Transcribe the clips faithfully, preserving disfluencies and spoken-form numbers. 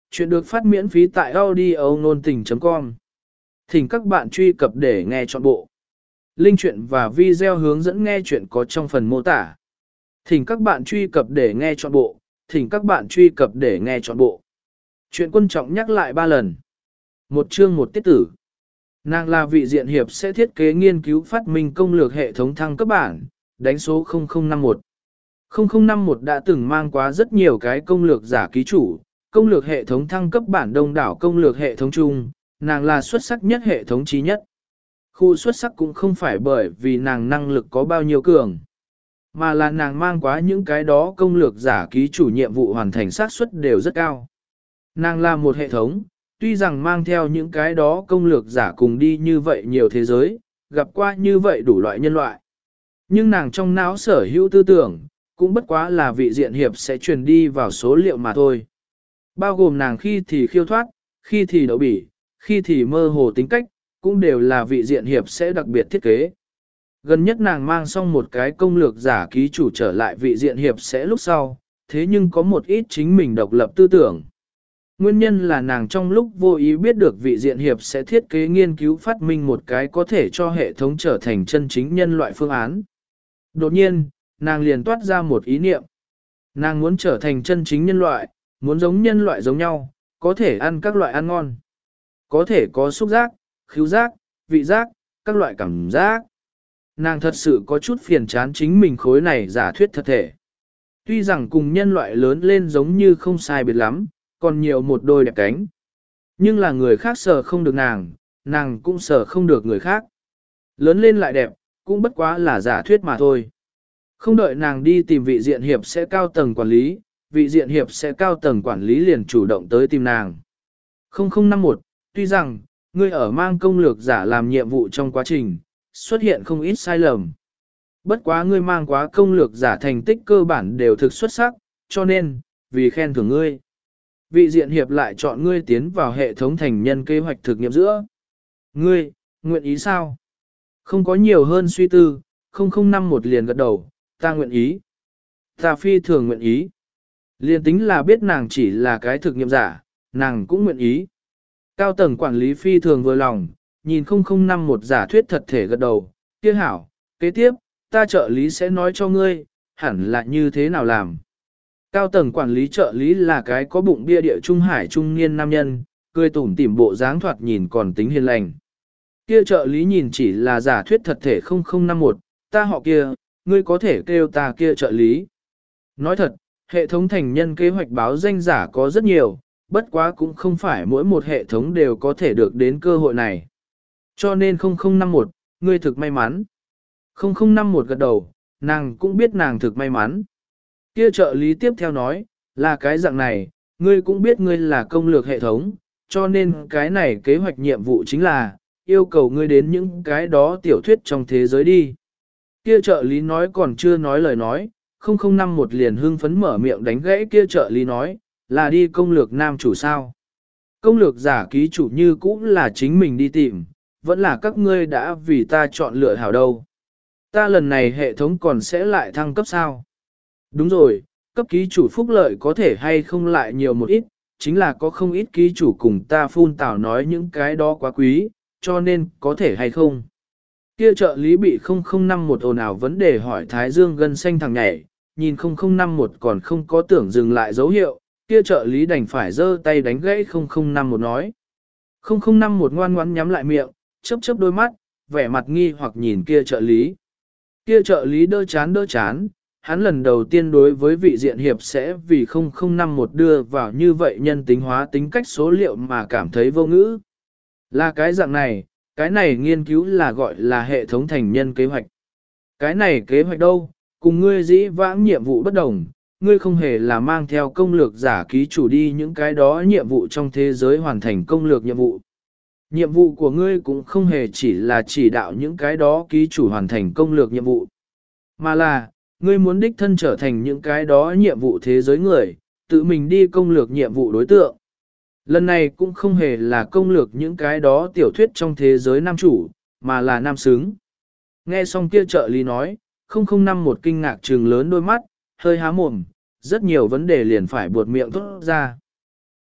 Chuyện được phát miễn phí tại audio nôn tình chấm com. Thỉnh các bạn truy cập để nghe trọn bộ. Link truyện và video hướng dẫn nghe truyện có trong phần mô tả. Thỉnh các bạn truy cập để nghe trọn bộ. Thỉnh các bạn truy cập để nghe trọn bộ. Chuyện Quân Trọng nhắc lại ba lần. Một chương một tiết tử. Nàng là vị diện hiệp sẽ thiết kế nghiên cứu phát minh công lược hệ thống thăng cấp bản, đánh số không không năm một. không không năm một đã từng mang quá rất nhiều cái công lược giả ký chủ, công lược hệ thống thăng cấp bản đông đảo công lược hệ thống chung, nàng là xuất sắc nhất hệ thống trí nhất. Khu xuất sắc cũng không phải bởi vì nàng năng lực có bao nhiêu cường, mà là nàng mang quá những cái đó công lược giả ký chủ nhiệm vụ hoàn thành xác suất đều rất cao. Nàng là một hệ thống, tuy rằng mang theo những cái đó công lược giả cùng đi như vậy nhiều thế giới, gặp qua như vậy đủ loại nhân loại. Nhưng nàng trong não sở hữu tư tưởng, cũng bất quá là vị diện hiệp sẽ truyền đi vào số liệu mà thôi. Bao gồm nàng khi thì khiêu thoát, khi thì đậu bỉ, khi thì mơ hồ tính cách, cũng đều là vị diện hiệp sẽ đặc biệt thiết kế. Gần nhất nàng mang xong một cái công lược giả ký chủ trở lại vị diện hiệp sẽ lúc sau, thế nhưng có một ít chính mình độc lập tư tưởng. Nguyên nhân là nàng trong lúc vô ý biết được vị diện hiệp sẽ thiết kế nghiên cứu phát minh một cái có thể cho hệ thống trở thành chân chính nhân loại phương án. Đột nhiên, nàng liền toát ra một ý niệm. Nàng muốn trở thành chân chính nhân loại, muốn giống nhân loại giống nhau, có thể ăn các loại ăn ngon. Có thể có xúc giác, khứu giác, vị giác, các loại cảm giác. Nàng thật sự có chút phiền chán chính mình khối này giả thuyết thật thể. Tuy rằng cùng nhân loại lớn lên giống như không sai biệt lắm, còn nhiều một đôi đẹp cánh. Nhưng là người khác sờ không được nàng, nàng cũng sờ không được người khác. Lớn lên lại đẹp, cũng bất quá là giả thuyết mà thôi. Không đợi nàng đi tìm vị diện hiệp sẽ cao tầng quản lý, vị diện hiệp sẽ cao tầng quản lý liền chủ động tới tìm nàng. không không năm một, tuy rằng, ngươi ở mang công lược giả làm nhiệm vụ trong quá trình, xuất hiện không ít sai lầm. Bất quá ngươi mang quá công lược giả thành tích cơ bản đều thực xuất sắc, cho nên, vì khen thưởng ngươi. Vị diện hiệp lại chọn ngươi tiến vào hệ thống thành nhân kế hoạch thực nghiệm giữa. Ngươi, nguyện ý sao? Không có nhiều hơn suy tư, không không năm một liền gật đầu, ta nguyện ý. Ta phi thường nguyện ý. Liên tính là biết nàng chỉ là cái thực nghiệm giả, nàng cũng nguyện ý. Cao tầng quản lý phi thường vừa lòng, nhìn không không năm một giả thuyết thật thể gật đầu, kia hảo, kế tiếp, ta trợ lý sẽ nói cho ngươi, hẳn là như thế nào làm. Cao tầng quản lý trợ lý là cái có bụng bia địa trung hải trung niên nam nhân, cười tủm tỉm bộ dáng thoạt nhìn còn tính hiền lành. Kia trợ lý nhìn chỉ là giả thuyết thật thể không không năm một, ta họ kia, ngươi có thể kêu ta kia trợ lý. Nói thật, hệ thống thành nhân kế hoạch báo danh giả có rất nhiều, bất quá cũng không phải mỗi một hệ thống đều có thể được đến cơ hội này. Cho nên không không năm một, ngươi thực may mắn. không không năm một gật đầu, nàng cũng biết nàng thực may mắn. Kia trợ lý tiếp theo nói, là cái dạng này, ngươi cũng biết ngươi là công lược hệ thống, cho nên cái này kế hoạch nhiệm vụ chính là, yêu cầu ngươi đến những cái đó tiểu thuyết trong thế giới đi. Kia trợ lý nói còn chưa nói lời nói, không không năm một liền hưng phấn mở miệng đánh gãy kia trợ lý nói, là đi công lược nam chủ sao. Công lược giả ký chủ như cũng là chính mình đi tìm, vẫn là các ngươi đã vì ta chọn lựa hảo đâu. Ta lần này hệ thống còn sẽ lại thăng cấp sao? Đúng rồi, cấp ký chủ phúc lợi có thể hay không lại nhiều một ít, chính là có không ít ký chủ cùng ta phun tào nói những cái đó quá quý, cho nên có thể hay không. Kia trợ lý bị không không năm một ồn ào vấn đề hỏi Thái Dương gân xanh thằng nhảy, nhìn không không năm một còn không có tưởng dừng lại dấu hiệu, kia trợ lý đành phải giơ tay đánh gãy không không năm một nói. không không năm một ngoan ngoãn nhắm lại miệng, chớp chớp đôi mắt, vẻ mặt nghi hoặc nhìn kia trợ lý. Kia trợ lý đỡ chán đỡ chán, hắn lần đầu tiên đối với vị diện hiệp sẽ vì không không năm một đưa vào như vậy nhân tính hóa tính cách số liệu mà cảm thấy vô ngữ. Là cái dạng này, cái này nghiên cứu là gọi là hệ thống thành nhân kế hoạch. Cái này kế hoạch đâu, cùng ngươi dĩ vãng nhiệm vụ bất đồng, ngươi không hề là mang theo công lược giả ký chủ đi những cái đó nhiệm vụ trong thế giới hoàn thành công lược nhiệm vụ. Nhiệm vụ của ngươi cũng không hề chỉ là chỉ đạo những cái đó ký chủ hoàn thành công lược nhiệm vụ, mà là, ngươi muốn đích thân trở thành những cái đó nhiệm vụ thế giới người, tự mình đi công lược nhiệm vụ đối tượng. Lần này cũng không hề là công lược những cái đó tiểu thuyết trong thế giới nam chủ, mà là nam xứng. Nghe xong kia trợ lý nói, không không năm một kinh ngạc trừng lớn đôi mắt, hơi há mồm, rất nhiều vấn đề liền phải buột miệng thốt ra.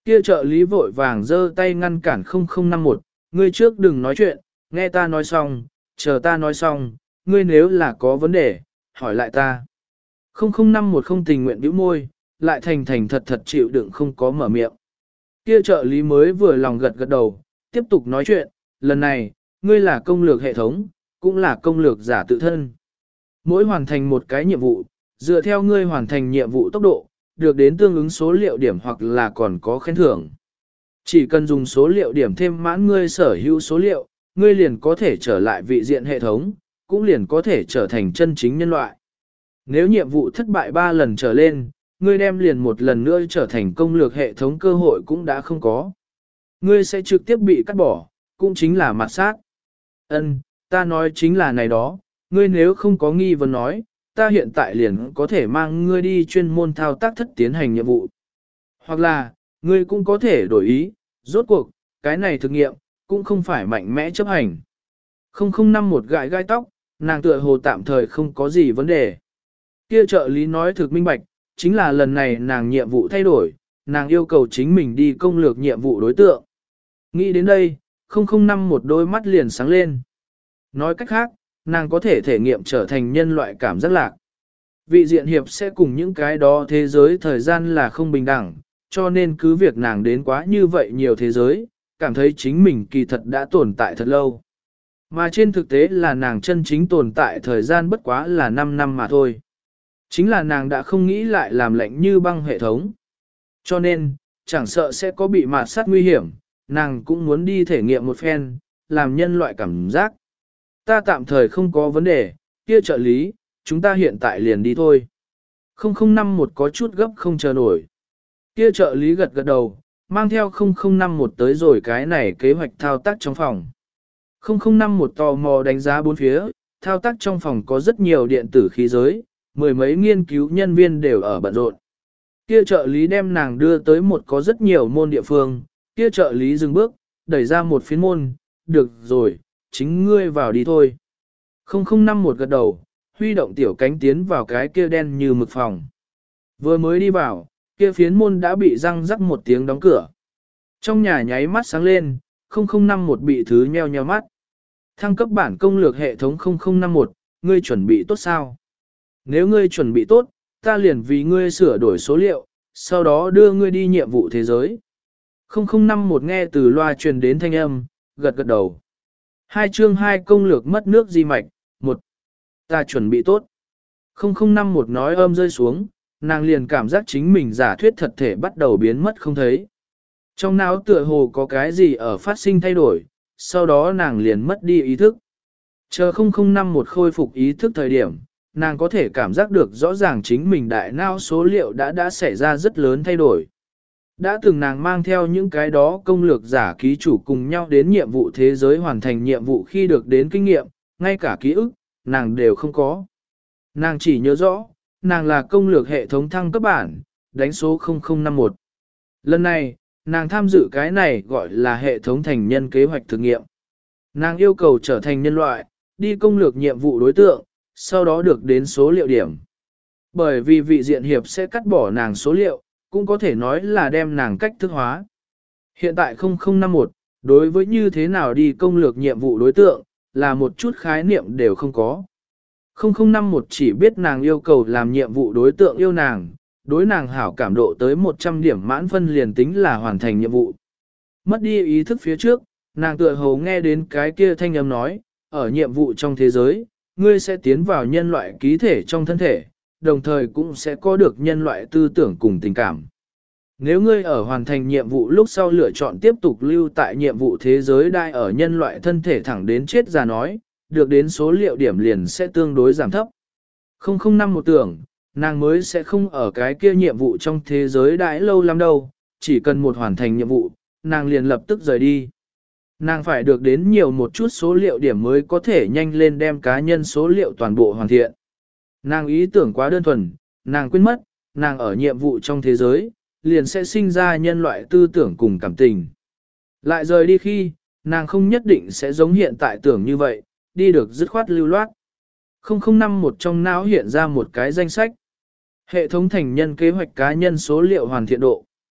Kia trợ lý vội vàng giơ tay ngăn cản không không năm một, ngươi trước đừng nói chuyện, nghe ta nói xong, chờ ta nói xong, ngươi nếu là có vấn đề, hỏi lại ta. không không năm một không tình nguyện bĩu môi, lại thành thành thật thật chịu đựng không có mở miệng. Kia trợ lý mới vừa lòng gật gật đầu, tiếp tục nói chuyện, lần này, ngươi là công lược hệ thống, cũng là công lược giả tự thân. Mỗi hoàn thành một cái nhiệm vụ, dựa theo ngươi hoàn thành nhiệm vụ tốc độ, được đến tương ứng số liệu điểm hoặc là còn có khen thưởng. Chỉ cần dùng số liệu điểm thêm mãn ngươi sở hữu số liệu, ngươi liền có thể trở lại vị diện hệ thống, cũng liền có thể trở thành chân chính nhân loại. Nếu nhiệm vụ thất bại ba lần trở lên, ngươi đem liền một lần nữa trở thành công lược hệ thống cơ hội cũng đã không có. Ngươi sẽ trực tiếp bị cắt bỏ, cũng chính là mặt sát. Ân, ta nói chính là này đó, ngươi nếu không có nghi vấn nói, ta hiện tại liền có thể mang ngươi đi chuyên môn thao tác thất tiến hành nhiệm vụ. Hoặc là, ngươi cũng có thể đổi ý, rốt cuộc, cái này thực nghiệm, cũng không phải mạnh mẽ chấp hành. không không năm một gãi gai tóc, nàng tựa hồ tạm thời không có gì vấn đề. Kia trợ lý nói thực minh bạch, chính là lần này nàng nhiệm vụ thay đổi, nàng yêu cầu chính mình đi công lược nhiệm vụ đối tượng. Nghĩ đến đây, không không năm một đôi mắt liền sáng lên. Nói cách khác, nàng có thể thể nghiệm trở thành nhân loại cảm giác lạc. Vị diện hiệp sẽ cùng những cái đó thế giới thời gian là không bình đẳng, cho nên cứ việc nàng đến quá như vậy nhiều thế giới, cảm thấy chính mình kỳ thật đã tồn tại thật lâu. Mà trên thực tế là nàng chân chính tồn tại thời gian bất quá là năm năm mà thôi. Chính là nàng đã không nghĩ lại làm lệnh như băng hệ thống. Cho nên, chẳng sợ sẽ có bị mạt sát nguy hiểm, nàng cũng muốn đi thể nghiệm một phen, làm nhân loại cảm giác. Ta tạm thời không có vấn đề, kia trợ lý, chúng ta hiện tại liền đi thôi. không không năm một có chút gấp không chờ nổi. Kia trợ lý gật gật đầu, mang theo không không năm một tới rồi cái này kế hoạch thao tác trong phòng. không không năm một tò mò đánh giá bốn phía, thao tác trong phòng có rất nhiều điện tử khí giới, mười mấy nghiên cứu nhân viên đều ở bận rộn. Kia trợ lý đem nàng đưa tới một có rất nhiều môn địa phương, kia trợ lý dừng bước, đẩy ra một phiến môn, được rồi, chính ngươi vào đi thôi. không không năm một gật đầu, huy động tiểu cánh tiến vào cái kia đen như mực phòng. Vừa mới đi vào, kia phiến môn đã bị răng rắc một tiếng đóng cửa. Trong nhà nháy mắt sáng lên, không không năm một bị thứ nheo nheo mắt. Thăng cấp bản công lược hệ thống không không năm một, ngươi chuẩn bị tốt sao? Nếu ngươi chuẩn bị tốt, ta liền vì ngươi sửa đổi số liệu, sau đó đưa ngươi đi nhiệm vụ thế giới. không không năm một nghe từ loa truyền đến thanh âm, gật gật đầu. Hai chương hai công lược mất nước di mạch, một. Ta chuẩn bị tốt. không không năm một nói âm rơi xuống, nàng liền cảm giác chính mình giả thuyết thật thể bắt đầu biến mất không thấy. Trong não tựa hồ có cái gì ở phát sinh thay đổi, sau đó nàng liền mất đi ý thức. Chờ không không năm một khôi phục ý thức thời điểm, nàng có thể cảm giác được rõ ràng chính mình đại não số liệu đã đã xảy ra rất lớn thay đổi. Đã từng nàng mang theo những cái đó công lược giả ký chủ cùng nhau đến nhiệm vụ thế giới hoàn thành nhiệm vụ khi được đến kinh nghiệm, ngay cả ký ức, nàng đều không có. Nàng chỉ nhớ rõ, nàng là công lược hệ thống thăng cấp bản, đánh số không không năm một. Lần này, nàng tham dự cái này gọi là hệ thống thành nhân kế hoạch thử nghiệm. Nàng yêu cầu trở thành nhân loại, đi công lược nhiệm vụ đối tượng, sau đó được đến số liệu điểm. Bởi vì vị diện hiệp sẽ cắt bỏ nàng số liệu, cũng có thể nói là đem nàng cách thức hóa. Hiện tại không không năm một, đối với như thế nào đi công lược nhiệm vụ đối tượng, là một chút khái niệm đều không có. không không năm một chỉ biết nàng yêu cầu làm nhiệm vụ đối tượng yêu nàng, đối nàng hảo cảm độ tới một trăm điểm mãn phân liền tính là hoàn thành nhiệm vụ. Mất đi ý thức phía trước, nàng tựa hồ nghe đến cái kia thanh âm nói, ở nhiệm vụ trong thế giới, ngươi sẽ tiến vào nhân loại ký thể trong thân thể, đồng thời cũng sẽ có được nhân loại tư tưởng cùng tình cảm. Nếu ngươi ở hoàn thành nhiệm vụ lúc sau lựa chọn tiếp tục lưu tại nhiệm vụ thế giới đai ở nhân loại thân thể thẳng đến chết già nói, được đến số liệu điểm liền sẽ tương đối giảm thấp. không không năm một tưởng, nàng mới sẽ không ở cái kia nhiệm vụ trong thế giới đãi lâu lắm đâu, chỉ cần một hoàn thành nhiệm vụ, nàng liền lập tức rời đi. Nàng phải được đến nhiều một chút số liệu điểm mới có thể nhanh lên đem cá nhân số liệu toàn bộ hoàn thiện. Nàng ý tưởng quá đơn thuần, nàng quên mất, nàng ở nhiệm vụ trong thế giới, liền sẽ sinh ra nhân loại tư tưởng cùng cảm tình. Lại rời đi khi, nàng không nhất định sẽ giống hiện tại tưởng như vậy, đi được dứt khoát lưu loát. không không năm một trong não hiện ra một cái danh sách. Hệ thống thành nhân kế hoạch cá nhân số liệu hoàn thiện độ.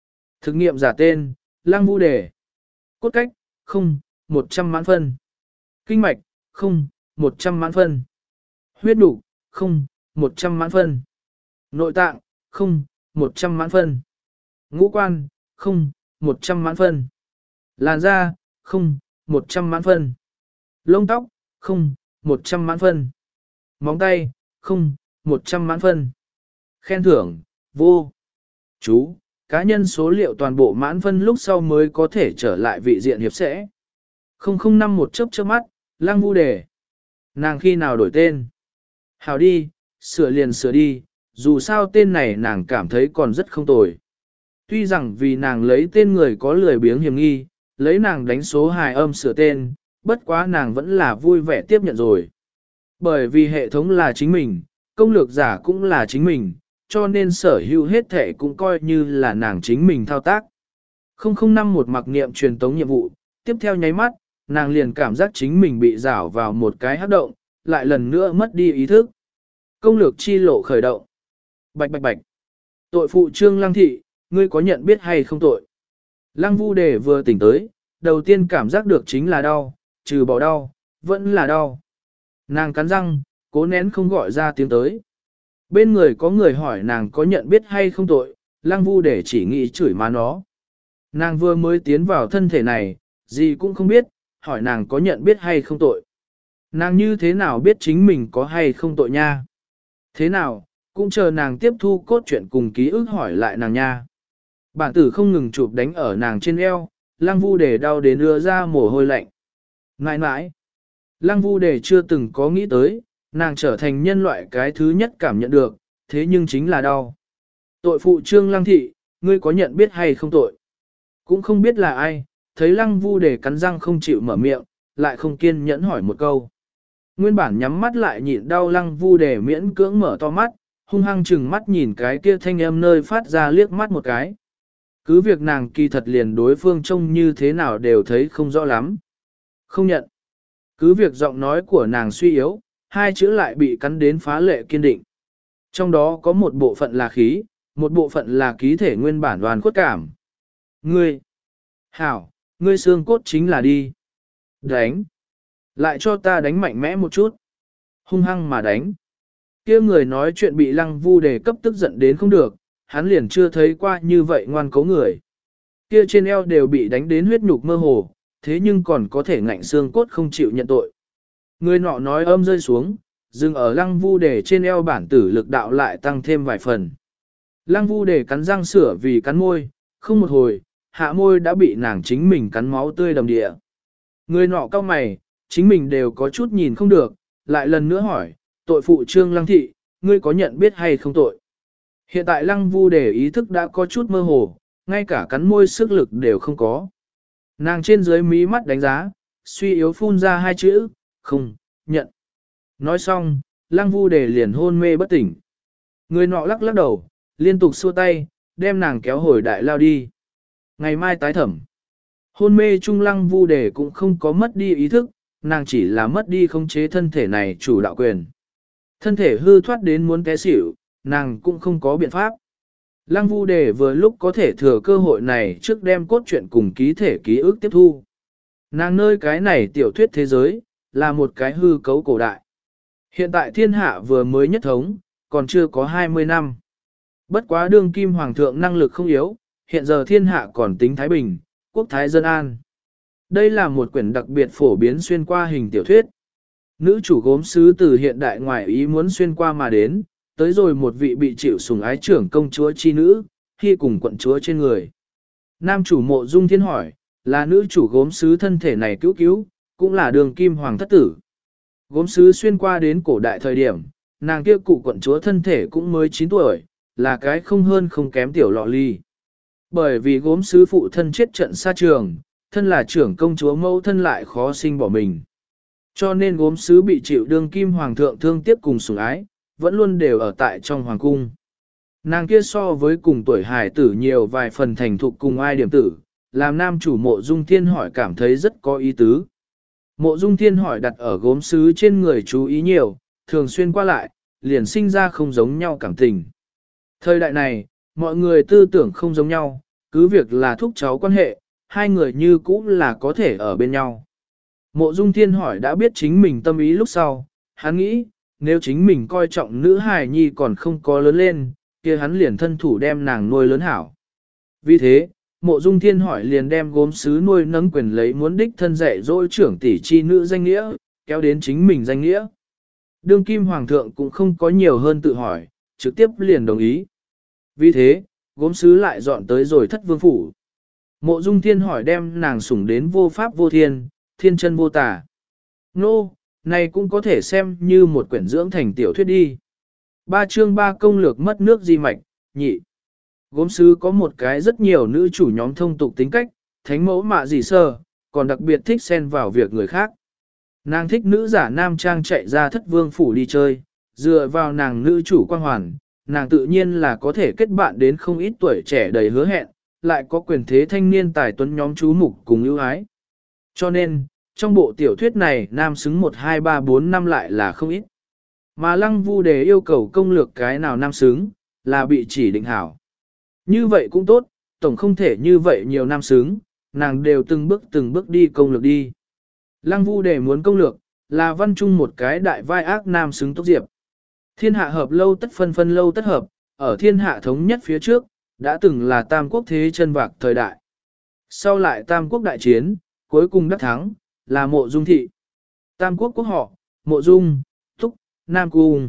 Thực nghiệm giả tên, Lăng Vu Đề. Cốt cách, không, một trăm mãn phân. Kinh mạch, không, một trăm mãn phân. Huyết đủ, không, một trăm mãn phân. Nội tạng, không, một trăm mãn phân. Ngũ quan, không, một trăm mãn phân. Làn da, không, một trăm mãn phân. Lông tóc, không, một trăm mãn phân. Móng tay, không, một trăm mãn phân. Khen thưởng, vô. Chú, cá nhân số liệu toàn bộ mãn phân lúc sau mới có thể trở lại vị diện hiệp sẽ. không không năm một chớp chớp mắt, Lăng Vu Đề. Nàng khi nào đổi tên? Hào đi, sửa liền sửa đi, dù sao tên này nàng cảm thấy còn rất không tồi. Tuy rằng vì nàng lấy tên người có lười biếng hiểm nghi, lấy nàng đánh số hài âm sửa tên, bất quá nàng vẫn là vui vẻ tiếp nhận rồi. Bởi vì hệ thống là chính mình, công lược giả cũng là chính mình, cho nên sở hữu hết thể cũng coi như là nàng chính mình thao tác. không không năm một mặc niệm truyền tống nhiệm vụ, tiếp theo nháy mắt, nàng liền cảm giác chính mình bị rảo vào một cái hắc động, lại lần nữa mất đi ý thức. Công lược chi lộ khởi động. Bạch bạch bạch. Tội phụ Trương Lăng Thị, ngươi có nhận biết hay không tội? Lăng Vu Đề vừa tỉnh tới, đầu tiên cảm giác được chính là đau, trừ bỏ đau, vẫn là đau. Nàng cắn răng, cố nén không gọi ra tiếng tới. Bên người có người hỏi nàng có nhận biết hay không tội, Lăng Vu Đề chỉ nghĩ chửi má nó. Nàng vừa mới tiến vào thân thể này, gì cũng không biết, hỏi nàng có nhận biết hay không tội. Nàng như thế nào biết chính mình có hay không tội nha? Thế nào, cũng chờ nàng tiếp thu cốt truyện cùng ký ức hỏi lại nàng nha. Bản tử không ngừng chụp đánh ở nàng trên eo, Lăng Vu Đề đau đến đưa ra mồ hôi lạnh. Ngại ngại, Lăng Vu Đề chưa từng có nghĩ tới, nàng trở thành nhân loại cái thứ nhất cảm nhận được, thế nhưng chính là đau. Tội phụ Trương Lăng Thị, ngươi có nhận biết hay không tội? Cũng không biết là ai, thấy Lăng Vu Đề cắn răng không chịu mở miệng, lại không kiên nhẫn hỏi một câu. Nguyên bản nhắm mắt lại nhịn đau Lăng Vu Đề miễn cưỡng mở to mắt, hung hăng chừng mắt nhìn cái kia thanh âm nơi phát ra liếc mắt một cái. Cứ việc nàng kỳ thật liền đối phương trông như thế nào đều thấy không rõ lắm. Không nhận. Cứ việc giọng nói của nàng suy yếu, hai chữ lại bị cắn đến phá lệ kiên định. Trong đó có một bộ phận là khí, một bộ phận là ký thể nguyên bản đoàn khuất cảm. Ngươi. Hảo, ngươi xương cốt chính là đi. Đánh. Lại cho ta đánh mạnh mẽ một chút. Hung hăng mà đánh. Kia người nói chuyện bị Lăng Vu Đề cấp tức giận đến không được, hắn liền chưa thấy qua như vậy ngoan cố người. Kia trên eo đều bị đánh đến huyết nhục mơ hồ, thế nhưng còn có thể ngạnh xương cốt không chịu nhận tội. Người nọ nói âm rơi xuống, dừng ở Lăng Vu Đề trên eo bản tử lực đạo lại tăng thêm vài phần. Lăng Vu Đề cắn răng sửa vì cắn môi, không một hồi, hạ môi đã bị nàng chính mình cắn máu tươi đầm địa. Người nọ cau mày, chính mình đều có chút nhìn không được, lại lần nữa hỏi, tội phụ Trương Lăng Thị, ngươi có nhận biết hay không tội? Hiện tại Lăng Vu Đề ý thức đã có chút mơ hồ, ngay cả cắn môi sức lực đều không có. Nàng trên dưới mí mắt đánh giá, suy yếu phun ra hai chữ, không, nhận. Nói xong, Lăng Vu Đề liền hôn mê bất tỉnh. Người nọ lắc lắc đầu, liên tục xua tay, đem nàng kéo hồi đại lao đi. Ngày mai tái thẩm. Hôn mê trung Lăng Vu Đề cũng không có mất đi ý thức, nàng chỉ là mất đi khống chế thân thể này chủ đạo quyền. Thân thể hư thoát đến muốn té xỉu, nàng cũng không có biện pháp. Lăng Vu Đề vừa lúc có thể thừa cơ hội này trước đem cốt truyện cùng ký thể ký ức tiếp thu. Nàng nơi cái này tiểu thuyết thế giới, là một cái hư cấu cổ đại. Hiện tại thiên hạ vừa mới nhất thống, còn chưa có hai mươi năm. Bất quá đương kim hoàng thượng năng lực không yếu, hiện giờ thiên hạ còn tính thái bình, quốc thái dân an. Đây là một quyển đặc biệt phổ biến xuyên qua hình tiểu thuyết. Nữ chủ gốm sứ từ hiện đại ngoài ý muốn xuyên qua mà đến, tới rồi một vị bị chịu sủng ái trưởng công chúa chi nữ, khi cùng quận chúa trên người. Nam chủ Mộ Dung Thiên hỏi, là nữ chủ gốm sứ thân thể này cứu cứu, cũng là đường kim hoàng thất tử. Gốm sứ xuyên qua đến cổ đại thời điểm, nàng kia cụ quận chúa thân thể cũng mới chín tuổi, là cái không hơn không kém tiểu lọ ly. Bởi vì gốm sứ phụ thân chết trận xa trường, thân là trưởng công chúa mẫu thân lại khó sinh bỏ mình. Cho nên gốm sứ bị chịu đương kim hoàng thượng thương tiếc cùng sủng ái, vẫn luôn đều ở tại trong hoàng cung. Nàng kia so với cùng tuổi hài tử nhiều vài phần thành thục cùng ai điểm tử, làm nam chủ Mộ Dung Thiên hỏi cảm thấy rất có ý tứ. Mộ Dung Thiên hỏi đặt ở gốm sứ trên người chú ý nhiều, thường xuyên qua lại, liền sinh ra không giống nhau cảm tình. Thời đại này, mọi người tư tưởng không giống nhau, cứ việc là thúc cháu quan hệ, hai người như cũ là có thể ở bên nhau. Mộ Dung Thiên hỏi đã biết chính mình tâm ý lúc sau, hắn nghĩ, nếu chính mình coi trọng nữ hài nhi còn không có lớn lên, kia hắn liền thân thủ đem nàng nuôi lớn hảo. Vì thế, Mộ Dung Thiên hỏi liền đem gốm sứ nuôi nấng quyền lấy muốn đích thân dạy dỗ trưởng tỷ chi nữ danh nghĩa, kéo đến chính mình danh nghĩa. Đương kim hoàng thượng cũng không có nhiều hơn tự hỏi, trực tiếp liền đồng ý. Vì thế, gốm sứ lại dọn tới rồi thất vương phủ. Mộ Dung Thiên hỏi đem nàng sủng đến vô pháp vô thiên, thiên chân vô tả. Nô, no, này cũng có thể xem như một quyển dưỡng thành tiểu thuyết đi. Ba chương ba công lược mất nước di mạch, nhị. Gốm sứ có một cái rất nhiều nữ chủ nhóm thông tục tính cách, thánh mẫu mạ gì sơ, còn đặc biệt thích xen vào việc người khác. Nàng thích nữ giả nam trang chạy ra thất vương phủ đi chơi, dựa vào nàng nữ chủ quan hoàn, nàng tự nhiên là có thể kết bạn đến không ít tuổi trẻ đầy hứa hẹn, lại có quyền thế thanh niên tài tuấn nhóm chú mục cùng ưu ái. Cho nên, trong bộ tiểu thuyết này nam xứng một hai ba bốn năm lại là không ít. Mà Lăng Vu Đề yêu cầu công lược cái nào nam xứng, là bị chỉ định hảo. Như vậy cũng tốt, tổng không thể như vậy nhiều nam xứng, nàng đều từng bước từng bước đi công lược đi. Lăng Vu Đề muốn công lược, là văn chung một cái đại vai ác nam xứng Túc Diệp. Thiên hạ hợp lâu tất phân phân lâu tất hợp, ở thiên hạ thống nhất phía trước, đã từng là tam quốc thế chân vạc thời đại. Sau lại tam quốc đại chiến, cuối cùng đắc thắng, là Mộ Dung thị. Tam quốc quốc họ, Mộ Dung, Túc, Nam Cung.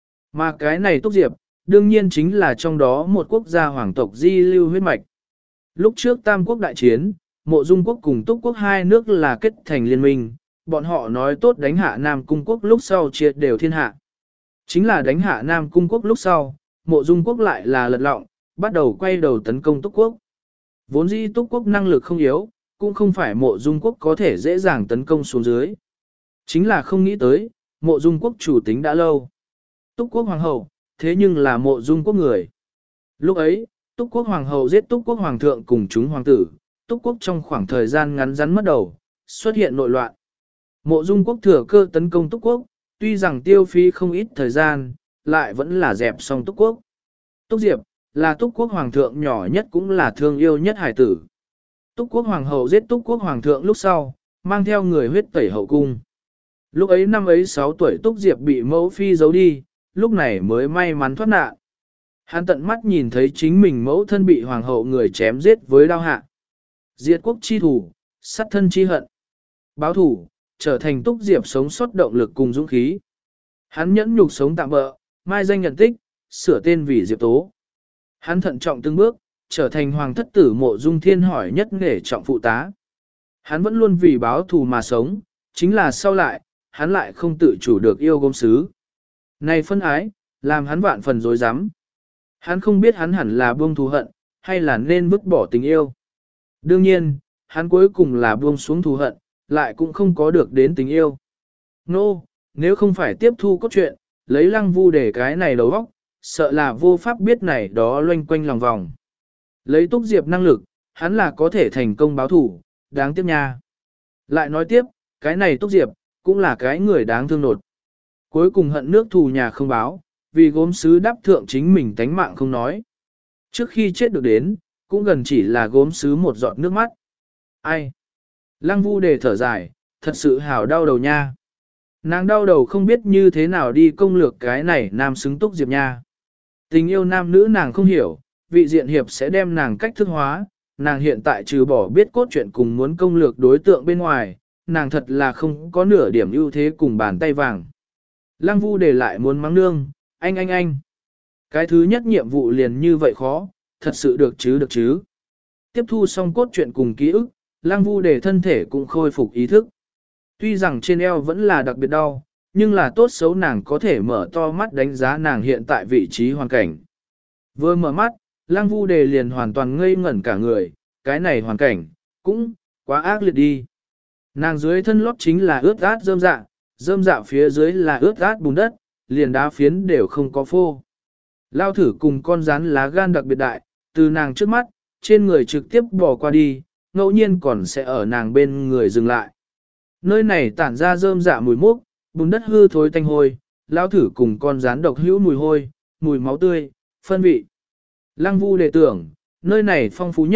Mà cái này Túc Diệp, đương nhiên chính là trong đó một quốc gia hoàng tộc di lưu huyết mạch. Lúc trước tam quốc đại chiến, Mộ Dung quốc cùng Túc quốc hai nước là kết thành liên minh, bọn họ nói tốt đánh hạ Nam Cung quốc lúc sau triệt đều thiên hạ. Chính là đánh hạ Nam Cung quốc lúc sau, Mộ Dung quốc lại là lật lọng, bắt đầu quay đầu tấn công Túc quốc. Vốn dĩ Túc quốc năng lực không yếu, cũng không phải Mộ Dung quốc có thể dễ dàng tấn công xuống dưới. Chính là không nghĩ tới, Mộ Dung quốc chủ tính đã lâu. Túc quốc hoàng hậu, thế nhưng là Mộ Dung quốc người. Lúc ấy, Túc quốc hoàng hậu giết Túc quốc hoàng thượng cùng chúng hoàng tử, Túc quốc trong khoảng thời gian ngắn rắn mất đầu, xuất hiện nội loạn. Mộ Dung quốc thừa cơ tấn công Túc quốc, tuy rằng tiêu phí không ít thời gian, lại vẫn là dẹp xong Túc quốc. Túc Diệp, là Túc quốc hoàng thượng nhỏ nhất cũng là thương yêu nhất hải tử. Túc quốc hoàng hậu giết Túc quốc hoàng thượng lúc sau, mang theo người huyết tẩy hậu cung. Lúc ấy năm ấy sáu tuổi Túc Diệp bị mẫu phi giấu đi, lúc này mới may mắn thoát nạn. Hắn tận mắt nhìn thấy chính mình mẫu thân bị hoàng hậu người chém giết với đao hạ. Diệt quốc chi thủ, sát thân chi hận. Báo thủ, trở thành Túc Diệp sống sót động lực cùng dũng khí. Hắn nhẫn nhục sống tạm bỡ, mai danh nhận tích, sửa tên vì Diệp Tố. Hắn thận trọng từng bước, trở thành hoàng thất tử Mộ Dung Thiên hỏi nhất nghề trọng phụ tá. Hắn vẫn luôn vì báo thù mà sống, chính là sau lại, hắn lại không tự chủ được yêu gốm sứ. Này phân ái, làm hắn vạn phần dối rắm. Hắn không biết hắn hẳn là buông thù hận, hay là nên vứt bỏ tình yêu. Đương nhiên, hắn cuối cùng là buông xuống thù hận, lại cũng không có được đến tình yêu. Nô, no, nếu không phải tiếp thu cốt truyện, lấy Lăng Vu để cái này đầu óc, sợ là vô pháp biết này đó loanh quanh lòng vòng. Lấy Túc Diệp năng lực, hắn là có thể thành công báo thủ, đáng tiếc nha. Lại nói tiếp, cái này Túc Diệp, cũng là cái người đáng thương nột. Cuối cùng hận nước thù nhà không báo, vì gốm sứ đáp thượng chính mình tánh mạng không nói. Trước khi chết được đến, cũng gần chỉ là gốm sứ một giọt nước mắt. Ai? Lăng Vu Đề thở dài, thật sự hảo đau đầu nha. Nàng đau đầu không biết như thế nào đi công lược cái này nam xứng Túc Diệp nha. Tình yêu nam nữ nàng không hiểu, vị diện hiệp sẽ đem nàng cách thức hóa, nàng hiện tại trừ bỏ biết cốt truyện cùng muốn công lược đối tượng bên ngoài, nàng thật là không có nửa điểm ưu thế cùng bàn tay vàng. Lăng Vu Đề lại muốn mắng nương, anh anh anh. Cái thứ nhất nhiệm vụ liền như vậy khó, thật sự được chứ được chứ. Tiếp thu xong cốt truyện cùng ký ức, Lăng Vu Đề thân thể cũng khôi phục ý thức. Tuy rằng trên eo vẫn là đặc biệt đau, nhưng là tốt xấu nàng có thể mở to mắt đánh giá nàng hiện tại vị trí hoàn cảnh. Vừa mở mắt, Lăng Vu Đề liền hoàn toàn ngây ngẩn cả người, cái này hoàn cảnh, cũng, quá ác liệt đi. Nàng dưới thân lót chính là ướt át rơm dạ, rơm dạ phía dưới là ướt át bùn đất, liền đá phiến đều không có phô. Lao thử cùng con rắn lá gan đặc biệt đại, từ nàng trước mắt, trên người trực tiếp bỏ qua đi, ngẫu nhiên còn sẽ ở nàng bên người dừng lại. Nơi này tản ra rơm dạ mùi mốc, bùn đất hư thối tanh hôi, lao thử cùng con rắn độc hữu mùi hôi, mùi máu tươi, phân vị. Lăng Vu Đề tưởng, nơi này phong phú nhất,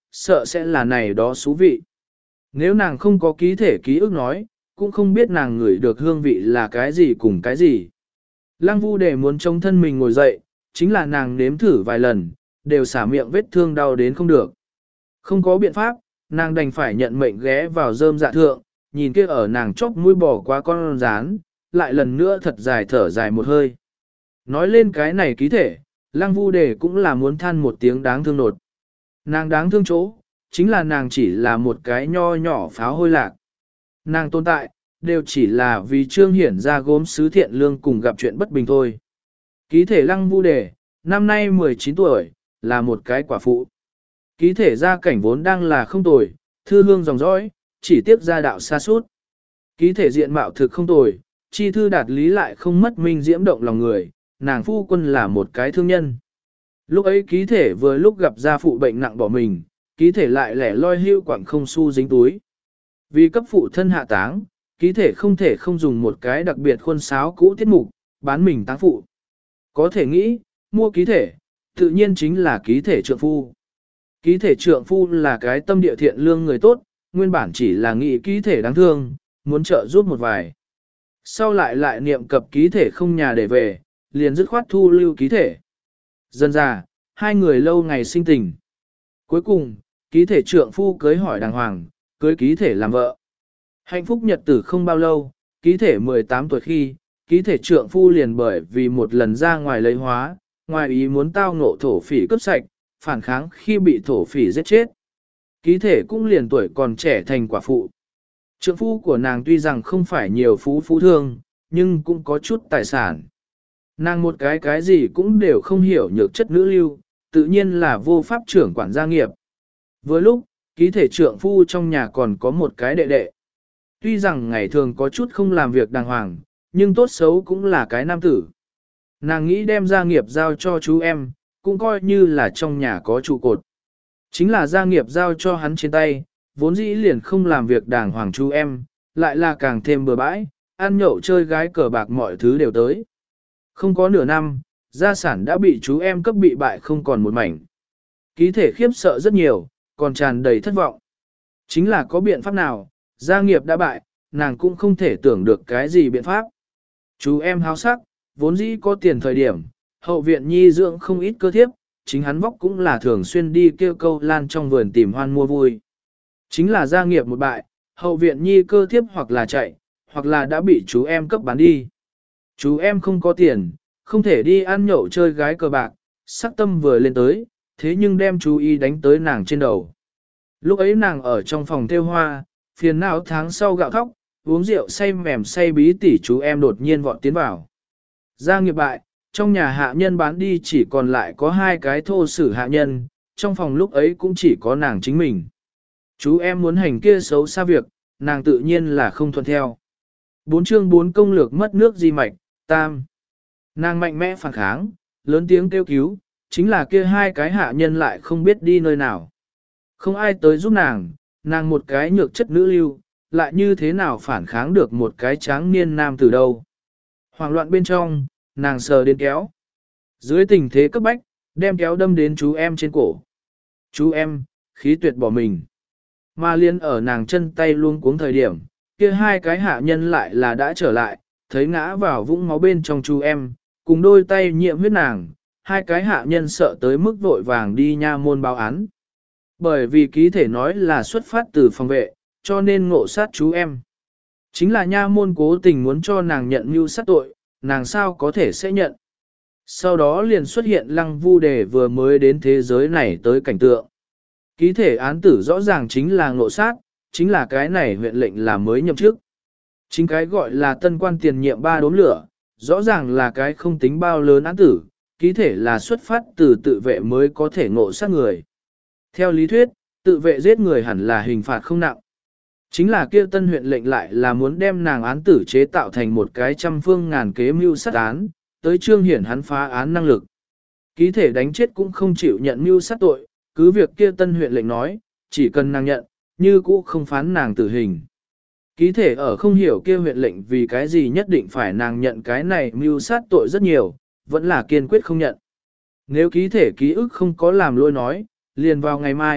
sợ sẽ là này đó xú vị. Nếu nàng không có ký thể ký ức nói, cũng không biết nàng ngửi được hương vị là cái gì cùng cái gì. Lăng Vu Đề muốn chống thân mình ngồi dậy, chính là nàng nếm thử vài lần, đều xả miệng vết thương đau đến không được. Không có biện pháp, nàng đành phải nhận mệnh ghé vào rơm dạ thượng, nhìn kia ở nàng chóp mũi bỏ qua con rán, lại lần nữa thật dài thở dài một hơi. Nói lên cái này ký thể, Lăng Vu Đề cũng là muốn than một tiếng đáng thương nột. Nàng đáng thương chỗ, chính là nàng chỉ là một cái nho nhỏ pháo hôi lạc. Nàng tồn tại, đều chỉ là vì trương hiển ra gốm sứ thiện lương cùng gặp chuyện bất bình thôi. Ký thể Lăng Vu Đề, năm nay mười chín tuổi, là một cái quả phụ. Ký thể gia cảnh vốn đang là không tồi, thư hương dòng dõi, chỉ tiếc gia đạo xa suốt. Ký thể diện mạo thực không tồi, chi thư đạt lý lại không mất minh diễm động lòng người, nàng phu quân là một cái thương nhân. Lúc ấy ký thể vừa lúc gặp gia phụ bệnh nặng bỏ mình, ký thể lại lẻ loi hưu quảng không xu dính túi. Vì cấp phụ thân hạ táng, ký thể không thể không dùng một cái đặc biệt khuôn sáo cũ tiết mục, bán mình táng phụ. Có thể nghĩ, mua ký thể, tự nhiên chính là ký thể trượng phu. Ký thể trượng phu là cái tâm địa thiện lương người tốt, nguyên bản chỉ là nghĩ ký thể đáng thương, muốn trợ giúp một vài. Sau lại lại niệm cập ký thể không nhà để về, liền dứt khoát thu lưu ký thể. Dần ra, hai người lâu ngày sinh tình. Cuối cùng, ký thể trượng phu cưới hỏi đàng hoàng, cưới ký thể làm vợ. Hạnh phúc nhật tử không bao lâu, ký thể mười tám tuổi khi, ký thể trượng phu liền bởi vì một lần ra ngoài lấy hóa, ngoài ý muốn tao ngộ thổ phỉ cướp sạch, phản kháng khi bị thổ phỉ giết chết. Ký thể cũng liền tuổi còn trẻ thành quả phụ. Trượng phu của nàng tuy rằng không phải nhiều phú phú thương, nhưng cũng có chút tài sản. Nàng một cái cái gì cũng đều không hiểu nhược chất nữ lưu, tự nhiên là vô pháp trưởng quản gia nghiệp. Vừa lúc, ký thể trượng phu trong nhà còn có một cái đệ đệ. Tuy rằng ngày thường có chút không làm việc đàng hoàng, nhưng tốt xấu cũng là cái nam tử. Nàng nghĩ đem gia nghiệp giao cho chú em, cũng coi như là trong nhà có trụ cột. Chính là gia nghiệp giao cho hắn trên tay, vốn dĩ liền không làm việc đàng hoàng chú em, lại là càng thêm bừa bãi, ăn nhậu chơi gái cờ bạc mọi thứ đều tới. Không có nửa năm, gia sản đã bị chú em cấp bị bại không còn một mảnh. Ký thể khiếp sợ rất nhiều, còn tràn đầy thất vọng. Chính là có biện pháp nào, gia nghiệp đã bại, nàng cũng không thể tưởng được cái gì biện pháp. Chú em háo sắc, vốn dĩ có tiền thời điểm, hậu viện nhi dưỡng không ít cơ thiếp, chính hắn vóc cũng là thường xuyên đi kêu câu lan trong vườn tìm hoan mua vui. Chính là gia nghiệp một bại, hậu viện nhi cơ thiếp hoặc là chạy, hoặc là đã bị chú em cấp bán đi. Chú em không có tiền, không thể đi ăn nhậu chơi gái cờ bạc, sắc tâm vừa lên tới, thế nhưng đem chú ý đánh tới nàng trên đầu. Lúc ấy nàng ở trong phòng theo hoa, phiền não tháng sau gạo thóc, uống rượu say mềm say bí tỉ chú em đột nhiên vọt tiến vào. Gia nghiệp bại, trong nhà hạ nhân bán đi chỉ còn lại có hai cái thô sử hạ nhân, trong phòng lúc ấy cũng chỉ có nàng chính mình. Chú em muốn hành kia xấu xa việc, nàng tự nhiên là không thuận theo. Bốn chương bốn công lược mất nước di mạch, tam. Nàng mạnh mẽ phản kháng, lớn tiếng kêu cứu, chính là kia hai cái hạ nhân lại không biết đi nơi nào. Không ai tới giúp nàng, nàng một cái nhược chất nữ lưu, lại như thế nào phản kháng được một cái tráng niên nam từ đâu. Hoảng loạn bên trong, nàng sờ đến kéo. Dưới tình thế cấp bách, đem kéo đâm đến chú em trên cổ. Chú em, khí tuyệt bỏ mình. Mà liên ở nàng chân tay luôn cuống thời điểm, kia hai cái hạ nhân lại là đã trở lại, thấy ngã vào vũng máu bên trong chú em, cùng đôi tay nhiễm huyết nàng, hai cái hạ nhân sợ tới mức vội vàng đi nha môn báo án. Bởi vì ký thể nói là xuất phát từ phòng vệ, cho nên ngộ sát chú em. Chính là nha môn cố tình muốn cho nàng nhận mưu sát tội, nàng sao có thể sẽ nhận. Sau đó liền xuất hiện Lăng Vu Đề vừa mới đến thế giới này tới cảnh tượng. Ký thể án tử rõ ràng chính là ngộ sát, chính là cái này huyện lệnh là mới nhậm chức. Chính cái gọi là tân quan tiền nhiệm ba đốm lửa, rõ ràng là cái không tính bao lớn án tử, ký thể là xuất phát từ tự vệ mới có thể ngộ sát người. Theo lý thuyết, tự vệ giết người hẳn là hình phạt không nặng. Chính là kia tân huyện lệnh lại là muốn đem nàng án tử chế tạo thành một cái trăm phương ngàn kế mưu sát án, tới trương hiển hắn phá án năng lực. Ký thể đánh chết cũng không chịu nhận mưu sát tội, cứ việc kia tân huyện lệnh nói, chỉ cần nàng nhận, như cũ không phán nàng tử hình. Ký thể ở không hiểu kia huyện lệnh vì cái gì nhất định phải nàng nhận cái này mưu sát tội rất nhiều, vẫn là kiên quyết không nhận. Nếu ký thể ký ức không có làm lôi nói, liền vào ngày mai,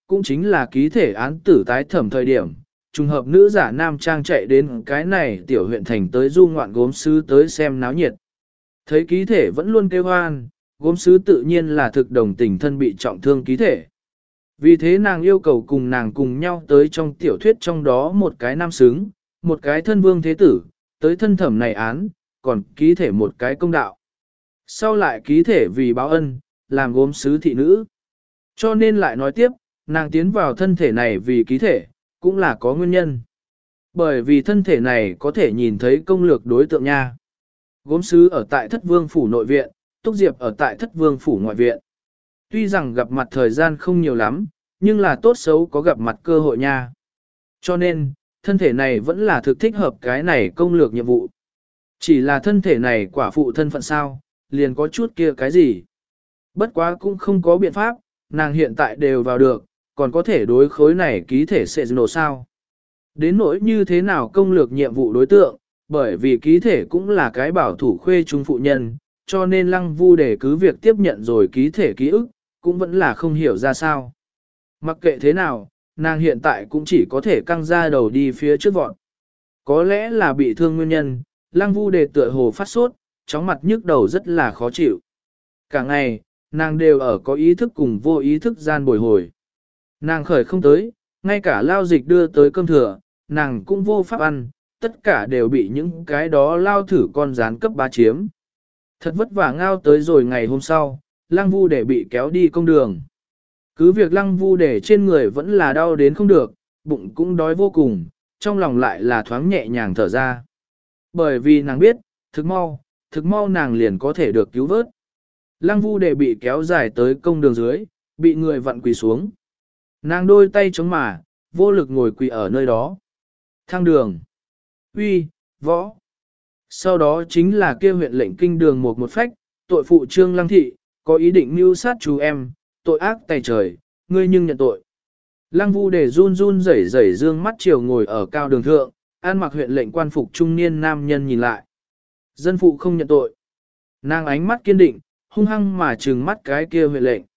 cũng chính là ký thể án tử tái thẩm thời điểm, trùng hợp nữ giả nam trang chạy đến cái này tiểu huyện thành tới du ngoạn gốm sứ tới xem náo nhiệt. Thấy ký thể vẫn luôn kêu hoan, gốm sứ tự nhiên là thực đồng tình thân bị trọng thương ký thể. Vì thế nàng yêu cầu cùng nàng cùng nhau tới trong tiểu thuyết trong đó một cái nam xứng, một cái thân vương thế tử, tới thân thẩm này án, còn ký thể một cái công đạo. Sau lại ký thể vì báo ân, làm gốm sứ thị nữ. Cho nên lại nói tiếp, nàng tiến vào thân thể này vì ký thể, cũng là có nguyên nhân. Bởi vì thân thể này có thể nhìn thấy công lược đối tượng nha. Gốm sứ ở tại thất vương phủ nội viện, Túc Diệp ở tại thất vương phủ ngoại viện. Tuy rằng gặp mặt thời gian không nhiều lắm, nhưng là tốt xấu có gặp mặt cơ hội nha. Cho nên, thân thể này vẫn là thực thích hợp cái này công lược nhiệm vụ. Chỉ là thân thể này quả phụ thân phận sao, liền có chút kia cái gì. Bất quá cũng không có biện pháp, nàng hiện tại đều vào được, còn có thể đối khối này ký thể sẽ nổ sao. Đến nỗi như thế nào công lược nhiệm vụ đối tượng, bởi vì ký thể cũng là cái bảo thủ khuê trung phụ nhân, cho nên lăng vu để cứ việc tiếp nhận rồi ký thể ký ức, cũng vẫn là không hiểu ra sao. Mặc kệ thế nào, nàng hiện tại cũng chỉ có thể căng ra đầu đi phía trước vọn. Có lẽ là bị thương nguyên nhân, lăng vu đề tựa hồ phát sốt, chóng mặt nhức đầu rất là khó chịu. Cả ngày, nàng đều ở có ý thức cùng vô ý thức gian bồi hồi. Nàng khởi không tới, ngay cả lao dịch đưa tới cơm thừa, nàng cũng vô pháp ăn, tất cả đều bị những cái đó lao thử con rán cấp bá chiếm. Thật vất vả ngao tới rồi ngày hôm sau, lăng vu để bị kéo đi công đường. Cứ việc lăng vu để trên người vẫn là đau đến không được, bụng cũng đói vô cùng, trong lòng lại là thoáng nhẹ nhàng thở ra. Bởi vì nàng biết, thực mau, thực mau nàng liền có thể được cứu vớt. Lăng vu để bị kéo dài tới công đường dưới, bị người vặn quỳ xuống. Nàng đôi tay chống mà, vô lực ngồi quỳ ở nơi đó. Thang đường. Uy, võ. Sau đó chính là kêu huyện lệnh kinh đường một một phách, tội phụ trương lăng thị, có ý định mưu sát chú em, tội ác tày trời, ngươi nhưng nhận tội. Lăng vu để run run rẩy rẩy dương mắt chiều ngồi ở cao đường thượng, an mặc huyện lệnh quan phục trung niên nam nhân nhìn lại. Dân phụ không nhận tội. Nàng ánh mắt kiên định, hung hăng mà trừng mắt cái kia huyện lệnh.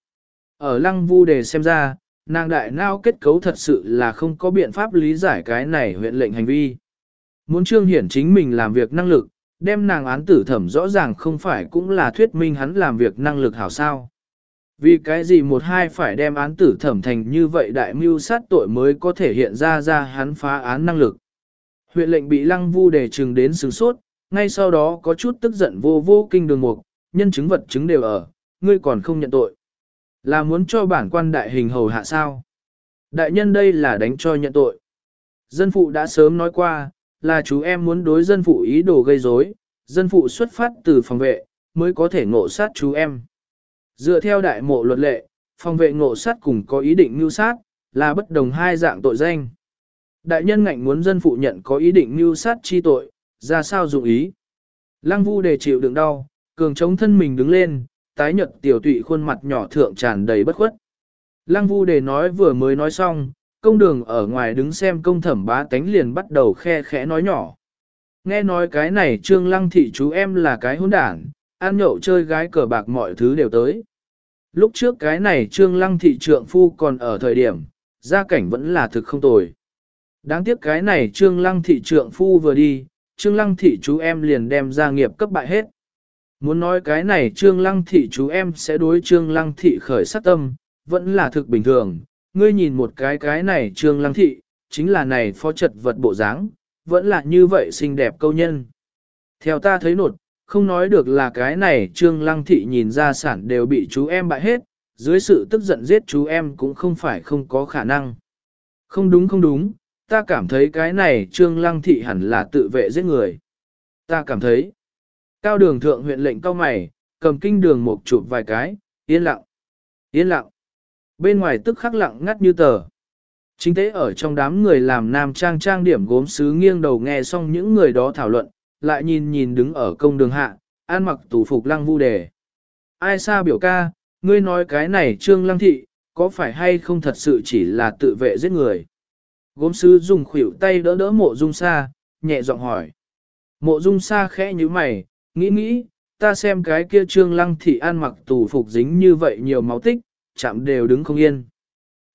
Ở lăng vu để xem ra, nàng đại nao kết cấu thật sự là không có biện pháp lý giải cái này huyện lệnh hành vi. Muốn trương hiển chính mình làm việc năng lực, đem nàng án tử thẩm rõ ràng không phải cũng là thuyết minh hắn làm việc năng lực hảo sao. Vì cái gì một hai phải đem án tử thẩm thành như vậy đại mưu sát tội mới có thể hiện ra ra hắn phá án năng lực. Huyện lệnh bị lăng vu đề trừng đến sừng sốt, ngay sau đó có chút tức giận vô vô kinh đường mục, nhân chứng vật chứng đều ở, ngươi còn không nhận tội. Là muốn cho bản quan đại hình hầu hạ sao? Đại nhân đây là đánh cho nhận tội. Dân phụ đã sớm nói qua, là chú em muốn đối dân phụ ý đồ gây rối, dân phụ xuất phát từ phòng vệ, mới có thể ngộ sát chú em. Dựa theo đại mộ luật lệ, phòng vệ ngộ sát cùng có ý định mưu sát, là bất đồng hai dạng tội danh. Đại nhân ngạnh muốn dân phụ nhận có ý định mưu sát chi tội, ra sao dụng ý. Lăng vu đề chịu đựng đau, cường chống thân mình đứng lên, tái nhợt tiểu tụy khuôn mặt nhỏ thượng tràn đầy bất khuất. Lăng vu đề nói vừa mới nói xong, công đường ở ngoài đứng xem công thẩm bá tánh liền bắt đầu khe khẽ nói nhỏ. Nghe nói cái này trương lăng thị chú em là cái hỗn đảng, ăn nhậu chơi gái cờ bạc mọi thứ đều tới. Lúc trước cái này trương lăng thị trượng phu còn ở thời điểm, gia cảnh vẫn là thực không tồi. Đáng tiếc cái này trương lăng thị trượng phu vừa đi, trương lăng thị chú em liền đem gia nghiệp cấp bại hết. Muốn nói cái này trương lăng thị chú em sẽ đối trương lăng thị khởi sát tâm, vẫn là thực bình thường. Ngươi nhìn một cái cái này trương lăng thị, chính là này phó trật vật bộ dáng, vẫn là như vậy xinh đẹp câu nhân. Theo ta thấy nột, không nói được là cái này trương lăng thị nhìn ra sản đều bị chú em bại hết, dưới sự tức giận giết chú em cũng không phải không có khả năng. Không đúng không đúng, ta cảm thấy cái này trương lăng thị hẳn là tự vệ giết người. Ta cảm thấy, cao đường thượng huyện lệnh cao mày, cầm kinh đường một chụp vài cái, yên lặng, yên lặng. Bên ngoài tức khắc lặng ngắt như tờ. Chính tế ở trong đám người làm nam trang trang điểm gốm sứ nghiêng đầu nghe xong những người đó thảo luận, lại nhìn nhìn đứng ở công đường hạ, an mặc tủ phục lăng vu đề. Ai xa biểu ca, ngươi nói cái này trương lăng thị, có phải hay không thật sự chỉ là tự vệ giết người? Gốm sứ dùng khuỷu tay đỡ đỡ mộ dung sa, nhẹ giọng hỏi. Mộ dung sa khẽ như mày, nghĩ nghĩ, ta xem cái kia trương lăng thị an mặc tủ phục dính như vậy nhiều máu tích, chạm đều đứng không yên.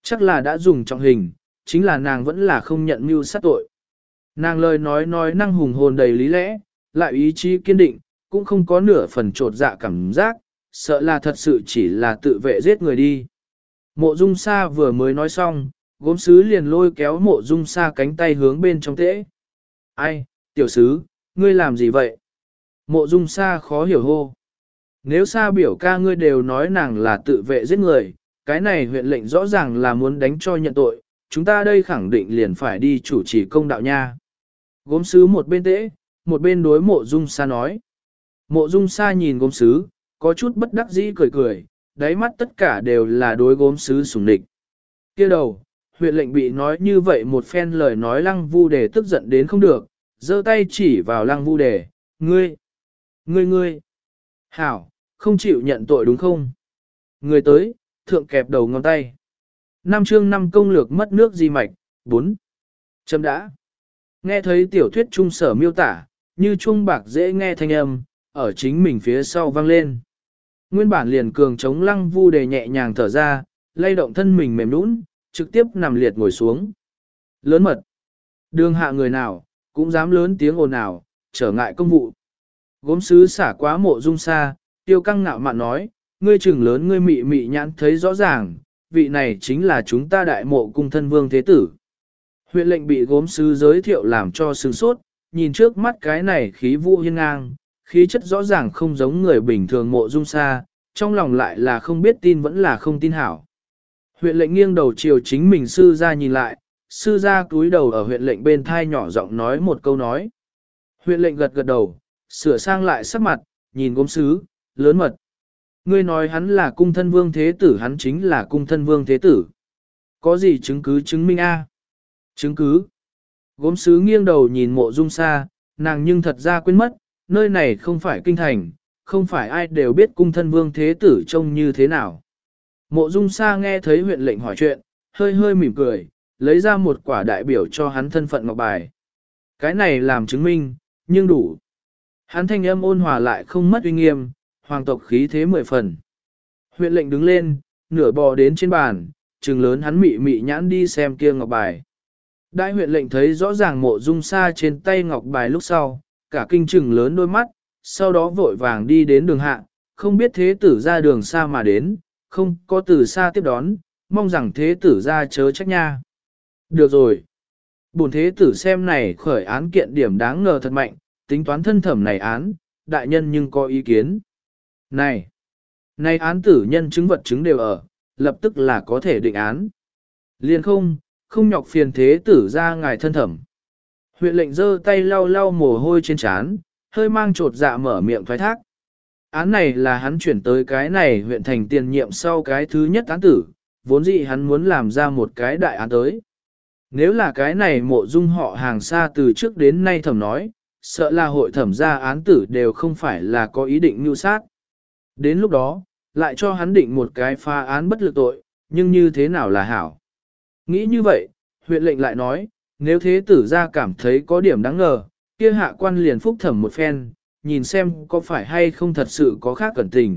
Chắc là đã dùng trọng hình, chính là nàng vẫn là không nhận mưu sát tội. Nàng lời nói nói năng hùng hồn đầy lý lẽ, lại ý chí kiên định, cũng không có nửa phần trột dạ cảm giác, sợ là thật sự chỉ là tự vệ giết người đi. Mộ Dung Sa vừa mới nói xong, gốm sứ liền lôi kéo Mộ Dung Sa cánh tay hướng bên trong tễ. Ai, tiểu sứ, ngươi làm gì vậy? Mộ Dung Sa khó hiểu hô. Nếu Sa biểu ca ngươi đều nói nàng là tự vệ giết người, cái này huyện lệnh rõ ràng là muốn đánh cho nhận tội, chúng ta đây khẳng định liền phải đi chủ trì công đạo nha. Gốm sứ một bên tễ, một bên đối Mộ Dung Sa nói. Mộ Dung Sa nhìn gốm sứ, có chút bất đắc dĩ cười cười, đáy mắt tất cả đều là đối gốm sứ sủng địch. Kia đầu, huyện lệnh bị nói như vậy một phen lời nói Lăng Vu Đề tức giận đến không được, giơ tay chỉ vào Lăng Vu Đề, ngươi, ngươi ngươi, hảo, không chịu nhận tội đúng không? Người tới, thượng kẹp đầu ngón tay. Năm chương năm công lược mất nước di mạch, bốn. Chấm đã. Nghe thấy tiểu thuyết trung sở miêu tả, như chuông bạc dễ nghe thanh âm, ở chính mình phía sau vang lên. Nguyên bản liền cường chống Lăng Vu Đề nhẹ nhàng thở ra, lay động thân mình mềm nũng, trực tiếp nằm liệt ngồi xuống. Lớn mật. Đường hạ người nào, cũng dám lớn tiếng ồn ào, trở ngại công vụ. Gốm sứ xả quá Mộ Dung Sa, tiêu căng ngạo mạn nói, ngươi chừng lớn ngươi mị mị nhãn thấy rõ ràng, vị này chính là chúng ta đại mộ cung thân vương thế tử. Huyện lệnh bị gốm sứ giới thiệu làm cho sướng sốt, nhìn trước mắt cái này khí vũ hiên ngang, khí chất rõ ràng không giống người bình thường Mộ Dung Sa, trong lòng lại là không biết tin vẫn là không tin hảo. Huyện lệnh nghiêng đầu chiều chính mình sư ra nhìn lại, sư ra cúi đầu ở huyện lệnh bên thai nhỏ giọng nói một câu nói. Huyện lệnh gật gật đầu, sửa sang lại sắc mặt, nhìn gốm sứ, lớn mật. Ngươi nói hắn là cung thân vương thế tử, hắn chính là cung thân vương thế tử. Có gì chứng cứ chứng minh a? Chứng cứ. Gốm sứ nghiêng đầu nhìn Mộ Dung Sa, nàng nhưng thật ra quên mất, nơi này không phải kinh thành, không phải ai đều biết cung thân vương thế tử trông như thế nào. Mộ Dung Sa nghe thấy huyện lệnh hỏi chuyện, hơi hơi mỉm cười, lấy ra một quả đại biểu cho hắn thân phận ngọc bài. Cái này làm chứng minh, nhưng đủ. Hắn thanh âm ôn hòa lại không mất uy nghiêm, hoàng tộc khí thế mười phần. Huyện lệnh đứng lên, nửa bò đến trên bàn, trừng lớn hắn mị mị nhãn đi xem kia ngọc bài. Đại huyện lệnh thấy rõ ràng Mộ Dung Sa trên tay ngọc bài lúc sau, cả kinh trừng lớn đôi mắt, sau đó vội vàng đi đến đường hạ, không biết thế tử ra đường xa mà đến, không có từ xa tiếp đón, mong rằng thế tử ra chớ trách nha. Được rồi. Bổn thế tử xem này khởi án kiện điểm đáng ngờ thật mạnh, tính toán thân thẩm này án, đại nhân nhưng có ý kiến. Này! Này án tử nhân chứng vật chứng đều ở, lập tức là có thể định án. Liền không, không nhọc phiền thế tử ra ngài thân thẩm. Huyện lệnh giơ tay lau lau mồ hôi trên trán, hơi mang trột dạ mở miệng thoái thác. Án này là hắn chuyển tới cái này huyện thành tiền nhiệm sau cái thứ nhất án tử, vốn dĩ hắn muốn làm ra một cái đại án tới. Nếu là cái này Mộ Dung họ hàng xa từ trước đến nay thẩm nói, sợ là hội thẩm ra án tử đều không phải là có ý định mưu sát. Đến lúc đó, lại cho hắn định một cái pha án bất lực tội, nhưng như thế nào là hảo. Nghĩ như vậy, huyện lệnh lại nói, nếu thế tử ra cảm thấy có điểm đáng ngờ, kia hạ quan liền phúc thẩm một phen, nhìn xem có phải hay không thật sự có khác cẩn tình.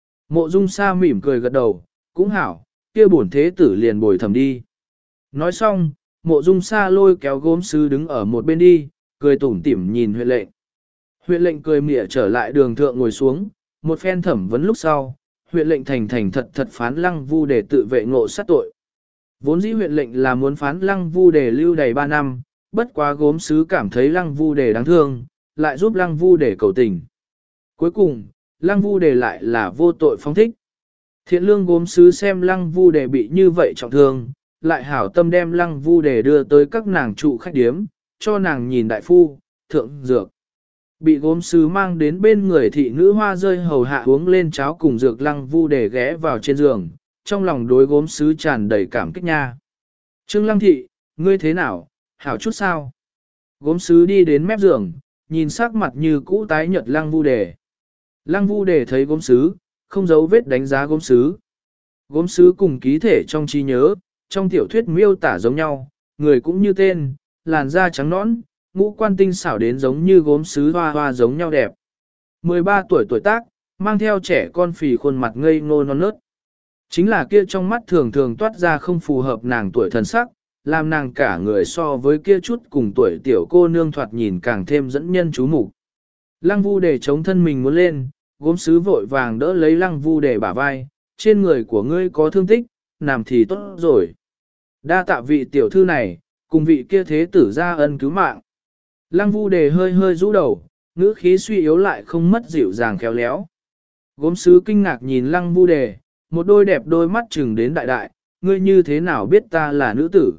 Mộ Dung Sa mỉm cười gật đầu, cũng hảo, kia bổn thế tử liền bồi thẩm đi. Nói xong, Mộ Dung Sa lôi kéo gốm sứ đứng ở một bên đi, cười tủm tỉm nhìn huyện lệnh. Huyện lệnh cười mỉa trở lại đường thượng ngồi xuống, một phen thẩm vấn lúc sau, huyện lệnh thành thành thật thật phán Lăng Vu để tự vệ ngộ sát tội. Vốn dĩ huyện lệnh là muốn phán Lăng Vu để lưu đầy ba năm, bất quá gốm sứ cảm thấy Lăng Vu để đáng thương, lại giúp Lăng Vu để cầu tình. Cuối cùng, Lăng Vu để lại là vô tội phóng thích. Thiện lương gốm sứ xem Lăng Vu để bị như vậy trọng thương, lại hảo tâm đem Lăng Vu để đưa tới các nàng trụ khách điếm, cho nàng nhìn đại phu, thượng dược. Bị gốm sứ mang đến bên người thị nữ hoa rơi hầu hạ uống lên cháo cùng dược Lăng Vu để ghé vào trên giường, trong lòng đối gốm sứ tràn đầy cảm kích nha. Trương Lăng thị, ngươi thế nào, hảo chút sao? Gốm sứ đi đến mép giường, nhìn sắc mặt như cũ tái nhợt Lăng Vu đề. Lăng Vu đề thấy gốm sứ, không giấu vết đánh giá gốm sứ. Gốm sứ cùng ký thể trong trí nhớ, trong tiểu thuyết miêu tả giống nhau, người cũng như tên, làn da trắng nõn, ngũ quan tinh xảo đến giống như gốm sứ hoa hoa giống nhau đẹp. mười ba tuổi tuổi tác, mang theo trẻ con phì khuôn mặt ngây ngô non nớt. Chính là kia trong mắt thường thường toát ra không phù hợp nàng tuổi thần sắc, làm nàng cả người so với kia chút cùng tuổi tiểu cô nương thoạt nhìn càng thêm dẫn nhân chú mục. Lăng Vu Đề chống thân mình muốn lên, gốm sứ vội vàng đỡ lấy Lăng Vu Đề bả vai, trên người của ngươi có thương tích, làm thì tốt rồi. Đa tạ vị tiểu thư này, cùng vị kia thế tử ra ân cứu mạng. Lăng Vu Đề hơi hơi rũ đầu, ngữ khí suy yếu lại không mất dịu dàng khéo léo. Gốm sứ kinh ngạc nhìn Lăng Vu Đề, một đôi đẹp đôi mắt chừng đến đại đại, ngươi như thế nào biết ta là nữ tử?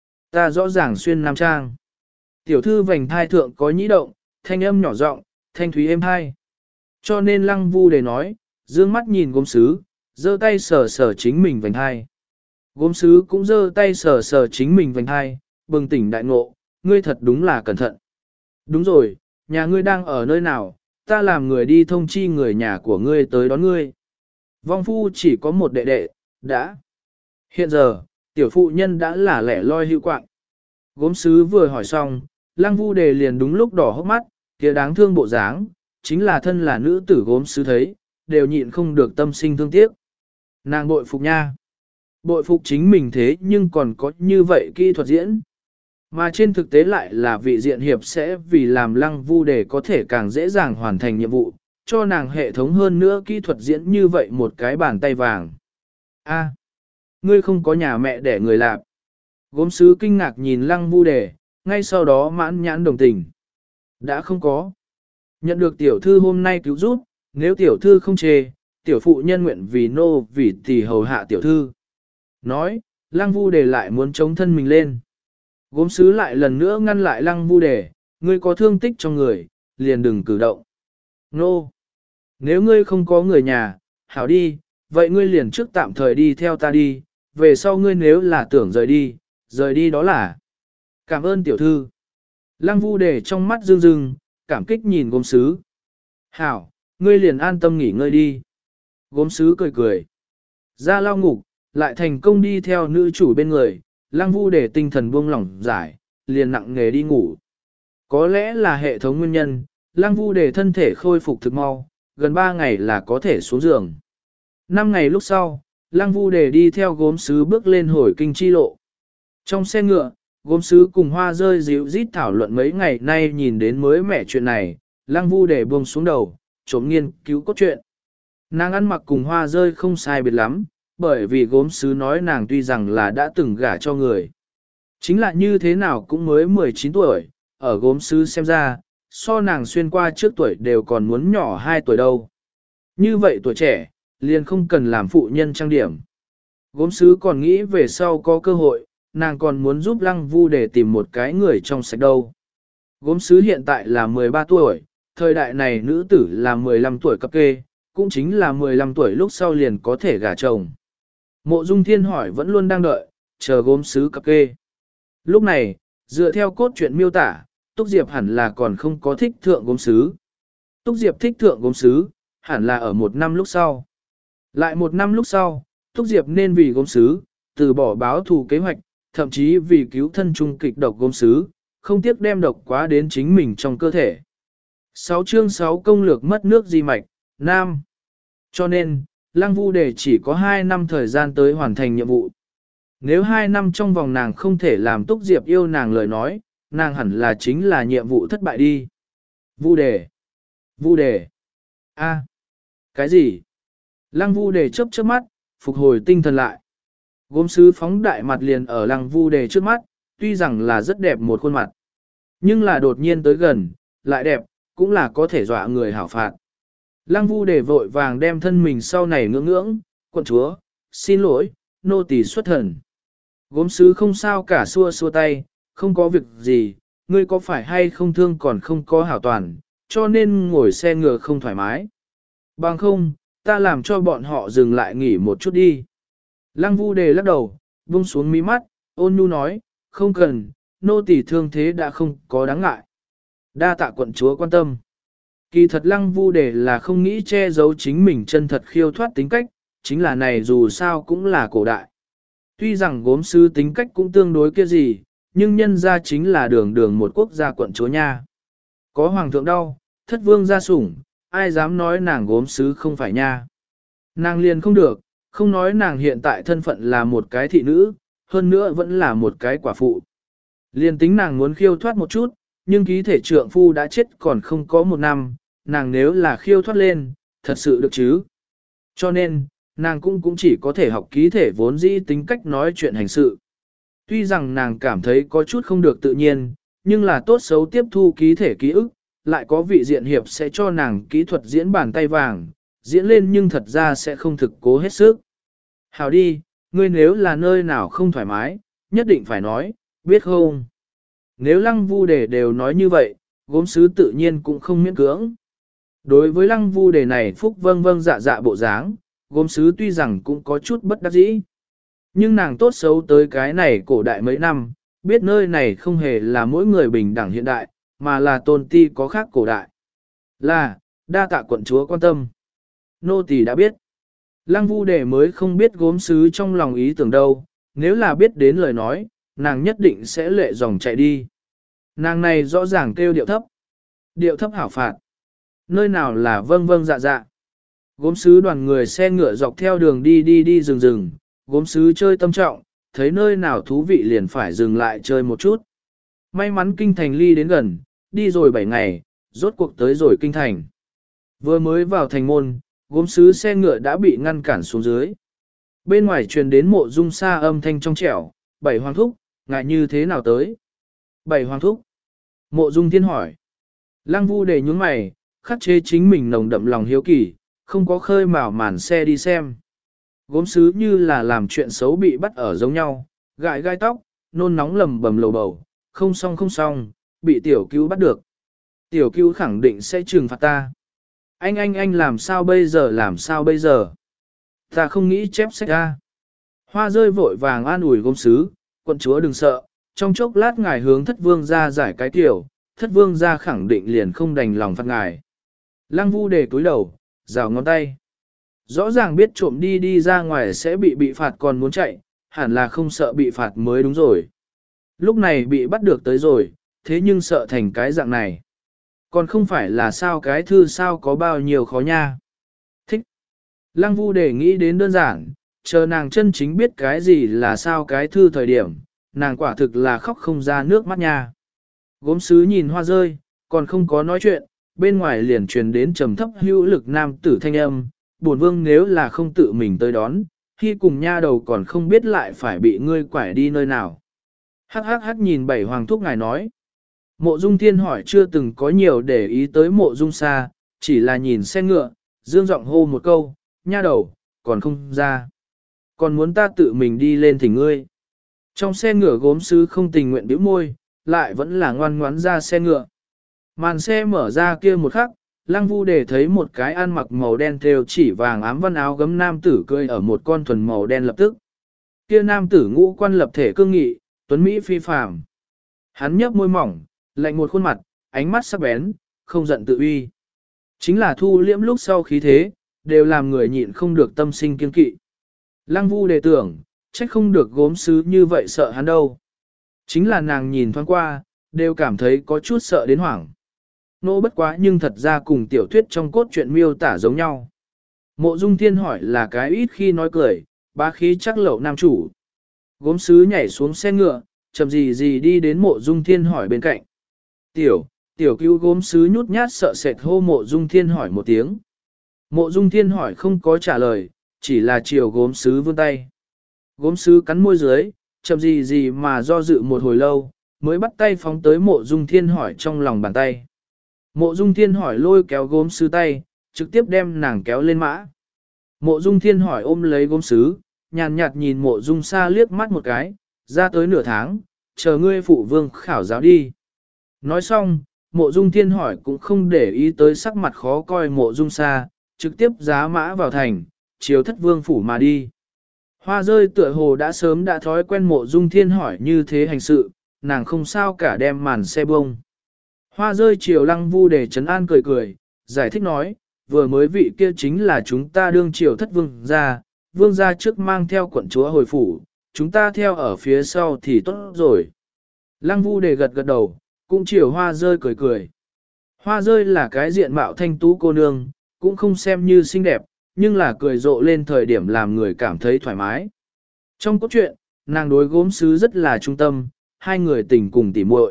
Ta rõ ràng xuyên nam trang. Tiểu thư vành thai thượng có nhĩ động, thanh âm nhỏ giọng, thanh thúy êm hai. Cho nên Lăng Vu Đề nói, dương mắt nhìn gốm sứ, giơ tay sờ sờ chính mình vành thai. Gốm sứ cũng giơ tay sờ sờ chính mình vành thai, bừng tỉnh đại ngộ, ngươi thật đúng là cẩn thận. Đúng rồi, nhà ngươi đang ở nơi nào, ta làm người đi thông chi người nhà của ngươi tới đón ngươi. Vong phu chỉ có một đệ đệ, đã. Hiện giờ, tiểu phụ nhân đã là lẻ loi hữu quạng. Gốm sứ vừa hỏi xong, Lăng Vu Đề liền đúng lúc đỏ hốc mắt, kia đáng thương bộ dáng, chính là thân là nữ tử gốm sứ thấy, đều nhịn không được tâm sinh thương tiếc. Nàng bội phục nha. Bội phục chính mình thế nhưng còn có như vậy kỹ thuật diễn. Mà trên thực tế lại là vị diện hiệp sẽ vì làm Lăng Vu Đề có thể càng dễ dàng hoàn thành nhiệm vụ, cho nàng hệ thống hơn nữa kỹ thuật diễn như vậy một cái bàn tay vàng. A, ngươi không có nhà mẹ để người lạp. Gốm sứ kinh ngạc nhìn Lăng Vu Đề, ngay sau đó mãn nhãn đồng tình. Đã không có. Nhận được tiểu thư hôm nay cứu giúp, nếu tiểu thư không chê, tiểu phụ nhân nguyện vì nô vì tỷ hầu hạ tiểu thư. Nói, Lăng Vu Đề lại muốn chống thân mình lên. Gốm sứ lại lần nữa ngăn lại Lăng Vu Đề, ngươi có thương tích trong người, liền đừng cử động. Nô! Nếu ngươi không có người nhà, hảo đi, vậy ngươi liền trước tạm thời đi theo ta đi, về sau ngươi nếu là tưởng rời đi, rời đi đó là. Cảm ơn tiểu thư. Lăng Vu Đề trong mắt rưng rưng, cảm kích nhìn gốm sứ. Hảo, ngươi liền an tâm nghỉ ngơi đi. Gốm sứ cười cười. Ra lao ngục, lại thành công đi theo nữ chủ bên người, Lăng Vu Đề tinh thần buông lỏng giải, liền nặng nghề đi ngủ. Có lẽ là hệ thống nguyên nhân, Lăng Vu Đề thân thể khôi phục thực mau, gần ba ngày là có thể xuống giường. năm ngày lúc sau, Lăng Vu Đề đi theo gốm sứ bước lên hồi kinh chi lộ. Trong xe ngựa, gốm sứ cùng hoa rơi dịu rít thảo luận mấy ngày nay nhìn đến mới mẻ chuyện này, Lăng Vu Đề buông xuống đầu, trộm nghiên cứu cốt truyện. Nàng ăn mặc cùng hoa rơi không sai biệt lắm, bởi vì gốm sứ nói nàng tuy rằng là đã từng gả cho người. Chính là như thế nào cũng mới mười chín tuổi, ở gốm sứ xem ra, so nàng xuyên qua trước tuổi đều còn muốn nhỏ hai tuổi đâu. Như vậy tuổi trẻ, liền không cần làm phụ nhân trang điểm. Gốm sứ còn nghĩ về sau có cơ hội, nàng còn muốn giúp Lăng Vu để tìm một cái người trong sạch đâu. Gốm sứ hiện tại là mười ba tuổi, thời đại này nữ tử là mười lăm tuổi cập kê, cũng chính là mười lăm tuổi lúc sau liền có thể gả chồng. Mộ Dung Thiên hỏi vẫn luôn đang đợi, chờ gốm sứ cập kê. Lúc này, dựa theo cốt truyện miêu tả, Túc Diệp hẳn là còn không có thích thượng gốm sứ. Túc Diệp thích thượng gốm sứ, hẳn là ở một năm lúc sau. Lại một năm lúc sau, Túc Diệp nên vì gốm sứ, từ bỏ báo thù kế hoạch, thậm chí vì cứu thân trung kịch độc gốm sứ, không tiếc đem độc quá đến chính mình trong cơ thể. sáu chương sáu công lược mất nước di mạch, Nam. Cho nên, Lăng Vu Đề chỉ có hai năm thời gian tới hoàn thành nhiệm vụ. Nếu hai năm trong vòng nàng không thể làm Túc Diệp yêu nàng lời nói, nàng hẳn là chính là nhiệm vụ thất bại đi. Vu Đề. Vu Đề. A. Cái gì? Lăng Vu Đề chớp chớp mắt, phục hồi tinh thần lại. Gốm sứ phóng đại mặt liền ở Lăng Vu Đề trước mắt, tuy rằng là rất đẹp một khuôn mặt. Nhưng là đột nhiên tới gần, lại đẹp, cũng là có thể dọa người hảo phạt. Lăng Vu Đề vội vàng đem thân mình sau này ngưỡng ngưỡng, quận chúa, xin lỗi, nô tỳ xuất thần. Gốm sứ không sao cả xua xua tay, không có việc gì, ngươi có phải hay không thương còn không có hảo toàn, cho nên ngồi xe ngựa không thoải mái. Bằng không, ta làm cho bọn họ dừng lại nghỉ một chút đi. Lăng Vu Đề lắc đầu, buông xuống mí mắt, ôn nhu nói, không cần, nô tỳ thương thế đã không có đáng ngại. Đa tạ quận chúa quan tâm. Kỳ thật Lăng Vu Đề là không nghĩ che giấu chính mình chân thật khiêu thoát tính cách, chính là này dù sao cũng là cổ đại. Tuy rằng gốm sứ tính cách cũng tương đối kia gì, nhưng nhân ra chính là đường đường một quốc gia quận chúa nha. Có hoàng thượng đau, thất vương gia sủng, ai dám nói nàng gốm sứ không phải nha. Nàng liền không được, không nói nàng hiện tại thân phận là một cái thị nữ, hơn nữa vẫn là một cái quả phụ. Liên tính nàng muốn khiêu thoát một chút, nhưng ký thể trượng phu đã chết còn không có một năm, nàng nếu là khiêu thoát lên, thật sự được chứ. Cho nên, nàng cũng cũng chỉ có thể học ký thể vốn dĩ tính cách nói chuyện hành sự. Tuy rằng nàng cảm thấy có chút không được tự nhiên, nhưng là tốt xấu tiếp thu ký thể ký ức, lại có vị diện hiệp sẽ cho nàng kỹ thuật diễn bàn tay vàng, diễn lên nhưng thật ra sẽ không thực cố hết sức. Hào đi, ngươi nếu là nơi nào không thoải mái, nhất định phải nói, biết không? Nếu lăng vu đề đều nói như vậy, gốm sứ tự nhiên cũng không miễn cưỡng. Đối với lăng vu đề này phúc vâng vâng dạ dạ bộ dáng, gốm sứ tuy rằng cũng có chút bất đắc dĩ. Nhưng nàng tốt xấu tới cái này cổ đại mấy năm, biết nơi này không hề là mỗi người bình đẳng hiện đại, mà là tôn ti có khác cổ đại. Là, đa tạ quận chúa quan tâm. Nô tỳ đã biết. Lăng vu đề mới không biết gốm sứ trong lòng ý tưởng đâu, nếu là biết đến lời nói, nàng nhất định sẽ lệ dòng chạy đi. Nàng này rõ ràng kêu điệu thấp. Điệu thấp hảo phạt. Nơi nào là vâng vâng dạ dạ. Gốm sứ đoàn người xe ngựa dọc theo đường đi đi đi rừng rừng, gốm sứ chơi tâm trọng, thấy nơi nào thú vị liền phải dừng lại chơi một chút. May mắn kinh thành ly đến gần, đi rồi bảy ngày, rốt cuộc tới rồi kinh thành. Vừa mới vào thành môn, gốm sứ xe ngựa đã bị ngăn cản xuống dưới. Bên ngoài truyền đến mộ dung sa âm thanh trong trẻo, bảy hoàng thúc, ngại như thế nào tới? Bảy hoàng thúc. Mộ dung thiên hỏi. Lăng vu đề nhúng mày, khắc chế chính mình nồng đậm lòng hiếu kỳ, không có khơi mào màn xe đi xem. Gốm sứ như là làm chuyện xấu bị bắt ở giống nhau, gãi gai tóc, nôn nóng lầm bầm lầu bầu, không xong không xong, bị tiểu cứu bắt được. Tiểu cứu khẳng định sẽ trừng phạt ta. Anh anh anh làm sao bây giờ làm sao bây giờ? Ta không nghĩ chép sách ra. Hoa rơi vội vàng an ủi gốm sứ, quận chúa đừng sợ, trong chốc lát ngài hướng thất vương ra giải cái tiểu, thất vương ra phẳng định liền không đành lòng phạt ngài. Lăng vu đề cúi đầu, rào ngón tay. Rõ ràng biết trộm đi đi ra ngoài sẽ bị bị phạt còn muốn chạy, hẳn là không sợ bị phạt mới đúng rồi. Lúc này bị bắt được tới rồi, thế nhưng sợ thành cái dạng này. Còn không phải là sao cái thư sao có bao nhiêu khó nha. Thích. Lăng vu đề nghĩ đến đơn giản, chờ nàng chân chính biết cái gì là sao cái thư thời điểm, nàng quả thực là khóc không ra nước mắt nha. Gốm sứ nhìn hoa rơi, còn không có nói chuyện, bên ngoài liền truyền đến trầm thấp hữu lực nam tử thanh âm, bổn vương nếu là không tự mình tới đón, khi cùng nha đầu còn không biết lại phải bị ngươi quải đi nơi nào. Hắc hắc hắc nhìn bảy hoàng thúc ngài nói. Mộ dung thiên hỏi chưa từng có nhiều để ý tới mộ dung xa, chỉ là nhìn xe ngựa, dương giọng hô một câu, nha đầu, còn không ra. Còn muốn ta tự mình đi lên thỉnh ngươi. Trong xe ngựa gốm sứ không tình nguyện bĩu môi, lại vẫn là ngoan ngoãn ra xe ngựa. Màn xe mở ra kia một khắc, Lăng Vu Đề thấy một cái ăn mặc màu đen thêu chỉ vàng ám văn áo gấm nam tử cười ở một con thuần màu đen lập tức. Kia nam tử ngũ quan lập thể cương nghị, tuấn Mỹ phi phàm. Hắn nhấp môi mỏng, lạnh một khuôn mặt, ánh mắt sắc bén, không giận tự uy. Chính là thu liễm lúc sau khí thế, đều làm người nhịn không được tâm sinh kiên kỵ. Lăng Vu Đề tưởng, trách không được gốm sứ như vậy sợ hắn đâu. Chính là nàng nhìn thoáng qua, đều cảm thấy có chút sợ đến hoảng. Nô bất quá nhưng thật ra cùng tiểu thuyết trong cốt truyện miêu tả giống nhau. Mộ Dung Thiên hỏi là cái ít khi nói cười, bá khí chắc lậu nam chủ. Gốm sứ nhảy xuống xe ngựa, chậm gì gì đi đến mộ Dung Thiên hỏi bên cạnh. Tiểu, tiểu cứu gốm sứ nhút nhát sợ sệt hô mộ Dung Thiên hỏi một tiếng. Mộ Dung Thiên hỏi không có trả lời, chỉ là chiều gốm sứ vươn tay. Gốm sứ cắn môi dưới, chậm gì gì mà do dự một hồi lâu, mới bắt tay phóng tới mộ Dung Thiên hỏi trong lòng bàn tay. Mộ Dung Thiên hỏi lôi kéo gốm sứ tay, trực tiếp đem nàng kéo lên mã. Mộ Dung Thiên hỏi ôm lấy gốm sứ, nhàn nhạt nhìn mộ Dung Sa liếc mắt một cái, ra tới nửa tháng, chờ ngươi phụ vương khảo giáo đi. Nói xong, mộ Dung Thiên hỏi cũng không để ý tới sắc mặt khó coi mộ Dung Sa, trực tiếp giá mã vào thành, chiều thất vương phủ mà đi. Hoa rơi tựa hồ đã sớm đã thói quen mộ Dung Thiên hỏi như thế hành sự, nàng không sao cả đem màn xe bông. Hoa rơi chiều Lăng Vu để trấn an cười cười, giải thích nói, vừa mới vị kia chính là chúng ta đương triều thất vương gia, vương gia trước mang theo quận chúa hồi phủ, chúng ta theo ở phía sau thì tốt rồi. Lăng Vu để gật gật đầu, cũng chiều hoa rơi cười cười. Hoa rơi là cái diện mạo thanh tú cô nương, cũng không xem như xinh đẹp, nhưng là cười rộ lên thời điểm làm người cảm thấy thoải mái. Trong cốt truyện, nàng đối gốm sứ rất là trung tâm, hai người tình cùng tỉ muội.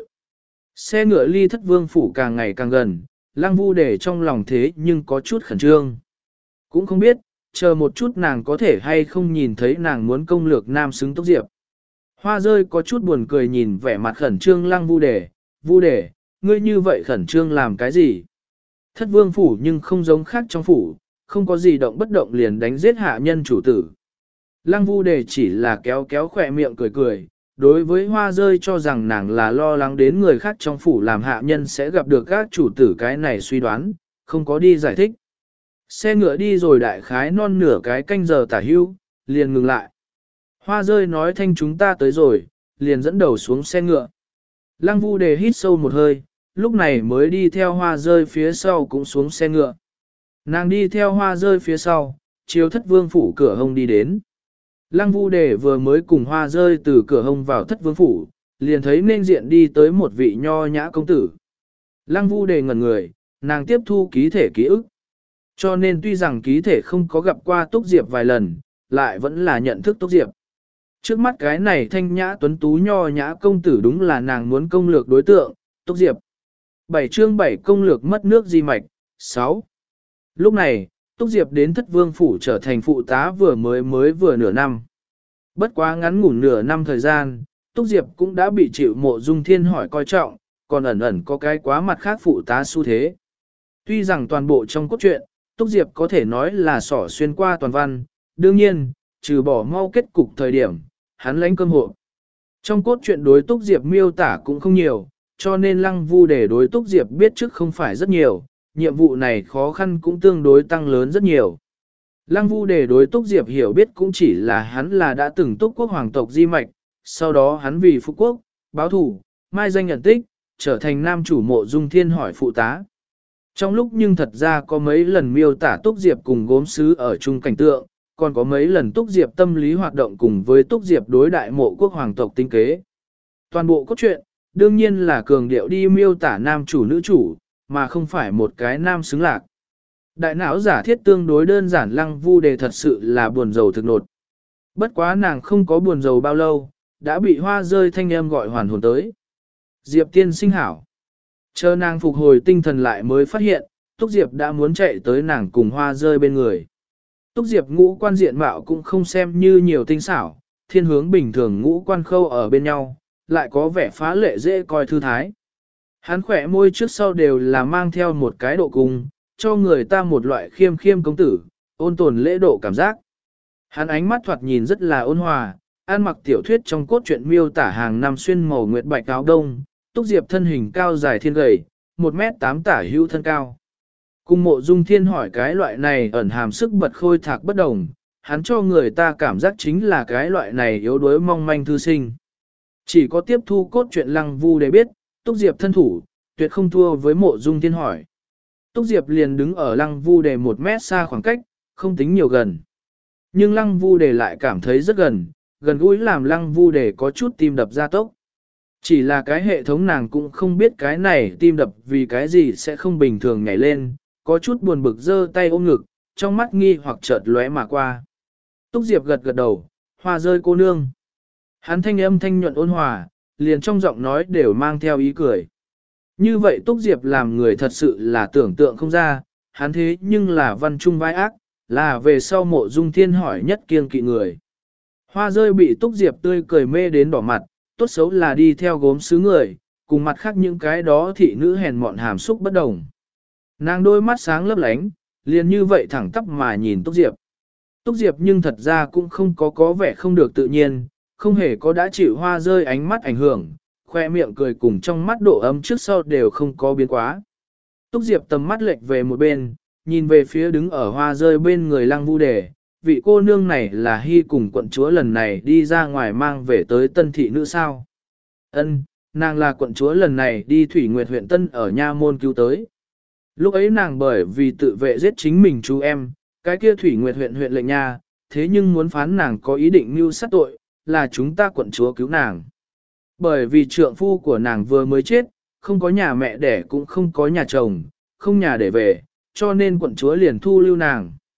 Xe ngựa ly thất vương phủ càng ngày càng gần, Lăng Vu để trong lòng thế nhưng có chút khẩn trương. Cũng không biết, chờ một chút nàng có thể hay không nhìn thấy nàng muốn công lược nam xứng Túc Diệp. Hoa rơi có chút buồn cười nhìn vẻ mặt khẩn trương Lăng Vu để, Vu để, ngươi như vậy khẩn trương làm cái gì? Thất vương phủ nhưng không giống khác trong phủ, không có gì động bất động liền đánh giết hạ nhân chủ tử. Lăng Vu đề chỉ là kéo kéo khỏe miệng cười cười, đối với hoa rơi cho rằng nàng là lo lắng đến người khác trong phủ làm hạ nhân sẽ gặp được các chủ tử cái này suy đoán, không có đi giải thích. Xe ngựa đi rồi đại khái non nửa cái canh giờ tả hưu, liền ngừng lại. Hoa rơi nói thanh chúng ta tới rồi, liền dẫn đầu xuống xe ngựa. Lăng Vu đề hít sâu một hơi, lúc này mới đi theo hoa rơi phía sau cũng xuống xe ngựa. Nàng đi theo hoa rơi phía sau, chiếu thất vương phủ cửa hông đi đến. Lăng Vu đề vừa mới cùng hoa rơi từ cửa hông vào thất vương phủ, liền thấy nên diện đi tới một vị nho nhã công tử. Lăng Vu đề ngẩn người, nàng tiếp thu ký thể ký ức. Cho nên tuy rằng ký thể không có gặp qua Túc Diệp vài lần, lại vẫn là nhận thức Túc Diệp. Trước mắt cái này thanh nhã tuấn tú nho nhã công tử đúng là nàng muốn công lược đối tượng, Túc Diệp. Bảy chương bảy công lược mất nước di mạch, sáu. Lúc này, Túc Diệp đến thất vương phủ trở thành phụ tá vừa mới mới vừa nửa năm. Bất quá ngắn ngủn nửa năm thời gian, Túc Diệp cũng đã bị chịu Mộ Dung Thiên hỏi coi trọng, còn ẩn ẩn có cái quá mặt khác phụ tá xu thế. Tuy rằng toàn bộ trong cốt truyện, Túc Diệp có thể nói là sỏ xuyên qua toàn văn, đương nhiên, trừ bỏ mau kết cục thời điểm, hắn lãnh cơm hộ. Trong cốt truyện đối Túc Diệp miêu tả cũng không nhiều, cho nên Lăng Vu để đối Túc Diệp biết trước không phải rất nhiều, nhiệm vụ này khó khăn cũng tương đối tăng lớn rất nhiều. Lăng Vu để đối Túc Diệp hiểu biết cũng chỉ là hắn là đã từng Túc quốc hoàng tộc di mạch, sau đó hắn vì Phú quốc, báo thủ, mai danh nhận tích, trở thành nam chủ Mộ Dung Thiên hỏi phụ tá. Trong lúc nhưng thật ra có mấy lần miêu tả Túc Diệp cùng gốm sứ ở chung cảnh tượng, còn có mấy lần Túc Diệp tâm lý hoạt động cùng với Túc Diệp đối đại mộ quốc hoàng tộc tinh kế. Toàn bộ cốt truyện, đương nhiên là cường điệu đi miêu tả nam chủ nữ chủ, mà không phải một cái nam xứng lạc. Đại não giả thiết tương đối đơn giản Lăng Vu đề thật sự là buồn rầu thực nột. Bất quá nàng không có buồn rầu bao lâu, đã bị hoa rơi thanh âm gọi hoàn hồn tới. Diệp tiên sinh hảo. Chờ nàng phục hồi tinh thần lại mới phát hiện, Túc Diệp đã muốn chạy tới nàng cùng hoa rơi bên người. Túc Diệp ngũ quan diện mạo cũng không xem như nhiều tinh xảo, thiên hướng bình thường ngũ quan khâu ở bên nhau, lại có vẻ phá lệ dễ coi thư thái. Hắn khỏe môi trước sau đều là mang theo một cái độ cung, cho người ta một loại khiêm khiêm công tử, ôn tồn lễ độ cảm giác. Hắn ánh mắt thoạt nhìn rất là ôn hòa, ăn mặc tiểu thuyết trong cốt truyện miêu tả hàng năm xuyên màu nguyệt bạch áo đông, Túc Diệp thân hình cao dài thiên gầy, một mét tám tả hữu thân cao. Cùng Mộ Dung Thiên hỏi cái loại này ẩn hàm sức bật khôi thạc bất đồng, hắn cho người ta cảm giác chính là cái loại này yếu đuối mong manh thư sinh. Chỉ có tiếp thu cốt truyện Lăng Vu để biết, Túc Diệp thân thủ, tuyệt không thua với Mộ Dung Thiên hỏi. Túc Diệp liền đứng ở Lăng Vu đề một mét xa khoảng cách, không tính nhiều gần. Nhưng Lăng Vu đề lại cảm thấy rất gần, gần gũi làm Lăng Vu đề có chút tim đập ra tốc. Chỉ là cái hệ thống nàng cũng không biết cái này tim đập vì cái gì sẽ không bình thường nhảy lên, có chút buồn bực giơ tay ôm ngực, trong mắt nghi hoặc chợt lóe mà qua. Túc Diệp gật gật đầu, hoa rơi cô nương. Hắn thanh âm thanh nhuận ôn hòa, liền trong giọng nói đều mang theo ý cười. Như vậy Túc Diệp làm người thật sự là tưởng tượng không ra, hắn thế nhưng là văn trung vai ác, là về sau Mộ Dung Thiên hỏi nhất kiêng kỵ người. Hoa rơi bị Túc Diệp tươi cười mê đến đỏ mặt, tốt xấu là đi theo gốm sứ người, cùng mặt khác những cái đó thị nữ hèn mọn hàm xúc bất đồng. Nàng đôi mắt sáng lấp lánh, liền như vậy thẳng tắp mà nhìn Túc Diệp. Túc Diệp nhưng thật ra cũng không có có vẻ không được tự nhiên, không hề có đã chịu hoa rơi ánh mắt ảnh hưởng, khoe miệng cười cùng trong mắt độ ấm trước sau đều không có biến quá. Túc Diệp tầm mắt lệch về một bên, nhìn về phía đứng ở hoa rơi bên người Lăng Vu đề, vị cô nương này là Hy cùng quận chúa lần này đi ra ngoài mang về tới tân thị nữ sao. Ân, nàng là quận chúa lần này đi Thủy Nguyệt huyện Tân ở Nha Môn cứu tới. Lúc ấy nàng bởi vì tự vệ giết chính mình chú em, cái kia Thủy Nguyệt huyện huyện lệnh nha, thế nhưng muốn phán nàng có ý định mưu sát tội, là chúng ta quận chúa cứu nàng. Bởi vì trượng phu của nàng vừa mới chết, không có nhà mẹ đẻ cũng không có nhà chồng, không nhà để về, cho nên quận chúa liền thu lưu nàng.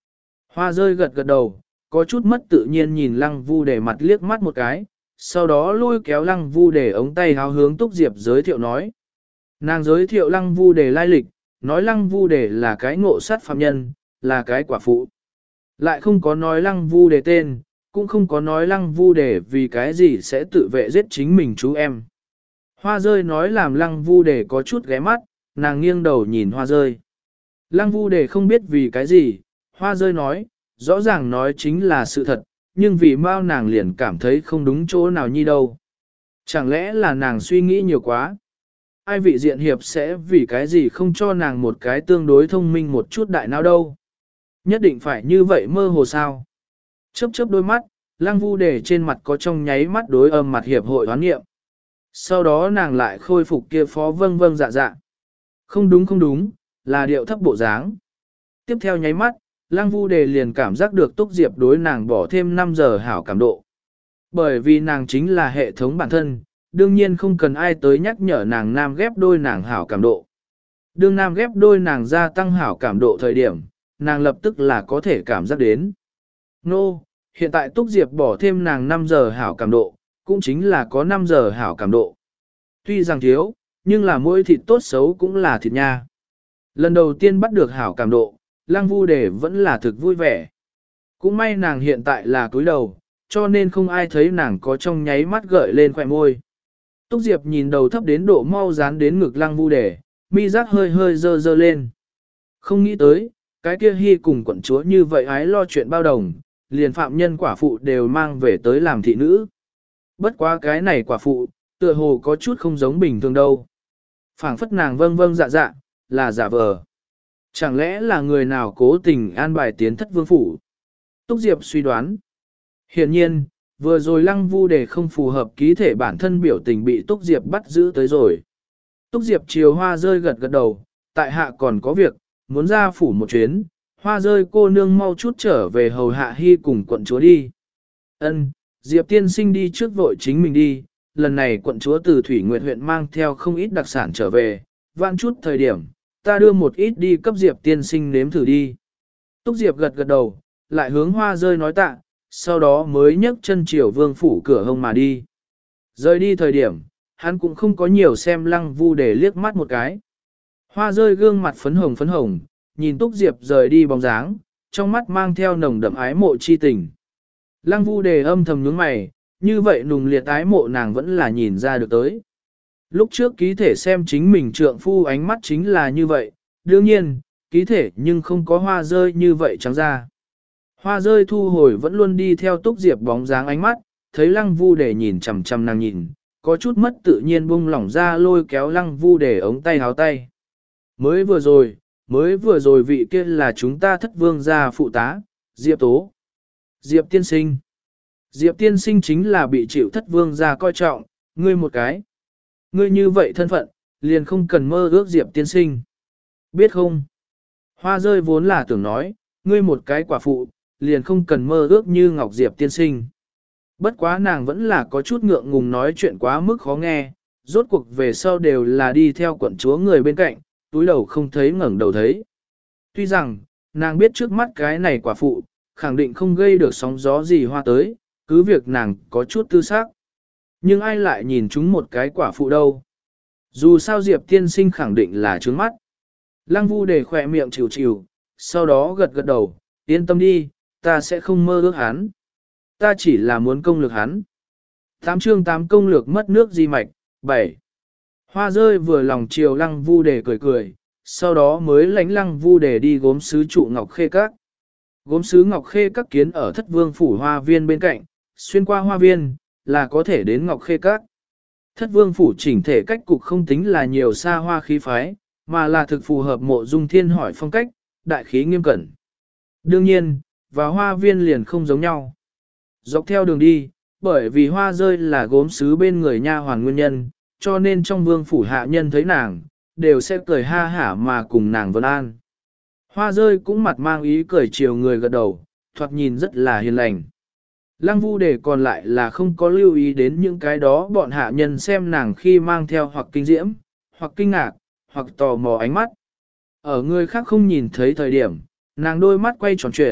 Hoa rơi gật gật đầu, có chút mất tự nhiên nhìn lăng vu để mặt liếc mắt một cái, sau đó lôi kéo lăng vu để ống tay háo hướng Túc Diệp giới thiệu nói. Nàng giới thiệu lăng vu để lai lịch, nói lăng vu để là cái ngộ sát phạm nhân, là cái quả phụ. Lại không có nói lăng vu để tên, cũng không có nói lăng vu để vì cái gì sẽ tự vệ giết chính mình chú em. Hoa rơi nói làm lăng vu để có chút ghé mắt, nàng nghiêng đầu nhìn hoa rơi. Lăng vu để không biết vì cái gì, hoa rơi nói, rõ ràng nói chính là sự thật, nhưng vì mau nàng liền cảm thấy không đúng chỗ nào nhi đâu. Chẳng lẽ là nàng suy nghĩ nhiều quá? Ai vị diện hiệp sẽ vì cái gì không cho nàng một cái tương đối thông minh một chút đại não đâu? Nhất định phải như vậy mơ hồ sao? Chớp chớp đôi mắt, lăng vu để trên mặt có trong nháy mắt đối âm mặt hiệp hội hoán nghiệm. Sau đó nàng lại khôi phục kia phó vâng vâng dạ dạ. Không đúng không đúng, là điệu thấp bộ dáng. Tiếp theo nháy mắt, lăng vu đề liền cảm giác được Túc Diệp đối nàng bỏ thêm năm giờ hảo cảm độ. Bởi vì nàng chính là hệ thống bản thân, đương nhiên không cần ai tới nhắc nhở nàng nam ghép đôi nàng hảo cảm độ. Đương nam ghép đôi nàng gia tăng hảo cảm độ thời điểm, nàng lập tức là có thể cảm giác đến. Nô, no, hiện tại Túc Diệp bỏ thêm nàng năm giờ hảo cảm độ, cũng chính là có năm giờ hảo cảm độ. Tuy rằng thiếu, nhưng là mỗi thịt tốt xấu cũng là thịt nha. Lần đầu tiên bắt được hảo cảm độ, lăng vu đề vẫn là thực vui vẻ. Cũng may nàng hiện tại là cúi đầu, cho nên không ai thấy nàng có trong nháy mắt gợi lên khỏe môi. Túc Diệp nhìn đầu thấp đến độ mau dán đến ngực lăng vu đề, mi giác hơi hơi dơ dơ lên. Không nghĩ tới, cái kia hy cùng quận chúa như vậy ái lo chuyện bao đồng, liền phạm nhân quả phụ đều mang về tới làm thị nữ. Bất quá cái này quả phụ, tựa hồ có chút không giống bình thường đâu. Phảng phất nàng vâng vâng dạ dạ, là giả vờ. Chẳng lẽ là người nào cố tình an bài tiến thất vương phủ? Túc Diệp suy đoán. Hiển nhiên, vừa rồi lăng vu để không phù hợp ký thể bản thân biểu tình bị Túc Diệp bắt giữ tới rồi. Túc Diệp chiều hoa rơi gật gật đầu, tại hạ còn có việc, muốn ra phủ một chuyến, hoa rơi cô nương mau chút trở về hầu hạ hy cùng quận chúa đi. Ân, Diệp tiên sinh đi trước vội chính mình đi, lần này quận chúa từ Thủy Nguyệt huyện mang theo không ít đặc sản trở về, vãn chút thời điểm, ta đưa một ít đi cấp Diệp tiên sinh nếm thử đi. Túc Diệp gật gật đầu, lại hướng hoa rơi nói tạ, sau đó mới nhấc chân chiều vương phủ cửa hông mà đi. Rời đi thời điểm, hắn cũng không có nhiều xem lăng vu để liếc mắt một cái. Hoa rơi gương mặt phấn hồng phấn hồng, nhìn Túc Diệp rời đi bóng dáng, trong mắt mang theo nồng đậm ái mộ chi tình. Lăng vu đề âm thầm nhướng mày, như vậy nùng liệt ái mộ nàng vẫn là nhìn ra được tới. Lúc trước ký thể xem chính mình trượng phu ánh mắt chính là như vậy, đương nhiên, ký thể nhưng không có hoa rơi như vậy trắng ra. Hoa rơi thu hồi vẫn luôn đi theo Túc Diệp bóng dáng ánh mắt, thấy lăng vu để nhìn chằm chằm nàng nhìn, có chút mất tự nhiên bung lỏng ra lôi kéo lăng vu để ống tay háo tay. Mới vừa rồi, mới vừa rồi vị kia là chúng ta thất vương gia phụ tá, Diệp Tố. Diệp tiên sinh. Diệp tiên sinh chính là bị chịu thất vương gia coi trọng, ngươi một cái. Ngươi như vậy thân phận, liền không cần mơ ước Diệp tiên sinh. Biết không? Hoa rơi vốn là tưởng nói, ngươi một cái quả phụ, liền không cần mơ ước như Ngọc Diệp tiên sinh. Bất quá nàng vẫn là có chút ngượng ngùng nói chuyện quá mức khó nghe, rốt cuộc về sau đều là đi theo quận chúa người bên cạnh, túi đầu không thấy ngẩng đầu thấy. Tuy rằng, nàng biết trước mắt cái này quả phụ, khẳng định không gây được sóng gió gì hoa tới, cứ việc nàng có chút tư xác. Nhưng ai lại nhìn chúng một cái quả phụ đâu. Dù sao Diệp tiên sinh khẳng định là trướng mắt. Lăng vu để khỏe miệng chịu chịu, sau đó gật gật đầu, yên tâm đi, ta sẽ không mơ ước hắn. Ta chỉ là muốn công lược hắn. Tám chương tám công lược mất nước di mạch, bảy. Hoa rơi vừa lòng chiều lăng vu để cười cười, sau đó mới lánh lăng vu để đi gốm sứ trụ Ngọc Khê Các. Gốm sứ Ngọc Khê Các kiến ở thất vương phủ hoa viên bên cạnh, xuyên qua hoa viên, là có thể đến Ngọc Khê Các. Thất vương phủ chỉnh thể cách cục không tính là nhiều xa hoa khí phái, mà là thực phù hợp mộ dung thiên hỏi phong cách, đại khí nghiêm cẩn. Đương nhiên, vào hoa viên liền không giống nhau. Dọc theo đường đi, bởi vì hoa rơi là gốm sứ bên người nha hoàn nguyên nhân, cho nên trong vương phủ hạ nhân thấy nàng, đều sẽ cười ha hả mà cùng nàng vân an. Hoa rơi cũng mặt mang ý cười chiều người gật đầu, thoạt nhìn rất là hiền lành. Lăng vu để còn lại là không có lưu ý đến những cái đó bọn hạ nhân xem nàng khi mang theo hoặc kinh diễm, hoặc kinh ngạc, hoặc tò mò ánh mắt. Ở người khác không nhìn thấy thời điểm, nàng đôi mắt quay tròn chuyển,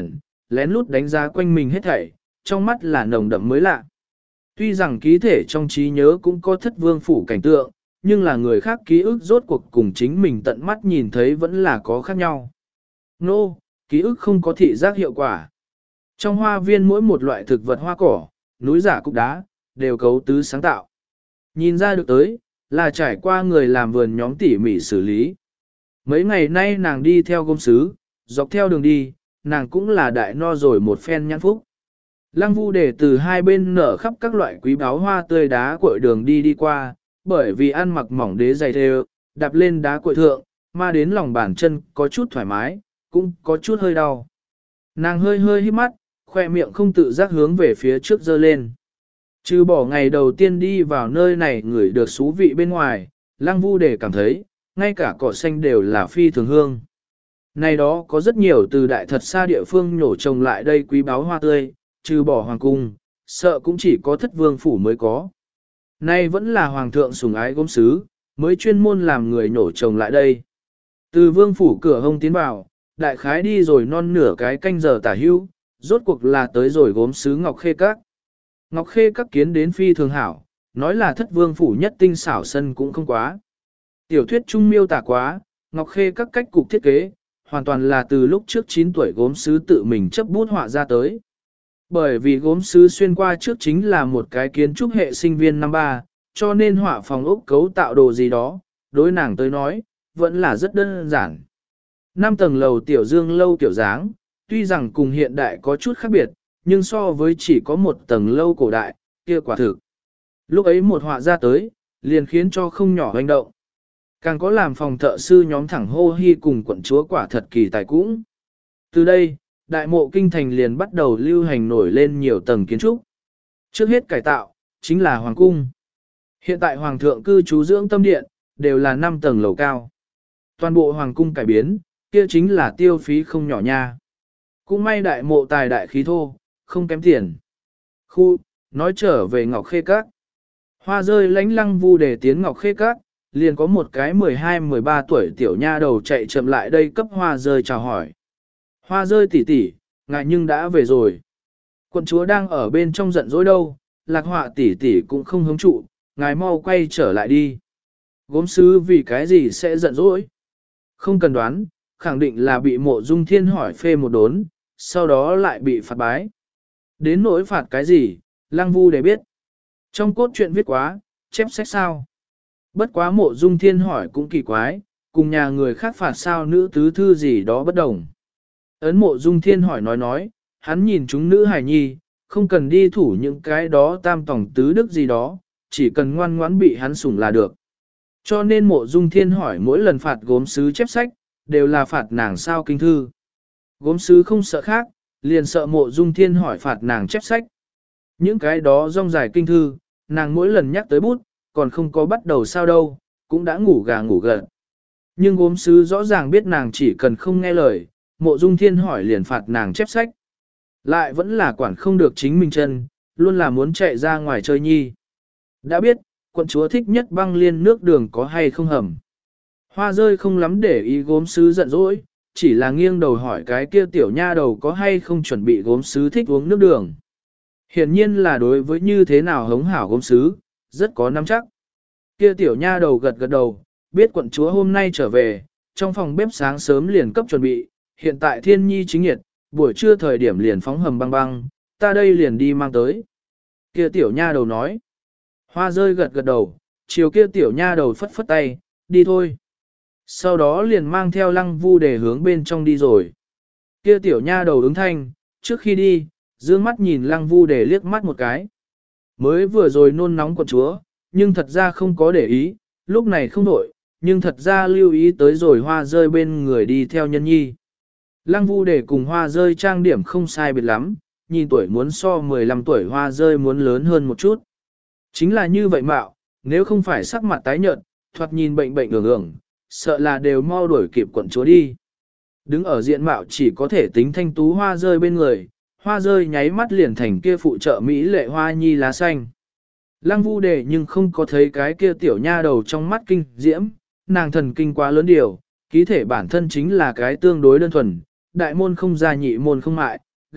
lén lút đánh giá quanh mình hết thảy, trong mắt là nồng đậm mới lạ. Tuy rằng ký thể trong trí nhớ cũng có thất vương phủ cảnh tượng, nhưng là người khác ký ức rốt cuộc cùng chính mình tận mắt nhìn thấy vẫn là có khác nhau. Nô, no, ký ức không có thị giác hiệu quả. Trong hoa viên mỗi một loại thực vật hoa cỏ, núi giả cục đá, đều cấu tứ sáng tạo. Nhìn ra được tới, là trải qua người làm vườn nhóm tỉ mỉ xử lý. Mấy ngày nay nàng đi theo gốm sứ, dọc theo đường đi, nàng cũng là đại no rồi một phen nhãn phúc. Lăng Vu để từ hai bên nở khắp các loại quý báu hoa tươi đá cội đường đi đi qua, bởi vì ăn mặc mỏng đế dày thêu, đạp lên đá cội thượng, mà đến lòng bàn chân có chút thoải mái, cũng có chút hơi đau. Nàng hơi hơi hít mắt, khoe miệng không tự giác hướng về phía trước dơ lên. Trừ bỏ ngày đầu tiên đi vào nơi này ngửi được xú vị bên ngoài, Lăng Vu để cảm thấy, ngay cả cỏ xanh đều là phi thường hương. Này đó có rất nhiều từ đại thật xa địa phương nhổ trồng lại đây quý báu hoa tươi, trừ bỏ hoàng cung, sợ cũng chỉ có thất vương phủ mới có. Nay vẫn là hoàng thượng sủng ái gốm sứ, mới chuyên môn làm người nhổ trồng lại đây. Từ vương phủ cửa hông tiến vào, đại khái đi rồi non nửa cái canh giờ tả hưu, rốt cuộc là tới rồi gốm sứ Ngọc Khê Các. Ngọc Khê Các kiến đến phi thường hảo, nói là thất vương phủ nhất tinh xảo sân cũng không quá. Tiểu thuyết trung miêu tả quá, Ngọc Khê Các cách cục thiết kế, hoàn toàn là từ lúc trước chín tuổi gốm sứ tự mình chấp bút họa ra tới. Bởi vì gốm sứ xuyên qua trước chính là một cái kiến trúc hệ sinh viên năm ba, cho nên họa phòng ốc cấu tạo đồ gì đó, đối nàng tới nói, vẫn là rất đơn giản. Năm tầng lầu tiểu dương lâu kiểu dáng, tuy rằng cùng hiện đại có chút khác biệt, nhưng so với chỉ có một tầng lâu cổ đại, kia quả thực. Lúc ấy một họa ra tới, liền khiến cho không nhỏ hoành động. Càng có làm phòng thợ sư nhóm thẳng hô hi cùng quận chúa quả thật kỳ tài cũng. Từ đây, đại mộ kinh thành liền bắt đầu lưu hành nổi lên nhiều tầng kiến trúc. Trước hết cải tạo, chính là hoàng cung. Hiện tại hoàng thượng cư trú dưỡng tâm điện, đều là năm tầng lầu cao. Toàn bộ hoàng cung cải biến, kia chính là tiêu phí không nhỏ nha. Cũng may đại mộ tài đại khí thô, không kém tiền. Khu, nói trở về Ngọc Khê Các. Hoa rơi lánh Lăng Vu để tiến Ngọc Khê Các, liền có một cái mười hai mười ba tuổi tiểu nha đầu chạy chậm lại đây cấp hoa rơi chào hỏi. Hoa rơi tỷ tỷ, ngại nhưng đã về rồi. Quận chúa đang ở bên trong giận dỗi đâu, lạc họa tỷ tỷ cũng không hứng trụ, ngài mau quay trở lại đi. Gốm sứ vì cái gì sẽ giận dỗi? Không cần đoán, khẳng định là bị mộ dung thiên hỏi phê một đốn, sau đó lại bị phạt bái. Đến nỗi phạt cái gì, Lăng Vu để biết. Trong cốt truyện viết quá, chép sách sao. Bất quá mộ dung thiên hỏi cũng kỳ quái, cùng nhà người khác phạt sao nữ tứ thư gì đó bất đồng. Ấn mộ dung thiên hỏi nói nói, hắn nhìn chúng nữ hài nhi, không cần đi thủ những cái đó tam tổng tứ đức gì đó, chỉ cần ngoan ngoãn bị hắn sủng là được. Cho nên mộ dung thiên hỏi mỗi lần phạt gốm sứ chép sách, đều là phạt nàng sao kinh thư. Gốm sứ không sợ khác, liền sợ mộ dung thiên hỏi phạt nàng chép sách. Những cái đó rong dài kinh thư, nàng mỗi lần nhắc tới bút, còn không có bắt đầu sao đâu, cũng đã ngủ gà ngủ gật. Nhưng gốm sứ rõ ràng biết nàng chỉ cần không nghe lời, mộ dung thiên hỏi liền phạt nàng chép sách. Lại vẫn là quản không được chính mình chân, luôn là muốn chạy ra ngoài chơi nhi. Đã biết, quận chúa thích nhất băng liên nước đường có hay không hầm. Hoa rơi không lắm để ý gốm sứ giận dỗi, chỉ là nghiêng đầu hỏi cái kia tiểu nha đầu có hay không chuẩn bị gốm sứ thích uống nước đường. Hiển nhiên là đối với như thế nào hống hảo gốm sứ, rất có nắm chắc. Kia tiểu nha đầu gật gật đầu, biết quận chúa hôm nay trở về, trong phòng bếp sáng sớm liền cấp chuẩn bị, hiện tại thiên nhi chính nhiệt, buổi trưa thời điểm liền phóng hầm băng băng, ta đây liền đi mang tới. Kia tiểu nha đầu nói. Hoa rơi gật gật đầu, chiều kia tiểu nha đầu phất phất tay, đi thôi. Sau đó liền mang theo Lăng Vu để hướng bên trong đi rồi. Kia tiểu nha đầu ứng thanh, trước khi đi, dương mắt nhìn Lăng Vu để liếc mắt một cái. Mới vừa rồi nôn nóng quận chúa, nhưng thật ra không có để ý, lúc này không đổi, nhưng thật ra lưu ý tới rồi hoa rơi bên người đi theo nhân nhi. Lăng Vu để cùng hoa rơi trang điểm không sai biệt lắm, nhìn tuổi muốn so mười lăm tuổi hoa rơi muốn lớn hơn một chút. Chính là như vậy mạo, nếu không phải sắc mặt tái nhợt, thoạt nhìn bệnh bệnh ưởng ưởng, sợ là đều mau đuổi kịp quận chúa đi. Đứng ở diện mạo chỉ có thể tính thanh tú hoa rơi bên người, hoa rơi nháy mắt liền thành kia phụ trợ Mỹ lệ hoa nhi lá xanh. Lăng Vu đề nhưng không có thấy cái kia tiểu nha đầu trong mắt kinh diễm, nàng thần kinh quá lớn điều, ký thể bản thân chính là cái tương đối đơn thuần, đại môn không gia nhị môn không mại,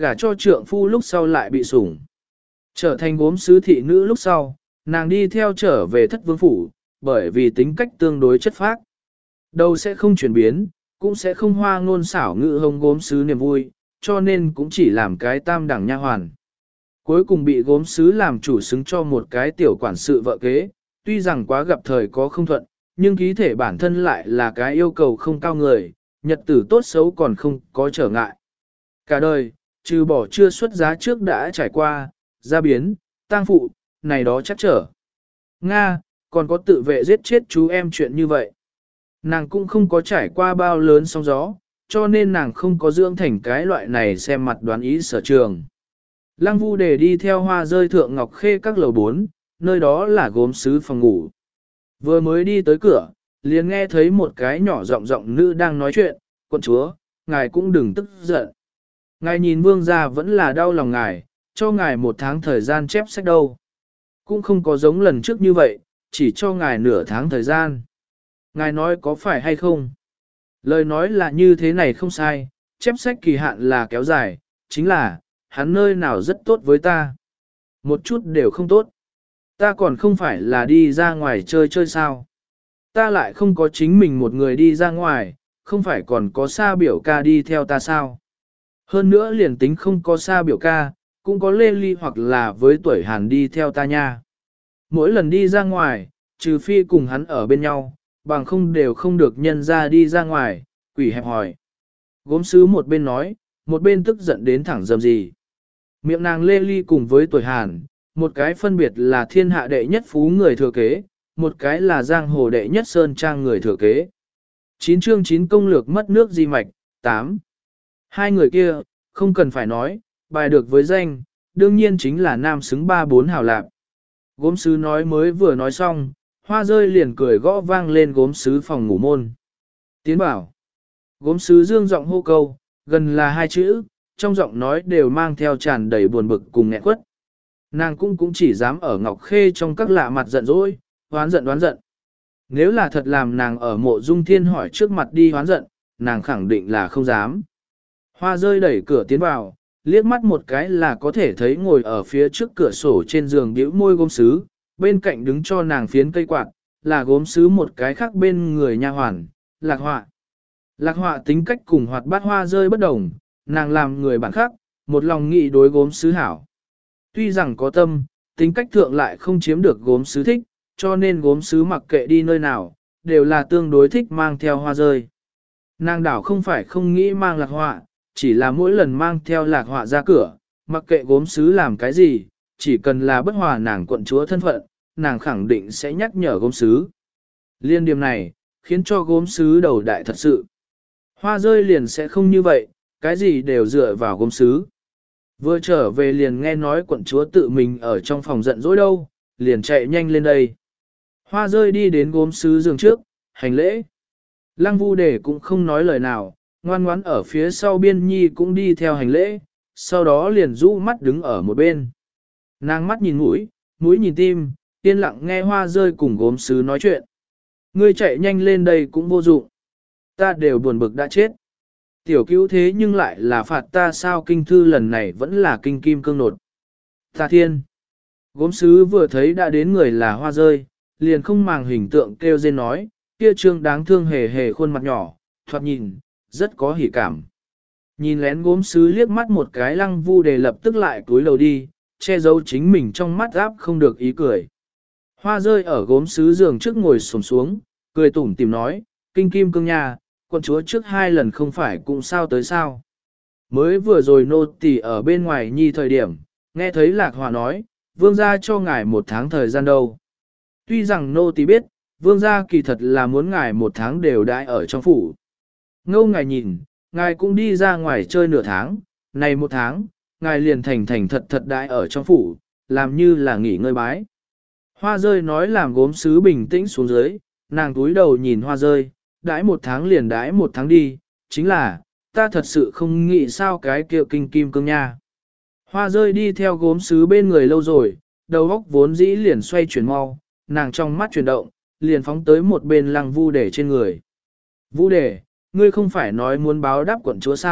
gả cho trượng phu lúc sau lại bị sủng. Trở thành gốm sứ thị nữ lúc sau, nàng đi theo trở về thất vương phủ, bởi vì tính cách tương đối chất phác. Đầu sẽ không chuyển biến, cũng sẽ không hoa ngôn xảo ngữ hông gốm sứ niềm vui, cho nên cũng chỉ làm cái tam đẳng nha hoàn. Cuối cùng bị gốm sứ làm chủ xứng cho một cái tiểu quản sự vợ kế, tuy rằng quá gặp thời có không thuận, nhưng ký thể bản thân lại là cái yêu cầu không cao người, nhật tử tốt xấu còn không có trở ngại. Cả đời, trừ bỏ chưa xuất giá trước đã trải qua, gia biến, tang phụ, này đó chắc trở. Nga, còn có tự vệ giết chết chú em chuyện như vậy. Nàng cũng không có trải qua bao lớn sóng gió, cho nên nàng không có dưỡng thành cái loại này xem mặt đoán ý sở trường. Lăng Vu Đề đi theo Hoa Rơi thượng Ngọc Khê các lầu bốn, nơi đó là gốm sứ phòng ngủ. Vừa mới đi tới cửa, liền nghe thấy một cái nhỏ giọng giọng nữ đang nói chuyện, quận chúa, ngài cũng đừng tức giận. Ngài nhìn vương gia vẫn là đau lòng ngài, cho ngài một tháng thời gian chép sách đâu. Cũng không có giống lần trước như vậy, chỉ cho ngài nửa tháng thời gian. Ngài nói có phải hay không? Lời nói là như thế này không sai, chép sách kỳ hạn là kéo dài, chính là, hắn nơi nào rất tốt với ta. Một chút đều không tốt. Ta còn không phải là đi ra ngoài chơi chơi sao. Ta lại không có chính mình một người đi ra ngoài, không phải còn có Sa biểu ca đi theo ta sao. Hơn nữa liền tính không có Sa biểu ca, cũng có Lê Ly hoặc là với tuổi Hàn đi theo ta nha. Mỗi lần đi ra ngoài, trừ phi cùng hắn ở bên nhau, bằng không đều không được nhân ra đi ra ngoài, quỷ hẹp hỏi. Gốm sứ một bên nói, một bên tức giận đến thẳng dầm gì. Miệng nàng Lê Ly cùng với tuổi Hàn, một cái phân biệt là thiên hạ đệ nhất phú người thừa kế, một cái là giang hồ đệ nhất sơn trang người thừa kế. Chín chương chín công lược mất nước di mạch, tám. Hai người kia, không cần phải nói, bài được với danh, đương nhiên chính là nam xứng ba bốn hào lạc. Gốm sứ nói mới vừa nói xong, Hoa Rơi liền cười gõ vang lên gốm sứ phòng ngủ môn. Tiến bảo. Gốm sứ dương giọng hô câu, gần là hai chữ, trong giọng nói đều mang theo tràn đầy buồn bực cùng nghẹn quất. Nàng cũng cũng chỉ dám ở Ngọc Khê trong các lạ mặt giận dỗi, hoán giận đoán giận. Nếu là thật làm nàng ở mộ dung thiên hỏi trước mặt đi hoán giận, nàng khẳng định là không dám. Hoa Rơi đẩy cửa tiến vào, liếc mắt một cái là có thể thấy ngồi ở phía trước cửa sổ trên giường bĩu môi gốm sứ, bên cạnh đứng cho nàng phiến cây quạt, là gốm sứ một cái khác bên người nha hoàn, Lạc Họa. Lạc Họa tính cách cùng hoạt bát Hoa Rơi bất đồng, nàng làm người bản khác, một lòng nghị đối gốm sứ hảo. Tuy rằng có tâm, tính cách thượng lại không chiếm được gốm sứ thích, cho nên gốm sứ mặc kệ đi nơi nào, đều là tương đối thích mang theo Hoa Rơi. Nàng đảo không phải không nghĩ mang Lạc Họa, chỉ là mỗi lần mang theo Lạc Họa ra cửa, mặc kệ gốm sứ làm cái gì, chỉ cần là bất hòa nàng quận chúa thân phận, nàng khẳng định sẽ nhắc nhở gốm sứ. Liên điểm này, khiến cho gốm sứ đầu đại thật sự. Hoa Rơi liền sẽ không như vậy, cái gì đều dựa vào gốm sứ. Vừa trở về liền nghe nói quận chúa tự mình ở trong phòng giận dỗi đâu, liền chạy nhanh lên đây. Hoa Rơi đi đến gốm sứ giường trước, hành lễ. Lăng Vu Đề cũng không nói lời nào, ngoan ngoãn ở phía sau Biên Nhi cũng đi theo hành lễ, sau đó liền rũ mắt đứng ở một bên. Nàng mắt nhìn mũi, mũi nhìn tim, yên lặng nghe Hoa Rơi cùng gốm sứ nói chuyện. Ngươi chạy nhanh lên đây cũng vô dụng. Ta đều buồn bực đã chết. Tiểu cứu thế nhưng lại là phạt ta sao kinh thư lần này vẫn là kinh kim cương nột. Ta thiên. Gốm sứ vừa thấy đã đến người là Hoa Rơi, liền không màng hình tượng kêu rên nói, kia trương đáng thương hề hề khuôn mặt nhỏ, thoạt nhìn, rất có hỉ cảm. Nhìn lén gốm sứ liếc mắt một cái Lăng Vu Đề lập tức lại túi lầu đi, che giấu chính mình trong mắt áp không được ý cười. Hoa Rơi ở gốm sứ giường trước ngồi xổm xuống, cười tủm tìm nói, kinh kim cương nhà, quận chúa trước hai lần không phải cũng sao tới sao. Mới vừa rồi nô tỳ ở bên ngoài nhi thời điểm, nghe thấy Lạc Họa nói, vương gia cho ngài một tháng thời gian đâu. Tuy rằng nô tỳ biết, vương gia kỳ thật là muốn ngài một tháng đều đãi ở trong phủ. Ngâu ngài nhìn, ngài cũng đi ra ngoài chơi nửa tháng, này một tháng, ngài liền thành thành thật thật đãi ở trong phủ, làm như là nghỉ ngơi bái. Hoa Rơi nói làm gốm sứ bình tĩnh xuống dưới, nàng túi đầu nhìn Hoa Rơi, đãi một tháng liền đãi một tháng đi, chính là, ta thật sự không nghĩ sao cái kiệu kinh kim cương nha. Hoa Rơi đi theo gốm sứ bên người lâu rồi, đầu óc vốn dĩ liền xoay chuyển mau, nàng trong mắt chuyển động, liền phóng tới một bên Lăng Vu Đề trên người. Vu Đề, ngươi không phải nói muốn báo đáp quận chúa sao,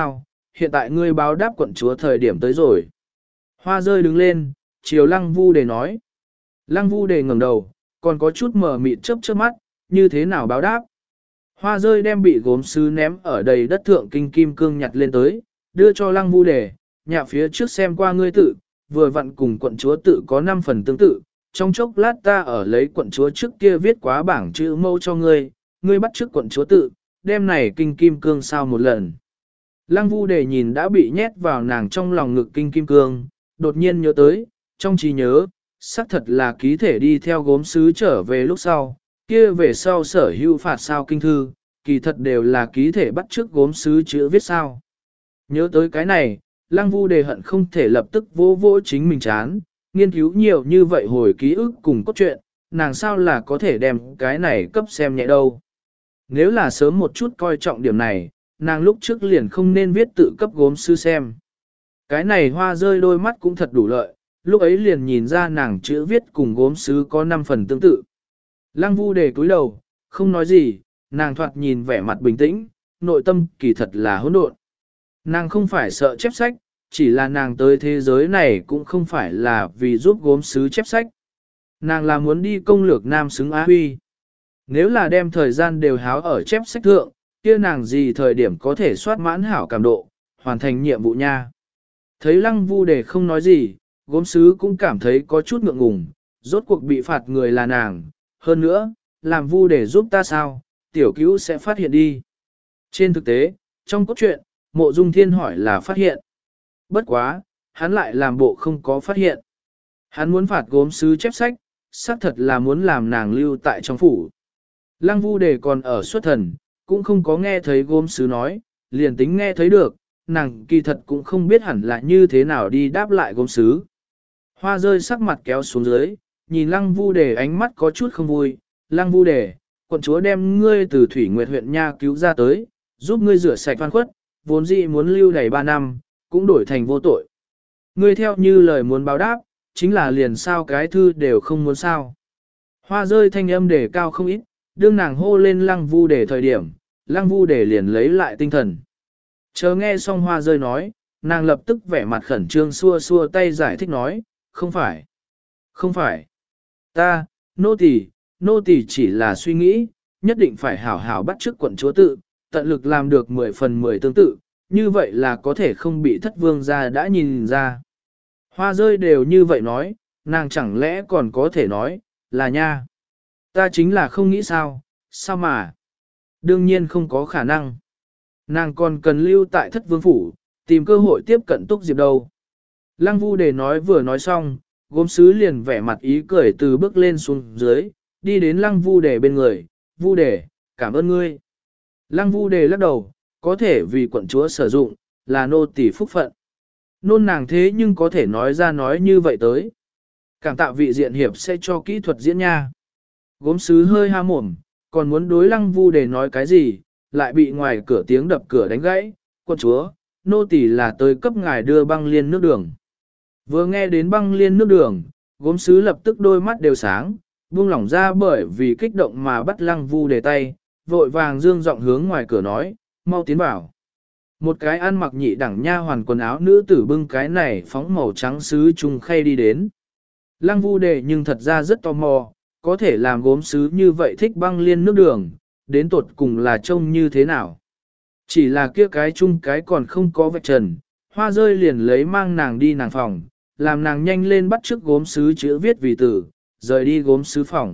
hiện tại ngươi báo đáp quận chúa thời điểm tới rồi. Hoa rơi đứng lên, chiều lăng vu đề nói. Lăng vu đề ngẩng đầu, còn có chút mờ mịt chớp chớp mắt, như thế nào báo đáp. Hoa rơi đem bị gốm sứ ném ở đầy đất thượng kinh kim cương nhặt lên tới, đưa cho lăng vu đề, nhạ phía trước xem qua ngươi tự, vừa vặn cùng quận chúa tự có năm phần tương tự, trong chốc lát ta ở lấy quận chúa trước kia viết quá bảng chữ mâu cho ngươi, ngươi bắt trước quận chúa tự, đem này kinh kim cương sao một lần. Lăng vu đề nhìn đã bị nhét vào nàng trong lòng ngực kinh kim cương, đột nhiên nhớ tới, trong trí nhớ, xác thật là ký thể đi theo gốm sứ trở về lúc sau, kia về sau sở hữu phạt sao kinh thư, kỳ thật đều là ký thể bắt trước gốm sứ chữ viết sao. Nhớ tới cái này, lăng vu đề hận không thể lập tức vô vô chính mình chán, nghiên cứu nhiều như vậy hồi ký ức cùng cốt truyện, nàng sao là có thể đem cái này cấp xem nhẹ đâu. Nếu là sớm một chút coi trọng điểm này, nàng lúc trước liền không nên viết tự cấp gốm sứ xem. Cái này hoa rơi đôi mắt cũng thật đủ lợi, lúc ấy liền nhìn ra nàng chữ viết cùng gốm sứ có năm phần tương tự. Lăng vu đề cúi đầu, không nói gì, nàng thoạt nhìn vẻ mặt bình tĩnh, nội tâm kỳ thật là hỗn độn. Nàng không phải sợ chép sách, chỉ là nàng tới thế giới này cũng không phải là vì giúp gốm sứ chép sách. Nàng là muốn đi công lược nam xứng Á Huy. Nếu là đem thời gian đều háo ở chép sách thượng, kia nàng gì thời điểm có thể soát mãn hảo cảm độ, hoàn thành nhiệm vụ nha. Thấy lăng vu đề không nói gì, gốm sứ cũng cảm thấy có chút ngượng ngùng, rốt cuộc bị phạt người là nàng. Hơn nữa, làm vu đề giúp ta sao, tiểu cứu sẽ phát hiện đi. Trên thực tế, trong cốt truyện, Mộ Dung Thiên hỏi là phát hiện. Bất quá, hắn lại làm bộ không có phát hiện. Hắn muốn phạt gốm sứ chép sách, xác thật là muốn làm nàng lưu tại trong phủ. Lăng vu đề còn ở xuất thần, cũng không có nghe thấy gốm sứ nói, liền tính nghe thấy được, nàng kỳ thật cũng không biết hẳn là như thế nào đi đáp lại gốm sứ. Hoa rơi sắc mặt kéo xuống dưới, nhìn lăng vu đề ánh mắt có chút không vui, lăng vu đề, quận chúa đem ngươi từ Thủy Nguyệt huyện nha cứu ra tới, giúp ngươi rửa sạch oan khuất, vốn dĩ muốn lưu đầy ba năm, cũng đổi thành vô tội. Ngươi theo như lời muốn báo đáp, chính là liền sao cái thư đều không muốn sao. Hoa rơi thanh âm đề cao không ít, đương nàng hô lên lăng vu đề thời điểm, lăng vu đề liền lấy lại tinh thần. Chờ nghe xong hoa rơi nói, nàng lập tức vẻ mặt khẩn trương xua xua tay giải thích nói, không phải, không phải, ta, nô tỳ, nô tỳ chỉ là suy nghĩ, nhất định phải hảo hảo bắt chước quận chúa tự, tận lực làm được mười phần mười tương tự, như vậy là có thể không bị thất vương gia đã nhìn ra. Hoa rơi đều như vậy nói, nàng chẳng lẽ còn có thể nói, là nha. Ta chính là không nghĩ sao, sao mà. Đương nhiên không có khả năng. Nàng còn cần lưu tại thất vương phủ, tìm cơ hội tiếp cận Túc Diệp đâu. Lăng vu đề nói vừa nói xong, gốm sứ liền vẻ mặt ý cười từ bước lên xuống dưới, đi đến lăng vu đề bên người, vu đề, cảm ơn ngươi. Lăng vu đề lắc đầu, có thể vì quận chúa sử dụng, là nô tỳ phúc phận. Nôn nàng thế nhưng có thể nói ra nói như vậy tới. Cảm tạ vị diện hiệp sẽ cho kỹ thuật diễn nha. Gốm sứ hơi ha mồm, còn muốn đối lăng vu đề nói cái gì, lại bị ngoài cửa tiếng đập cửa đánh gãy. Quận chúa, nô tỳ là tới cấp ngài đưa băng liên nước đường. Vừa nghe đến băng liên nước đường, gốm sứ lập tức đôi mắt đều sáng, buông lỏng ra bởi vì kích động mà bắt lăng vu đề tay, vội vàng dương giọng hướng ngoài cửa nói, mau tiến vào. Một cái ăn mặc nhị đẳng nha hoàn quần áo nữ tử bưng cái này phóng màu trắng sứ trùng khay đi đến. Lăng vu đề nhưng thật ra rất tò mò, có thể làm gốm sứ như vậy thích băng liên nước đường, đến tột cùng là trông như thế nào. Chỉ là kia cái chung cái còn không có vạch trần, hoa rơi liền lấy mang nàng đi nàng phòng, làm nàng nhanh lên bắt chước gốm sứ chữ viết vì tử, rời đi gốm sứ phòng.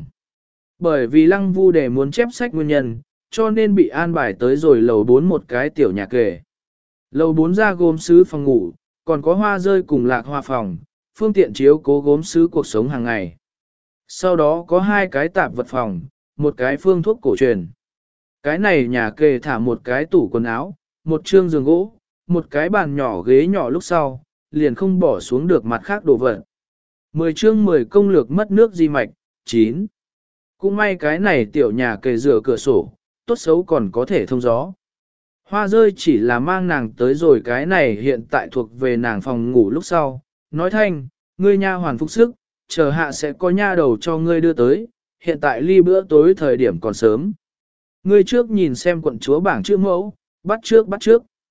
Bởi vì lăng vu đề muốn chép sách nguyên nhân, cho nên bị an bài tới rồi lầu bốn một cái tiểu nhà kề. Lầu bốn ra gốm sứ phòng ngủ, còn có hoa rơi cùng lạc hoa phòng, phương tiện chiếu cố gốm sứ cuộc sống hàng ngày. Sau đó có hai cái tạp vật phòng, một cái phương thuốc cổ truyền. Cái này nhà kề thả một cái tủ quần áo, một trương giường gỗ, một cái bàn nhỏ ghế nhỏ lúc sau, liền không bỏ xuống được mặt khác đồ vật. Mười chương mười công lược mất nước di mạch, chín. Cũng may cái này tiểu nhà kề rửa cửa sổ, tốt xấu còn có thể thông gió. Hoa rơi chỉ là mang nàng tới rồi cái này hiện tại thuộc về nàng phòng ngủ lúc sau. Nói thanh, ngươi nha hoàn phục sức, chờ hạ sẽ có nha đầu cho ngươi đưa tới, hiện tại ly bữa tối thời điểm còn sớm. Ngươi trước nhìn xem quận chúa bảng chữ mẫu, bắt trước bắt trước.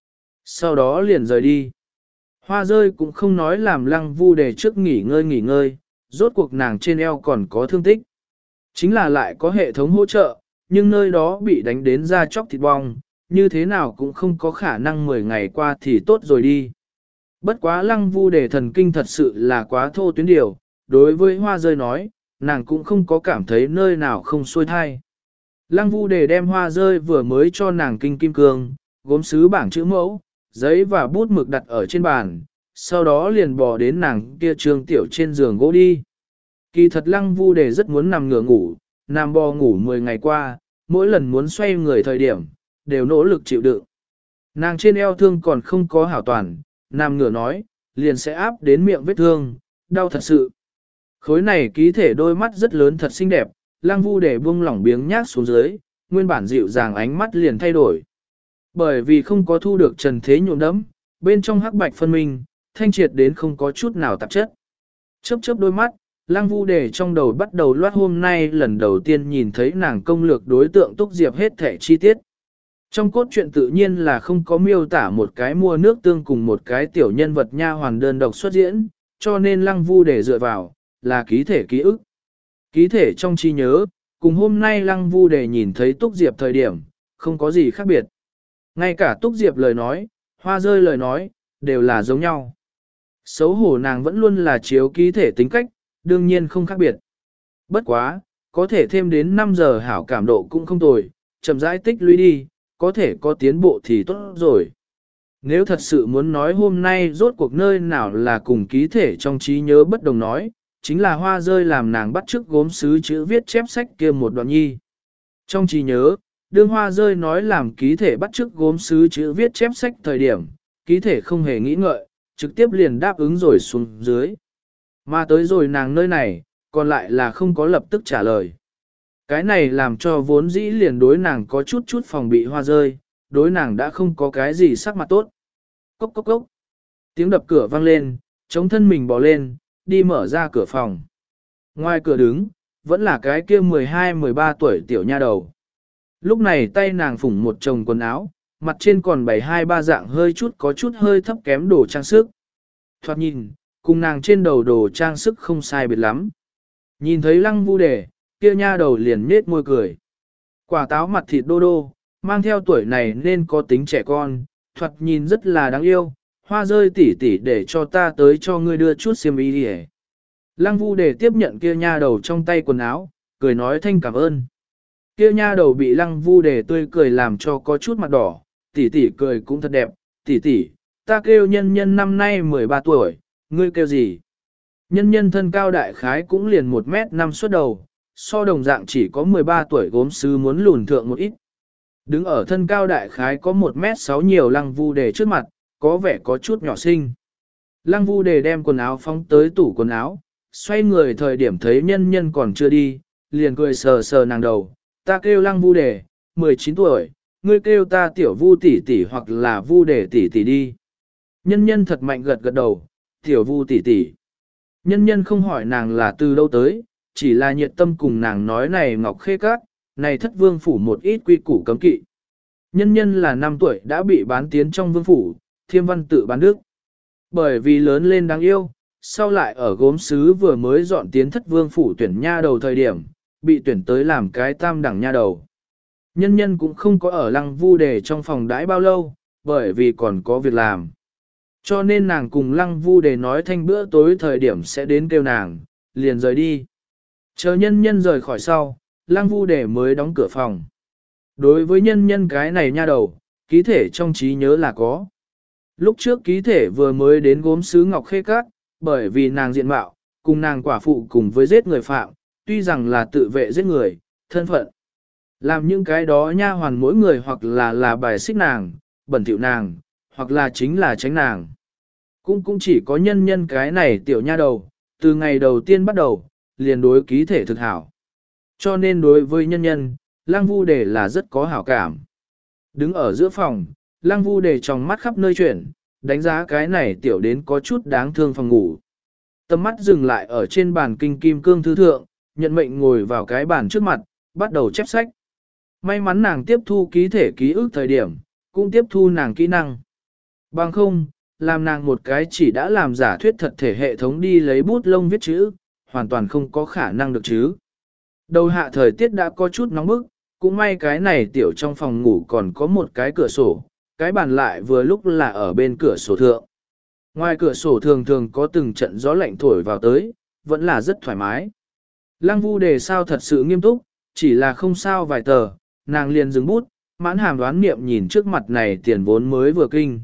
Sau đó liền rời đi. Hoa rơi cũng không nói làm lăng vu đề trước nghỉ ngơi nghỉ ngơi, rốt cuộc nàng trên eo còn có thương tích. Chính là lại có hệ thống hỗ trợ, nhưng nơi đó bị đánh đến da chóc thịt bong, như thế nào cũng không có khả năng mười ngày qua thì tốt rồi đi. Bất quá lăng vu đề thần kinh thật sự là quá thô tuyến điều, đối với hoa rơi nói, nàng cũng không có cảm thấy nơi nào không xuôi thai. Lăng vu đề đem hoa rơi vừa mới cho nàng kinh kim cương, gốm sứ bảng chữ mẫu, giấy và bút mực đặt ở trên bàn, sau đó liền bò đến nàng kia trường tiểu trên giường gỗ đi. Kỳ thật lăng vu đề rất muốn nằm ngửa ngủ, nằm bò ngủ mười ngày qua, mỗi lần muốn xoay người thời điểm, đều nỗ lực chịu đựng. Nàng trên eo thương còn không có hảo toàn, nằm ngửa nói, liền sẽ áp đến miệng vết thương, đau thật sự. Khối này ký thể đôi mắt rất lớn thật xinh đẹp, lăng vu đề buông lỏng biếng nhác xuống dưới, nguyên bản dịu dàng ánh mắt liền thay đổi. Bởi vì không có thu được trần thế nhuộm đẫm, bên trong hắc bạch phân minh, thanh triệt đến không có chút nào tạp chất. Chớp chớp đôi mắt, lăng vu đề trong đầu bắt đầu loát hôm nay lần đầu tiên nhìn thấy nàng công lược đối tượng Túc Diệp hết thể chi tiết. Trong cốt truyện tự nhiên là không có miêu tả một cái mua nước tương cùng một cái tiểu nhân vật nha hoàn đơn độc xuất diễn, cho nên lăng vu đề dựa vào, là ký thể ký ức. Ký thể trong trí nhớ, cùng hôm nay lăng vu đề nhìn thấy Túc Diệp thời điểm, không có gì khác biệt. Ngay cả Túc Diệp lời nói, hoa rơi lời nói, đều là giống nhau. Xấu hổ nàng vẫn luôn là chiếu ký thể tính cách, đương nhiên không khác biệt. Bất quá, có thể thêm đến năm giờ hảo cảm độ cũng không tồi, chậm rãi tích lũy đi, có thể có tiến bộ thì tốt rồi. Nếu thật sự muốn nói hôm nay rốt cuộc nơi nào là cùng ký thể trong trí nhớ bất đồng nói, chính là hoa rơi làm nàng bắt chước gốm sứ chữ viết chép sách kia một đoạn nhi. Trong trí nhớ, đương hoa rơi nói làm ký thể bắt chước gốm sứ chữ viết chép sách thời điểm, ký thể không hề nghĩ ngợi, trực tiếp liền đáp ứng rồi xuống dưới. Mà tới rồi nàng nơi này, còn lại là không có lập tức trả lời. Cái này làm cho vốn dĩ liền đối nàng có chút chút phòng bị hoa rơi, đối nàng đã không có cái gì sắc mặt tốt. Cốc cốc cốc. Tiếng đập cửa vang lên, chống thân mình bỏ lên, đi mở ra cửa phòng. Ngoài cửa đứng, vẫn là cái kia mười hai mười ba tuổi tiểu nha đầu. Lúc này tay nàng phủng một chồng quần áo, mặt trên còn bảy hai ba dạng hơi chút có chút hơi thấp kém đồ trang sức. Thoạt nhìn, cùng nàng trên đầu đồ trang sức không sai biệt lắm. Nhìn thấy lăng vu đề, kia nha đầu liền nết môi cười. Quả táo mặt thịt đô đô, mang theo tuổi này nên có tính trẻ con, thoạt nhìn rất là đáng yêu, hoa rơi tỉ tỉ để cho ta tới cho ngươi đưa chút xiêm y đi. Lăng vu đề tiếp nhận kia nha đầu trong tay quần áo, cười nói thanh cảm ơn. Kia nha đầu bị lăng vu đề tươi cười làm cho có chút mặt đỏ, tỉ tỉ cười cũng thật đẹp, tỉ tỉ, ta kêu nhân nhân năm nay mười ba tuổi, ngươi kêu gì? Nhân nhân thân cao đại khái cũng liền một mét năm suốt đầu, so đồng dạng chỉ có mười ba tuổi gốm sứ muốn lùn thượng một ít. Đứng ở thân cao đại khái có một mét sáu nhiều lăng vu đề trước mặt, có vẻ có chút nhỏ xinh. Lăng vu đề đem quần áo phóng tới tủ quần áo, xoay người thời điểm thấy nhân nhân còn chưa đi, liền cười sờ sờ nàng đầu, ta kêu lăng vu đề, mười chín tuổi, ngươi kêu ta tiểu vu tỷ tỷ hoặc là vu đề tỷ tỷ đi. Nhân nhân thật mạnh gật gật đầu, tiểu vu tỷ tỷ. Nhân nhân không hỏi nàng là từ đâu tới, chỉ là nhiệt tâm cùng nàng nói này ngọc khê cát, này thất vương phủ một ít quy củ cấm kỵ. Nhân nhân là năm tuổi đã bị bán tiến trong vương phủ, thiêm văn tự bán đức. Bởi vì lớn lên đáng yêu, sau lại ở gốm sứ vừa mới dọn tiến thất vương phủ tuyển nha đầu thời điểm, bị tuyển tới làm cái tam đẳng nha đầu. Nhân nhân cũng không có ở lăng vu đề trong phòng đãi bao lâu, bởi vì còn có việc làm. Cho nên nàng cùng lăng vu đề nói thanh bữa tối thời điểm sẽ đến kêu nàng, liền rời đi. Chờ nhân nhân rời khỏi sau, lăng vu đề mới đóng cửa phòng. Đối với nhân nhân cái này nha đầu, ký thể trong trí nhớ là có. Lúc trước ký thể vừa mới đến gốm sứ Ngọc Khê Cát, bởi vì nàng diện mạo, cùng nàng quả phụ cùng với giết người phạm, tuy rằng là tự vệ giết người, thân phận. Làm những cái đó nha hoàn mỗi người hoặc là là bài xích nàng, bẩn thỉu nàng, hoặc là chính là tránh nàng. Cũng cũng chỉ có nhân nhân cái này tiểu nha đầu, từ ngày đầu tiên bắt đầu, liền đối ký thể thực hảo. Cho nên đối với nhân nhân, Lăng Vu Đề là rất có hảo cảm. Đứng ở giữa phòng, Lăng Vu Đề trong mắt khắp nơi chuyển, đánh giá cái này tiểu đến có chút đáng thương phòng ngủ. Tầm mắt dừng lại ở trên bàn kinh kim cương thư thượng, nhận mệnh ngồi vào cái bàn trước mặt, bắt đầu chép sách. May mắn nàng tiếp thu ký thể ký ức thời điểm, cũng tiếp thu nàng kỹ năng. Bằng không, làm nàng một cái chỉ đã làm giả thuyết thật thể hệ thống đi lấy bút lông viết chữ, hoàn toàn không có khả năng được chứ. Đầu hạ thời tiết đã có chút nóng bức, cũng may cái này tiểu trong phòng ngủ còn có một cái cửa sổ, cái bàn lại vừa lúc là ở bên cửa sổ thượng. Ngoài cửa sổ thường thường có từng trận gió lạnh thổi vào tới, vẫn là rất thoải mái. Lăng Vu Đề sao thật sự nghiêm túc, chỉ là không sao vài tờ, nàng liền dừng bút, mãn hàm đoán niệm nhìn trước mặt này tiền vốn mới vừa kinh.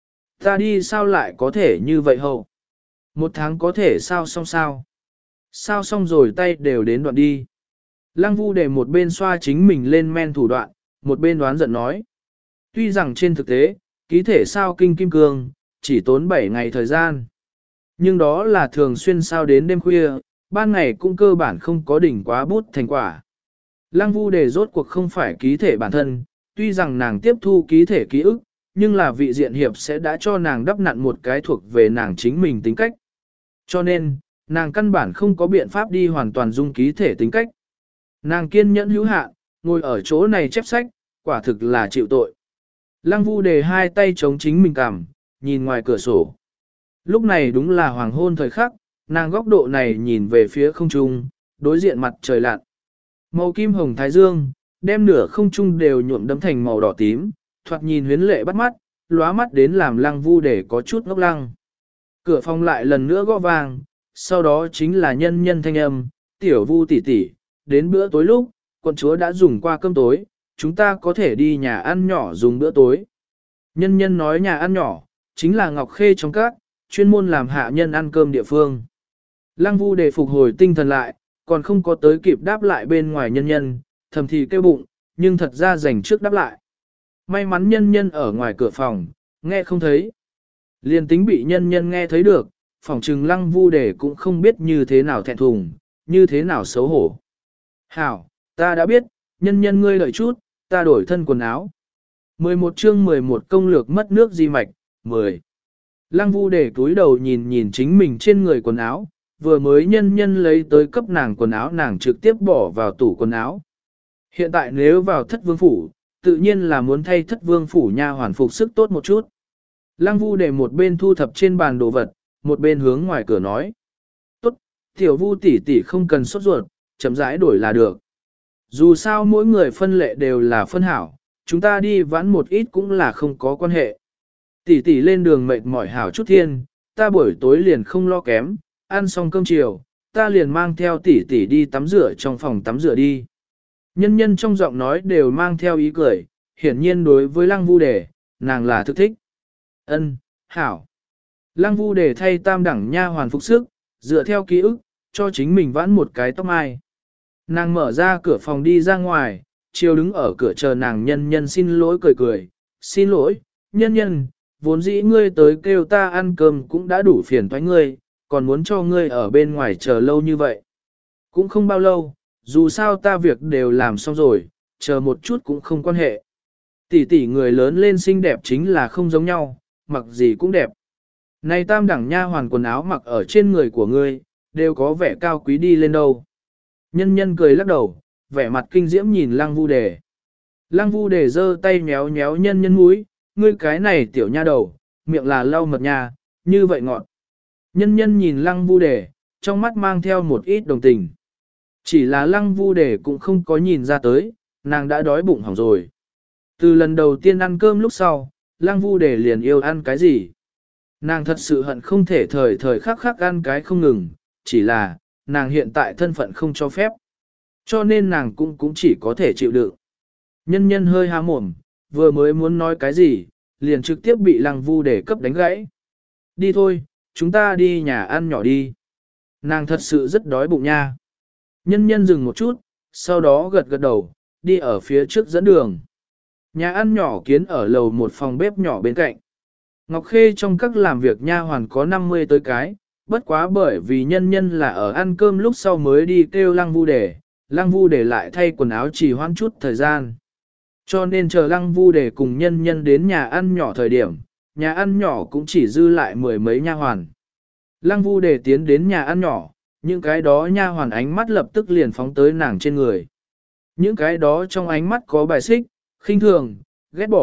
Ta đi sao lại có thể như vậy hậu? Một tháng có thể sao xong sao? Sao xong rồi tay đều đến đoạn đi. Lăng Vu Đề một bên xoa chính mình lên men thủ đoạn, một bên đoán giận nói. Tuy rằng trên thực tế, ký thể sao kinh kim cương, chỉ tốn bảy ngày thời gian. Nhưng đó là thường xuyên sao đến đêm khuya, ban ngày cũng cơ bản không có đỉnh quá bút thành quả. Lăng Vu Đề rốt cuộc không phải ký thể bản thân, tuy rằng nàng tiếp thu ký thể ký ức, nhưng là vị diện hiệp sẽ đã cho nàng đắp nặn một cái thuộc về nàng chính mình tính cách. Cho nên, nàng căn bản không có biện pháp đi hoàn toàn dung ký thể tính cách. Nàng kiên nhẫn hữu hạn, ngồi ở chỗ này chép sách, quả thực là chịu tội. Lăng Vu Đề hai tay chống chính mình cằm, nhìn ngoài cửa sổ. Lúc này đúng là hoàng hôn thời khắc, nàng góc độ này nhìn về phía không trung, đối diện mặt trời lặn. Màu kim hồng thái dương, đem nửa không trung đều nhuộm đấm thành màu đỏ tím, thoạt nhìn huyến lệ bắt mắt, lóa mắt đến làm Lăng Vu Đề có chút ngốc lăng. Cửa phòng lại lần nữa gõ vang, sau đó chính là nhân nhân thanh âm, tiểu Vu tỷ tỷ, đến bữa tối lúc, quận chúa đã dùng qua cơm tối, chúng ta có thể đi nhà ăn nhỏ dùng bữa tối. Nhân nhân nói nhà ăn nhỏ, chính là Ngọc Khê trong các, chuyên môn làm hạ nhân ăn cơm địa phương. Lăng Vu Đề phục hồi tinh thần lại, còn không có tới kịp đáp lại bên ngoài nhân nhân, thầm thì kêu bụng, nhưng thật ra dành trước đáp lại. May mắn nhân nhân ở ngoài cửa phòng, nghe không thấy. Liên tính bị nhân nhân nghe thấy được, phòng trừng Lăng Vu Đề cũng không biết như thế nào thẹn thùng, như thế nào xấu hổ. Hảo, ta đã biết, nhân nhân ngươi đợi chút, ta đổi thân quần áo. mười một chương mười một công lược mất nước di mạch, mười. Lăng Vu Đề cúi đầu nhìn nhìn chính mình trên người quần áo, vừa mới nhân nhân lấy tới cấp nàng quần áo nàng trực tiếp bỏ vào tủ quần áo. Hiện tại nếu vào thất vương phủ, tự nhiên là muốn thay thất vương phủ nha hoàn phục sức tốt một chút. Lăng Vu Đề một bên thu thập trên bàn đồ vật, một bên hướng ngoài cửa nói. Tốt, tiểu Vu tỷ tỷ không cần sốt ruột, chậm rãi đổi là được. Dù sao mỗi người phân lệ đều là phân hảo, chúng ta đi vãn một ít cũng là không có quan hệ. Tỷ tỷ lên đường mệt mỏi hảo chút thiên, ta buổi tối liền không lo kém, ăn xong cơm chiều, ta liền mang theo tỷ tỷ đi tắm rửa trong phòng tắm rửa đi. Nhân nhân trong giọng nói đều mang theo ý cười, hiển nhiên đối với Lăng Vu Đề, nàng là thức thích. Ân, hảo. Lăng Vu Đề thay tam đẳng nha hoàn phục sức, dựa theo ký ức, cho chính mình vãn một cái tóc mai. Nàng mở ra cửa phòng đi ra ngoài, chiều đứng ở cửa chờ nàng nhân nhân xin lỗi cười cười, xin lỗi, nhân nhân, vốn dĩ ngươi tới kêu ta ăn cơm cũng đã đủ phiền toái ngươi, còn muốn cho ngươi ở bên ngoài chờ lâu như vậy. Cũng không bao lâu, dù sao ta việc đều làm xong rồi, chờ một chút cũng không quan hệ. Tỷ tỷ người lớn lên xinh đẹp chính là không giống nhau, mặc gì cũng đẹp. Này tam đẳng nha hoàn quần áo mặc ở trên người của ngươi, đều có vẻ cao quý đi lên đâu. Nhân nhân cười lắc đầu, vẻ mặt kinh diễm nhìn Lăng Vu Đề. Lăng Vu Đề giơ tay nhéo nhéo nhân nhân mũi, ngươi cái này tiểu nha đầu, miệng là lau mật nha, như vậy ngọt. Nhân nhân nhìn Lăng Vu Đề, trong mắt mang theo một ít đồng tình. Chỉ là Lăng Vu Đề cũng không có nhìn ra tới, nàng đã đói bụng hỏng rồi. Từ lần đầu tiên ăn cơm lúc sau, Lăng Vu Đề liền yêu ăn cái gì. Nàng thật sự hận không thể thời thời khắc khắc ăn cái không ngừng, chỉ là, nàng hiện tại thân phận không cho phép. Cho nên nàng cũng cũng chỉ có thể chịu đựng. Nhân nhân hơi há mồm, vừa mới muốn nói cái gì, liền trực tiếp bị Lăng Vu Đề cấp đánh gãy. Đi thôi, chúng ta đi nhà ăn nhỏ đi. Nàng thật sự rất đói bụng nha. Nhân nhân dừng một chút, sau đó gật gật đầu, đi ở phía trước dẫn đường. Nhà ăn nhỏ kiến ở lầu một phòng bếp nhỏ bên cạnh. Ngọc Khê trong các làm việc nha hoàn có năm mươi tới cái, bất quá bởi vì nhân nhân là ở ăn cơm lúc sau mới đi kêu Lăng Vu Đề, Lăng Vu Đề lại thay quần áo chỉ hoãn chút thời gian. Cho nên chờ Lăng Vu Đề cùng nhân nhân đến nhà ăn nhỏ thời điểm, nhà ăn nhỏ cũng chỉ dư lại mười mấy nha hoàn. Lăng Vu Đề tiến đến nhà ăn nhỏ, những cái đó nha hoàn ánh mắt lập tức liền phóng tới nàng trên người. Những cái đó trong ánh mắt có bài xích, khinh thường, ghét bỏ,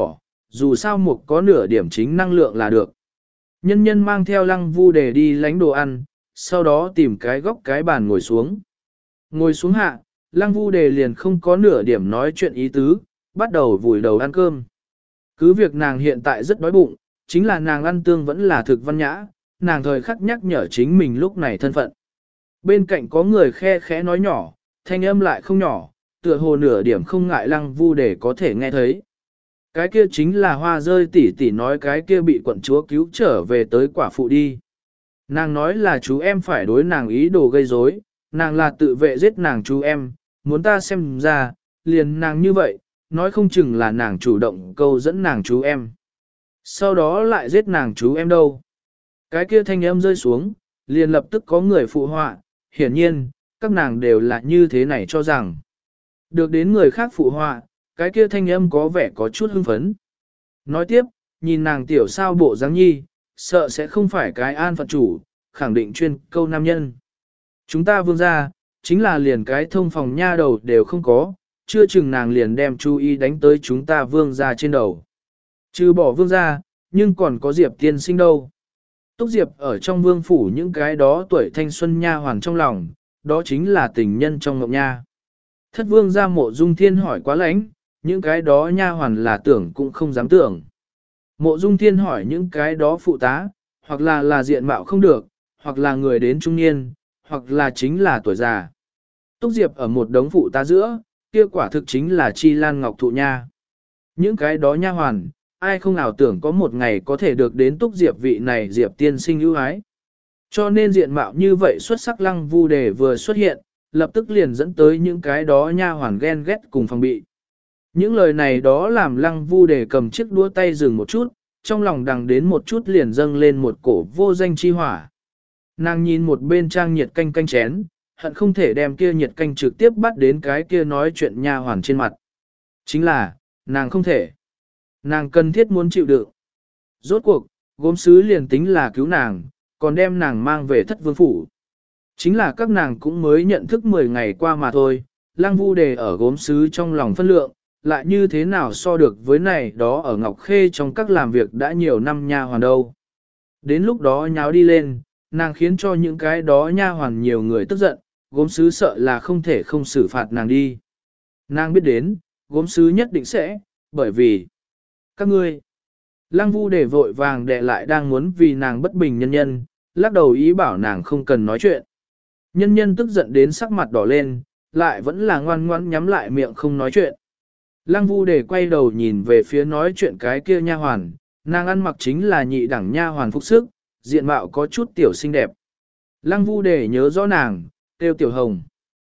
dù sao một có nửa điểm chính năng lượng là được. Nhân nhân mang theo lăng vu để đi lánh đồ ăn, sau đó tìm cái góc cái bàn ngồi xuống. Ngồi xuống hạ, lăng vu đề liền không có nửa điểm nói chuyện ý tứ, bắt đầu vùi đầu ăn cơm. Cứ việc nàng hiện tại rất đói bụng, chính là nàng ăn tương vẫn là thực văn nhã, nàng thời khắc nhắc nhở chính mình lúc này thân phận. Bên cạnh có người khe khẽ nói nhỏ, thanh âm lại không nhỏ, tựa hồ nửa điểm không ngại lăng vu để có thể nghe thấy. Cái kia chính là hoa rơi tỉ tỉ nói cái kia bị quận chúa cứu trở về tới quả phụ đi. Nàng nói là chú em phải đối nàng ý đồ gây rối, nàng là tự vệ giết nàng chú em, muốn ta xem ra, liền nàng như vậy, nói không chừng là nàng chủ động câu dẫn nàng chú em. Sau đó lại giết nàng chú em đâu. Cái kia thanh âm rơi xuống, liền lập tức có người phụ họa, hiển nhiên, các nàng đều là như thế này cho rằng. Được đến người khác phụ họa, cái kia thanh âm có vẻ có chút hưng phấn. Nói tiếp, nhìn nàng tiểu sao bộ dáng nhi, sợ sẽ không phải cái an phận chủ, khẳng định chuyên câu nam nhân. Chúng ta vương gia, chính là liền cái thông phòng nha đầu đều không có, chưa chừng nàng liền đem chú ý đánh tới chúng ta vương gia trên đầu. Trừ bỏ vương gia, nhưng còn có Diệp tiên sinh đâu. Túc Diệp ở trong vương phủ những cái đó tuổi thanh xuân nha hoàn trong lòng, đó chính là tình nhân trong ngộng nha. Thất vương gia Mộ Dung Thiên hỏi quá lãnh, những cái đó nha hoàn là tưởng cũng không dám tưởng. Mộ Dung Thiên hỏi những cái đó phụ tá, hoặc là là diện mạo không được, hoặc là người đến trung niên, hoặc là chính là tuổi già. Túc Diệp ở một đống phụ tá giữa, kia quả thực chính là Chi Lan Ngọc Thụ nha. Những cái đó nha hoàn, ai không ảo tưởng có một ngày có thể được đến Túc Diệp vị này Diệp tiên sinh ưu ái. Cho nên diện mạo như vậy xuất sắc Lăng Vu Đề vừa xuất hiện, lập tức liền dẫn tới những cái đó nha hoàn ghen ghét cùng phòng bị. Những lời này đó làm Lăng Vu Đề cầm chiếc đũa tay dừng một chút, trong lòng đằng đến một chút liền dâng lên một cổ vô danh chi hỏa. Nàng nhìn một bên trang nhiệt canh canh chén, hận không thể đem kia nhiệt canh trực tiếp bắt đến cái kia nói chuyện nha hoàn trên mặt. Chính là, nàng không thể. Nàng cần thiết muốn chịu đựng. Rốt cuộc, gốm sứ liền tính là cứu nàng, còn đem nàng mang về thất vương phủ. Chính là các nàng cũng mới nhận thức mười ngày qua mà thôi, Lăng Vu Đề ở gốm sứ trong lòng phân lượng, lại như thế nào so được với này đó ở Ngọc Khê trong các làm việc đã nhiều năm nha hoàn đâu. Đến lúc đó nháo đi lên, nàng khiến cho những cái đó nha hoàn nhiều người tức giận, gốm sứ sợ là không thể không xử phạt nàng đi. Nàng biết đến, gốm sứ nhất định sẽ, bởi vì các ngươi. Lăng Vu Đề vội vàng đè lại đang muốn vì nàng bất bình nhân nhân, lắc đầu ý bảo nàng không cần nói chuyện. Nhân nhân tức giận đến sắc mặt đỏ lên, lại vẫn là ngoan ngoãn nhắm lại miệng không nói chuyện. Lăng Vu Đề quay đầu nhìn về phía nói chuyện cái kia nha hoàn, nàng ăn mặc chính là nhị đẳng nha hoàn phục sức, diện mạo có chút tiểu xinh đẹp. Lăng Vu Đề nhớ rõ nàng, tiêu Tiểu Hồng.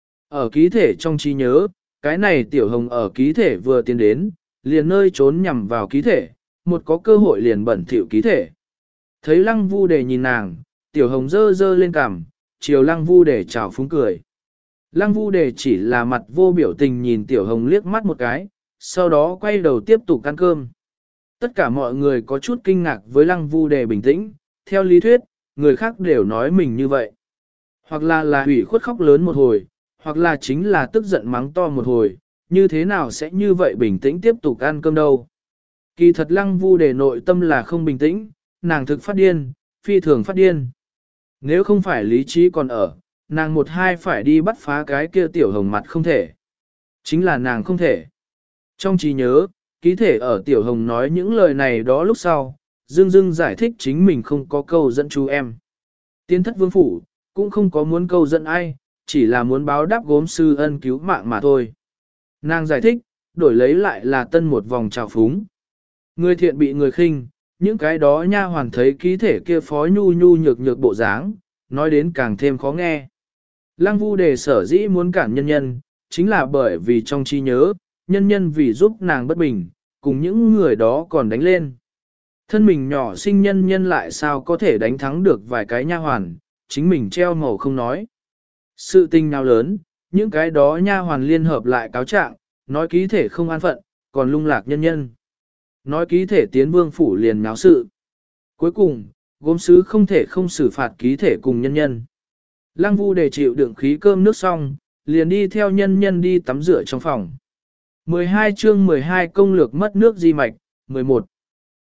Ở ký thể trong trí nhớ, cái này Tiểu Hồng ở ký thể vừa tiến đến, liền nơi trốn nhằm vào ký thể, một có cơ hội liền bẩn thỉu ký thể. Thấy Lăng Vu Đề nhìn nàng, Tiểu Hồng dơ dơ lên cằm, chiều Lăng Vu Đề chào phúng cười. Lăng Vu Đề chỉ là mặt vô biểu tình nhìn Tiểu Hồng liếc mắt một cái, sau đó quay đầu tiếp tục ăn cơm. Tất cả mọi người có chút kinh ngạc với Lăng Vu Đề bình tĩnh, theo lý thuyết, người khác đều nói mình như vậy. Hoặc là là hủy khuất khóc lớn một hồi, hoặc là chính là tức giận mắng to một hồi, như thế nào sẽ như vậy bình tĩnh tiếp tục ăn cơm đâu. Kỳ thật Lăng Vu Đề nội tâm là không bình tĩnh, nàng thực phát điên, phi thường phát điên. Nếu không phải lý trí còn ở, nàng một hai phải đi bắt phá cái kia Tiểu Hồng mặt không thể. Chính là nàng không thể. Trong trí nhớ, ký thể ở Tiểu Hồng nói những lời này đó lúc sau, Dương Dương giải thích chính mình không có câu dẫn chú em. Tiến thất vương phủ, cũng không có muốn câu dẫn ai, chỉ là muốn báo đáp gốm sư ân cứu mạng mà thôi. Nàng giải thích, đổi lấy lại là tân một vòng trào phúng. Người thiện bị người khinh, những cái đó nha hoàn thấy ký thể kia phó nhu nhu nhược nhược bộ dáng, nói đến càng thêm khó nghe. Lăng Vu Đề sở dĩ muốn cản nhân nhân, chính là bởi vì trong trí nhớ, nhân nhân vì giúp nàng bất bình, cùng những người đó còn đánh lên. Thân mình nhỏ sinh nhân nhân lại sao có thể đánh thắng được vài cái nha hoàn, chính mình treo màu không nói. Sự tình nào lớn, những cái đó nha hoàn liên hợp lại cáo trạng, nói ký thể không an phận, còn lung lạc nhân nhân. Nói ký thể tiến vương phủ liền náo sự. Cuối cùng, gốm sứ không thể không xử phạt ký thể cùng nhân nhân. Lăng Vu Đề chịu đựng khí cơm nước xong, liền đi theo nhân nhân đi tắm rửa trong phòng. mười hai chương mười hai công lược mất nước di mạch, mười một.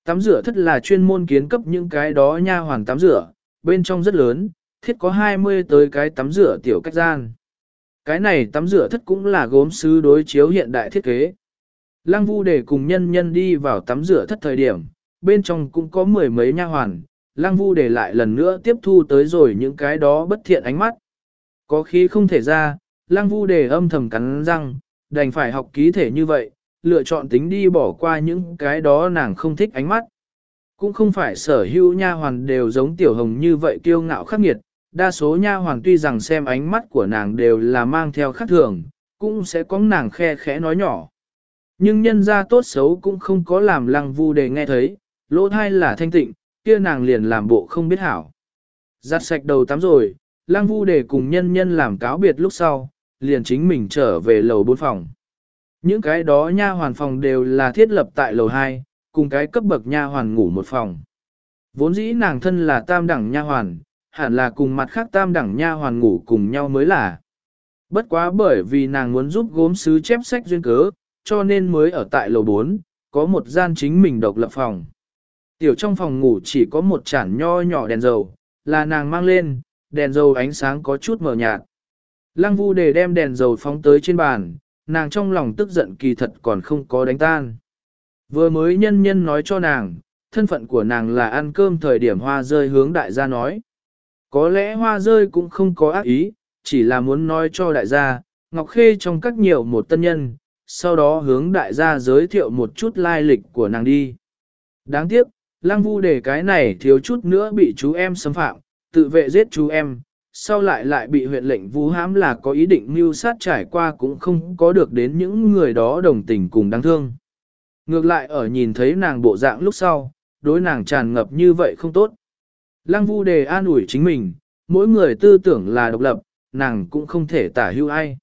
Tắm rửa thất là chuyên môn kiến cấp những cái đó nha hoàn tắm rửa, bên trong rất lớn, thiết có hai mươi tới cái tắm rửa tiểu cách gian. Cái này tắm rửa thất cũng là gốm sứ đối chiếu hiện đại thiết kế. Lăng Vu Đề cùng nhân nhân đi vào tắm rửa thất thời điểm, bên trong cũng có mười mấy nha hoàn, Lăng Vu Đề lại lần nữa tiếp thu tới rồi những cái đó bất thiện ánh mắt. Có khi không thể ra, Lăng Vu Đề âm thầm cắn răng, đành phải học ký thể như vậy, lựa chọn tính đi bỏ qua những cái đó nàng không thích ánh mắt. Cũng không phải sở hữu nha hoàn đều giống Tiểu Hồng như vậy kiêu ngạo khắc nghiệt, đa số nha hoàn tuy rằng xem ánh mắt của nàng đều là mang theo khác thường, cũng sẽ có nàng khe khẽ nói nhỏ. Nhưng nhân ra tốt xấu cũng không có làm Lăng Vu Đề nghe thấy, lỗ thai là thanh tịnh, kia nàng liền làm bộ không biết hảo. Giặt sạch đầu tắm rồi, Lăng Vu Đề cùng nhân nhân làm cáo biệt lúc sau, liền chính mình trở về lầu bốn phòng. Những cái đó nha hoàn phòng đều là thiết lập tại lầu hai, cùng cái cấp bậc nha hoàn ngủ một phòng. Vốn dĩ nàng thân là tam đẳng nha hoàn, hẳn là cùng mặt khác tam đẳng nha hoàn ngủ cùng nhau mới là. Bất quá bởi vì nàng muốn giúp gốm sứ chép sách duyên cớ, cho nên mới ở tại lầu bốn, có một gian chính mình độc lập phòng. Tiểu trong phòng ngủ chỉ có một chản nho nhỏ đèn dầu, là nàng mang lên, đèn dầu ánh sáng có chút mờ nhạt. Lăng Vu Đề đem đèn dầu phóng tới trên bàn, nàng trong lòng tức giận kỳ thật còn không có đánh tan. Vừa mới nhân nhân nói cho nàng, thân phận của nàng là ăn cơm thời điểm Hoa Rơi hướng đại gia nói. Có lẽ Hoa Rơi cũng không có ác ý, chỉ là muốn nói cho đại gia, Ngọc Khê trong các nhiều một tân nhân, sau đó hướng đại gia giới thiệu một chút lai lịch của nàng đi. Đáng tiếc, Lăng Vu Đề cái này thiếu chút nữa bị chú em xâm phạm, tự vệ giết chú em, sau lại lại bị huyện lệnh Vũ hãm là có ý định mưu sát trải qua cũng không có được đến những người đó đồng tình cùng đáng thương. Ngược lại ở nhìn thấy nàng bộ dạng lúc sau, đối nàng tràn ngập như vậy không tốt. Lăng Vu Đề an ủi chính mình, mỗi người tư tưởng là độc lập, nàng cũng không thể tả hưu ai.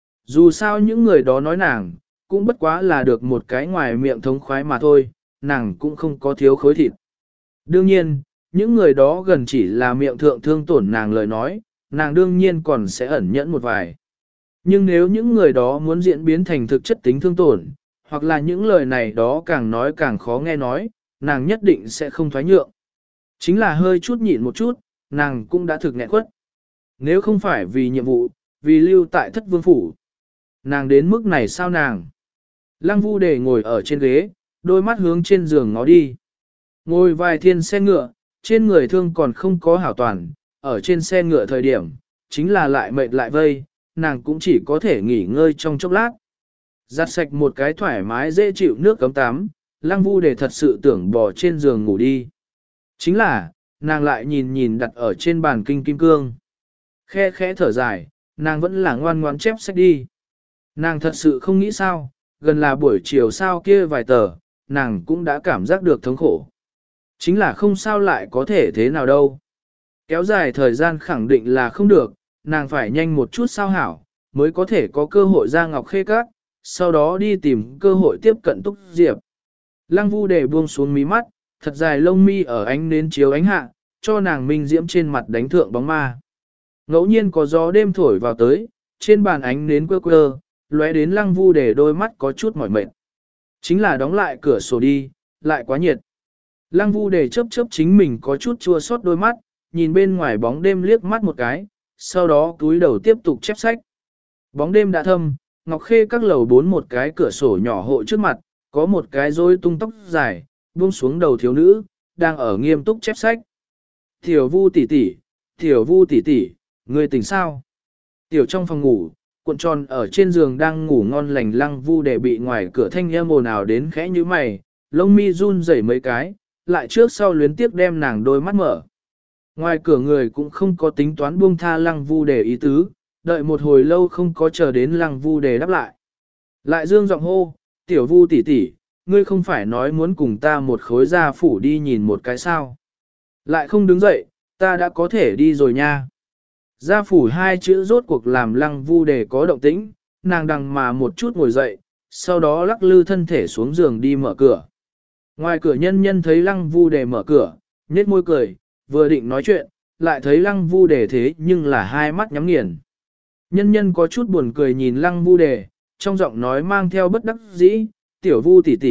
Dù sao những người đó nói nàng, cũng bất quá là được một cái ngoài miệng thống khoái mà thôi, nàng cũng không có thiếu khối thịt. Đương nhiên, những người đó gần chỉ là miệng thượng thương tổn nàng lời nói, nàng đương nhiên còn sẽ ẩn nhẫn một vài. Nhưng nếu những người đó muốn diễn biến thành thực chất tính thương tổn, hoặc là những lời này đó càng nói càng khó nghe nói, nàng nhất định sẽ không thoái nhượng. Chính là hơi chút nhịn một chút, nàng cũng đã thực nghẹn quất. Nếu không phải vì nhiệm vụ, vì lưu tại thất vương phủ, nàng đến mức này sao nàng? Lăng Vu Đề ngồi ở trên ghế, đôi mắt hướng trên giường ngó đi. Ngồi vài thiên xe ngựa, trên người thương còn không có hảo toàn, ở trên xe ngựa thời điểm, chính là lại mệt lại vây, nàng cũng chỉ có thể nghỉ ngơi trong chốc lát. Giặt sạch một cái thoải mái dễ chịu nước cấm tắm, Lăng Vu Đề thật sự tưởng bò trên giường ngủ đi. Chính là, nàng lại nhìn nhìn đặt ở trên bàn kinh kim cương. Khe khẽ thở dài, nàng vẫn là ngoan ngoan chép sách đi. Nàng thật sự không nghĩ sao, gần là buổi chiều sao kia vài tờ, nàng cũng đã cảm giác được thống khổ. Chính là không sao lại có thể thế nào đâu. Kéo dài thời gian khẳng định là không được, nàng phải nhanh một chút sao hảo, mới có thể có cơ hội ra Ngọc Khê Các, sau đó đi tìm cơ hội tiếp cận Túc Diệp. Lăng Vu Đề buông xuống mí mắt, thật dài lông mi ở ánh nến chiếu ánh hạ, cho nàng minh diễm trên mặt đánh thượng bóng ma. Ngẫu nhiên có gió đêm thổi vào tới, trên bàn ánh nến quơ quơ, lóe đến Lăng Vu Đề đôi mắt có chút mỏi mệt. Chính là đóng lại cửa sổ đi, lại quá nhiệt. Lăng Vu Đề chớp chớp chính mình có chút chua xót đôi mắt, nhìn bên ngoài bóng đêm liếc mắt một cái, sau đó cúi đầu tiếp tục chép sách. Bóng đêm đã thâm, Ngọc Khê Các lầu bốn một cái cửa sổ nhỏ hộ trước mặt, có một cái rối tung tóc dài, buông xuống đầu thiếu nữ, đang ở nghiêm túc chép sách. Tiểu Vu tỷ tỷ, Tiểu Vu tỷ tỷ, ngươi tỉnh sao? Tiểu trong phòng ngủ, cuộn tròn ở trên giường đang ngủ ngon lành Lăng Vu Đề bị ngoài cửa thanh âm ồn ào đến khẽ như mày, lông mi run rẩy mấy cái, lại trước sau luyến tiếc đem nàng đôi mắt mở. Ngoài cửa người cũng không có tính toán buông tha Lăng Vu Đề ý tứ, đợi một hồi lâu không có chờ đến Lăng Vu Đề đáp lại. Lại dương giọng hô, Tiểu Vu tỷ tỷ, ngươi không phải nói muốn cùng ta một khối gia phủ đi nhìn một cái sao? Lại không đứng dậy, ta đã có thể đi rồi nha. Gia phủ hai chữ rốt cuộc làm Lăng Vu Đề có động tĩnh, nàng đằng mà một chút ngồi dậy, sau đó lắc lư thân thể xuống giường đi mở cửa. Ngoài cửa nhân nhân thấy Lăng Vu Đề mở cửa, nhếch môi cười, vừa định nói chuyện, lại thấy Lăng Vu Đề thế nhưng là hai mắt nhắm nghiền. Nhân nhân có chút buồn cười nhìn Lăng Vu Đề, trong giọng nói mang theo bất đắc dĩ, Tiểu Vu tỷ tỷ,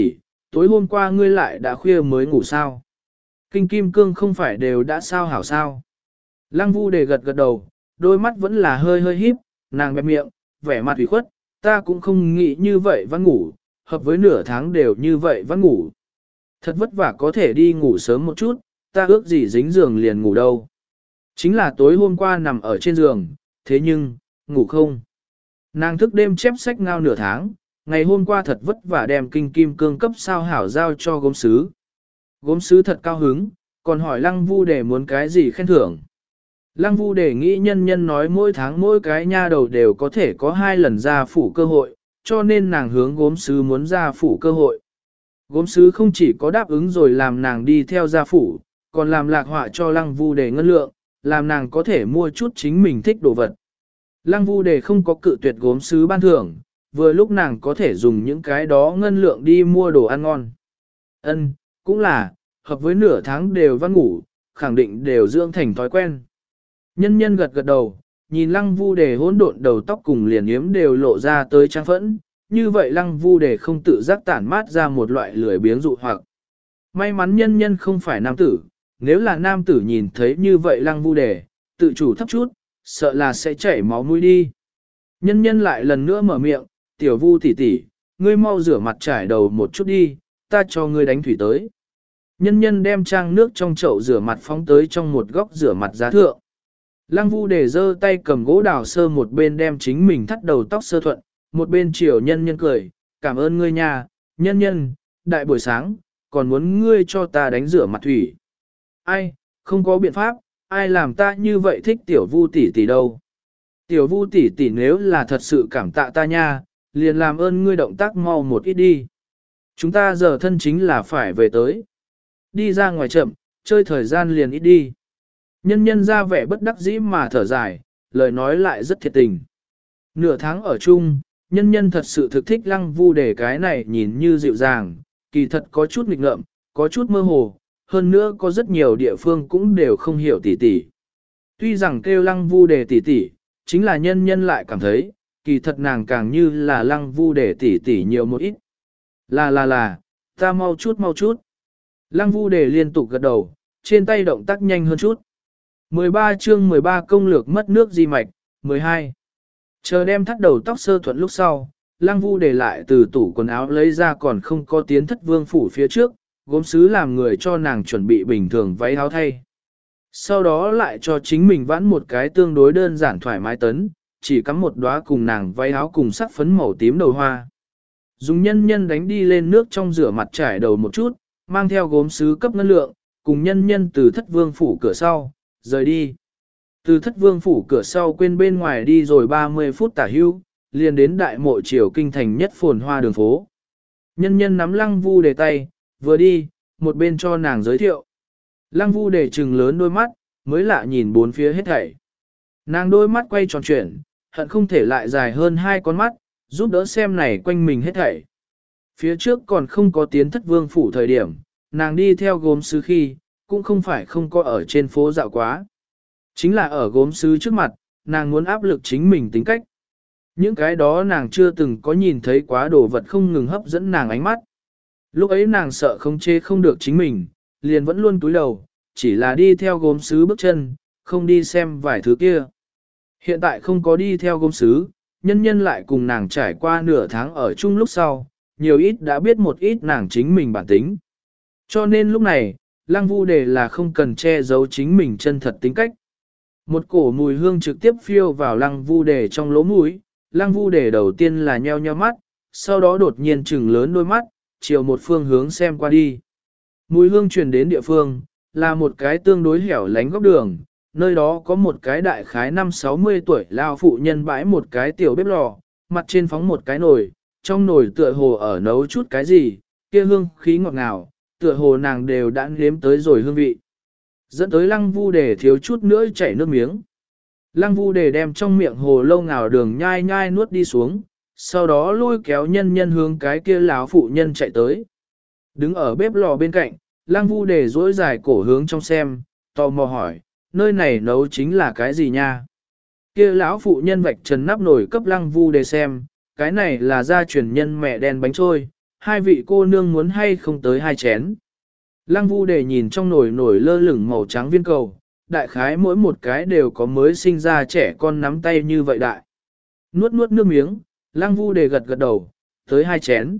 tối hôm qua ngươi lại đã khuya mới ngủ sao? Kinh kim cương không phải đều đã sao hảo sao? Lăng Vu Đề gật gật đầu, đôi mắt vẫn là hơi hơi híp, nàng bẹp miệng, vẻ mặt ủy khuất, ta cũng không nghĩ như vậy vẫn ngủ, hợp với nửa tháng đều như vậy vẫn ngủ. Thật vất vả có thể đi ngủ sớm một chút, ta ước gì dính giường liền ngủ đâu. Chính là tối hôm qua nằm ở trên giường, thế nhưng, ngủ không. Nàng thức đêm chép sách ngao nửa tháng, ngày hôm qua thật vất vả đem kinh kim cương cấp sao hảo giao cho gốm sứ. Gốm sứ thật cao hứng, còn hỏi Lăng Vu Đề muốn cái gì khen thưởng. Lăng Vu Đề nghĩ nhân nhân nói mỗi tháng mỗi cái nha đầu đều có thể có hai lần ra phủ cơ hội, cho nên nàng hướng gốm sứ muốn ra phủ cơ hội. Gốm sứ không chỉ có đáp ứng rồi làm nàng đi theo gia phủ, còn làm lạc họa cho Lăng Vu Đề ngân lượng, làm nàng có thể mua chút chính mình thích đồ vật. Lăng Vu Đề không có cự tuyệt gốm sứ ban thưởng, vừa lúc nàng có thể dùng những cái đó ngân lượng đi mua đồ ăn ngon. Ân, cũng là, hợp với nửa tháng đều văn ngủ, khẳng định đều dưỡng thành thói quen. Nhân nhân gật gật đầu, nhìn Lăng Vu Đề hỗn độn đầu tóc cùng liền yếm đều lộ ra tới trang phẫn, như vậy Lăng Vu Đề không tự giác tản mát ra một loại lười biếng dụ hoặc. May mắn nhân nhân không phải nam tử, nếu là nam tử nhìn thấy như vậy Lăng Vu Đề, tự chủ thấp chút, sợ là sẽ chảy máu mũi đi. Nhân nhân lại lần nữa mở miệng, tiểu Vu tỷ tỷ, ngươi mau rửa mặt trải đầu một chút đi, ta cho ngươi đánh thủy tới. Nhân nhân đem trang nước trong chậu rửa mặt phóng tới trong một góc rửa mặt giá thượng. Lăng Vu Đề giơ tay cầm gỗ đào sơ một bên đem chính mình thắt đầu tóc sơ thuận, một bên chiều nhân nhân cười, cảm ơn ngươi nha, nhân nhân, đại buổi sáng, còn muốn ngươi cho ta đánh rửa mặt thủy. Ai, không có biện pháp, ai làm ta như vậy thích tiểu Vu tỷ tỷ đâu. Tiểu Vu tỷ tỷ nếu là thật sự cảm tạ ta nha, liền làm ơn ngươi động tác mau một ít đi. Chúng ta giờ thân chính là phải về tới. Đi ra ngoài chậm, chơi thời gian liền ít đi. Nhân nhân ra vẻ bất đắc dĩ mà thở dài, lời nói lại rất thiệt tình. Nửa tháng ở chung, nhân nhân thật sự thực thích Lăng Vu Đề cái này nhìn như dịu dàng, kỳ thật có chút nghịch ngợm, có chút mơ hồ, hơn nữa có rất nhiều địa phương cũng đều không hiểu tỉ tỉ. Tuy rằng kêu Lăng Vu Đề tỉ tỉ, chính là nhân nhân lại cảm thấy, kỳ thật nàng càng như là Lăng Vu Đề tỉ tỉ nhiều một ít. Là là là, ta mau chút mau chút. Lăng Vu Đề liên tục gật đầu, trên tay động tác nhanh hơn chút. mười ba chương mười ba công lược mất nước di mạch, mười hai. Chờ đem thắt đầu tóc sơ thuận lúc sau, Lăng Vu Đề lại từ tủ quần áo lấy ra còn không có tiến thất vương phủ phía trước, gốm sứ làm người cho nàng chuẩn bị bình thường váy áo thay. Sau đó lại cho chính mình vãn một cái tương đối đơn giản thoải mái tấn, chỉ cắm một đóa cùng nàng váy áo cùng sắc phấn màu tím đầu hoa. Dùng nhân nhân đánh đi lên nước trong rửa mặt trải đầu một chút, mang theo gốm sứ cấp ngân lượng, cùng nhân nhân từ thất vương phủ cửa sau, rời đi. Từ thất vương phủ cửa sau quên bên ngoài đi rồi ba mươi phút tả hưu, liền đến đại mộ triều kinh thành nhất phồn hoa đường phố. Nhân nhân nắm Lăng Vu Đề tay, vừa đi, một bên cho nàng giới thiệu. Lăng Vu Đề trừng lớn đôi mắt, mới lạ nhìn bốn phía hết thảy. Nàng đôi mắt quay tròn chuyển, hận không thể lại dài hơn hai con mắt, giúp đỡ xem này quanh mình hết thảy. Phía trước còn không có tiến thất vương phủ thời điểm, nàng đi theo gốm sứ khi, cũng không phải không có ở trên phố dạo quá. Chính là ở gốm sứ trước mặt, nàng muốn áp lực chính mình tính cách. Những cái đó nàng chưa từng có nhìn thấy quá đồ vật không ngừng hấp dẫn nàng ánh mắt. Lúc ấy nàng sợ không chê không được chính mình, liền vẫn luôn cúi đầu, chỉ là đi theo gốm sứ bước chân, không đi xem vài thứ kia. Hiện tại không có đi theo gốm sứ, nhân nhân lại cùng nàng trải qua nửa tháng ở chung lúc sau, nhiều ít đã biết một ít nàng chính mình bản tính. Cho nên lúc này, Lăng Vu Đề là không cần che giấu chính mình chân thật tính cách. Một cổ mùi hương trực tiếp phiêu vào Lăng Vu Đề trong lỗ mũi, Lăng Vu Đề đầu tiên là nheo nheo mắt, sau đó đột nhiên trừng lớn đôi mắt, chiều một phương hướng xem qua đi. Mùi hương truyền đến địa phương, là một cái tương đối hẻo lánh góc đường, nơi đó có một cái đại khái năm sáu mươi tuổi lao phụ nhân bãi một cái tiểu bếp lò, mặt trên phóng một cái nồi, trong nồi tựa hồ ở nấu chút cái gì, kia hương khí ngọt ngào, tựa hồ nàng đều đã nếm tới rồi hương vị. Dẫn tới Lăng Vu Đề thiếu chút nữa chảy nước miếng. Lăng Vu Đề đem trong miệng hồ lâu ngào đường nhai nhai nuốt đi xuống, sau đó lôi kéo nhân nhân hướng cái kia lão phụ nhân chạy tới. Đứng ở bếp lò bên cạnh, Lăng Vu Đề duỗi dài cổ hướng trong xem, tò mò hỏi, nơi này nấu chính là cái gì nha? Kia lão phụ nhân vạch trần nắp nồi cấp Lăng Vu Đề xem, cái này là gia truyền nhân mẹ đen bánh trôi, hai vị cô nương muốn hay không tới hai chén. Lăng Vu Đề nhìn trong nồi nổi lơ lửng màu trắng viên cầu, đại khái mỗi một cái đều có mới sinh ra trẻ con nắm tay như vậy đại. Nuốt nuốt nước miếng, Lăng Vu Đề gật gật đầu, tới hai chén.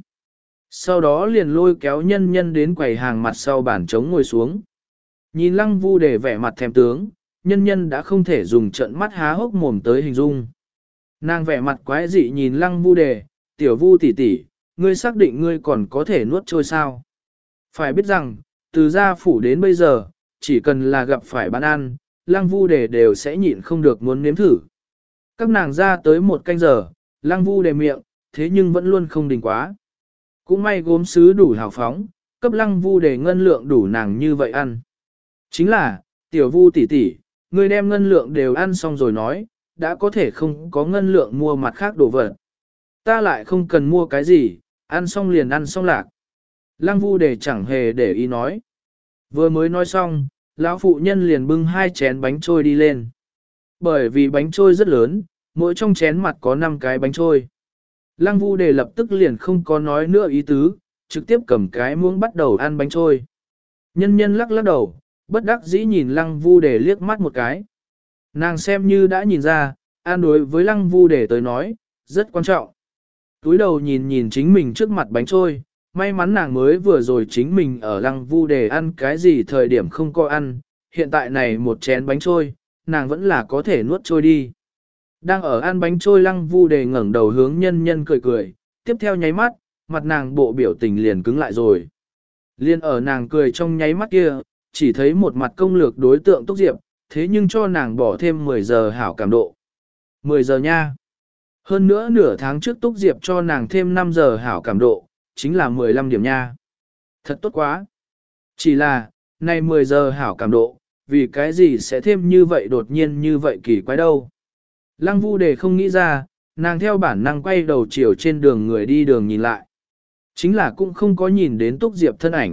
Sau đó liền lôi kéo nhân nhân đến quầy hàng mặt sau bàn trống ngồi xuống. Nhìn Lăng Vu Đề vẻ mặt thèm tướng, nhân nhân đã không thể dùng trận mắt há hốc mồm tới hình dung. Nàng vẻ mặt quái dị nhìn Lăng Vu Đề, tiểu Vu tỷ tỷ, ngươi xác định ngươi còn có thể nuốt trôi sao? Phải biết rằng, từ gia phủ đến bây giờ, chỉ cần là gặp phải bán ăn, Lăng Vu Đề đều sẽ nhịn không được muốn nếm thử. Các nàng ra tới một canh giờ, Lăng Vu Đề miệng, thế nhưng vẫn luôn không đình quá. Cũng may gốm sứ đủ hào phóng, cấp Lăng Vu Đề ngân lượng đủ nàng như vậy ăn. Chính là, tiểu Vu tỷ tỷ, ngươi đem ngân lượng đều ăn xong rồi nói, đã có thể không có ngân lượng mua mặt khác đồ vật. Ta lại không cần mua cái gì, ăn xong liền ăn xong lạc. Lăng Vu Đề chẳng hề để ý nói. Vừa mới nói xong, lão phụ nhân liền bưng hai chén bánh trôi đi lên. Bởi vì bánh trôi rất lớn, mỗi trong chén mặt có năm cái bánh trôi. Lăng Vu Đề lập tức liền không có nói nữa ý tứ, trực tiếp cầm cái muỗng bắt đầu ăn bánh trôi. Nhân nhân lắc lắc đầu, bất đắc dĩ nhìn Lăng Vu Đề liếc mắt một cái. Nàng xem như đã nhìn ra, ăn đối với Lăng Vu Đề tới nói, rất quan trọng. Túi đầu nhìn nhìn chính mình trước mặt bánh trôi, may mắn nàng mới vừa rồi chính mình ở Lăng Vu Đề ăn cái gì thời điểm không có ăn, hiện tại này một chén bánh trôi, nàng vẫn là có thể nuốt trôi đi. Đang ở ăn bánh trôi Lăng Vu Đề ngẩng đầu hướng nhân nhân cười cười, tiếp theo nháy mắt, mặt nàng bộ biểu tình liền cứng lại rồi. Liên ở nàng cười trong nháy mắt kia, chỉ thấy một mặt công lược đối tượng Túc Diệp, thế nhưng cho nàng bỏ thêm mười giờ hảo cảm độ. mười giờ nha. Hơn nữa nửa tháng trước Túc Diệp cho nàng thêm năm giờ hảo cảm độ, chính là mười lăm điểm nha. Thật tốt quá. Chỉ là, này mười giờ hảo cảm độ, vì cái gì sẽ thêm như vậy đột nhiên như vậy kỳ quái đâu. Lăng Vu Đề không nghĩ ra, nàng theo bản năng quay đầu chiều trên đường người đi đường nhìn lại. Chính là cũng không có nhìn đến Túc Diệp thân ảnh.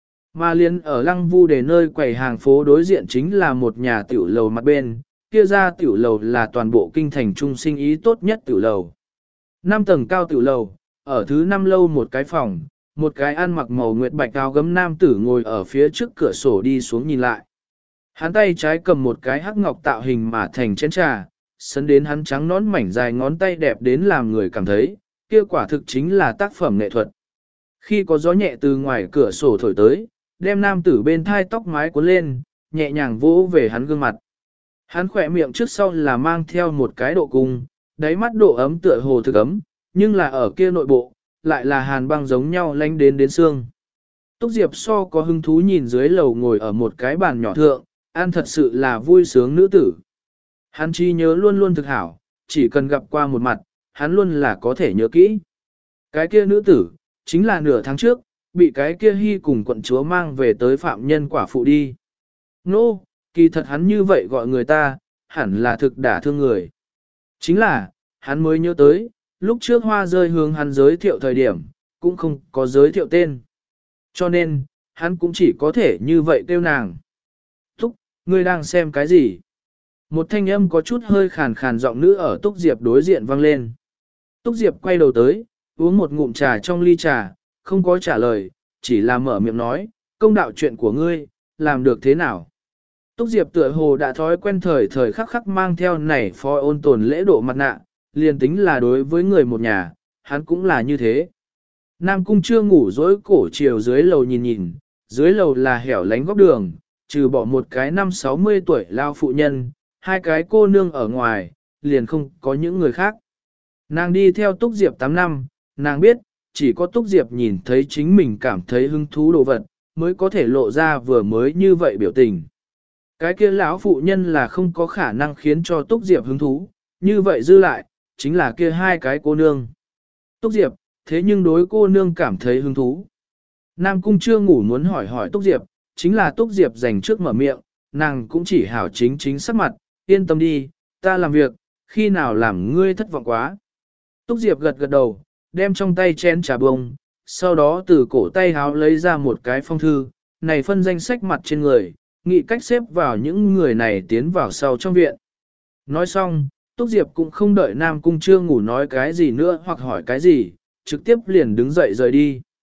Mà liên ở Lăng Vu Đề nơi quầy hàng phố đối diện chính là một nhà tiểu lầu mặt bên, kia ra tiểu lầu là toàn bộ kinh thành trung sinh ý tốt nhất tiểu lầu. Năm tầng cao tiểu lầu, ở thứ năm lâu một cái phòng, một cái ăn mặc màu nguyệt bạch áo gấm nam tử ngồi ở phía trước cửa sổ đi xuống nhìn lại. Hắn tay trái cầm một cái hắc ngọc tạo hình mà thành chén trà, sấn đến hắn trắng nón mảnh dài ngón tay đẹp đến làm người cảm thấy, kia quả thực chính là tác phẩm nghệ thuật. Khi có gió nhẹ từ ngoài cửa sổ thổi tới, đem nam tử bên thai tóc mái cuốn lên, nhẹ nhàng vỗ về hắn gương mặt. Hắn khỏe miệng trước sau là mang theo một cái độ cung, đáy mắt độ ấm tựa hồ thực ấm, nhưng là ở kia nội bộ, lại là hàn băng giống nhau lánh đến đến xương. Túc Diệp so có hứng thú nhìn dưới lầu ngồi ở một cái bàn nhỏ thượng, ăn thật sự là vui sướng nữ tử. Hắn chi nhớ luôn luôn thực hảo, chỉ cần gặp qua một mặt, hắn luôn là có thể nhớ kỹ. Cái kia nữ tử, chính là nửa tháng trước, bị cái kia hy cùng quận chúa mang về tới phạm nhân quả phụ đi. Nô, no, kỳ thật hắn như vậy gọi người ta, hẳn là thực đả thương người. Chính là, hắn mới nhớ tới, lúc trước hoa rơi hướng hắn giới thiệu thời điểm, cũng không có giới thiệu tên. Cho nên, hắn cũng chỉ có thể như vậy kêu nàng. Túc, ngươi đang xem cái gì? Một thanh âm có chút hơi khàn khàn giọng nữ ở Túc Diệp đối diện vang lên. Túc Diệp quay đầu tới, uống một ngụm trà trong ly trà, không có trả lời, chỉ là mở miệng nói, công đạo chuyện của ngươi, làm được thế nào? Túc Diệp tựa hồ đã thói quen thời thời khắc khắc mang theo này phó ôn tồn lễ độ mặt nạ, liền tính là đối với người một nhà, hắn cũng là như thế. Nam Cung chưa ngủ dối cổ chiều dưới lầu nhìn nhìn, dưới lầu là hẻo lánh góc đường, trừ bỏ một cái năm sáu mươi tuổi lao phụ nhân, hai cái cô nương ở ngoài, liền không có những người khác. Nàng đi theo Túc Diệp tám năm, nàng biết, chỉ có Túc Diệp nhìn thấy chính mình cảm thấy hứng thú đồ vật, mới có thể lộ ra vừa mới như vậy biểu tình. Cái kia lão phụ nhân là không có khả năng khiến cho Túc Diệp hứng thú, như vậy dư lại, chính là kia hai cái cô nương. Túc Diệp, thế nhưng đối cô nương cảm thấy hứng thú. Nam Cung chưa ngủ muốn hỏi hỏi Túc Diệp, chính là Túc Diệp dành trước mở miệng, nàng cũng chỉ hảo chính chính sắc mặt, yên tâm đi, ta làm việc, khi nào làm ngươi thất vọng quá. Túc Diệp gật gật đầu, đem trong tay chén trà bông, sau đó từ cổ tay háo lấy ra một cái phong thư, này phân danh sách mặt trên người, nghĩ cách xếp vào những người này tiến vào sau trong viện. Nói xong, Túc Diệp cũng không đợi Nam Cung chưa ngủ nói cái gì nữa hoặc hỏi cái gì, trực tiếp liền đứng dậy rời đi.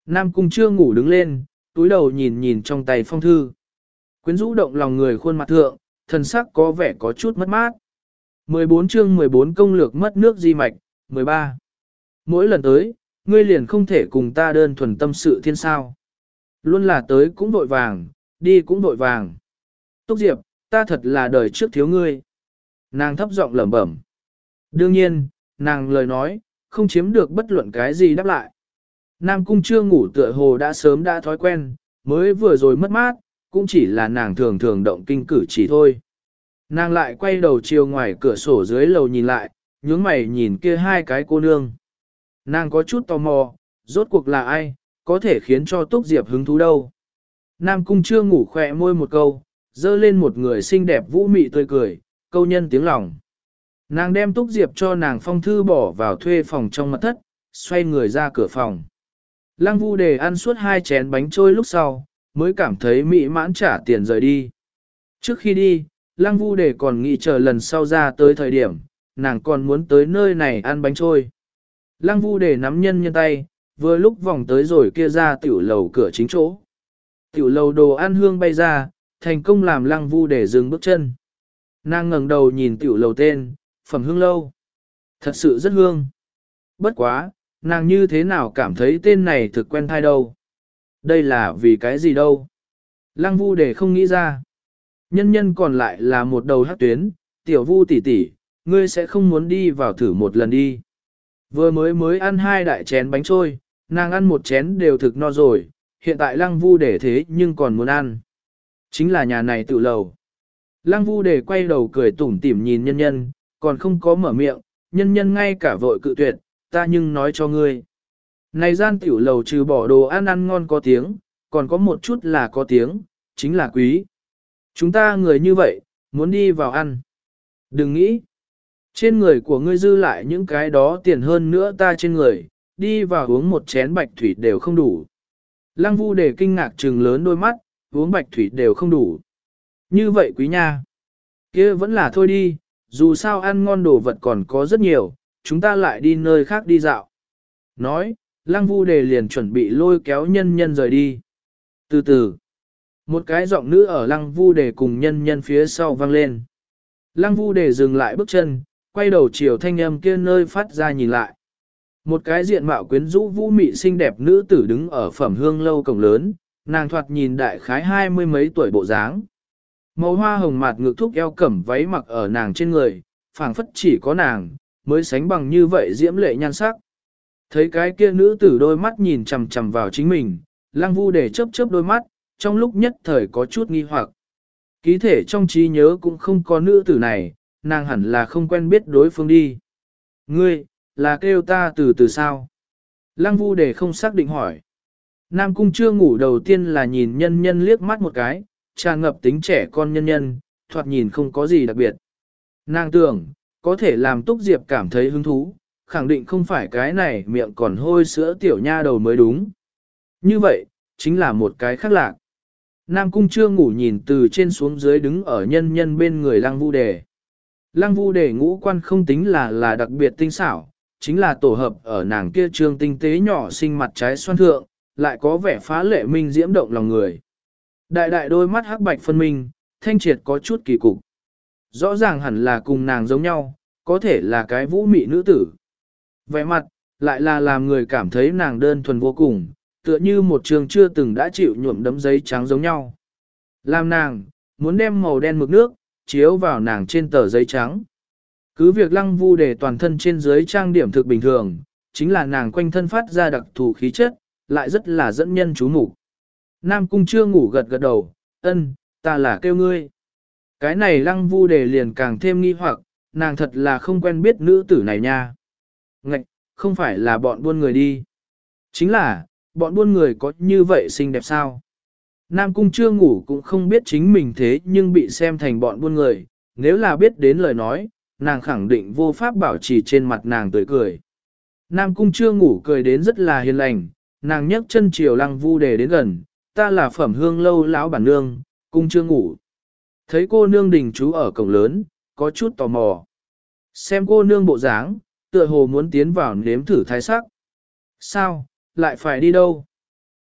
Nam Cung chưa ngủ đứng lên, túi đầu nhìn nhìn trong tay phong thư. Quyến rũ động lòng người khuôn mặt thượng, thần sắc có vẻ có chút mất mát. mười bốn chương mười bốn công lược mất nước di mạch, mười ba. Mỗi lần tới, ngươi liền không thể cùng ta đơn thuần tâm sự thiên sao. Luôn là tới cũng vội vàng, đi cũng vội vàng. Túc Diệp, ta thật là đời trước thiếu ngươi. Nàng thấp giọng lẩm bẩm. Đương nhiên, nàng lời nói, không chiếm được bất luận cái gì đáp lại. Nam Cung chưa ngủ tựa hồ đã sớm đã thói quen, mới vừa rồi mất mát, cũng chỉ là nàng thường thường động kinh cử chỉ thôi. Nàng lại quay đầu chiều ngoài cửa sổ dưới lầu nhìn lại, nhướng mày nhìn kia hai cái cô nương. Nàng có chút tò mò, rốt cuộc là ai, có thể khiến cho Túc Diệp hứng thú đâu. Nam Cung chưa ngủ khỏe môi một câu, dơ lên một người xinh đẹp vũ mị tươi cười, câu nhân tiếng lòng. Nàng đem Túc Diệp cho nàng phong thư bỏ vào thuê phòng trong mật thất, xoay người ra cửa phòng. Lăng Vu Đề ăn suốt hai chén bánh trôi lúc sau, mới cảm thấy mỹ mãn trả tiền rời đi. Trước khi đi, Lăng Vu Đề còn nghĩ chờ lần sau ra tới thời điểm, nàng còn muốn tới nơi này ăn bánh trôi. Lăng Vu Đề nắm nhân nhân tay, vừa lúc vòng tới rồi kia ra tiểu lầu cửa chính chỗ. Tiểu lầu đồ ăn hương bay ra, thành công làm Lăng Vu Đề dừng bước chân. Nàng ngẩng đầu nhìn tiểu lầu tên, Phẩm Hương Lâu. Thật sự rất hương. Bất quá, nàng như thế nào cảm thấy tên này thực quen thai đâu. Đây là vì cái gì đâu. Lăng Vu Đề không nghĩ ra. Nhân nhân còn lại là một đầu hắc tuyến, tiểu Vu tỷ tỷ, ngươi sẽ không muốn đi vào thử một lần đi. Vừa mới mới ăn hai đại chén bánh trôi, nàng ăn một chén đều thực no rồi, hiện tại Lăng Vu Đề thế nhưng còn muốn ăn. Chính là nhà này tự lầu. Lăng Vu Đề quay đầu cười tủm tỉm nhìn nhân nhân, còn không có mở miệng, nhân nhân ngay cả vội cự tuyệt, ta nhưng nói cho ngươi. Này gian tiểu lầu trừ bỏ đồ ăn ăn ngon có tiếng, còn có một chút là có tiếng, chính là quý. Chúng ta người như vậy, muốn đi vào ăn. Đừng nghĩ, trên người của ngươi dư lại những cái đó tiền hơn nữa ta trên người, đi vào uống một chén bạch thủy đều không đủ. Lăng Vu Đề kinh ngạc trừng lớn đôi mắt, uống bạch thủy đều không đủ. Như vậy quý nha. Kia vẫn là thôi đi, dù sao ăn ngon đồ vật còn có rất nhiều, chúng ta lại đi nơi khác đi dạo. Nói, Lăng Vu Đề liền chuẩn bị lôi kéo nhân nhân rời đi. Từ từ, một cái giọng nữ ở Lăng Vu Đề cùng nhân nhân phía sau vang lên. Lăng Vu Đề dừng lại bước chân, quay đầu chiều thanh âm kia nơi phát ra nhìn lại. Một cái diện mạo quyến rũ vũ mị xinh đẹp nữ tử đứng ở Phẩm Hương Lâu cổng lớn, nàng thoạt nhìn đại khái hai mươi mấy tuổi bộ dáng. Màu hoa hồng mạt ngực thúc eo cẩm váy mặc ở nàng trên người, phảng phất chỉ có nàng, mới sánh bằng như vậy diễm lệ nhan sắc. Thấy cái kia nữ tử đôi mắt nhìn chằm chằm vào chính mình, Lăng Vu Đề chớp chớp đôi mắt, trong lúc nhất thời có chút nghi hoặc. Ký thể trong trí nhớ cũng không có nữ tử này, nàng hẳn là không quen biết đối phương đi. Ngươi, là kêu ta từ từ sao? Lăng Vu Đề không xác định hỏi. Nam Cung chưa ngủ đầu tiên là nhìn nhân nhân liếc mắt một cái, tràn ngập tính trẻ con nhân nhân, thoạt nhìn không có gì đặc biệt. Nàng tưởng, có thể làm Túc Diệp cảm thấy hứng thú, khẳng định không phải cái này miệng còn hôi sữa tiểu nha đầu mới đúng. Như vậy, chính là một cái khác lạc. Nam Cung chưa ngủ nhìn từ trên xuống dưới đứng ở nhân nhân bên người Lăng Vu Đề. Lăng Vu Đề ngũ quan không tính là là đặc biệt tinh xảo, chính là tổ hợp ở nàng kia trương tinh tế nhỏ xinh mặt trái xoan thượng, lại có vẻ phá lệ minh diễm động lòng người. Đại đại đôi mắt hắc bạch phân minh, thanh triệt có chút kỳ cục. Rõ ràng hẳn là cùng nàng giống nhau, có thể là cái vũ mị nữ tử. Vẻ mặt, lại là làm người cảm thấy nàng đơn thuần vô cùng, tựa như một trường chưa từng đã chịu nhuộm đấm giấy trắng giống nhau. Làm nàng, muốn đem màu đen mực nước, chiếu vào nàng trên tờ giấy trắng. Cứ việc Lăng Vu Đề toàn thân trên dưới trang điểm thực bình thường, chính là nàng quanh thân phát ra đặc thù khí chất, lại rất là dẫn nhân chú mục. Nam Cung chưa ngủ gật gật đầu, ân, ta là kêu ngươi. Cái này Lăng Vu Đề liền càng thêm nghi hoặc, nàng thật là không quen biết nữ tử này nha. Ngạch, không phải là bọn buôn người đi. Chính là, bọn buôn người có như vậy xinh đẹp sao? Nam Cung chưa ngủ cũng không biết chính mình thế nhưng bị xem thành bọn buôn người, nếu là biết đến lời nói, nàng khẳng định vô pháp bảo trì trên mặt nàng tươi cười. Nam Cung chưa ngủ cười đến rất là hiền lành, nàng nhấc chân chiều Lăng Vu Đề đến gần, ta là Phẩm Hương Lâu lão bản nương, Cung chưa ngủ. Thấy cô nương đình trú ở cổng lớn, có chút tò mò. Xem cô nương bộ dáng, tựa hồ muốn tiến vào nếm thử thái sắc. Sao, lại phải đi đâu?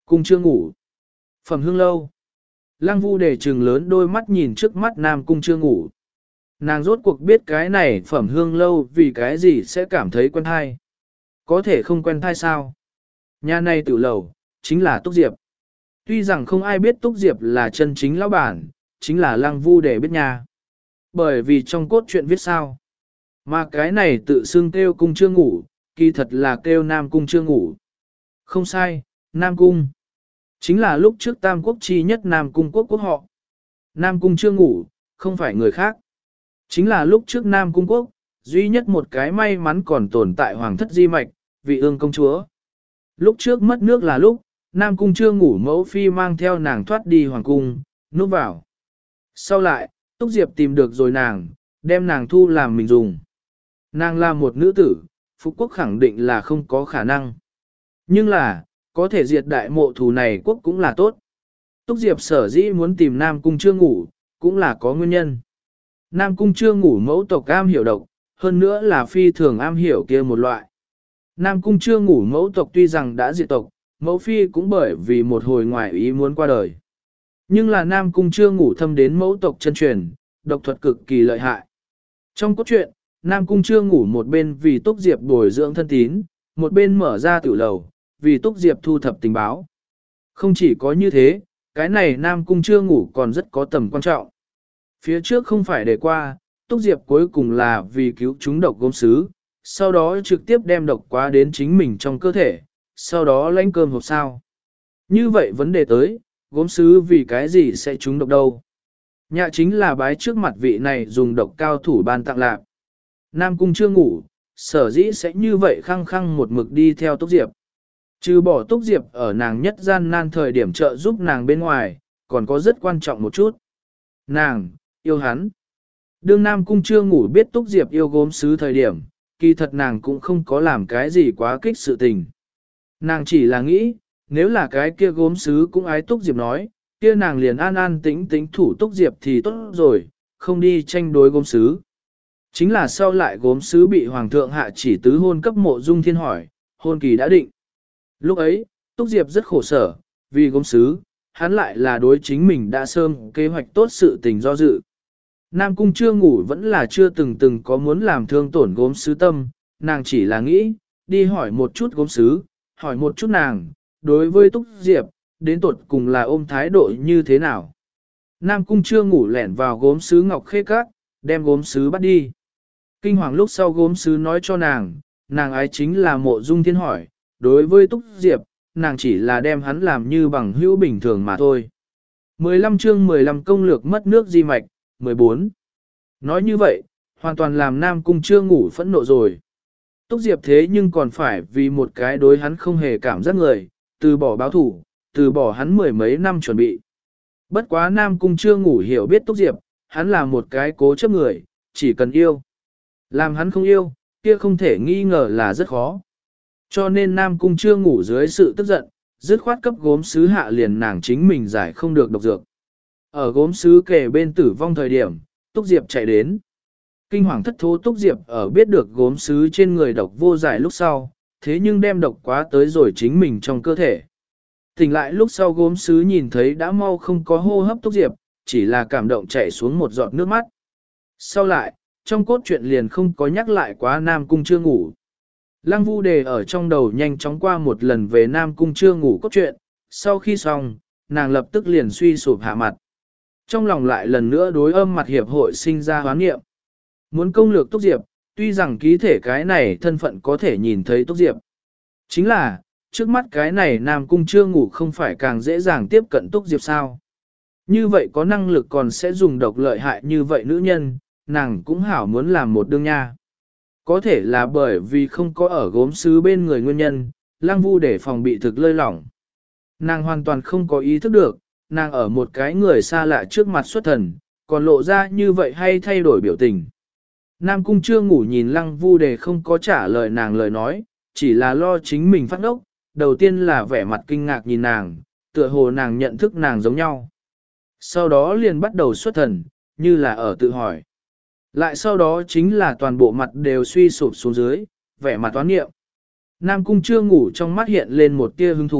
Cung chưa ngủ. Phẩm hương lâu. Lăng Vu Đề trừng lớn đôi mắt nhìn trước mắt Nam Cung chưa ngủ. Nàng rốt cuộc biết cái này phẩm hương lâu vì cái gì sẽ cảm thấy quen thai. Có thể không quen thai sao? Nhà này tử lầu, chính là Túc Diệp. Tuy rằng không ai biết Túc Diệp là chân chính lão bản, chính là Lăng Vu Đề biết nha. Bởi vì trong cốt truyện viết sao. Mà cái này tự xưng kêu cung chưa ngủ, kỳ thật là kêu Nam Cung chưa ngủ. Không sai, Nam Cung. Chính là lúc trước Tam Quốc chi nhất Nam Cung quốc quốc họ. Nam Cung chưa ngủ, không phải người khác. Chính là lúc trước Nam Cung quốc, duy nhất một cái may mắn còn tồn tại hoàng thất di mạch, vị ương công chúa. Lúc trước mất nước là lúc, Nam Cung chưa ngủ mẫu phi mang theo nàng thoát đi hoàng cung, núp vào. Sau lại, Túc Diệp tìm được rồi nàng, đem nàng thu làm mình dùng. Nàng là một nữ tử, Phú Quốc khẳng định là không có khả năng. Nhưng là, có thể diệt đại mộ thù này quốc cũng là tốt. Túc Diệp sở dĩ muốn tìm Nam Cung chưa ngủ, cũng là có nguyên nhân. Nam Cung chưa ngủ mẫu tộc am hiểu độc, hơn nữa là phi thường am hiểu kia một loại. Nam Cung chưa ngủ mẫu tộc tuy rằng đã diệt tộc, mẫu phi cũng bởi vì một hồi ngoại ý muốn qua đời. Nhưng là Nam Cung chưa ngủ thâm đến mẫu tộc chân truyền, độc thuật cực kỳ lợi hại. Trong cốt truyện, Nam Cung chưa ngủ một bên vì Túc Diệp bồi dưỡng thân tín, một bên mở ra tiểu lầu, vì Túc Diệp thu thập tình báo. Không chỉ có như thế, cái này Nam Cung chưa ngủ còn rất có tầm quan trọng. Phía trước không phải để qua, Túc Diệp cuối cùng là vì cứu chúng độc gốm sứ, sau đó trực tiếp đem độc quá đến chính mình trong cơ thể, sau đó lãnh cơm hộp sao. Như vậy vấn đề tới, gốm sứ vì cái gì sẽ trúng độc đâu? Nhạ chính là bái trước mặt vị này dùng độc cao thủ ban tặng lạc. Nam Cung chưa ngủ, sở dĩ sẽ như vậy khăng khăng một mực đi theo Túc Diệp. Trừ bỏ Túc Diệp ở nàng nhất gian nan thời điểm trợ giúp nàng bên ngoài, còn có rất quan trọng một chút. Nàng, yêu hắn. Đương Nam Cung chưa ngủ biết Túc Diệp yêu gốm sứ thời điểm, kỳ thật nàng cũng không có làm cái gì quá kích sự tình. Nàng chỉ là nghĩ, nếu là cái kia gốm sứ cũng ái Túc Diệp nói, kia nàng liền an an tĩnh tĩnh thủ Túc Diệp thì tốt rồi, không đi tranh đối gốm sứ. Chính là sau lại gốm sứ bị Hoàng thượng hạ chỉ tứ hôn cấp Mộ Dung Thiên hỏi, hôn kỳ đã định. Lúc ấy, Túc Diệp rất khổ sở, vì gốm sứ, hắn lại là đối chính mình đã sớm kế hoạch tốt sự tình do dự. Nam Cung chưa ngủ vẫn là chưa từng từng có muốn làm thương tổn gốm sứ tâm, nàng chỉ là nghĩ, đi hỏi một chút gốm sứ, hỏi một chút nàng, đối với Túc Diệp, đến tột cùng là ôm thái độ như thế nào. Nam Cung chưa ngủ lẻn vào gốm sứ ngọc khê các, đem gốm sứ bắt đi. Kinh hoàng lúc sau gốm sứ nói cho nàng, nàng ái chính là Mộ Dung Thiên hỏi, đối với Túc Diệp, nàng chỉ là đem hắn làm như bằng hữu bình thường mà thôi. mười lăm chương mười lăm công lược mất nước di mạch, mười bốn. Nói như vậy, hoàn toàn làm Nam Cung chưa ngủ phẫn nộ rồi. Túc Diệp thế nhưng còn phải vì một cái đối hắn không hề cảm giác người, từ bỏ báo thủ, từ bỏ hắn mười mấy năm chuẩn bị. Bất quá Nam Cung chưa ngủ hiểu biết Túc Diệp, hắn là một cái cố chấp người, chỉ cần yêu. Làm hắn không yêu, kia không thể nghi ngờ là rất khó. Cho nên Nam Cung chưa ngủ dưới sự tức giận, dứt khoát cấp gốm sứ hạ liền nàng chính mình giải không được độc dược. Ở gốm sứ kề bên tử vong thời điểm, Túc Diệp chạy đến. Kinh hoàng thất thố Túc Diệp ở biết được gốm sứ trên người độc vô giải lúc sau, thế nhưng đem độc quá tới rồi chính mình trong cơ thể. Tỉnh lại lúc sau gốm sứ nhìn thấy đã mau không có hô hấp Túc Diệp, chỉ là cảm động chảy xuống một giọt nước mắt. Sau lại, trong cốt truyện liền không có nhắc lại quá Nam Cung chưa ngủ. Lăng Vu Đề ở trong đầu nhanh chóng qua một lần về Nam Cung chưa ngủ cốt truyện, sau khi xong, nàng lập tức liền suy sụp hạ mặt. Trong lòng lại lần nữa đối âm mặt hiệp hội sinh ra hoán nghiệm. Muốn công lược Túc Diệp, tuy rằng ký thể cái này thân phận có thể nhìn thấy Túc Diệp. Chính là, trước mắt cái này Nam Cung chưa ngủ không phải càng dễ dàng tiếp cận Túc Diệp sao. Như vậy có năng lực còn sẽ dùng độc lợi hại như vậy nữ nhân, nàng cũng hảo muốn làm một đương nha. Có thể là bởi vì không có ở gốm sứ bên người nguyên nhân, Lăng Vu để phòng bị thực lơi lỏng. Nàng hoàn toàn không có ý thức được, nàng ở một cái người xa lạ trước mặt xuất thần, còn lộ ra như vậy hay thay đổi biểu tình. Nam Cung chưa ngủ nhìn Lăng Vu Đề không có trả lời nàng lời nói, chỉ là lo chính mình phát ốc, đầu tiên là vẻ mặt kinh ngạc nhìn nàng, tựa hồ nàng nhận thức nàng giống nhau. Sau đó liền bắt đầu xuất thần, như là ở tự hỏi. Lại sau đó chính là toàn bộ mặt đều suy sụp xuống dưới, vẻ mặt toán nghiệm. Nam Cung chưa ngủ trong mắt hiện lên một tia hứng thú,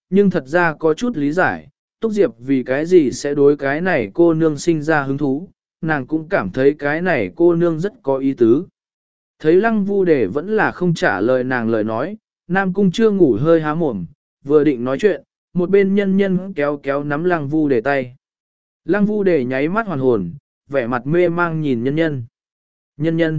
nhưng thật ra có chút lý giải, Túc Diệp vì cái gì sẽ đối cái này cô nương sinh ra hứng thú, nàng cũng cảm thấy cái này cô nương rất có ý tứ. Thấy lăng vu đề vẫn là không trả lời nàng lời nói, Nam Cung chưa ngủ hơi há mồm, vừa định nói chuyện, một bên nhân nhân kéo kéo nắm lăng vu đề tay. Lăng vu đề nháy mắt hoàn hồn, vẻ mặt mê mang nhìn nhân nhân. Nhân nhân,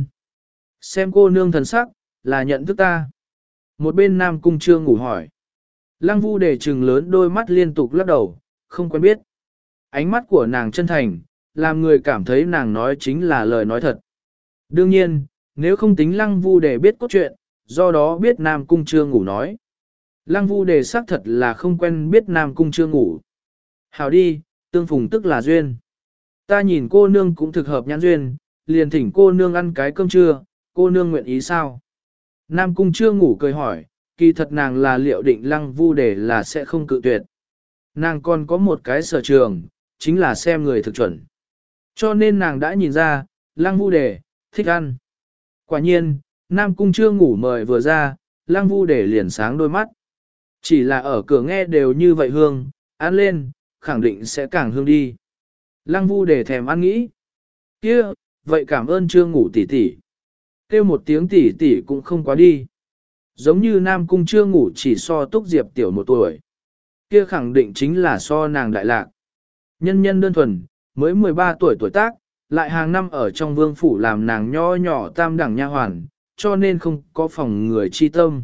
xem cô nương thần sắc, là nhận thức ta. Một bên Nam Cung chưa ngủ hỏi. Lăng vu đề trừng lớn đôi mắt liên tục lắc đầu, không quen biết. Ánh mắt của nàng chân thành, làm người cảm thấy nàng nói chính là lời nói thật. Đương nhiên, nếu không tính lăng vu đề biết cốt truyện, do đó biết Nam Cung chưa ngủ nói. Lăng vu đề xác thật là không quen biết Nam Cung chưa ngủ. Hảo đi, tương phùng tức là duyên. Ta nhìn cô nương cũng thực hợp nhãn duyên, liền thỉnh cô nương ăn cái cơm trưa, cô nương nguyện ý sao? Nam Cung chưa ngủ cười hỏi, kỳ thật nàng là liệu định lăng vu đề là sẽ không cự tuyệt. Nàng còn có một cái sở trường, chính là xem người thực chuẩn. Cho nên nàng đã nhìn ra, lăng vu đề, thích ăn. Quả nhiên, Nam Cung chưa ngủ mời vừa ra, lăng vu đề liền sáng đôi mắt. Chỉ là ở cửa nghe đều như vậy hương, ăn lên, khẳng định sẽ càng hương đi. Lăng vu đề thèm ăn nghĩ. Kia, vậy cảm ơn chưa ngủ tỷ tỷ. Kêu một tiếng tỷ tỷ cũng không quá đi. Giống như Nam Cung chưa ngủ chỉ so Túc Diệp tiểu một tuổi. Kia khẳng định chính là so nàng đại lạc. Nhân nhân đơn thuần, mới mười ba tuổi tuổi tác, lại hàng năm ở trong vương phủ làm nàng nho nhỏ tam đẳng nha hoàn, cho nên không có phòng người chi tâm.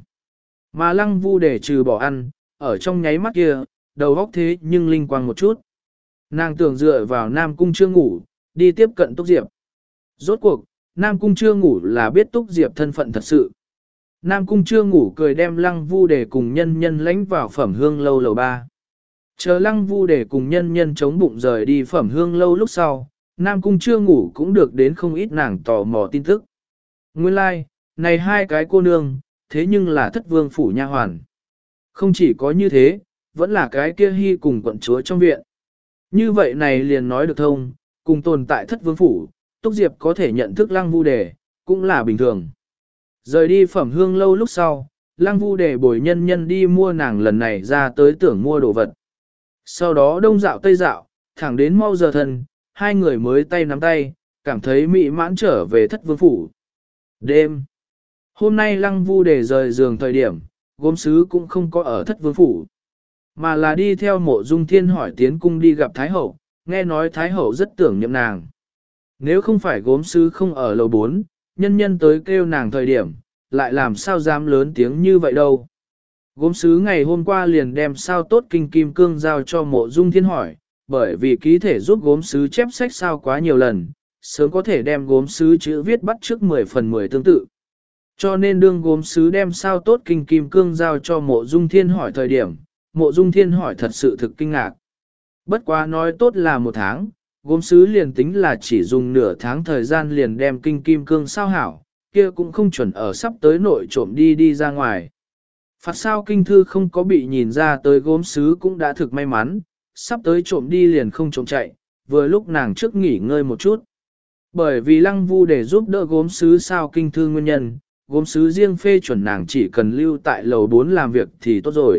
Mà lăng vu để trừ bỏ ăn, ở trong nháy mắt kia, đầu óc thế nhưng linh quang một chút. Nàng tưởng dựa vào Nam Cung chưa ngủ, đi tiếp cận Túc Diệp. Rốt cuộc, Nam Cung chưa ngủ là biết Túc Diệp thân phận thật sự. Nam Cung chưa ngủ cười đem lăng vu để cùng nhân nhân lánh vào phẩm hương lâu lầu ba. Chờ lăng vu để cùng nhân nhân chống bụng rời đi phẩm hương lâu lúc sau, Nam Cung chưa ngủ cũng được đến không ít nàng tò mò tin tức. Nguyên lai, like, này hai cái cô nương, thế nhưng là thất vương phủ nha hoàn. Không chỉ có như thế, vẫn là cái kia hy cùng quận chúa trong viện. Như vậy này liền nói được thông, cùng tồn tại thất vương phủ, Túc Diệp có thể nhận thức lăng vu đề, cũng là bình thường. Rời đi phẩm hương lâu lúc sau, lăng vu đề bồi nhân nhân đi mua nàng lần này ra tới tưởng mua đồ vật. Sau đó đông dạo tây dạo, thẳng đến mau giờ thân, hai người mới tay nắm tay, cảm thấy mị mãn trở về thất vương phủ. Đêm. Hôm nay lăng vu đề rời giường thời điểm, gốm sứ cũng không có ở thất vương phủ, mà là đi theo mộ dung thiên hỏi tiến cung đi gặp Thái Hậu, nghe nói Thái Hậu rất tưởng niệm nàng. Nếu không phải gốm sứ không ở lầu bốn, nhân nhân tới kêu nàng thời điểm, lại làm sao dám lớn tiếng như vậy đâu. Gốm sứ ngày hôm qua liền đem sao tốt kinh kim cương giao cho mộ dung thiên hỏi, bởi vì ký thể giúp gốm sứ chép sách sao quá nhiều lần, sớm có thể đem gốm sứ chữ viết bắt trước mười phần mười tương tự. Cho nên đương gốm sứ đem sao tốt kinh kim cương giao cho mộ dung thiên hỏi thời điểm, mộ dung thiên hỏi thật sự thực kinh ngạc. Bất quá nói tốt là một tháng, gốm sứ liền tính là chỉ dùng nửa tháng thời gian liền đem kinh kim cương sao hảo, kia cũng không chuẩn ở sắp tới nội trộm đi đi ra ngoài. Phạt sao kinh thư không có bị nhìn ra tới gốm sứ cũng đã thực may mắn, sắp tới trộm đi liền không trộm chạy, vừa lúc nàng trước nghỉ ngơi một chút. Bởi vì lăng vu để giúp đỡ gốm sứ sao kinh thư nguyên nhân, gốm sứ riêng phê chuẩn nàng chỉ cần lưu tại lầu bốn làm việc thì tốt rồi.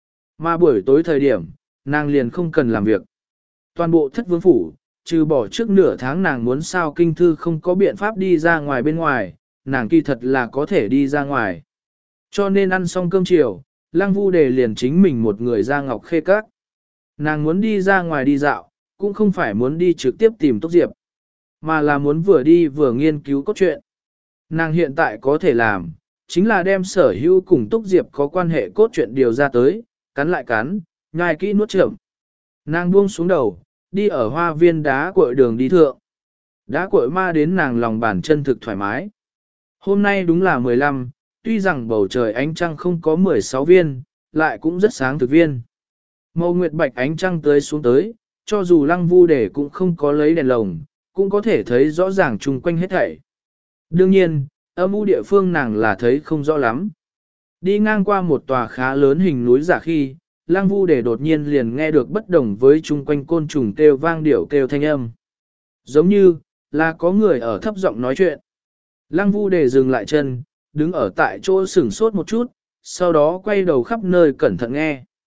Mà buổi tối thời điểm, nàng liền không cần làm việc. Toàn bộ thất vương phủ, trừ bỏ trước nửa tháng nàng muốn sao kinh thư không có biện pháp đi ra ngoài bên ngoài, nàng kỳ thật là có thể đi ra ngoài. Cho nên ăn xong cơm chiều, lăng vu đề liền chính mình một người ra ngọc khê các. Nàng muốn đi ra ngoài đi dạo, cũng không phải muốn đi trực tiếp tìm Túc Diệp, mà là muốn vừa đi vừa nghiên cứu cốt truyện. Nàng hiện tại có thể làm, chính là đem sở hữu cùng Túc Diệp có quan hệ cốt truyện điều ra tới, cắn lại cắn, nhai kỹ nuốt chậm. Nàng buông xuống đầu, đi ở hoa viên đá cội đường đi thượng. Đá cội ma đến nàng lòng bàn chân thực thoải mái. Hôm nay đúng là mười lăm, tuy rằng bầu trời ánh trăng không có mười sáu viên, lại cũng rất sáng thực viên. Màu nguyệt bạch ánh trăng tới xuống tới, cho dù lăng vu để cũng không có lấy đèn lồng, cũng có thể thấy rõ ràng chung quanh hết thảy. Đương nhiên, âm u địa phương nàng là thấy không rõ lắm. Đi ngang qua một tòa khá lớn hình núi giả khi, lăng vu để đột nhiên liền nghe được bất đồng với chung quanh côn trùng kêu vang điệu kêu thanh âm. Giống như, là có người ở thấp giọng nói chuyện. Lăng vu để dừng lại chân, đứng ở tại chỗ sửng sốt một chút, sau đó quay đầu khắp nơi cẩn thận nghe.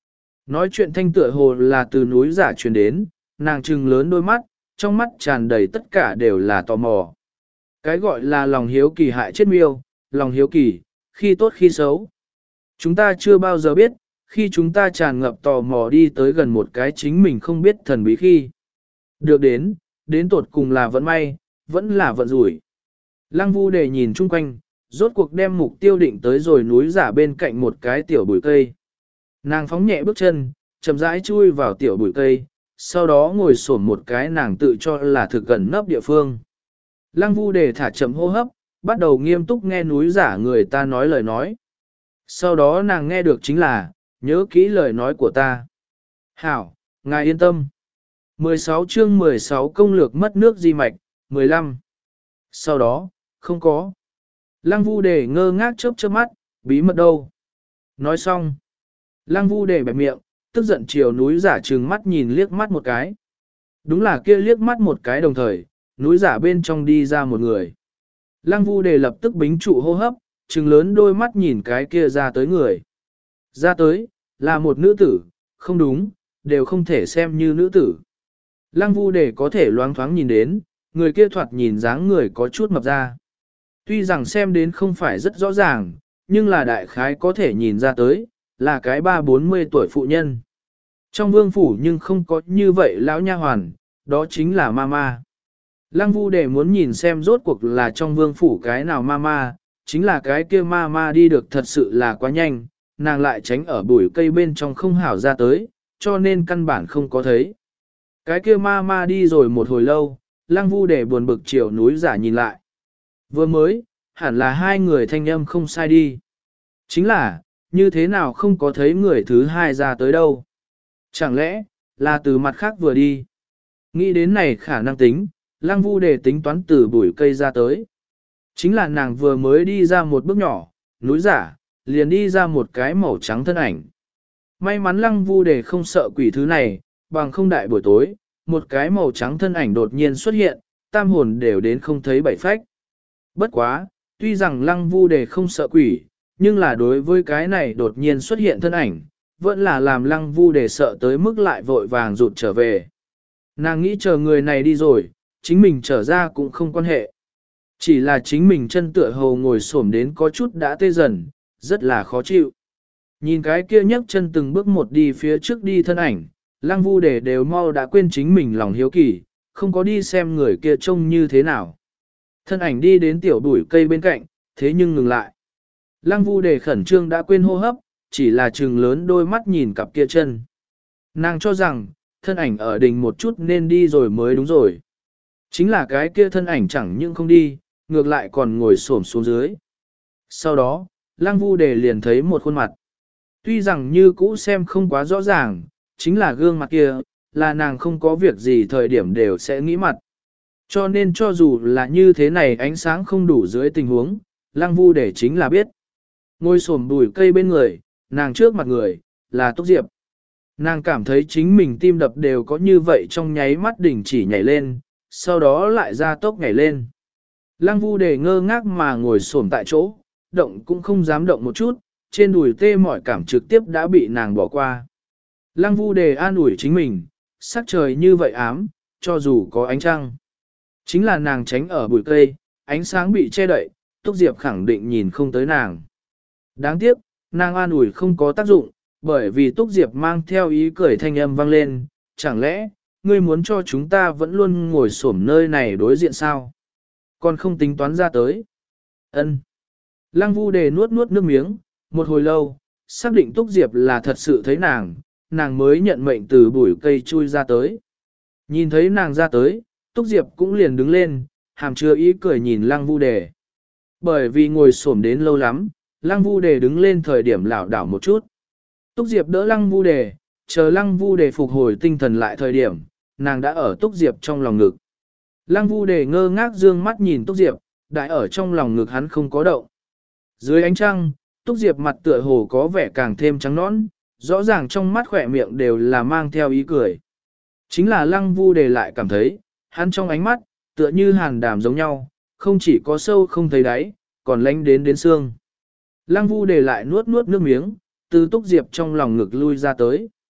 Nói chuyện thanh tựa hồ là từ núi giả truyền đến, nàng trừng lớn đôi mắt, trong mắt tràn đầy tất cả đều là tò mò. Cái gọi là lòng hiếu kỳ hại chết miêu, lòng hiếu kỳ, khi tốt khi xấu. Chúng ta chưa bao giờ biết, khi chúng ta tràn ngập tò mò đi tới gần một cái chính mình không biết thần bí khi. Được đến, đến tột cùng là vận may, vẫn là vận rủi. Lăng Vu Đề nhìn chung quanh, rốt cuộc đem mục tiêu định tới rồi núi giả bên cạnh một cái tiểu bụi cây. Nàng phóng nhẹ bước chân, chậm rãi chui vào tiểu bụi cây, sau đó ngồi xổm một cái nàng tự cho là thực gần nấp địa phương. Lăng Vu Đề thả chậm hô hấp, bắt đầu nghiêm túc nghe núi giả người ta nói lời nói. Sau đó nàng nghe được chính là, nhớ kỹ lời nói của ta. Hảo, ngài yên tâm. mười sáu chương mười sáu công lược mất nước di mạch, mười lăm. Sau đó, không có. Lăng Vu Đề ngơ ngác chớp chớp mắt, bí mật đâu. Nói xong. Lăng Vu Đề bẹp miệng, tức giận chiều núi giả trừng mắt nhìn liếc mắt một cái. Đúng là kia liếc mắt một cái đồng thời, núi giả bên trong đi ra một người. Lăng Vu Đề lập tức bính trụ hô hấp, trừng lớn đôi mắt nhìn cái kia ra tới người. Ra tới, là một nữ tử, không đúng, đều không thể xem như nữ tử. Lăng Vu Đề có thể loáng thoáng nhìn đến, người kia thoạt nhìn dáng người có chút mập ra. Tuy rằng xem đến không phải rất rõ ràng, nhưng là đại khái có thể nhìn ra tới, là cái ba bốn mươi tuổi phụ nhân. Trong vương phủ nhưng không có như vậy lão nha hoàn, đó chính là mama. Lăng Vu Đề muốn nhìn xem rốt cuộc là trong vương phủ cái nào mama, chính là cái kia mama đi được thật sự là quá nhanh, nàng lại tránh ở bụi cây bên trong không hảo ra tới, cho nên căn bản không có thấy. Cái kia mama đi rồi một hồi lâu, Lăng Vu Đề buồn bực chiều núi giả nhìn lại. Vừa mới, hẳn là hai người thanh âm không sai đi. Chính là, như thế nào không có thấy người thứ hai ra tới đâu. Chẳng lẽ, là từ mặt khác vừa đi. Nghĩ đến này khả năng tính, Lăng Vu Đề tính toán từ bụi cây ra tới. Chính là nàng vừa mới đi ra một bước nhỏ, núi giả, liền đi ra một cái màu trắng thân ảnh. May mắn Lăng Vu Đề không sợ quỷ thứ này, bằng không đại buổi tối, một cái màu trắng thân ảnh đột nhiên xuất hiện, tam hồn đều đến không thấy bảy phách. Bất quá, tuy rằng Lăng Vu Đề không sợ quỷ, nhưng là đối với cái này đột nhiên xuất hiện thân ảnh, vẫn là làm Lăng Vu Đề sợ tới mức lại vội vàng rụt trở về. Nàng nghĩ chờ người này đi rồi, chính mình trở ra cũng không quan hệ. Chỉ là chính mình chân tựa hồ ngồi xổm đến có chút đã tê dần, rất là khó chịu. Nhìn cái kia nhấc chân từng bước một đi phía trước đi thân ảnh, Lăng Vu Đề đều mau đã quên chính mình lòng hiếu kỳ, không có đi xem người kia trông như thế nào. Thân ảnh đi đến tiểu bụi cây bên cạnh, thế nhưng ngừng lại. Lăng Vu Đề khẩn trương đã quên hô hấp, chỉ là trừng lớn đôi mắt nhìn cặp kia chân. Nàng cho rằng, thân ảnh ở đỉnh một chút nên đi rồi mới đúng rồi. Chính là cái kia thân ảnh chẳng những không đi, ngược lại còn ngồi xổm xuống dưới. Sau đó, Lăng Vu Đề liền thấy một khuôn mặt. Tuy rằng như cũ xem không quá rõ ràng, chính là gương mặt kia, là nàng không có việc gì thời điểm đều sẽ nghĩ mặt. Cho nên cho dù là như thế này ánh sáng không đủ dưới tình huống, Lăng Vu Đề chính là biết. Ngồi xổm bùi cây bên người, nàng trước mặt người, là Túc Diệp. Nàng cảm thấy chính mình tim đập đều có như vậy trong nháy mắt đỉnh chỉ nhảy lên, sau đó lại ra tốc nhảy lên. Lăng Vu Đề ngơ ngác mà ngồi xổm tại chỗ, động cũng không dám động một chút, trên đùi tê mọi cảm trực tiếp đã bị nàng bỏ qua. Lăng Vu Đề an ủi chính mình, sắc trời như vậy ám, cho dù có ánh trăng. Chính là nàng tránh ở bụi cây, ánh sáng bị che đậy, Túc Diệp khẳng định nhìn không tới nàng. Đáng tiếc, nàng an ủi không có tác dụng, bởi vì Túc Diệp mang theo ý cười thanh âm vang lên, chẳng lẽ, ngươi muốn cho chúng ta vẫn luôn ngồi xổm nơi này đối diện sao? Còn không tính toán ra tới. Ân. Lăng Vu Đề nuốt nuốt nước miếng, một hồi lâu, xác định Túc Diệp là thật sự thấy nàng, nàng mới nhận mệnh từ bụi cây chui ra tới. Nhìn thấy nàng ra tới, Túc Diệp cũng liền đứng lên, hàm chứa ý cười nhìn Lăng Vu Đề. Bởi vì ngồi xổm đến lâu lắm, Lăng Vu Đề đứng lên thời điểm lảo đảo một chút. Túc Diệp đỡ Lăng Vu Đề, chờ Lăng Vu Đề phục hồi tinh thần lại thời điểm, nàng đã ở Túc Diệp trong lòng ngực. Lăng Vu Đề ngơ ngác dương mắt nhìn Túc Diệp, đại ở trong lòng ngực hắn không có động. Dưới ánh trăng, Túc Diệp mặt tựa hồ có vẻ càng thêm trắng nõn, rõ ràng trong mắt khỏe miệng đều là mang theo ý cười. Chính là Lăng Vu Đề lại cảm thấy, hắn trong ánh mắt, tựa như hàn đàm giống nhau, không chỉ có sâu không thấy đáy, còn lánh đến đến xương. Lăng Vu Đề lại nuốt nuốt nước miếng, từ Túc Diệp trong lòng ngực lui ra tới.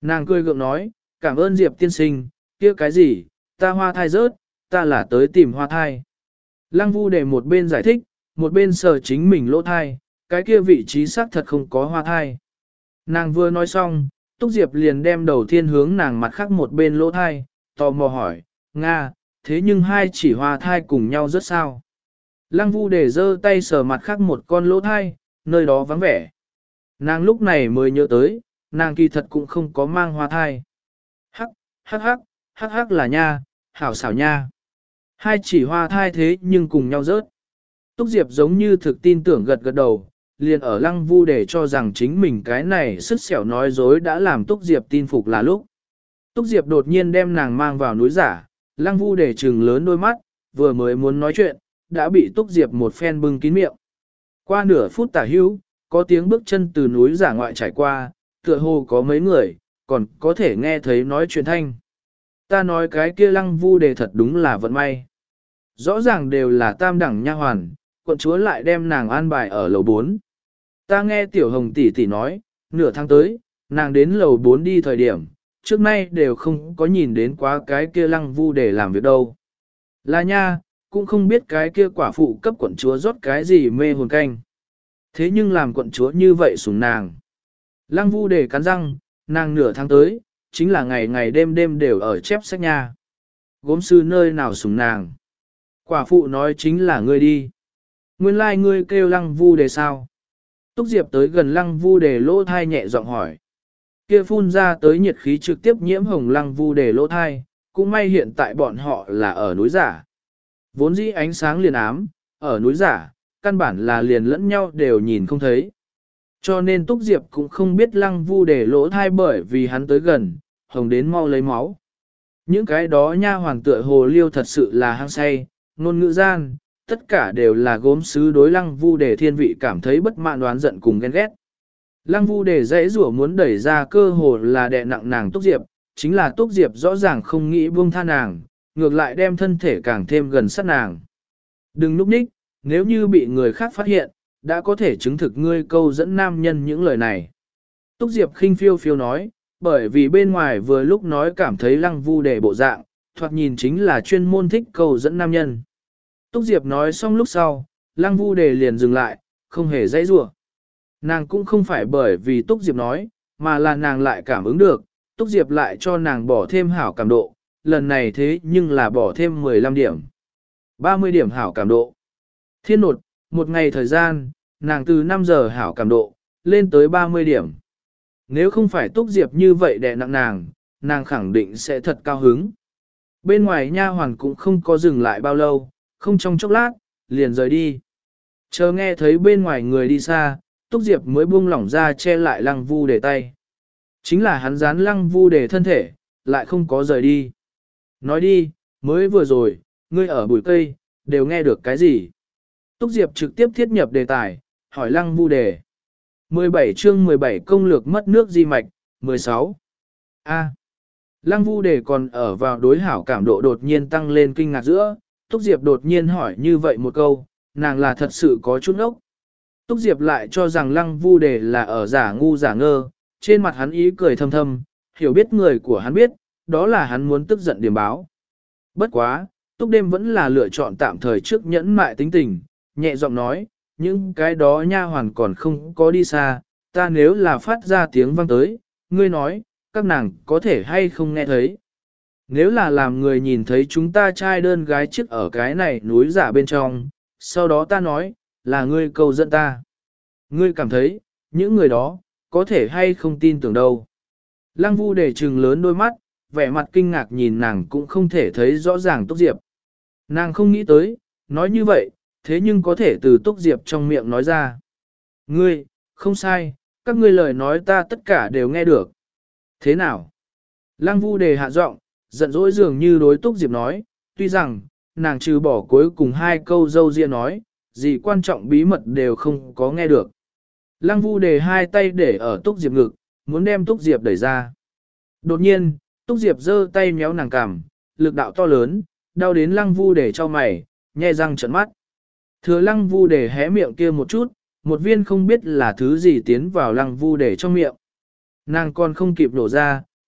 Nàng cười gượng nói, cảm ơn Diệp tiên sinh, kia cái gì, ta hoa thai rớt, ta là tới tìm hoa thai. Lăng Vu để một bên giải thích, một bên sờ chính mình lỗ thai, cái kia vị trí xác thật không có hoa thai. Nàng vừa nói xong, Túc Diệp liền đem đầu tiên hướng nàng mặt khác một bên lỗ thai, tò mò hỏi, Nga, thế nhưng hai chỉ hoa thai cùng nhau rất sao? Lăng Vu để giơ tay sờ mặt khác một con lỗ thai, nơi đó vắng vẻ. Nàng lúc này mới nhớ tới, nàng kỳ thật cũng không có mang hoa thai. Hắc, hắc hắc, hắc hắc là nha, hảo xảo nha. Hai chỉ hoa thai thế nhưng cùng nhau rớt. Túc Diệp giống như thực tin tưởng gật gật đầu, liền ở Lăng Vu để cho rằng chính mình cái này sứt sẻo nói dối đã làm Túc Diệp tin phục là lúc. Túc Diệp đột nhiên đem nàng mang vào núi giả, Lăng Vu để trừng lớn đôi mắt, vừa mới muốn nói chuyện, đã bị Túc Diệp một phen bưng kín miệng. Qua nửa phút tả hữu, có tiếng bước chân từ núi giả ngoại trải qua, tựa hồ có mấy người, còn có thể nghe thấy nói chuyện thanh. Ta nói cái kia Lăng Vu đề thật đúng là vận may. Rõ ràng đều là tam đẳng nha hoàn, quận chúa lại đem nàng an bài ở lầu bốn. Ta nghe Tiểu Hồng tỷ tỷ nói, nửa tháng tới, nàng đến lầu bốn đi thời điểm, trước nay đều không có nhìn đến quá cái kia Lăng Vu để làm việc đâu. Là nha, cũng không biết cái kia quả phụ cấp quận chúa rót cái gì mê hồn canh. Thế nhưng làm quận chúa như vậy sủng nàng. Lăng Vu để cắn răng, nàng nửa tháng tới, chính là ngày ngày đêm đêm đều ở chép sách nha. Gốm sư nơi nào sủng nàng. Quả phụ nói chính là ngươi đi. Nguyên lai like ngươi kêu Lăng Vu đề sao? Túc Diệp tới gần Lăng Vu đề lỗ thai nhẹ giọng hỏi. Kia phun ra tới nhiệt khí trực tiếp nhiễm hồng Lăng Vu đề lỗ thai, cũng may hiện tại bọn họ là ở núi giả. Vốn dĩ ánh sáng liền ám, ở núi giả, căn bản là liền lẫn nhau đều nhìn không thấy. Cho nên Túc Diệp cũng không biết Lăng Vu đề lỗ thai bởi vì hắn tới gần, hồng đến mau lấy máu. Những cái đó nha hoàng tựa hồ liêu thật sự là hăng say, ngôn ngữ gian, tất cả đều là gốm sứ đối Lăng Vu đề thiên vị cảm thấy bất mãn đoán giận cùng ghen ghét. Lăng Vu đề dãy rủa muốn đẩy ra cơ hồ là đè nặng nàng Túc Diệp, chính là Túc Diệp rõ ràng không nghĩ buông tha nàng, ngược lại đem thân thể càng thêm gần sát nàng. Đừng núp ních, nếu như bị người khác phát hiện, đã có thể chứng thực ngươi câu dẫn nam nhân những lời này. Túc Diệp khinh phiêu phiêu nói, bởi vì bên ngoài vừa lúc nói cảm thấy Lăng Vu đề bộ dạng, thoạt nhìn chính là chuyên môn thích câu dẫn nam nhân. Túc Diệp nói xong lúc sau, Lăng Vu đề liền dừng lại, không hề dãy rủa. Nàng cũng không phải bởi vì Túc Diệp nói, mà là nàng lại cảm ứng được, Túc Diệp lại cho nàng bỏ thêm hảo cảm độ, lần này thế nhưng là bỏ thêm mười lăm điểm. ba mươi điểm hảo cảm độ. Thiên nột, một ngày thời gian, nàng từ năm giờ hảo cảm độ, lên tới ba mươi điểm. Nếu không phải Túc Diệp như vậy đè nặng nàng, nàng khẳng định sẽ thật cao hứng. Bên ngoài nha hoàn cũng không có dừng lại bao lâu, không trong chốc lát, liền rời đi. Chờ nghe thấy bên ngoài người đi xa, Túc Diệp mới buông lỏng ra che lại Lăng Vu đề tay. Chính là hắn dán Lăng Vu đề thân thể, lại không có rời đi. Nói đi, mới vừa rồi, ngươi ở bụi cây, đều nghe được cái gì? Túc Diệp trực tiếp thiết nhập đề tài, hỏi Lăng Vu đề. mười bảy chương mười bảy công lược mất nước di mạch, mười sáu. A. Lăng Vu đề còn ở vào đối hảo cảm độ đột nhiên tăng lên kinh ngạc giữa, Túc Diệp đột nhiên hỏi như vậy một câu, nàng là thật sự có chút ốc. Túc Diệp lại cho rằng Lăng Vu đề là ở giả ngu giả ngơ, trên mặt hắn ý cười thâm thâm, hiểu biết người của hắn biết, đó là hắn muốn tức giận điểm báo. Bất quá, Túc đêm vẫn là lựa chọn tạm thời trước nhẫn mại tính tình, nhẹ giọng nói, những cái đó nha hoàn còn không có đi xa, ta nếu là phát ra tiếng vang tới, ngươi nói, các nàng có thể hay không nghe thấy. Nếu là làm người nhìn thấy chúng ta trai đơn gái chiếc ở cái này núi giả bên trong, sau đó ta nói, là ngươi cầu dẫn ta. Ngươi cảm thấy, những người đó, có thể hay không tin tưởng đâu. Lăng Vu để trừng lớn đôi mắt, vẻ mặt kinh ngạc nhìn nàng cũng không thể thấy rõ ràng Túc Diệp. Nàng không nghĩ tới, nói như vậy, thế nhưng có thể từ Túc Diệp trong miệng nói ra. Ngươi, không sai, các ngươi lời nói ta tất cả đều nghe được. Thế nào? Lăng Vu đề hạ giọng, giận dỗi dường như đối Túc Diệp nói, tuy rằng, nàng trừ bỏ cuối cùng hai câu dâu ria nói, gì quan trọng bí mật đều không có nghe được. Lăng Vu đề hai tay để ở Túc Diệp ngực, muốn đem Túc Diệp đẩy ra. Đột nhiên, Túc Diệp giơ tay méo nàng cằm, lực đạo to lớn, đau đến Lăng Vu đề cho mày, nhe răng trợn mắt. Thừa Lăng Vu đề hé miệng kia một chút, một viên không biết là thứ gì tiến vào Lăng Vu đề trong miệng. Nàng còn không kịp nổ ra,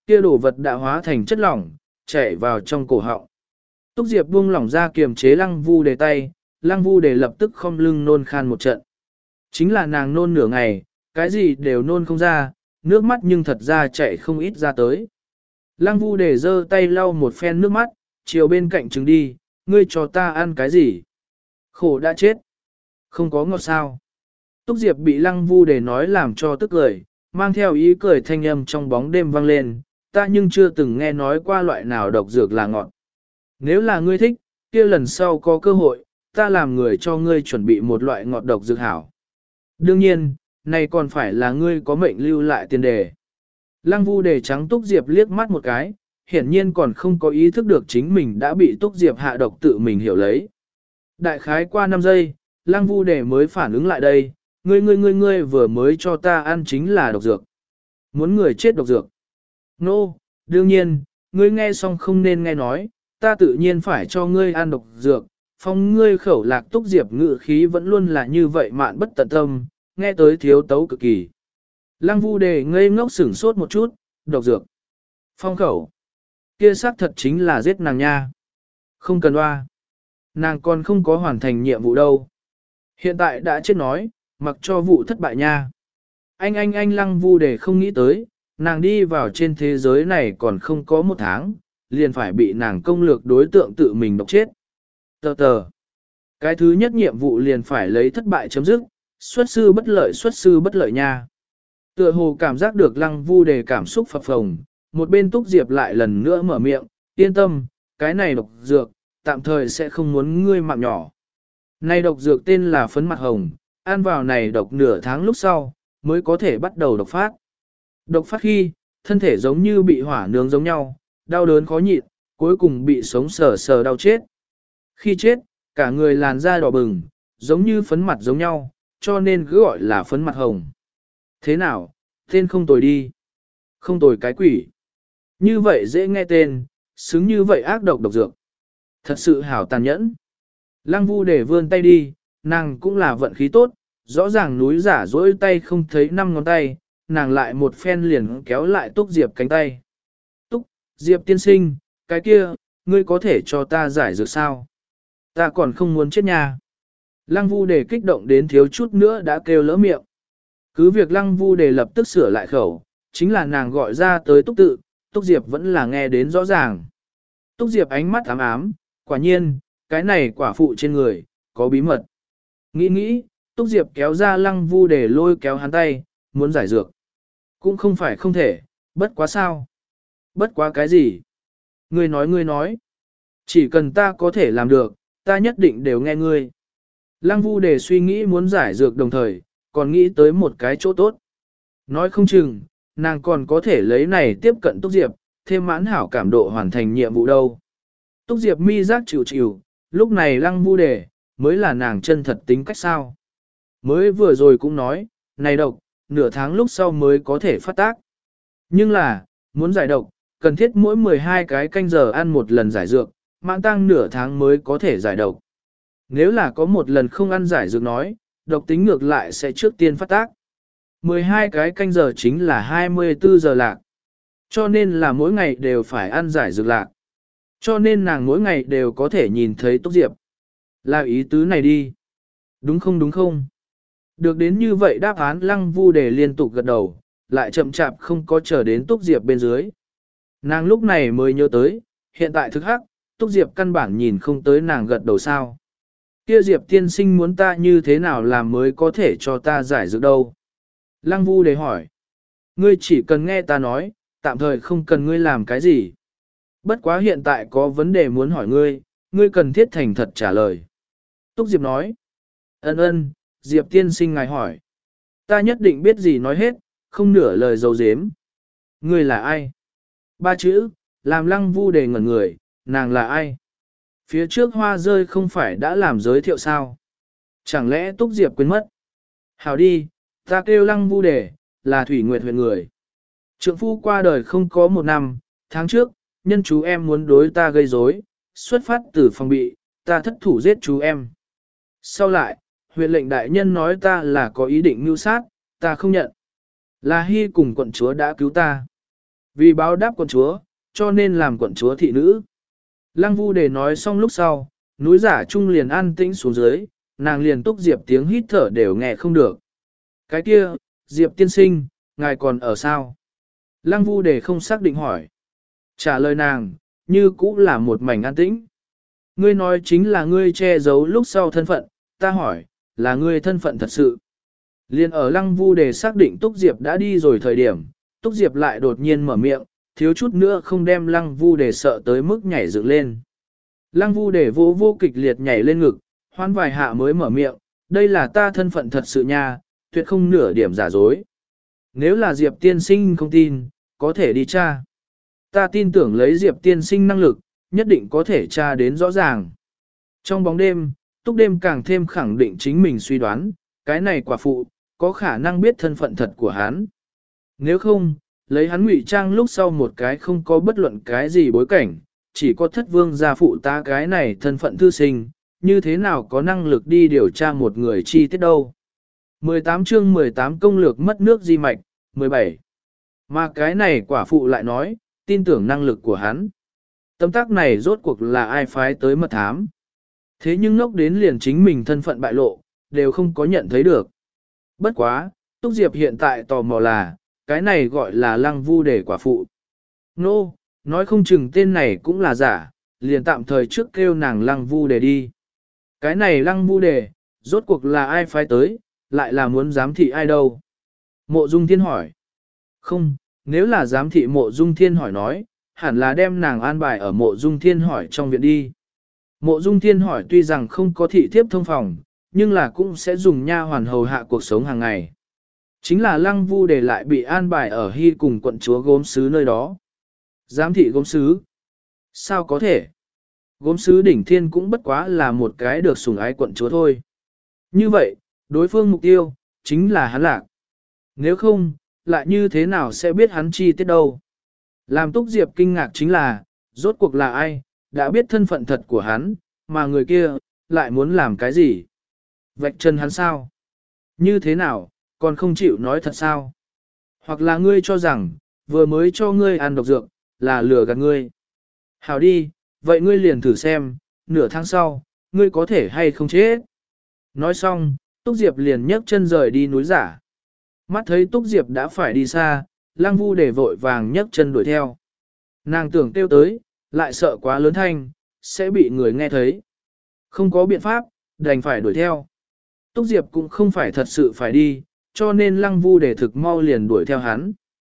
Kia đồ vật đã hóa thành chất lỏng, chảy vào trong cổ họng. Túc Diệp buông lỏng ra kiềm chế Lăng Vu Đề tay, Lăng Vu Đề lập tức khom lưng nôn khan một trận. Chính là nàng nôn nửa ngày, cái gì đều nôn không ra, nước mắt nhưng thật ra chạy không ít ra tới. Lăng Vu Đề giơ tay lau một phen nước mắt, chiều bên cạnh trứng đi, ngươi cho ta ăn cái gì? Khổ đã chết. Không có ngọt sao. Túc Diệp bị Lăng Vu Đề nói làm cho tức cười, mang theo ý cười thanh âm trong bóng đêm vang lên, ta nhưng chưa từng nghe nói qua loại nào độc dược là ngọt. Nếu là ngươi thích, kia lần sau có cơ hội, ta làm người cho ngươi chuẩn bị một loại ngọt độc dược hảo. Đương nhiên, này còn phải là ngươi có mệnh lưu lại tiền đề. Lăng Vu Đề trắng Túc Diệp liếc mắt một cái, hiển nhiên còn không có ý thức được chính mình đã bị Túc Diệp hạ độc tự mình hiểu lấy. Đại khái qua năm giây, Lăng Vu Đề mới phản ứng lại đây, ngươi ngươi ngươi ngươi vừa mới cho ta ăn chính là độc dược. Muốn người chết độc dược. Nô, no, đương nhiên, ngươi nghe xong không nên nghe nói, ta tự nhiên phải cho ngươi ăn độc dược. Phong ngươi khẩu lạc Túc Diệp ngự khí vẫn luôn là như vậy mạn bất tận tâm, nghe tới thiếu tấu cực kỳ. Lăng Vu Đề ngây ngốc sửng sốt một chút, độc dược. Phong khẩu. Kia xác thật chính là giết nàng nha. Không cần hoa. Nàng còn không có hoàn thành nhiệm vụ đâu. Hiện tại đã chết nói, mặc cho vụ thất bại nha. Anh anh anh Lăng Vu Đề không nghĩ tới, nàng đi vào trên thế giới này còn không có một tháng, liền phải bị nàng công lược đối tượng tự mình độc chết. Tờ tờ. Cái thứ nhất nhiệm vụ liền phải lấy thất bại chấm dứt, xuất sư bất lợi xuất sư bất lợi nha. Tựa hồ cảm giác được Lăng Vu Đề cảm xúc phập phồng, một bên Túc Diệp lại lần nữa mở miệng, yên tâm, cái này độc dược, tạm thời sẽ không muốn ngươi mạng nhỏ. Này độc dược tên là phấn mặt hồng, ăn vào này độc nửa tháng lúc sau, mới có thể bắt đầu độc phát. Độc phát khi, thân thể giống như bị hỏa nướng giống nhau, đau đớn khó nhịn, cuối cùng bị sống sờ sờ đau chết. Khi chết, cả người làn da đỏ bừng, giống như phấn mặt giống nhau, cho nên cứ gọi là phấn mặt hồng. Thế nào, tên không tồi đi. Không tồi cái quỷ. Như vậy dễ nghe tên, xứng như vậy ác độc độc dược. Thật sự hảo tàn nhẫn. Lăng Vu Đề vươn tay đi, nàng cũng là vận khí tốt, rõ ràng núi giả dỗi tay không thấy năm ngón tay, nàng lại một phen liền kéo lại Túc Diệp cánh tay. Túc, Diệp tiên sinh, cái kia, ngươi có thể cho ta giải dược sao? Ta còn không muốn chết nha. Lăng Vu Đề kích động đến thiếu chút nữa đã kêu lỡ miệng. Cứ việc Lăng Vu Đề lập tức sửa lại khẩu, chính là nàng gọi ra tới Túc tự, Túc Diệp vẫn là nghe đến rõ ràng. Túc Diệp ánh mắt ám ám, quả nhiên, cái này quả phụ trên người, có bí mật. Nghĩ nghĩ, Túc Diệp kéo ra Lăng Vu Đề lôi kéo hắn tay, muốn giải dược. Cũng không phải không thể, bất quá sao. Bất quá cái gì? Ngươi nói ngươi nói. Chỉ cần ta có thể làm được, ta nhất định đều nghe ngươi. Lăng Vu Đề suy nghĩ muốn giải dược đồng thời, còn nghĩ tới một cái chỗ tốt. Nói không chừng, nàng còn có thể lấy này tiếp cận Túc Diệp, thêm mãn hảo cảm độ hoàn thành nhiệm vụ đâu. Túc Diệp mi giác chịu chịu, lúc này Lăng Vu Đề, mới là nàng chân thật tính cách sao. Mới vừa rồi cũng nói, này độc, nửa tháng lúc sau mới có thể phát tác. Nhưng là, muốn giải độc, cần thiết mỗi mười hai cái canh giờ ăn một lần giải dược, mãn tăng nửa tháng mới có thể giải độc. Nếu là có một lần không ăn giải dược nói, độc tính ngược lại sẽ trước tiên phát tác. mười hai cái canh giờ chính là hai mươi tư giờ lạc. Cho nên là mỗi ngày đều phải ăn giải dược lạc. Cho nên nàng mỗi ngày đều có thể nhìn thấy Túc Diệp. Là ý tứ này đi. Đúng không đúng không? Được đến như vậy đáp án Lăng Vu Đề liên tục gật đầu, lại chậm chạp không có chờ đến Túc Diệp bên dưới. Nàng lúc này mới nhớ tới, hiện tại thực hắc, Túc Diệp căn bản nhìn không tới nàng gật đầu sao. Kia Diệp tiên sinh muốn ta như thế nào làm mới có thể cho ta giải dược đâu? Lăng Vu Đề hỏi. Ngươi chỉ cần nghe ta nói, tạm thời không cần ngươi làm cái gì. Bất quá hiện tại có vấn đề muốn hỏi ngươi, ngươi cần thiết thành thật trả lời. Túc Diệp nói. Ân ân, Diệp tiên sinh ngài hỏi. Ta nhất định biết gì nói hết, không nửa lời dấu dếm. Ngươi là ai? Ba chữ, làm Lăng Vu Đề ngẩn người, nàng là ai? Phía trước hoa rơi không phải đã làm giới thiệu sao? Chẳng lẽ Túc Diệp quên mất? Hảo đi, ta kêu Lăng Vu Đề, là Thủy Nguyệt huyện người. Trượng phu qua đời không có một năm, tháng trước, nhân chú em muốn đối ta gây rối, xuất phát từ phòng bị, ta thất thủ giết chú em. Sau lại, huyện lệnh đại nhân nói ta là có ý định mưu sát, ta không nhận. Là Hy cùng quận chúa đã cứu ta. Vì báo đáp quận chúa, cho nên làm quận chúa thị nữ. Lăng Vu Đề nói xong lúc sau, núi giả trung liền an tĩnh xuống dưới, nàng liền Túc Diệp tiếng hít thở đều nghe không được. Cái kia, Diệp tiên sinh, ngài còn ở sao? Lăng Vu Đề không xác định hỏi. Trả lời nàng, như cũ là một mảnh an tĩnh. Ngươi nói chính là ngươi che giấu lúc sau thân phận, ta hỏi, là ngươi thân phận thật sự. Liên ở Lăng Vu Đề xác định Túc Diệp đã đi rồi thời điểm, Túc Diệp lại đột nhiên mở miệng, thiếu chút nữa không đem Lăng Vu Đề sợ tới mức nhảy dựng lên. Lăng Vu Đề vô vô kịch liệt nhảy lên ngực, hoan vài hạ mới mở miệng, đây là ta thân phận thật sự nha, tuyệt không nửa điểm giả dối. Nếu là Diệp tiên sinh không tin, có thể đi tra. Ta tin tưởng lấy Diệp tiên sinh năng lực, nhất định có thể tra đến rõ ràng. Trong bóng đêm, Túc Đêm càng thêm khẳng định chính mình suy đoán, cái này quả phụ, có khả năng biết thân phận thật của hắn. Nếu không, lấy hắn ngụy trang lúc sau một cái không có bất luận cái gì bối cảnh, chỉ có thất vương gia phụ ta cái này thân phận thư sinh, như thế nào có năng lực đi điều tra một người chi tiết đâu. mười tám chương mười tám công lược mất nước di mạch, mười bảy. Mà cái này quả phụ lại nói, tin tưởng năng lực của hắn. Tâm tác này rốt cuộc là ai phái tới mật thám. Thế nhưng ngốc đến liền chính mình thân phận bại lộ, đều không có nhận thấy được. Bất quá, Túc Diệp hiện tại tò mò là, cái này gọi là Lăng Vu Đề quả phụ. Nô, no, nói không chừng tên này cũng là giả, liền tạm thời trước kêu nàng Lăng Vu Đề đi. Cái này Lăng Vu Đề, rốt cuộc là ai phái tới, lại là muốn giám thị ai đâu? Mộ Dung Thiên hỏi. Không, nếu là giám thị Mộ Dung Thiên hỏi nói, hẳn là đem nàng an bài ở Mộ Dung Thiên hỏi trong viện đi. Mộ Dung Thiên hỏi tuy rằng không có thị thiếp thông phòng, nhưng là cũng sẽ dùng nha hoàn hầu hạ cuộc sống hàng ngày. Chính là Lăng Vu Đề lại bị an bài ở Hy cùng quận chúa gốm sứ nơi đó. Giám thị gốm sứ? Sao có thể? Gốm sứ đỉnh thiên cũng bất quá là một cái được sủng ái quận chúa thôi. Như vậy, đối phương mục tiêu, chính là hắn lạc. Nếu không, lại như thế nào sẽ biết hắn chi tiết đâu? Làm Túc Diệp kinh ngạc chính là, rốt cuộc là ai, đã biết thân phận thật của hắn, mà người kia, lại muốn làm cái gì? Vạch chân hắn sao? Như thế nào, còn không chịu nói thật sao? Hoặc là ngươi cho rằng, vừa mới cho ngươi ăn độc dược, là lừa gạt ngươi. Hảo đi, vậy ngươi liền thử xem, nửa tháng sau, ngươi có thể hay không chết. Nói xong, Túc Diệp liền nhấc chân rời đi núi giả. Mắt thấy Túc Diệp đã phải đi xa, Lăng Vu Đề vội vàng nhấc chân đuổi theo. Nàng tưởng kêu tới, lại sợ quá lớn thanh, sẽ bị người nghe thấy. Không có biện pháp, đành phải đuổi theo. Túc Diệp cũng không phải thật sự phải đi, cho nên Lăng Vu Đề thực mau liền đuổi theo hắn.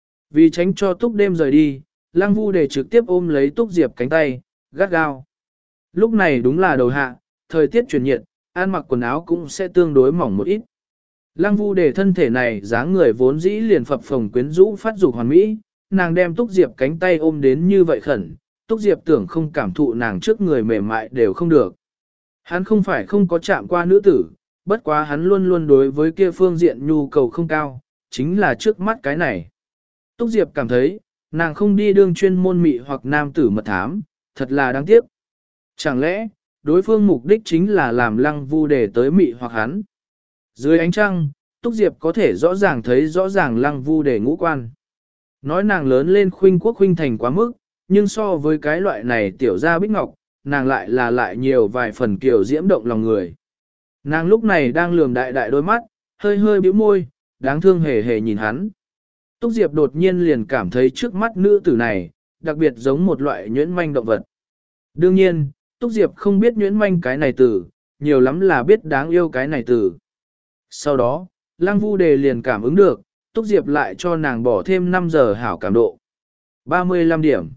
Vì tránh cho Túc Đêm rời đi, Lăng Vu Đề trực tiếp ôm lấy Túc Diệp cánh tay, gắt gao. Lúc này đúng là đầu hạ, thời tiết chuyển nhiệt, ăn mặc quần áo cũng sẽ tương đối mỏng một ít. Lăng Vu Đề thân thể này dáng người vốn dĩ liền phập phồng quyến rũ phát dục hoàn mỹ, nàng đem Túc Diệp cánh tay ôm đến như vậy khẩn, Túc Diệp tưởng không cảm thụ nàng trước người mềm mại đều không được. Hắn không phải không có chạm qua nữ tử, bất quá hắn luôn luôn đối với kia phương diện nhu cầu không cao, chính là trước mắt cái này. Túc Diệp cảm thấy, nàng không đi đương chuyên môn mị hoặc nam tử mật thám, thật là đáng tiếc. Chẳng lẽ, đối phương mục đích chính là làm Lăng Vu Đề tới mị hoặc hắn. Dưới ánh trăng, Túc Diệp có thể rõ ràng thấy rõ ràng Lăng Vu Đề ngũ quan. Nói nàng lớn lên khuynh quốc khuynh thành quá mức, nhưng so với cái loại này tiểu gia bích ngọc, nàng lại là lại nhiều vài phần kiều diễm động lòng người. Nàng lúc này đang lườm đại đại đôi mắt, hơi hơi bĩu môi, đáng thương hề hề nhìn hắn. Túc Diệp đột nhiên liền cảm thấy trước mắt nữ tử này, đặc biệt giống một loại nhuyễn manh động vật. Đương nhiên, Túc Diệp không biết nhuyễn manh cái này từ, nhiều lắm là biết đáng yêu cái này từ. Sau đó, Lăng Vu Đề liền cảm ứng được, Túc Diệp lại cho nàng bỏ thêm năm giờ hảo cảm độ. ba mươi lăm điểm.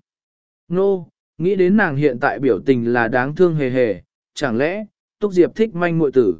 Nô, nghĩ đến nàng hiện tại biểu tình là đáng thương hề hề, chẳng lẽ, Túc Diệp thích manh muội tử.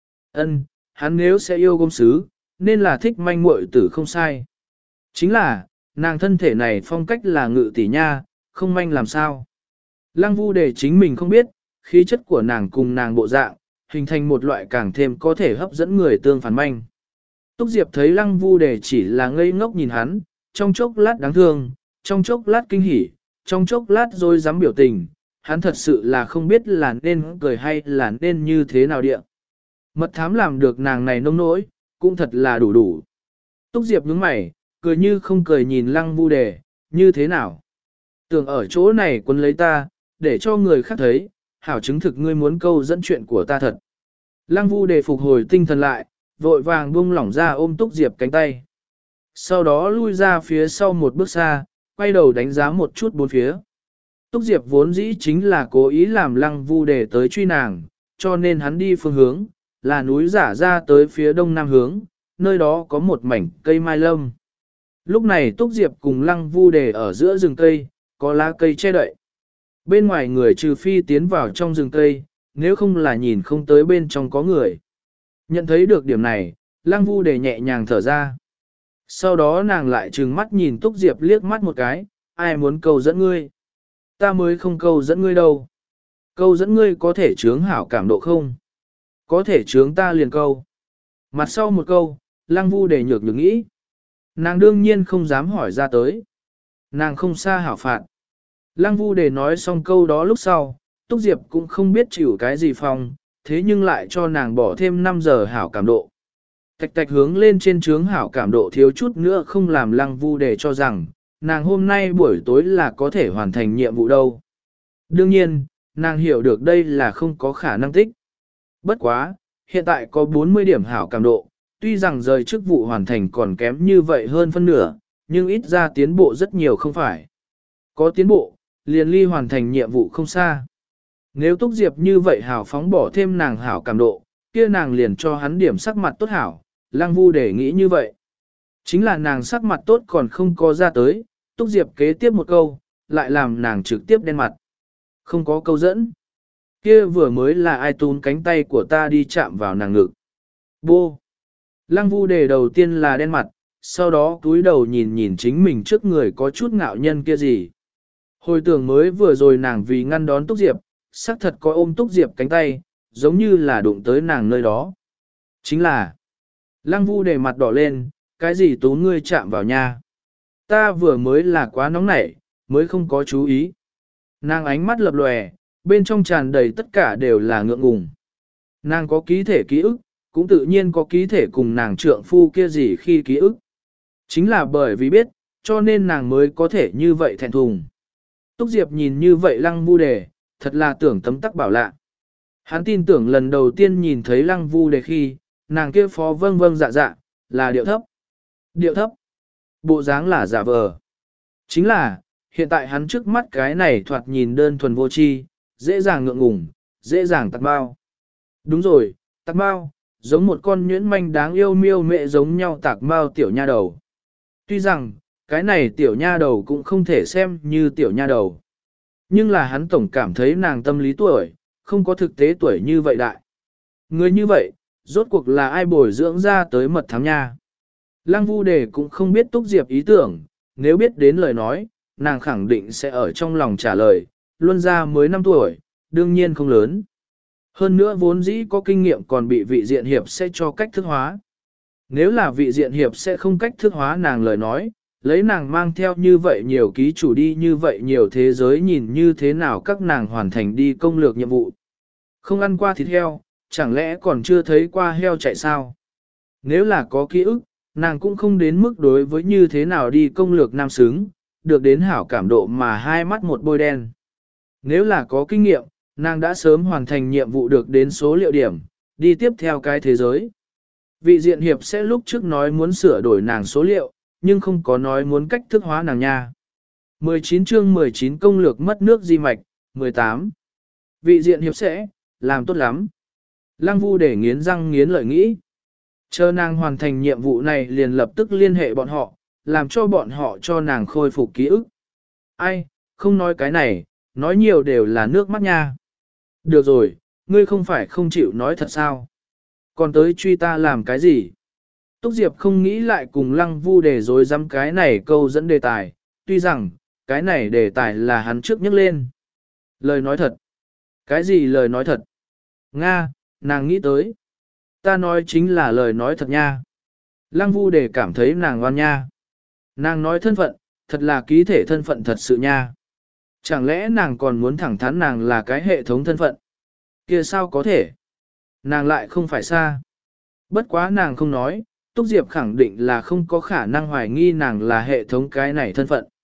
Ân, hắn nếu sẽ yêu công sứ, nên là thích manh muội tử không sai. Chính là, nàng thân thể này phong cách là ngự tỷ nha, không manh làm sao. Lăng Vu Đề chính mình không biết, khí chất của nàng cùng nàng bộ dạng, hình thành một loại càng thêm có thể hấp dẫn người tương phản manh. Túc Diệp thấy Lăng Vu Đề chỉ là ngây ngốc nhìn hắn, trong chốc lát đáng thương, trong chốc lát kinh hỉ, trong chốc lát rồi dám biểu tình, hắn thật sự là không biết là nên cười hay là nên như thế nào địa. Mật thám làm được nàng này nông nỗi, cũng thật là đủ đủ. Túc Diệp nhướng mày, cười như không cười nhìn Lăng Vu Đề, Như thế nào? Tưởng ở chỗ này quân lấy ta, để cho người khác thấy, hảo chứng thực ngươi muốn câu dẫn chuyện của ta thật. Lăng Vu Đề phục hồi tinh thần lại, vội vàng buông lỏng ra ôm Túc Diệp cánh tay. Sau đó lui ra phía sau một bước xa, quay đầu đánh giá một chút bốn phía. Túc Diệp vốn dĩ chính là cố ý làm Lăng Vu Đề tới truy nàng, cho nên hắn đi phương hướng, là núi giả ra tới phía đông nam hướng, nơi đó có một mảnh cây mai lâm. Lúc này Túc Diệp cùng Lăng Vu Đề ở giữa rừng cây, có lá cây che đậy. Bên ngoài người trừ phi tiến vào trong rừng cây, nếu không là nhìn không tới bên trong có người. Nhận thấy được điểm này, Lăng Vu Đề nhẹ nhàng thở ra. Sau đó nàng lại trừng mắt nhìn Túc Diệp liếc mắt một cái, ai muốn câu dẫn ngươi? Ta mới không câu dẫn ngươi đâu. Câu dẫn ngươi có thể chướng hảo cảm độ không? Có thể chướng ta liền câu. Mặt sau một câu, Lăng Vu Đề nhược nhược nghĩ. Nàng đương nhiên không dám hỏi ra tới. Nàng không xa hảo phạt. Lăng Vu Đề nói xong câu đó lúc sau, Túc Diệp cũng không biết chịu cái gì phong, thế nhưng lại cho nàng bỏ thêm năm giờ hảo cảm độ. Tạch tạch hướng lên trên trướng hảo cảm độ thiếu chút nữa không làm Lăng Vu Đề cho rằng, nàng hôm nay buổi tối là có thể hoàn thành nhiệm vụ đâu. Đương nhiên, nàng hiểu được đây là không có khả năng tích. Bất quá, hiện tại có bốn mươi điểm hảo cảm độ, tuy rằng rời chức vụ hoàn thành còn kém như vậy hơn phân nửa, nhưng ít ra tiến bộ rất nhiều không phải. Có tiến bộ, liền ly hoàn thành nhiệm vụ không xa. Nếu Túc Diệp như vậy hảo phóng bỏ thêm nàng hảo cảm độ, kia nàng liền cho hắn điểm sắc mặt tốt hảo, Lăng Vu Đề nghĩ như vậy. Chính là nàng sắc mặt tốt còn không có ra tới, Túc Diệp kế tiếp một câu, lại làm nàng trực tiếp đen mặt. Không có câu dẫn. Kia vừa mới là ai tún cánh tay của ta đi chạm vào nàng ngực. Bô. Lăng Vu Đề đầu tiên là đen mặt, sau đó túi đầu nhìn nhìn chính mình trước người có chút ngạo nhân kia gì. Hồi tưởng mới vừa rồi nàng vì ngăn đón Túc Diệp, xác thật có ôm Túc Diệp cánh tay, giống như là đụng tới nàng nơi đó. Chính là, Lăng Vu Đề mặt đỏ lên, cái gì tú ngươi chạm vào nha. Ta vừa mới là quá nóng nảy, mới không có chú ý. Nàng ánh mắt lập lòe, bên trong tràn đầy tất cả đều là ngượng ngùng. Nàng có ký thể ký ức, cũng tự nhiên có ký thể cùng nàng trượng phu kia gì khi ký ức. Chính là bởi vì biết, cho nên nàng mới có thể như vậy thẹn thùng. Túc Diệp nhìn như vậy Lăng Vu Đề, thật là tưởng tấm tắc bảo lạ. Hắn tin tưởng lần đầu tiên nhìn thấy Lăng Vu Đề khi, nàng kia phó vâng vâng dạ dạ, là điệu thấp. Điệu thấp. Bộ dáng là giả vờ. Chính là, hiện tại hắn trước mắt cái này thoạt nhìn đơn thuần vô tri, dễ dàng ngượng ngùng, dễ dàng tạc bao. Đúng rồi, tạc bao, giống một con nhuyễn manh đáng yêu miêu mẹ giống nhau tạc bao tiểu nha đầu. Tuy rằng, cái này tiểu nha đầu cũng không thể xem như tiểu nha đầu. Nhưng là hắn tổng cảm thấy nàng tâm lý tuổi, không có thực tế tuổi như vậy đại. Người như vậy, rốt cuộc là ai bồi dưỡng ra tới mật thám nha. Lăng Vu Đề cũng không biết Túc Diệp ý tưởng, nếu biết đến lời nói, nàng khẳng định sẽ ở trong lòng trả lời, luân ra mới năm tuổi, đương nhiên không lớn. Hơn nữa vốn dĩ có kinh nghiệm còn bị vị diện hiệp sẽ cho cách thức hóa. Nếu là vị diện hiệp sẽ không cách thức hóa nàng lời nói, lấy nàng mang theo như vậy nhiều ký chủ đi như vậy nhiều thế giới nhìn như thế nào các nàng hoàn thành đi công lược nhiệm vụ. Không ăn qua thịt heo, chẳng lẽ còn chưa thấy qua heo chạy sao? Nếu là có ký ức, nàng cũng không đến mức đối với như thế nào đi công lược nam xứng, được đến hảo cảm độ mà hai mắt một bôi đen. Nếu là có kinh nghiệm, nàng đã sớm hoàn thành nhiệm vụ được đến số liệu điểm, đi tiếp theo cái thế giới. Vị diện hiệp sẽ lúc trước nói muốn sửa đổi nàng số liệu, nhưng không có nói muốn cách thức hóa nàng nha. mười chín chương mười chín công lược mất nước di mạch, mười tám. Vị diện hiệp sẽ, làm tốt lắm. Lăng Vu để nghiến răng nghiến lợi nghĩ. Chờ nàng hoàn thành nhiệm vụ này liền lập tức liên hệ bọn họ, làm cho bọn họ cho nàng khôi phục ký ức. Ai, không nói cái này, nói nhiều đều là nước mắt nha. Được rồi, ngươi không phải không chịu nói thật sao? Còn tới truy ta làm cái gì? Túc Diệp không nghĩ lại cùng Lăng Vu để dối dám cái này câu dẫn đề tài, tuy rằng, cái này đề tài là hắn trước nhắc lên. Lời nói thật. Cái gì lời nói thật? Nga, nàng nghĩ tới. Ta nói chính là lời nói thật nha. Lăng Vu để cảm thấy nàng ngoan nha. Nàng nói thân phận, thật là ký thể thân phận thật sự nha. Chẳng lẽ nàng còn muốn thẳng thắn nàng là cái hệ thống thân phận? Kia sao có thể? Nàng lại không phải xa. Bất quá nàng không nói, Túc Diệp khẳng định là không có khả năng hoài nghi nàng là hệ thống cái này thân phận.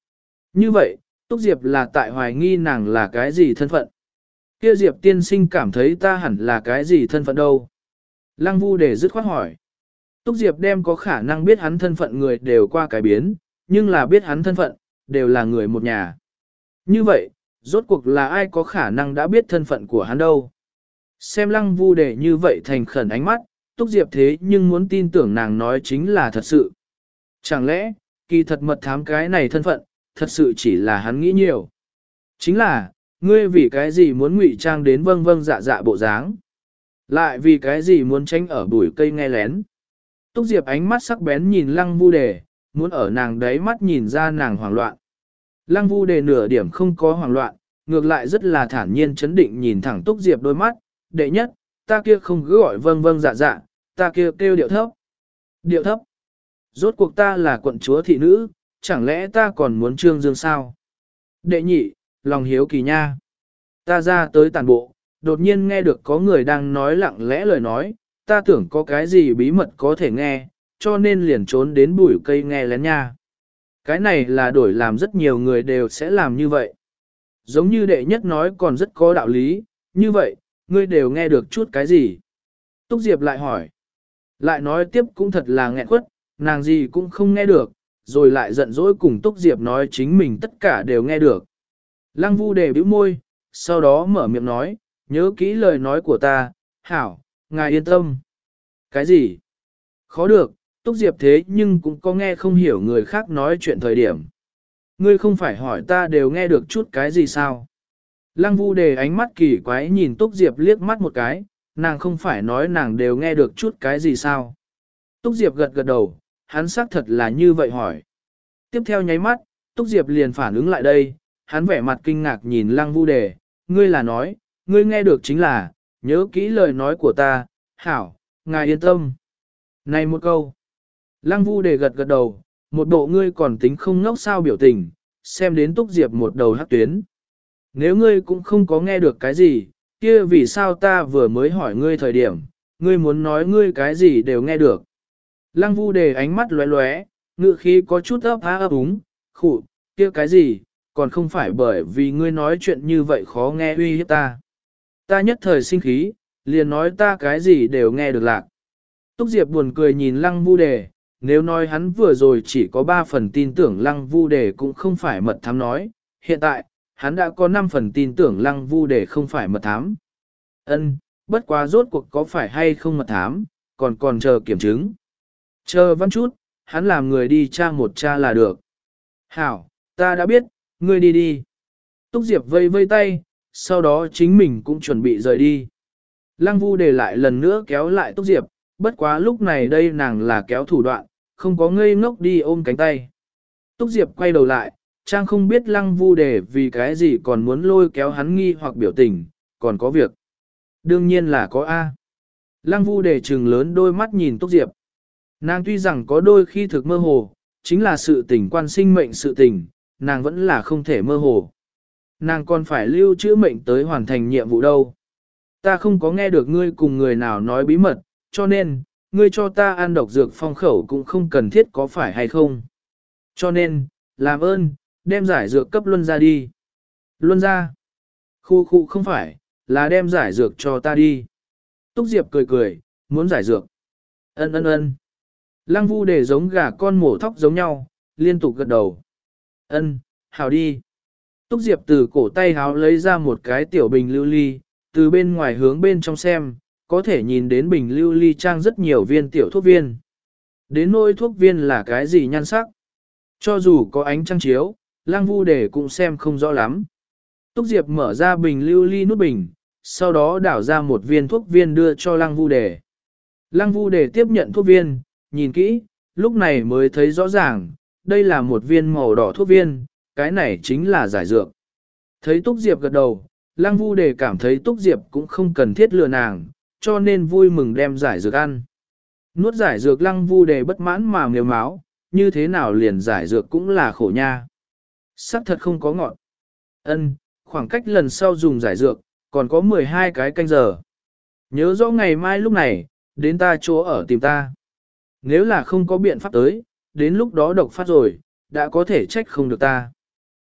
Như vậy, Túc Diệp là tại hoài nghi nàng là cái gì thân phận? Kia Diệp tiên sinh cảm thấy ta hẳn là cái gì thân phận đâu? Lăng Vu để dứt khoát hỏi. Túc Diệp đem có khả năng biết hắn thân phận người đều qua cái biến, nhưng là biết hắn thân phận, đều là người một nhà. Như vậy, rốt cuộc là ai có khả năng đã biết thân phận của hắn đâu? Xem Lăng Vu để như vậy thành khẩn ánh mắt, Túc Diệp thế nhưng muốn tin tưởng nàng nói chính là thật sự. Chẳng lẽ, kỳ thật mật thám cái này thân phận, thật sự chỉ là hắn nghĩ nhiều. Chính là, ngươi vì cái gì muốn ngụy trang đến vâng vâng dạ dạ bộ dáng? Lại vì cái gì muốn tránh ở bụi cây nghe lén? Túc Diệp ánh mắt sắc bén nhìn Lăng Vu Đề, muốn ở nàng đấy mắt nhìn ra nàng hoảng loạn. Lăng Vu Đề nửa điểm không có hoảng loạn, ngược lại rất là thản nhiên chấn định nhìn thẳng Túc Diệp đôi mắt. Đệ nhất, ta kia không cứ gọi vâng vâng dạ dạ, ta kia kêu điệu thấp. Điệu thấp. Rốt cuộc ta là quận chúa thị nữ, chẳng lẽ ta còn muốn trương dương sao? Đệ nhị, lòng hiếu kỳ nha. Ta ra tới tàn bộ, đột nhiên nghe được có người đang nói lặng lẽ lời nói, ta tưởng có cái gì bí mật có thể nghe, cho nên liền trốn đến bụi cây nghe lén nha. Cái này là đổi làm rất nhiều người đều sẽ làm như vậy. Giống như đệ nhất nói còn rất có đạo lý, như vậy, ngươi đều nghe được chút cái gì? Túc Diệp lại hỏi. Lại nói tiếp cũng thật là nghẹn quất, nàng gì cũng không nghe được, rồi lại giận dỗi cùng Túc Diệp nói chính mình tất cả đều nghe được. Lăng Vu Đề bĩu môi, sau đó mở miệng nói, nhớ kỹ lời nói của ta, hảo, ngài yên tâm. Cái gì? Khó được, Túc Diệp thế nhưng cũng có nghe không hiểu người khác nói chuyện thời điểm. Ngươi không phải hỏi ta đều nghe được chút cái gì sao? Lăng Vu Đề ánh mắt kỳ quái nhìn Túc Diệp liếc mắt một cái, nàng không phải nói nàng đều nghe được chút cái gì sao? Túc Diệp gật gật đầu, hắn xác thật là như vậy hỏi. Tiếp theo nháy mắt, Túc Diệp liền phản ứng lại đây, hắn vẻ mặt kinh ngạc nhìn Lăng Vu Đề, ngươi là nói, ngươi nghe được chính là, nhớ kỹ lời nói của ta, hảo, ngài yên tâm. Này một câu, Lăng Vu Đề gật gật đầu, một bộ ngươi còn tính không ngốc sao biểu tình, xem đến Túc Diệp một đầu hắc tuyến. Nếu ngươi cũng không có nghe được cái gì, kia vì sao ta vừa mới hỏi ngươi thời điểm, ngươi muốn nói ngươi cái gì đều nghe được. Lăng Vu Đề ánh mắt lóe lóe, ngự khí có chút ấp á ấp úng, khụ, kia cái gì, còn không phải bởi vì ngươi nói chuyện như vậy khó nghe uy hiếp ta. Ta nhất thời sinh khí, liền nói ta cái gì đều nghe được lạc. Túc Diệp buồn cười nhìn Lăng Vu Đề, nếu nói hắn vừa rồi chỉ có ba phần tin tưởng Lăng Vu Đề cũng không phải mật thám nói, hiện tại, hắn đã có năm phần tin tưởng Lăng Vu Đề không phải mật thám. Ân, bất quá rốt cuộc có phải hay không mật thám, còn còn chờ kiểm chứng. Chờ văn chút, hắn làm người đi tra một tra là được. Hảo, ta đã biết, ngươi đi đi. Túc Diệp vây vây tay, sau đó chính mình cũng chuẩn bị rời đi. Lăng Vu Đề lại lần nữa kéo lại Túc Diệp, bất quá lúc này đây nàng là kéo thủ đoạn, không có ngây ngốc đi ôm cánh tay. Túc Diệp quay đầu lại, Trang không biết Lăng Vu Đề vì cái gì còn muốn lôi kéo hắn nghi hoặc biểu tình, còn có việc. Đương nhiên là có A. Lăng Vu Đề trừng lớn đôi mắt nhìn Túc Diệp. Nàng tuy rằng có đôi khi thực mơ hồ, chính là sự tình quan sinh mệnh sự tình, nàng vẫn là không thể mơ hồ. Nàng còn phải lưu trữ mệnh tới hoàn thành nhiệm vụ đâu. Ta không có nghe được ngươi cùng người nào nói bí mật, cho nên, ngươi cho ta ăn độc dược phong khẩu cũng không cần thiết có phải hay không. Cho nên, làm ơn, đem giải dược cấp Luân ra đi. Luân ra. Khu khu không phải, là đem giải dược cho ta đi. Túc Diệp cười cười, muốn giải dược. Ân ân ân. Lăng Vu Đề giống gà con mổ thóc giống nhau, liên tục gật đầu. Ân, hào đi. Túc Diệp từ cổ tay háo lấy ra một cái tiểu bình lưu ly, từ bên ngoài hướng bên trong xem, có thể nhìn đến bình lưu ly trang rất nhiều viên tiểu thuốc viên. Đến nỗi thuốc viên là cái gì nhan sắc. Cho dù có ánh trăng chiếu, Lăng Vu Đề cũng xem không rõ lắm. Túc Diệp mở ra bình lưu ly nút bình, sau đó đảo ra một viên thuốc viên đưa cho Lăng Vu Đề. Lăng Vu Đề tiếp nhận thuốc viên, nhìn kỹ, lúc này mới thấy rõ ràng, đây là một viên màu đỏ thuốc viên, cái này chính là giải dược. Thấy Túc Diệp gật đầu, Lăng Vu Đề cảm thấy Túc Diệp cũng không cần thiết lừa nàng, cho nên vui mừng đem giải dược ăn. Nuốt giải dược Lăng Vu Đề bất mãn mà mềm máu, như thế nào liền giải dược cũng là khổ nha. Sắc thật không có ngọn. Ân, khoảng cách lần sau dùng giải dược, còn có mười hai cái canh giờ. Nhớ rõ ngày mai lúc này, đến ta chỗ ở tìm ta. Nếu là không có biện pháp tới, đến lúc đó độc phát rồi, đã có thể trách không được ta.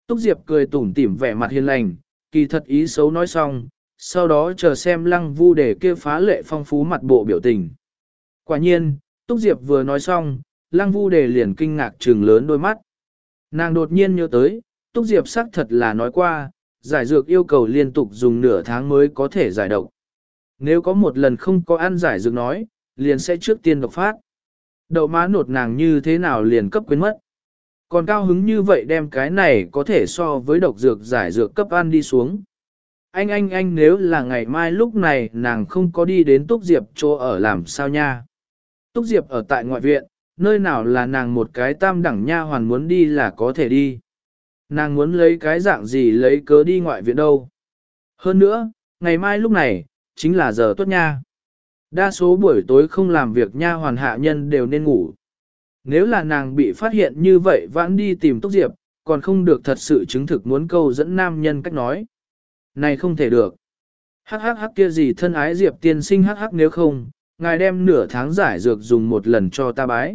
Túc Diệp cười tủm tỉm vẻ mặt hiền lành, kỳ thật ý xấu nói xong, sau đó chờ xem lăng vu để kia phá lệ phong phú mặt bộ biểu tình. Quả nhiên, Túc Diệp vừa nói xong, lăng vu để liền kinh ngạc trừng lớn đôi mắt. Nàng đột nhiên nhớ tới, Túc Diệp xác thật là nói qua, giải dược yêu cầu liên tục dùng nửa tháng mới có thể giải độc. Nếu có một lần không có ăn giải dược nói, liền sẽ trước tiên độc phát. Đậu má nột nàng như thế nào liền cấp quên mất. Còn cao hứng như vậy đem cái này có thể so với độc dược giải dược cấp ăn đi xuống. Anh anh anh nếu là ngày mai lúc này nàng không có đi đến Túc Diệp chỗ ở làm sao nha. Túc Diệp ở tại ngoại viện, nơi nào là nàng một cái tam đẳng nha hoàn muốn đi là có thể đi. Nàng muốn lấy cái dạng gì lấy cớ đi ngoại viện đâu. Hơn nữa, ngày mai lúc này, chính là giờ tốt nha. Đa số buổi tối không làm việc nha hoàn hạ nhân đều nên ngủ. Nếu là nàng bị phát hiện như vậy vãn đi tìm Túc Diệp, còn không được thật sự chứng thực muốn câu dẫn nam nhân cách nói. Này không thể được. Hắc hắc hắc kia gì thân ái Diệp tiên sinh hắc hắc nếu không, ngài đem nửa tháng giải dược dùng một lần cho ta bái.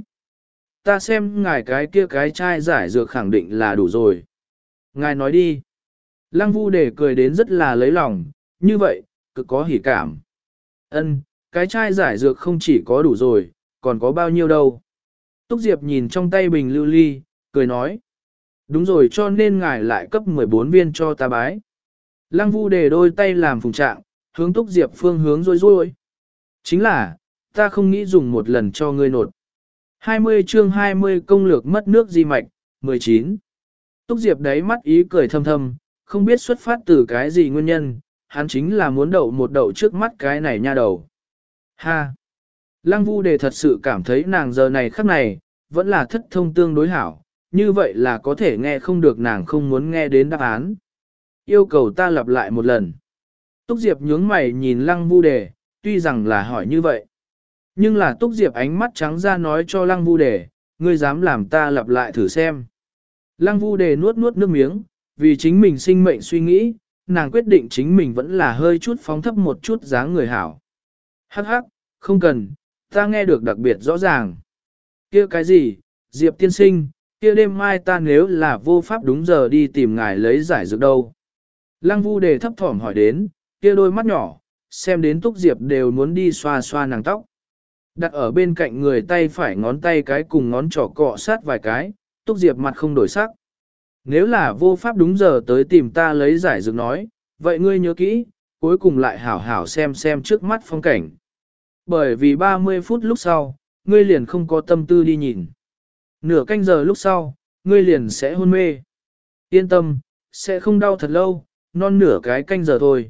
Ta xem ngài cái kia cái chai giải dược khẳng định là đủ rồi. Ngài nói đi. Lăng Vu để cười đến rất là lấy lòng, như vậy, cực có hỉ cảm. Ân, cái chai giải dược không chỉ có đủ rồi, còn có bao nhiêu đâu. Túc Diệp nhìn trong tay bình lưu ly, cười nói. Đúng rồi cho nên ngài lại cấp mười bốn viên cho ta bái. Lăng Vu để đôi tay làm phùng trạng, hướng Túc Diệp phương hướng rôi rôi. Chính là, ta không nghĩ dùng một lần cho ngươi nột. hai mươi chương hai mươi công lược mất nước di mạch, mười chín. Túc Diệp đáy mắt ý cười thâm thâm, không biết xuất phát từ cái gì nguyên nhân, hắn chính là muốn đậu một đậu trước mắt cái này nha đầu. Ha! Lăng Vu đề thật sự cảm thấy nàng giờ này khắc này, vẫn là thất thông tương đối hảo, như vậy là có thể nghe không được nàng không muốn nghe đến đáp án. Yêu cầu ta lặp lại một lần. Túc Diệp nhướng mày nhìn Lăng Vu đề, tuy rằng là hỏi như vậy. Nhưng là Túc Diệp ánh mắt trắng ra nói cho Lăng Vu đề, ngươi dám làm ta lặp lại thử xem. Lăng Vu đề nuốt nuốt nước miếng, vì chính mình sinh mệnh suy nghĩ, nàng quyết định chính mình vẫn là hơi chút phóng thấp một chút dáng người hảo. Hắc hắc, không cần, ta nghe được đặc biệt rõ ràng. Kia cái gì, Diệp tiên sinh, kia đêm mai ta nếu là vô pháp đúng giờ đi tìm ngài lấy giải dược đâu. Lăng Vu đề thấp thỏm hỏi đến, kia đôi mắt nhỏ, xem đến Túc Diệp đều muốn đi xoa xoa nàng tóc. Đặt ở bên cạnh người tay phải ngón tay cái cùng ngón trỏ cọ sát vài cái, Túc Diệp mặt không đổi sắc. Nếu là vô pháp đúng giờ tới tìm ta lấy giải dược nói, vậy ngươi nhớ kỹ, cuối cùng lại hảo hảo xem xem trước mắt phong cảnh. Bởi vì ba mươi phút lúc sau, ngươi liền không có tâm tư đi nhìn. Nửa canh giờ lúc sau, ngươi liền sẽ hôn mê. Yên tâm, sẽ không đau thật lâu, non nửa cái canh giờ thôi.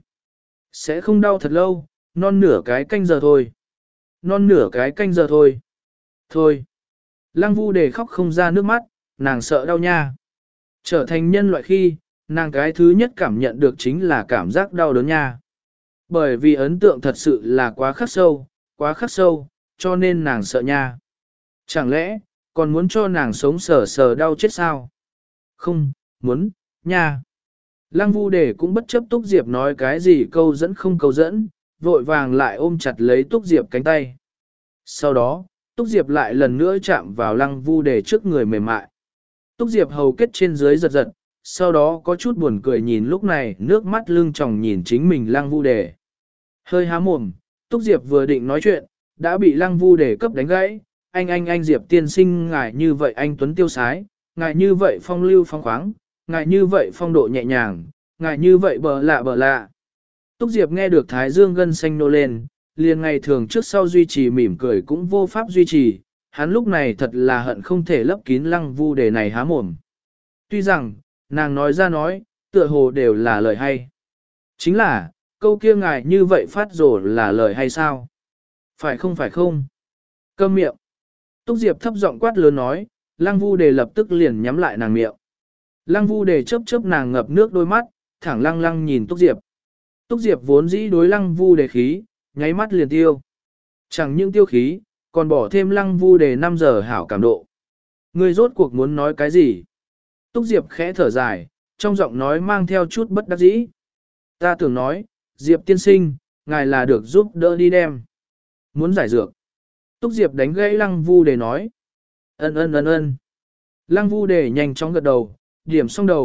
Sẽ không đau thật lâu, non nửa cái canh giờ thôi. Non nửa cái canh giờ thôi. Thôi. Lăng Vu đề khóc không ra nước mắt, nàng sợ đau nha. Trở thành nhân loại khi, nàng cái thứ nhất cảm nhận được chính là cảm giác đau đớn nha. Bởi vì ấn tượng thật sự là quá khắc sâu, quá khắc sâu, cho nên nàng sợ nha. Chẳng lẽ, còn muốn cho nàng sống sờ sờ đau chết sao? Không, muốn, nha. Lăng Vu đề cũng bất chấp Túc Diệp nói cái gì câu dẫn không câu dẫn, vội vàng lại ôm chặt lấy Túc Diệp cánh tay. Sau đó, Túc Diệp lại lần nữa chạm vào Lăng Vu đề trước người mềm mại. Túc Diệp hầu kết trên dưới giật giật, sau đó có chút buồn cười nhìn lúc này nước mắt lưng tròng nhìn chính mình Lăng Vu đề. Hơi há mồm, Túc Diệp vừa định nói chuyện, đã bị Lăng Vu đề cấp đánh gãy. Anh anh anh Diệp tiên sinh ngài như vậy anh Tuấn tiêu sái, ngài như vậy phong lưu phong khoáng, ngài như vậy phong độ nhẹ nhàng, ngài như vậy bờ lạ bờ lạ. Túc Diệp nghe được Thái Dương gân xanh nô lên, liền ngày thường trước sau duy trì mỉm cười cũng vô pháp duy trì, hắn lúc này thật là hận không thể lấp kín Lăng Vu đề này há mồm. Tuy rằng, nàng nói ra nói, tựa hồ đều là lời hay. Chính là, câu kia ngài như vậy phát rồ là lời hay sao? Phải không phải không? Câm miệng. Túc Diệp thấp giọng quát lớn nói, Lăng Vu đề lập tức liền nhắm lại nàng miệng. Lăng Vu đề chớp chớp nàng ngập nước đôi mắt, thẳng lăng lăng nhìn Túc Diệp. Túc Diệp vốn dĩ đối Lăng Vu đề khí, nháy mắt liền tiêu. Chẳng những tiêu khí, còn bỏ thêm Lăng Vu đề năm giờ hảo cảm độ. Ngươi rốt cuộc muốn nói cái gì? Túc Diệp khẽ thở dài, trong giọng nói mang theo chút bất đắc dĩ. Ta tưởng nói, Diệp tiên sinh, ngài là được giúp đỡ đi đem. Muốn giải dược. Túc Diệp đánh gãy Lăng Vu đề nói. Ân ân ân ân. Lăng Vu đề nhanh chóng gật đầu, điểm xong đầu,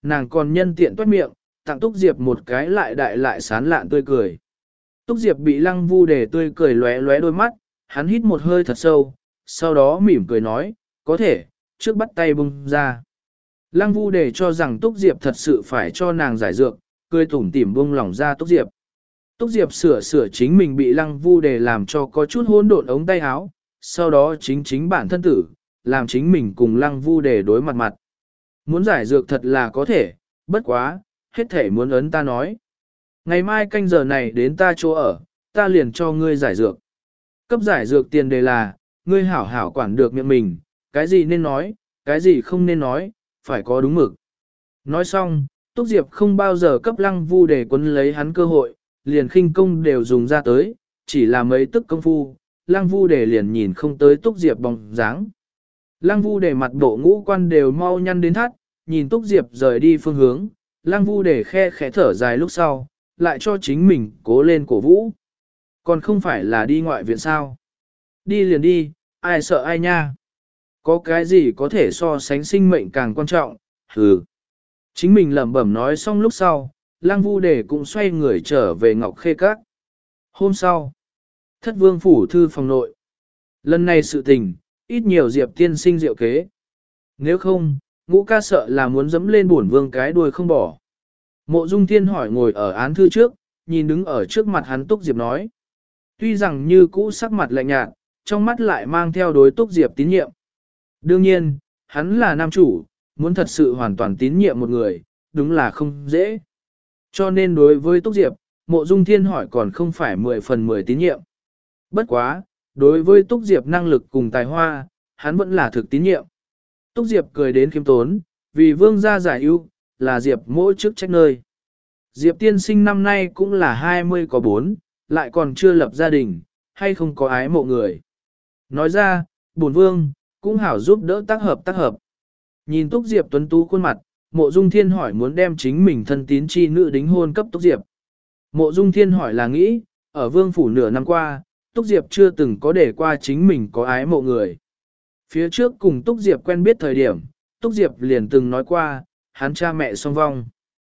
nàng còn nhân tiện toát miệng, tặng Túc Diệp một cái lại đại lại sán lạn tươi cười. Túc Diệp bị Lăng Vu Đề tươi cười lóe lóe đôi mắt, hắn hít một hơi thật sâu, sau đó mỉm cười nói, có thể, trước bắt tay bung ra. Lăng Vu Đề cho rằng Túc Diệp thật sự phải cho nàng giải dược, cười tủm tỉm bung lỏng ra Túc Diệp. Túc Diệp sửa sửa chính mình bị Lăng Vu Đề làm cho có chút hỗn độn ống tay áo, sau đó chính chính bản thân tử, làm chính mình cùng Lăng Vu Đề đối mặt mặt. Muốn giải dược thật là có thể, bất quá, hết thể muốn ấn ta nói. Ngày mai canh giờ này đến ta chỗ ở, ta liền cho ngươi giải dược. Cấp giải dược tiền đề là, ngươi hảo hảo quản được miệng mình, cái gì nên nói, cái gì không nên nói, phải có đúng mực. Nói xong, Túc Diệp không bao giờ cấp Lăng Vu Đề quấn lấy hắn cơ hội, liền khinh công đều dùng ra tới, chỉ là mấy tức công phu, Lăng Vu Đề liền nhìn không tới Túc Diệp bóng dáng. Lăng Vu Đề mặt bộ ngũ quan đều mau nhăn đến thắt, nhìn Túc Diệp rời đi phương hướng, Lăng Vu Đề khe khẽ thở dài lúc sau, lại cho chính mình cố lên cổ vũ. Còn không phải là đi ngoại viện sao? Đi liền đi, ai sợ ai nha? Có cái gì có thể so sánh sinh mệnh càng quan trọng? Hừ. Chính mình lẩm bẩm nói xong lúc sau, Lăng Vu Đề cũng xoay người trở về Ngọc Khê Các. Hôm sau, Thất Vương phủ thư phòng nội. Lần này sự tình, ít nhiều Diệp tiên sinh diệu kế. Nếu không, Ngũ ca sợ là muốn dẫm lên bổn vương cái đuôi không bỏ. Mộ Dung Thiên hỏi ngồi ở án thư trước, nhìn đứng ở trước mặt hắn Túc Diệp nói. Tuy rằng như cũ sắc mặt lạnh nhạt, trong mắt lại mang theo đối Túc Diệp tín nhiệm. Đương nhiên, hắn là nam chủ, muốn thật sự hoàn toàn tín nhiệm một người, đúng là không dễ. Cho nên đối với Túc Diệp, Mộ Dung Thiên hỏi còn không phải mười phần mười tín nhiệm. Bất quá, đối với Túc Diệp năng lực cùng tài hoa, hắn vẫn là thực tín nhiệm. Túc Diệp cười đến khiêm tốn, vì vương gia giải ưu, là Diệp mỗi chức trách nơi. Diệp tiên sinh năm nay cũng là hai mươi có bốn, lại còn chưa lập gia đình, hay không có ái mộ người. Nói ra, bổn vương, cũng hảo giúp đỡ tác hợp tác hợp. Nhìn Túc Diệp tuấn tú khuôn mặt, Mộ Dung Thiên hỏi muốn đem chính mình thân tín chi nữ đính hôn cấp Túc Diệp. Mộ Dung Thiên hỏi là nghĩ, ở vương phủ nửa năm qua, Túc Diệp chưa từng có để qua chính mình có ái mộ người. Phía trước cùng Túc Diệp quen biết thời điểm, Túc Diệp liền từng nói qua, hắn cha mẹ song vong.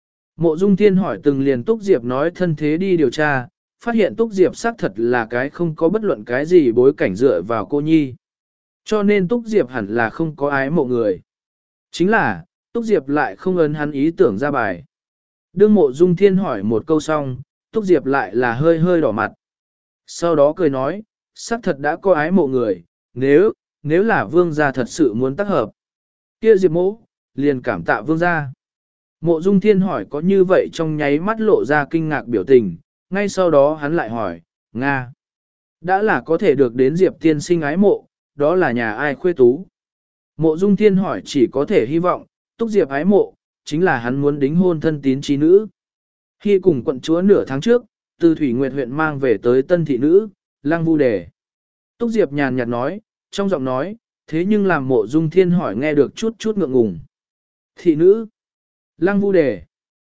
Mộ Dung Thiên hỏi từng liền Túc Diệp nói thân thế đi điều tra, phát hiện Túc Diệp xác thật là cái không có bất luận cái gì bối cảnh dựa vào cô nhi. Cho nên Túc Diệp hẳn là không có ái mộ người. Chính là, Túc Diệp lại không ấn hắn ý tưởng ra bài. Đương Mộ Dung Thiên hỏi một câu xong, Túc Diệp lại là hơi hơi đỏ mặt. Sau đó cười nói, xác thật đã có ái mộ người, nếu, nếu là vương gia thật sự muốn tác hợp. Kia Diệp mỗ, liền cảm tạ vương gia. Mộ Dung Thiên hỏi có như vậy trong nháy mắt lộ ra kinh ngạc biểu tình, ngay sau đó hắn lại hỏi, Nga. Đã là có thể được đến Diệp tiên sinh ái mộ, đó là nhà ai khuê tú. Mộ Dung Thiên hỏi chỉ có thể hy vọng, Túc Diệp ái mộ, chính là hắn muốn đính hôn thân tín trí nữ. Khi cùng quận chúa nửa tháng trước, từ Thủy Nguyệt huyện mang về tới tân thị nữ, Lăng Vu Đề. Túc Diệp nhàn nhạt nói, trong giọng nói, thế nhưng làm Mộ Dung Thiên hỏi nghe được chút chút ngượng ngùng. Thị nữ, Lăng Vu Đề.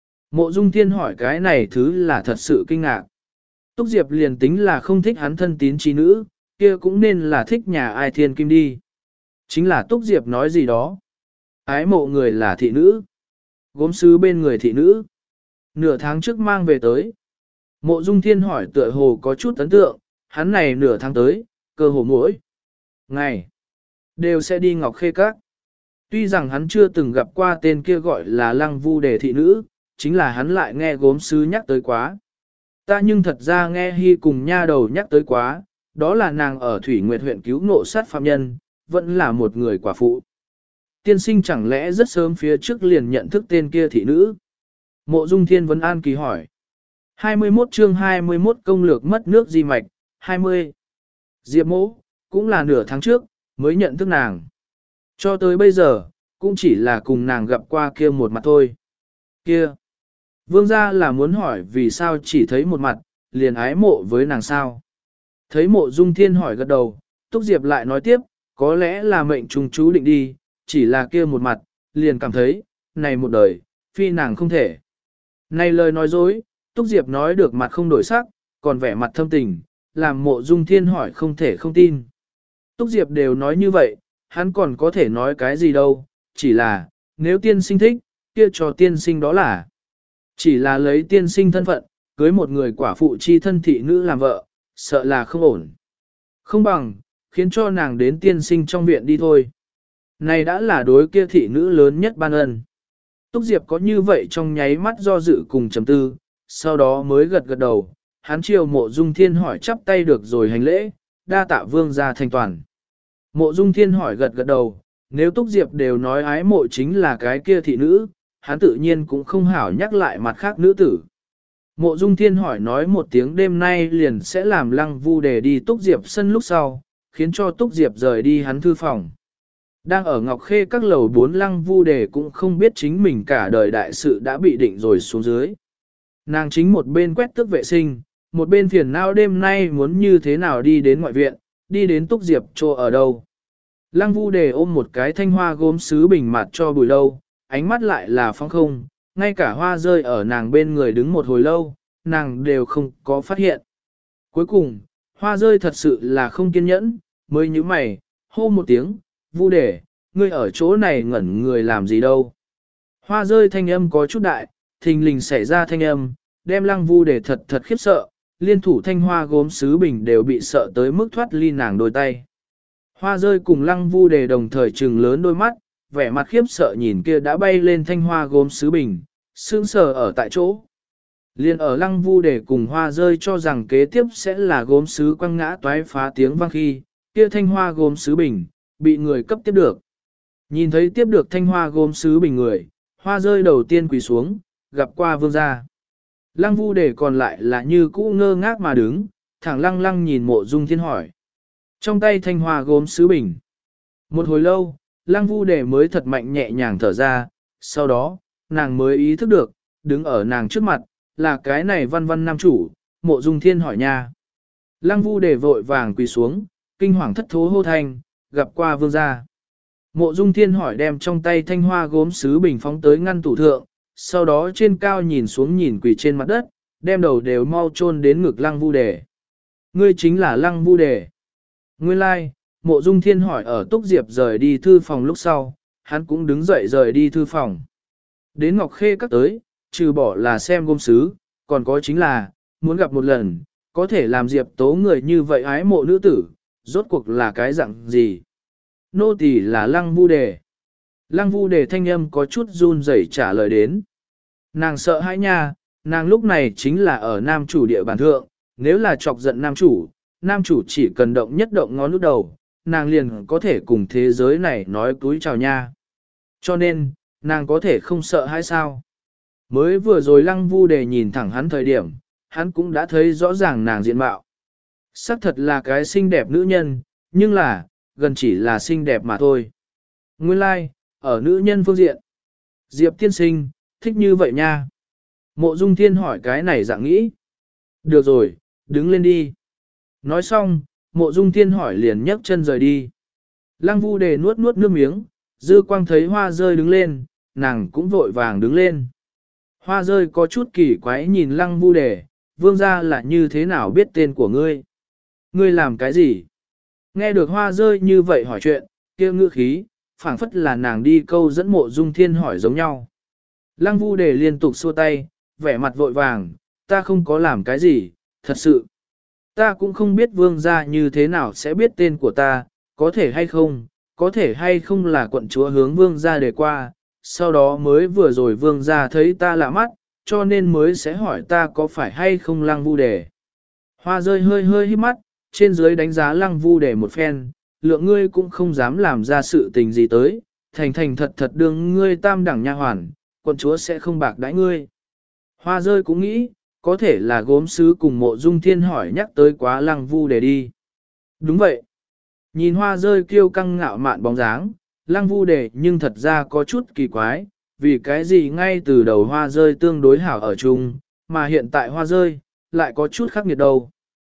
Mộ Dung Thiên hỏi cái này thứ là thật sự kinh ngạc. Túc Diệp liền tính là không thích hắn thân tín trí nữ, kia cũng nên là thích nhà ai thiên kim đi. Chính là Túc Diệp nói gì đó. Ái mộ người là thị nữ. Gốm sứ bên người thị nữ. Nửa tháng trước mang về tới. Mộ Dung Thiên hỏi tựa hồ có chút ấn tượng, hắn này nửa tháng tới, cơ hồ mỗi ngày đều sẽ đi Ngọc Khê Các. Tuy rằng hắn chưa từng gặp qua tên kia gọi là Lăng Vu Đề thị nữ, chính là hắn lại nghe gốm sứ nhắc tới quá. Ta nhưng thật ra nghe Hy cùng nha đầu nhắc tới quá, đó là nàng ở Thủy Nguyệt huyện cứu ngộ sát phạm nhân, vẫn là một người quả phụ. Tiên sinh chẳng lẽ rất sớm phía trước liền nhận thức tên kia thị nữ? Mộ Dung Thiên vấn an kỳ hỏi. hai mươi mốt chương hai mươi mốt công lược mất nước di mạch, hai mươi. Diệp mỗ, cũng là nửa tháng trước, mới nhận thức nàng. Cho tới bây giờ, cũng chỉ là cùng nàng gặp qua kia một mặt thôi. Kia! Vương gia là muốn hỏi vì sao chỉ thấy một mặt, liền ái mộ với nàng sao? Thấy Mộ Dung Thiên hỏi gật đầu, Túc Diệp lại nói tiếp, có lẽ là mệnh trùng chú định đi, chỉ là kia một mặt, liền cảm thấy, này một đời, phi nàng không thể. Này lời nói dối, Túc Diệp nói được mặt không đổi sắc, còn vẻ mặt thâm tình, làm Mộ Dung Thiên hỏi không thể không tin. Túc Diệp đều nói như vậy, hắn còn có thể nói cái gì đâu, chỉ là, nếu tiên sinh thích, kia cho tiên sinh đó là chỉ là lấy tiên sinh thân phận, cưới một người quả phụ chi thân thị nữ làm vợ, sợ là không ổn. Không bằng, khiến cho nàng đến tiên sinh trong viện đi thôi. Này đã là đối kia thị nữ lớn nhất ban ân. Túc Diệp có như vậy trong nháy mắt do dự cùng chấm tư, sau đó mới gật gật đầu, hắn chiều mộ dung thiên hỏi chắp tay được rồi hành lễ, đa tạ vương gia thành toàn. Mộ dung thiên hỏi gật gật đầu, nếu Túc Diệp đều nói ái mộ chính là cái kia thị nữ, hắn tự nhiên cũng không hảo nhắc lại mặt khác nữ tử. Mộ dung thiên hỏi nói một tiếng đêm nay liền sẽ làm lăng vu để đi Túc Diệp sân lúc sau, khiến cho Túc Diệp rời đi hắn thư phòng. Đang ở Ngọc Khê các lầu bốn lăng vu đề cũng không biết chính mình cả đời đại sự đã bị định rồi xuống dưới. Nàng chính một bên quét tước vệ sinh, một bên phiền não đêm nay muốn như thế nào đi đến ngoại viện, đi đến Túc Diệp chỗ ở đâu. Lăng vu đề ôm một cái thanh hoa gốm sứ bình mặt cho bùi lâu, ánh mắt lại là phong không, ngay cả hoa rơi ở nàng bên người đứng một hồi lâu, nàng đều không có phát hiện. Cuối cùng, hoa rơi thật sự là không kiên nhẫn, mới như mày, hô một tiếng, vu đề, ngươi ở chỗ này ngẩn người làm gì đâu. Hoa rơi thanh âm có chút đại, thình lình xảy ra thanh âm, đem lăng vu đề thật thật khiếp sợ, liên thủ thanh hoa gốm sứ bình đều bị sợ tới mức thoát ly nàng đôi tay. Hoa rơi cùng lăng vu đề đồng thời trừng lớn đôi mắt, vẻ mặt khiếp sợ nhìn kia đã bay lên thanh hoa gốm sứ bình, sững sờ ở tại chỗ. Liên ở lăng vu đề cùng hoa rơi cho rằng kế tiếp sẽ là gốm sứ quăng ngã toái phá tiếng vang khi, kia thanh hoa gốm sứ bình, bị người cấp tiếp được. Nhìn thấy tiếp được thanh hoa gốm sứ bình người, hoa rơi đầu tiên quỳ xuống, gặp qua vương gia. Lăng vu đề còn lại là như cũ ngơ ngác mà đứng, thẳng lăng lăng nhìn mộ dung thiên hỏi. Trong tay thanh hoa gốm sứ bình. Một hồi lâu, lăng vu đề mới thật mạnh nhẹ nhàng thở ra, sau đó, nàng mới ý thức được, đứng ở nàng trước mặt, là cái này văn văn nam chủ, mộ dung thiên hỏi nha. Lăng vu đề vội vàng quỳ xuống, kinh hoàng thất thố hô thanh, gặp qua vương gia. Mộ dung thiên hỏi đem trong tay thanh hoa gốm sứ bình phóng tới ngăn tủ thượng, sau đó trên cao nhìn xuống nhìn quỳ trên mặt đất, đem đầu đều mau chôn đến ngực lăng vu đề. Ngươi chính là lăng vu đề. Nguyên lai, like, mộ dung thiên hỏi ở Túc Diệp rời đi thư phòng lúc sau, hắn cũng đứng dậy rời đi thư phòng. Đến Ngọc Khê các tới, trừ bỏ là xem gốm sứ, còn có chính là, muốn gặp một lần, có thể làm Diệp Tố người như vậy ái mộ nữ tử, rốt cuộc là cái dạng gì? Nô tỳ là lăng vu đề. Lăng vu đề thanh âm có chút run rẩy trả lời đến. Nàng sợ hãi nha, nàng lúc này chính là ở nam chủ địa bàn thượng, nếu là chọc giận nam chủ, nam chủ chỉ cần động nhất động ngón út đầu, nàng liền có thể cùng thế giới này nói túi chào nha. Cho nên, nàng có thể không sợ hãi sao? Mới vừa rồi lăng vu đề nhìn thẳng hắn thời điểm, hắn cũng đã thấy rõ ràng nàng diện mạo. Sắc thật là cái xinh đẹp nữ nhân, nhưng là, gần chỉ là xinh đẹp mà thôi. Nguyên lai, like, ở nữ nhân phương diện. Diệp tiên sinh, thích như vậy nha. Mộ dung thiên hỏi cái này dạng nghĩ. Được rồi, đứng lên đi. Nói xong, mộ dung thiên hỏi liền nhấc chân rời đi. Lăng vu đề nuốt nuốt nước miếng, dư quang thấy hoa rơi đứng lên, nàng cũng vội vàng đứng lên. Hoa rơi có chút kỳ quái nhìn lăng vu đề, vương gia là như thế nào biết tên của ngươi? Ngươi làm cái gì? Nghe được hoa rơi như vậy hỏi chuyện, kia ngữ khí, phảng phất là nàng đi câu dẫn mộ dung thiên hỏi giống nhau. Lăng vu đề liên tục xua tay, vẻ mặt vội vàng, ta không có làm cái gì, thật sự. Ta cũng không biết vương gia như thế nào sẽ biết tên của ta, có thể hay không, có thể hay không là quận chúa hướng vương gia đề qua, sau đó mới vừa rồi vương gia thấy ta lạ mắt, cho nên mới sẽ hỏi ta có phải hay không lăng vu đề. Hoa rơi hơi hơi hít mắt, trên dưới đánh giá lăng vu đề một phen, lượng ngươi cũng không dám làm ra sự tình gì tới, thành thành thật thật đương ngươi tam đẳng nha hoàn, quận chúa sẽ không bạc đãi ngươi. Hoa rơi cũng nghĩ, có thể là gốm sứ cùng mộ dung thiên hỏi nhắc tới quá lăng vu đề đi. Đúng vậy. Nhìn hoa rơi kiêu căng ngạo mạn bóng dáng, lăng vu đề nhưng thật ra có chút kỳ quái, vì cái gì ngay từ đầu hoa rơi tương đối hảo ở chung, mà hiện tại hoa rơi, lại có chút khắc nghiệt đâu.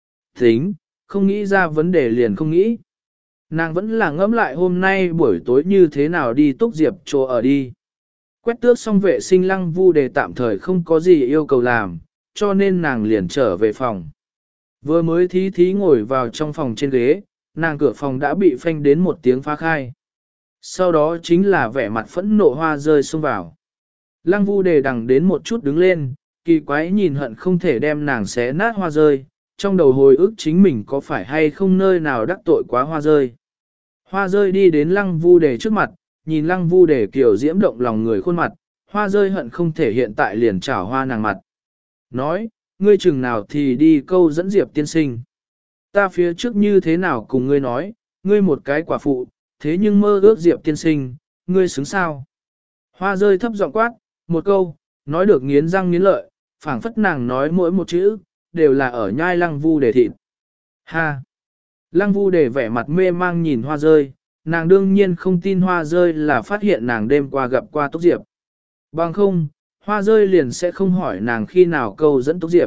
Tính, không nghĩ ra vấn đề liền không nghĩ. Nàng vẫn là ngẫm lại hôm nay buổi tối như thế nào đi Túc Diệp chỗ ở đi. Quét tước xong vệ sinh lăng vu đề tạm thời không có gì yêu cầu làm, cho nên nàng liền trở về phòng. Vừa mới thí thí ngồi vào trong phòng trên ghế, nàng cửa phòng đã bị phanh đến một tiếng phá khai. Sau đó chính là vẻ mặt phẫn nộ hoa rơi xông vào. Lăng Vu Đề đằng đến một chút đứng lên, kỳ quái nhìn hận không thể đem nàng xé nát hoa rơi, trong đầu hồi ức chính mình có phải hay không nơi nào đắc tội quá hoa rơi. Hoa rơi đi đến Lăng Vu Đề trước mặt, nhìn Lăng Vu Đề kiểu diễm động lòng người khuôn mặt, hoa rơi hận không thể hiện tại liền chảo hoa nàng mặt. Nói, ngươi chừng nào thì đi câu dẫn Diệp tiên sinh. Ta phía trước như thế nào cùng ngươi nói, ngươi một cái quả phụ, thế nhưng mơ ước Diệp tiên sinh, ngươi xứng sao. Hoa rơi thấp giọng quát, một câu, nói được nghiến răng nghiến lợi, phảng phất nàng nói mỗi một chữ, đều là ở nhai Lăng Vu Đề thịt. Ha! Lăng Vu Đề vẻ mặt mê mang nhìn hoa rơi, nàng đương nhiên không tin hoa rơi là phát hiện nàng đêm qua gặp qua Túc Diệp. Bằng không, hoa rơi liền sẽ không hỏi nàng khi nào câu dẫn Túc Diệp,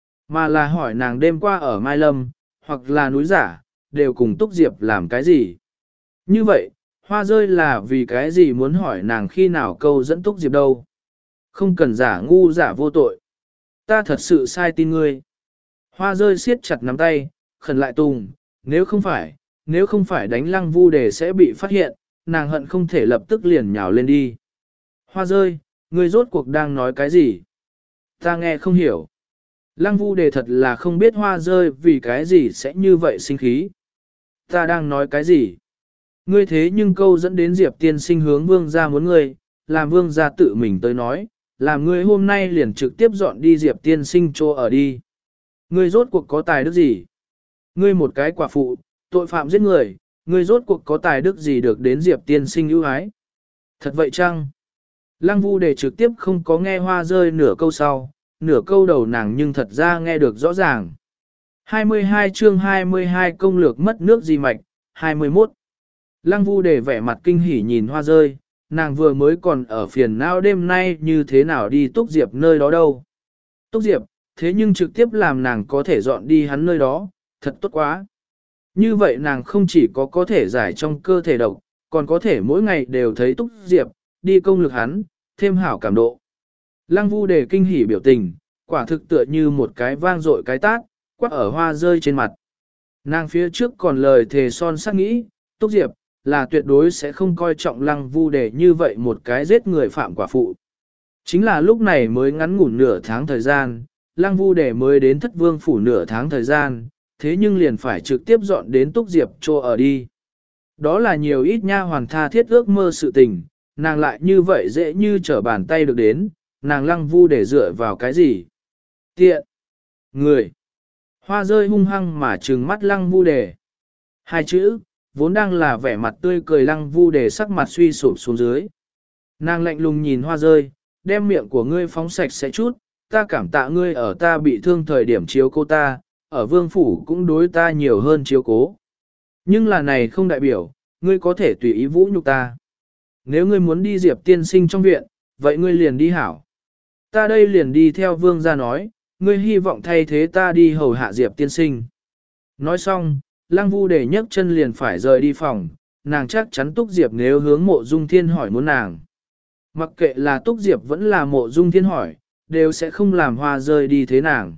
mà là hỏi nàng đêm qua ở Mai Lâm, hoặc là núi giả, đều cùng Túc Diệp làm cái gì. Như vậy, hoa rơi là vì cái gì muốn hỏi nàng khi nào câu dẫn Túc Diệp đâu. Không cần giả ngu giả vô tội. Ta thật sự sai tin ngươi. Hoa rơi siết chặt nắm tay, khẩn lại tùng, nếu không phải, nếu không phải đánh Lăng Vu Đề sẽ bị phát hiện, nàng hận không thể lập tức liền nhào lên đi. Hoa rơi, ngươi rốt cuộc đang nói cái gì? Ta nghe không hiểu. Lăng Vu Đề thật là không biết hoa rơi vì cái gì sẽ như vậy sinh khí. Ta đang nói cái gì? Ngươi thế nhưng câu dẫn đến Diệp tiên sinh hướng vương gia muốn ngươi, làm vương gia tự mình tới nói, làm ngươi hôm nay liền trực tiếp dọn đi Diệp tiên sinh chỗ ở đi. Ngươi rốt cuộc có tài đức gì? Ngươi một cái quả phụ, tội phạm giết người, ngươi rốt cuộc có tài đức gì được đến Diệp tiên sinh ưu ái? Thật vậy chăng? Lăng Vu Đề trực tiếp không có nghe hoa rơi nửa câu sau, nửa câu đầu nàng nhưng thật ra nghe được rõ ràng. hai mươi hai chương hai mươi hai công lược mất nước di mạch, hai mươi mốt. Lăng Vu Đề vẻ mặt kinh hỉ nhìn hoa rơi, nàng vừa mới còn ở phiền não đêm nay như thế nào đi Túc Diệp nơi đó đâu. Túc Diệp, thế nhưng trực tiếp làm nàng có thể dọn đi hắn nơi đó, thật tốt quá. Như vậy nàng không chỉ có có thể giải trong cơ thể độc, còn có thể mỗi ngày đều thấy Túc Diệp, đi công lực hắn, thêm hảo cảm độ. Lăng Vu Đề kinh hỉ biểu tình, quả thực tựa như một cái vang dội cái tát, quắc ở hoa rơi trên mặt. Nàng phía trước còn lời thề son sắc nghĩ, Túc Diệp, là tuyệt đối sẽ không coi trọng Lăng Vu Đề như vậy một cái giết người phạm quả phụ. Chính là lúc này mới ngắn ngủn nửa tháng thời gian, Lăng Vu Đề mới đến thất vương phủ nửa tháng thời gian, thế nhưng liền phải trực tiếp dọn đến Túc Diệp chỗ ở đi. Đó là nhiều ít nha hoàn tha thiết ước mơ sự tình, nàng lại như vậy dễ như trở bàn tay được đến, nàng Lăng Vu Đề dựa vào cái gì? Tiện! Người! Hoa rơi hung hăng mà trừng mắt Lăng Vu Đề. Hai chữ, vốn đang là vẻ mặt tươi cười Lăng Vu Đề sắc mặt suy sụp xuống dưới. Nàng lạnh lùng nhìn hoa rơi, đem miệng của ngươi phóng sạch sẽ chút, ta cảm tạ ngươi ở ta bị thương thời điểm chiếu cố ta, ở vương phủ cũng đối ta nhiều hơn chiếu cố. Nhưng là này không đại biểu, ngươi có thể tùy ý vũ nhục ta. Nếu ngươi muốn đi Diệp tiên sinh trong viện, vậy ngươi liền đi hảo. Ta đây liền đi theo vương gia nói, ngươi hy vọng thay thế ta đi hầu hạ Diệp tiên sinh. Nói xong, Lăng Vu Đề nhấc chân liền phải rời đi phòng, nàng chắc chắn Túc Diệp nếu hướng Mộ Dung Thiên hỏi muốn nàng. Mặc kệ là Túc Diệp vẫn là Mộ Dung Thiên hỏi, đều sẽ không làm hoa rơi đi thế nàng.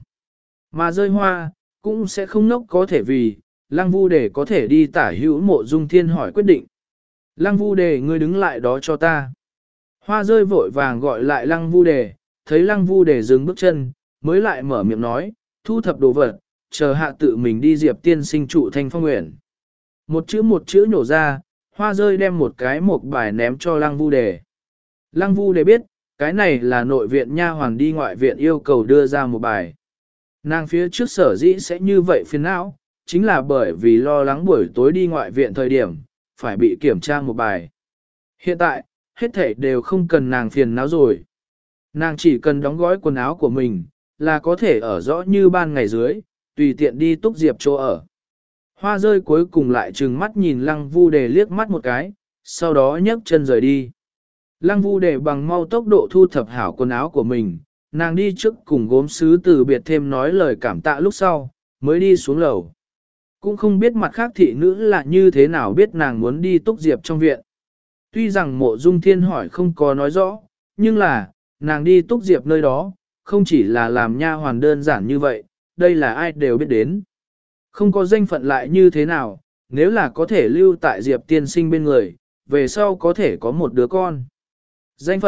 Mà rơi hoa, cũng sẽ không nốc có thể vì, Lăng Vu Đề có thể đi tả hữu Mộ Dung Thiên hỏi quyết định. Lăng Vu Đề ngươi đứng lại đó cho ta. Hoa rơi vội vàng gọi lại Lăng Vu Đề, thấy Lăng Vu Đề dừng bước chân, mới lại mở miệng nói, thu thập đồ vật, chờ hạ tự mình đi Diệp tiên sinh trụ Thanh Phong Uyển. Một chữ một chữ nhổ ra, hoa rơi đem một cái một bài ném cho Lăng Vu Đề. Lăng Vu Đề biết, cái này là nội viện nha hoàn đi ngoại viện yêu cầu đưa ra một bài. Nàng phía trước sở dĩ sẽ như vậy phiền não, chính là bởi vì lo lắng buổi tối đi ngoại viện thời điểm, phải bị kiểm tra một bài. Hiện tại, hết thảy đều không cần nàng phiền não rồi. Nàng chỉ cần đóng gói quần áo của mình, là có thể ở rõ như ban ngày dưới, tùy tiện đi Túc Diệp chỗ ở. Hoa rơi cuối cùng lại trừng mắt nhìn Lăng Vu Đề liếc mắt một cái, sau đó nhấc chân rời đi. Lăng Vu Đề bằng mau tốc độ thu thập hảo quần áo của mình, nàng đi trước cùng gốm sứ từ biệt thêm nói lời cảm tạ lúc sau, mới đi xuống lầu. Cũng không biết mặt khác thị nữ là như thế nào biết nàng muốn đi Túc Diệp trong viện. Tuy rằng Mộ Dung Thiên hỏi không có nói rõ, nhưng là, nàng đi Túc Diệp nơi đó, không chỉ là làm nha hoàn đơn giản như vậy, đây là ai đều biết đến. Không có danh phận lại như thế nào, nếu là có thể lưu tại Diệp tiên sinh bên người, về sau có thể có một đứa con. Danh phận,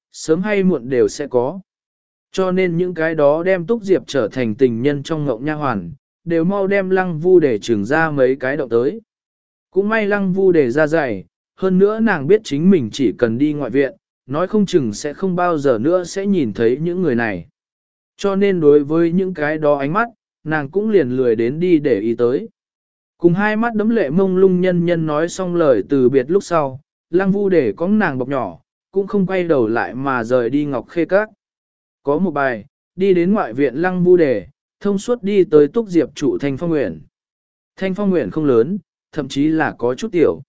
Sớm hay muộn đều sẽ có. Cho nên những cái đó đem Túc Diệp trở thành tình nhân trong ngộng nha hoàn, đều mau đem Lăng Vu để trừng ra mấy cái động tới. Cũng may Lăng Vu để ra dày, hơn nữa nàng biết chính mình chỉ cần đi ngoại viện, nói không chừng sẽ không bao giờ nữa sẽ nhìn thấy những người này. Cho nên đối với những cái đó ánh mắt, nàng cũng liền lười đến đi để ý tới. Cùng hai mắt đấm lệ mông lung nhân nhân nói xong lời từ biệt lúc sau, Lăng Vu để có nàng bọc nhỏ, cũng không quay đầu lại mà rời đi Ngọc Khê Các. Có một bài, đi đến ngoại viện Lăng Vu để, thông suốt đi tới Túc Diệp trụ Thanh Phong Nguyện. Thanh Phong Nguyện không lớn, thậm chí là có chút tiểu.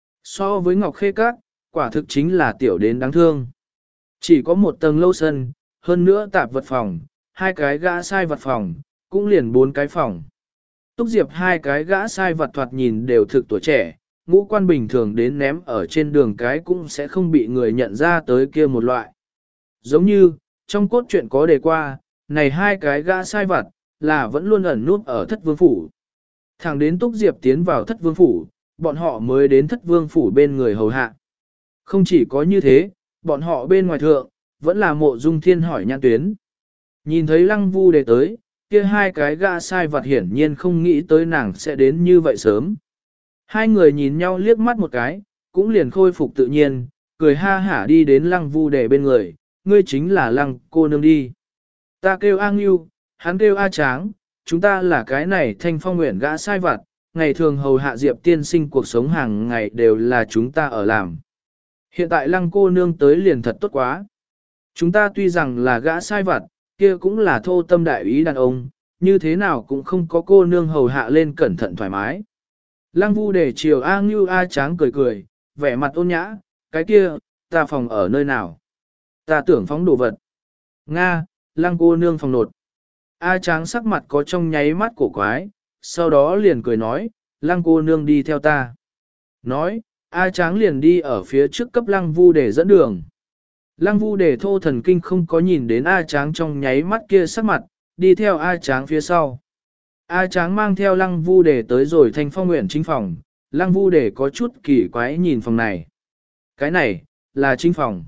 So với Ngọc Khê Các, quả thực chính là tiểu đến đáng thương. Chỉ có một tầng lâu sân, hơn nữa tạp vật phòng, hai cái gã sai vật phòng, cũng liền bốn cái phòng. Túc Diệp hai cái gã sai vật thoạt nhìn đều thực tuổi trẻ, ngũ quan bình thường đến ném ở trên đường cái cũng sẽ không bị người nhận ra tới kia một loại. Giống như, trong cốt truyện có đề qua, này hai cái gã sai vật, là vẫn luôn ẩn núp ở thất vương phủ. Thẳng đến Túc Diệp tiến vào thất vương phủ, bọn họ mới đến thất vương phủ bên người hầu hạ. Không chỉ có như thế, bọn họ bên ngoài thượng, vẫn là mộ dung thiên hỏi nhãn tuyến. Nhìn thấy Lăng Vu để tới, kia hai cái gã sai vật hiển nhiên không nghĩ tới nàng sẽ đến như vậy sớm. Hai người nhìn nhau liếc mắt một cái, cũng liền khôi phục tự nhiên, cười ha hả đi đến Lăng Vu để bên người, ngươi chính là Lăng cô nương đi. Ta kêu A Ngưu, hắn kêu A Tráng, chúng ta là cái này Thanh Phong Nguyện gã sai vặt, ngày thường hầu hạ Diệp tiên sinh cuộc sống hàng ngày đều là chúng ta ở làm. Hiện tại Lăng cô nương tới liền thật tốt quá. Chúng ta tuy rằng là gã sai vặt, kia cũng là thô tâm đại ý đàn ông, như thế nào cũng không có cô nương hầu hạ lên cẩn thận thoải mái. Lăng Vu để chiều A Ngưu A Tráng cười cười, vẻ mặt ôn nhã, cái kia, ta phòng ở nơi nào? Ta tưởng phóng đồ vật. Nga, Lăng cô nương phòng nột. A Tráng sắc mặt có trong nháy mắt cổ quái, sau đó liền cười nói, Lăng cô nương đi theo ta. Nói, A Tráng liền đi ở phía trước cấp Lăng Vu để dẫn đường. Lăng Vu để thô thần kinh không có nhìn đến A Tráng trong nháy mắt kia sắc mặt, đi theo A Tráng phía sau. A Tráng mang theo Lăng Vu để tới rồi Thanh Phong Nguyện chính phòng, Lăng Vu để có chút kỳ quái nhìn phòng này. Cái này, là chính phòng.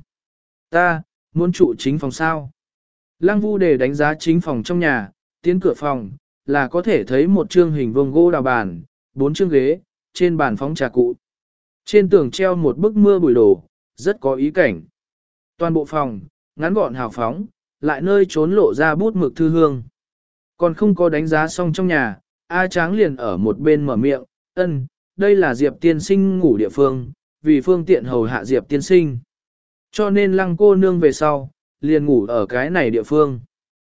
Ta, muốn trụ chính phòng sao? Lăng Vu để đánh giá chính phòng trong nhà, tiến cửa phòng, là có thể thấy một chương hình vuông gỗ đào bàn, bốn chương ghế, trên bàn phóng trà cụ. Trên tường treo một bức mưa bụi đồ, rất có ý cảnh. Toàn bộ phòng, ngắn gọn hào phóng, lại nơi trốn lộ ra bút mực thư hương. Còn không có đánh giá xong trong nhà, A Tráng liền ở một bên mở miệng, ân, đây là Diệp tiên sinh ngủ địa phương, vì phương tiện hầu hạ Diệp tiên sinh. Cho nên Lăng cô nương về sau, liền ngủ ở cái này địa phương.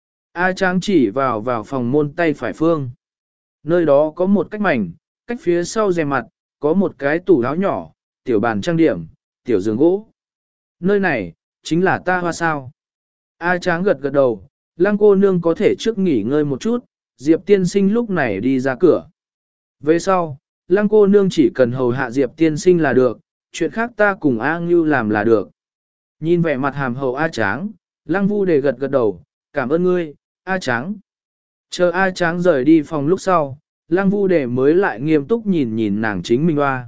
A Tráng chỉ vào vào phòng môn tay phải phương. Nơi đó có một cách mảnh, cách phía sau rèm mặt, có một cái tủ áo nhỏ, tiểu bàn trang điểm, tiểu giường gỗ. Nơi này, chính là ta hoa sao. A Tráng gật gật đầu, Lăng cô nương có thể trước nghỉ ngơi một chút, Diệp tiên sinh lúc này đi ra cửa. Về sau, Lăng cô nương chỉ cần hầu hạ Diệp tiên sinh là được, chuyện khác ta cùng A Ngưu làm là được. Nhìn vẻ mặt hàm hậu A Tráng, Lăng Vu để gật gật đầu, cảm ơn ngươi, A Tráng. Chờ A Tráng rời đi phòng lúc sau, Lăng Vu để mới lại nghiêm túc nhìn nhìn nàng chính mình hoa.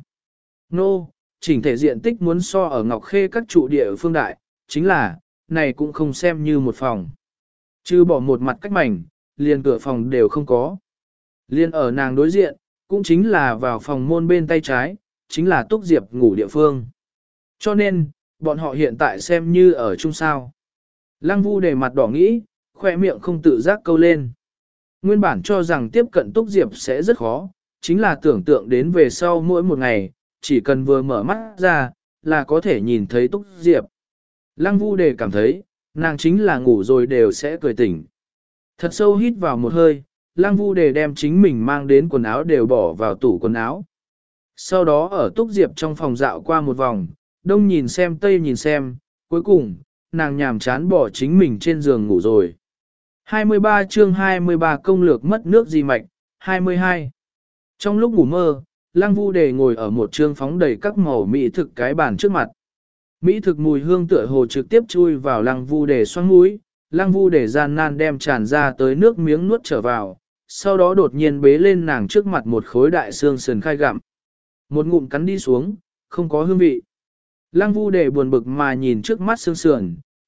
Nô, chỉnh thể diện tích muốn so ở Ngọc Khê các trụ địa phương đại, chính là, này cũng không xem như một phòng. Chứ bỏ một mặt cách mảnh, liền cửa phòng đều không có. Liên ở nàng đối diện, cũng chính là vào phòng môn bên tay trái, chính là Túc Diệp ngủ địa phương. Cho nên, bọn họ hiện tại xem như ở chung sao. Lăng Vu để mặt đỏ nghĩ, khoe miệng không tự giác câu lên. Nguyên bản cho rằng tiếp cận Túc Diệp sẽ rất khó, chính là tưởng tượng đến về sau mỗi một ngày, chỉ cần vừa mở mắt ra, là có thể nhìn thấy Túc Diệp. Lăng Vu để cảm thấy, nàng chính là ngủ rồi đều sẽ cười tỉnh. Thật sâu hít vào một hơi, Lăng Vu để đem chính mình mang đến quần áo đều bỏ vào tủ quần áo. Sau đó ở Túc Diệp trong phòng dạo qua một vòng, đông nhìn xem tây nhìn xem, cuối cùng, nàng nhàm chán bỏ chính mình trên giường ngủ rồi. hai mươi ba chương hai mươi ba công lược mất nước di mạch, hai mươi hai. Trong lúc ngủ mơ, Lăng Vu để ngồi ở một trương phóng đầy các màu mỹ thực cái bàn trước mặt. Mỹ thực mùi hương tựa hồ trực tiếp chui vào Lăng Vu để xoang mũi, Lăng Vu để gian nan đem tràn ra tới nước miếng nuốt trở vào, sau đó đột nhiên bế lên nàng trước mặt một khối đại xương sườn khai gặm. Một ngụm cắn đi xuống, không có hương vị. Lăng Vu để buồn bực mà nhìn trước mắt xương sườn,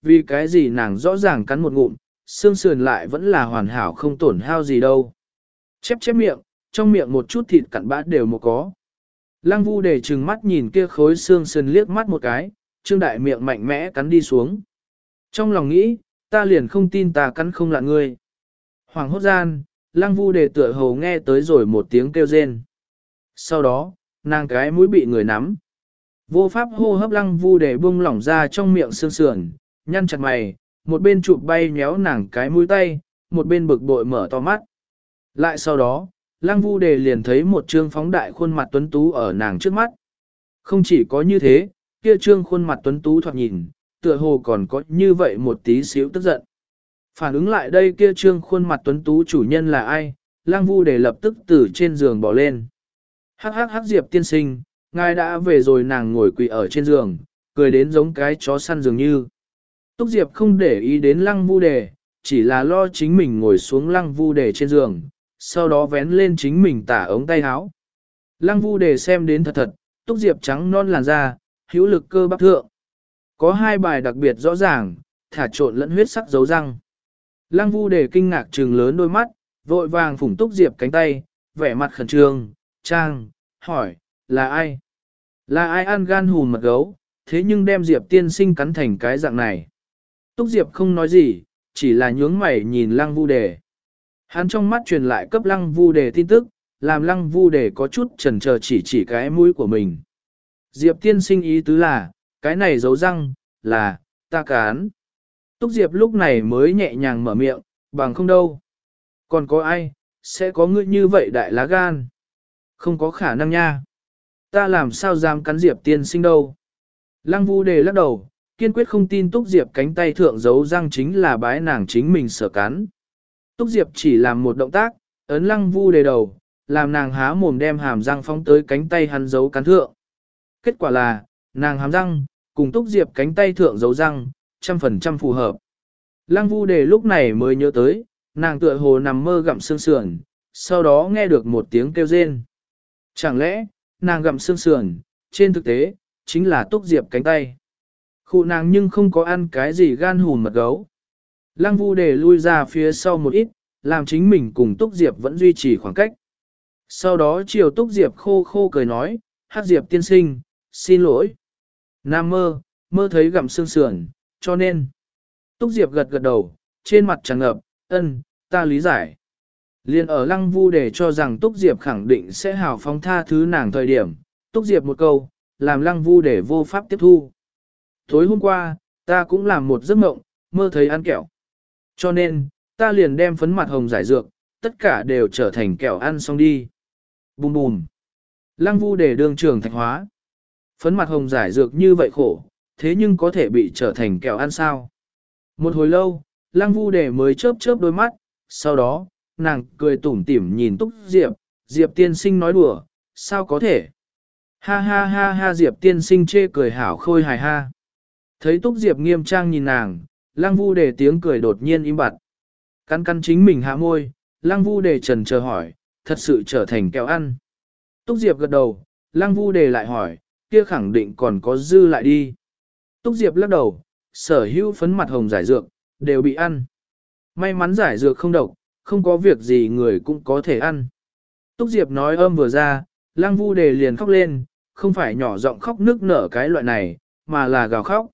vì cái gì nàng rõ ràng cắn một ngụm, xương sườn lại vẫn là hoàn hảo không tổn hao gì đâu. Chép chép miệng, trong miệng một chút thịt cặn bã đều một có. Lăng Vu Đề trừng mắt nhìn kia khối xương sườn liếc mắt một cái, trương đại miệng mạnh mẽ cắn đi xuống. Trong lòng nghĩ, ta liền không tin ta cắn không lạ ngươi. Hoàng hốt gian, Lăng Vu Đề tựa hồ nghe tới rồi một tiếng kêu rên. Sau đó, nàng cái mũi bị người nắm. Vô pháp hô hấp Lăng Vu Đề buông lỏng ra trong miệng xương sườn, nhăn chặt mày, một bên chụp bay nhéo nàng cái mũi tay, một bên bực bội mở to mắt. Lại sau đó, Lăng Vu Đề liền thấy một trương phóng đại khuôn mặt tuấn tú ở nàng trước mắt. Không chỉ có như thế, kia trương khuôn mặt tuấn tú thoạt nhìn, tựa hồ còn có như vậy một tí xíu tức giận. Phản ứng lại đây kia trương khuôn mặt tuấn tú chủ nhân là ai, Lăng Vu Đề lập tức từ trên giường bỏ lên. Hắc hắc hắc Diệp tiên sinh, ngài đã về rồi. Nàng ngồi quỳ ở trên giường, cười đến giống cái chó săn dường như. Túc Diệp không để ý đến Lăng Vu Đề, chỉ là lo chính mình ngồi xuống Lăng Vu Đề trên giường, sau đó vén lên chính mình tả ống tay áo. Lăng Vu Đề xem đến thật thật, Túc Diệp trắng non làn da, hữu lực cơ bắp thượng. Có hai bài đặc biệt rõ ràng, thả trộn lẫn huyết sắc dấu răng. Lăng Vu Đề kinh ngạc trừng lớn đôi mắt, vội vàng phủng Túc Diệp cánh tay, vẻ mặt khẩn trương, trang, hỏi, là ai? Là ai ăn gan hùn mật gấu, thế nhưng đem Diệp tiên sinh cắn thành cái dạng này? Túc Diệp không nói gì, chỉ là nhướng mày nhìn Lăng Vu Đề. Hắn trong mắt truyền lại cấp Lăng Vu Đề tin tức, làm Lăng Vu Đề có chút chần chờ chỉ chỉ cái mũi của mình. Diệp tiên sinh ý tứ là, cái này dấu răng, là, ta cán. Túc Diệp lúc này mới nhẹ nhàng mở miệng, bằng không đâu. Còn có ai, sẽ có ngươi như vậy đại lá gan? Không có khả năng nha. Ta làm sao dám cắn Diệp tiên sinh đâu? Lăng Vu Đề lắc đầu, kiên quyết không tin Túc Diệp cánh tay thượng dấu răng chính là bái nàng chính mình sở cắn. Túc Diệp chỉ làm một động tác, ấn Lăng Vu Đề đầu, làm nàng há mồm đem hàm răng phóng tới cánh tay hắn dấu cắn thượng. Kết quả là, nàng hàm răng, cùng Túc Diệp cánh tay thượng dấu răng, trăm phần trăm phù hợp. Lăng Vu Đề lúc này mới nhớ tới, nàng tựa hồ nằm mơ gặm xương sườn, sau đó nghe được một tiếng kêu rên. Chẳng lẽ, nàng gặm xương sườn, trên thực tế, chính là Túc Diệp cánh tay. Khu nàng nhưng không có ăn cái gì gan hùn mật gấu. Lăng Vu Đề lui ra phía sau một ít, làm chính mình cùng Túc Diệp vẫn duy trì khoảng cách. Sau đó chiều Túc Diệp khô khô cười nói, Hắc Diệp tiên sinh, xin lỗi. Nam mơ, mơ thấy gặm xương sườn, cho nên. Túc Diệp gật gật đầu, trên mặt tràn ngập, ân, ta lý giải. Liên ở Lăng Vu Đề cho rằng Túc Diệp khẳng định sẽ hào phóng tha thứ nàng thời điểm, Túc Diệp một câu, làm Lăng Vu Đề vô pháp tiếp thu. Tối hôm qua, ta cũng làm một giấc mộng, mơ thấy ăn kẹo. Cho nên, ta liền đem phấn mặt hồng giải dược, tất cả đều trở thành kẹo ăn xong đi. Bùm bùm. Lăng Vu Đề đương trường thạch hóa. Phấn mặt hồng giải dược như vậy khổ, thế nhưng có thể bị trở thành kẹo ăn sao. Một hồi lâu, Lăng Vu Đề mới chớp chớp đôi mắt, sau đó, nàng cười tủm tỉm nhìn Túc Diệp, Diệp tiên sinh nói đùa, sao có thể? Ha ha ha ha Diệp tiên sinh chê cười hảo khôi hài ha. Thấy Túc Diệp nghiêm trang nhìn nàng, Lăng Vu Đề tiếng cười đột nhiên im bặt. Cắn cắn chính mình hạ môi, Lăng Vu Đề trần chờ hỏi, thật sự trở thành kẹo ăn. Túc Diệp gật đầu, Lăng Vu Đề lại hỏi, kia khẳng định còn có dư lại đi. Túc Diệp lắc đầu, sở hữu phấn mặt hồng giải dược, đều bị ăn. May mắn giải dược không độc, không có việc gì người cũng có thể ăn. Túc Diệp nói âm vừa ra, Lăng Vu Đề liền khóc lên, không phải nhỏ giọng khóc nức nở cái loại này, mà là gào khóc.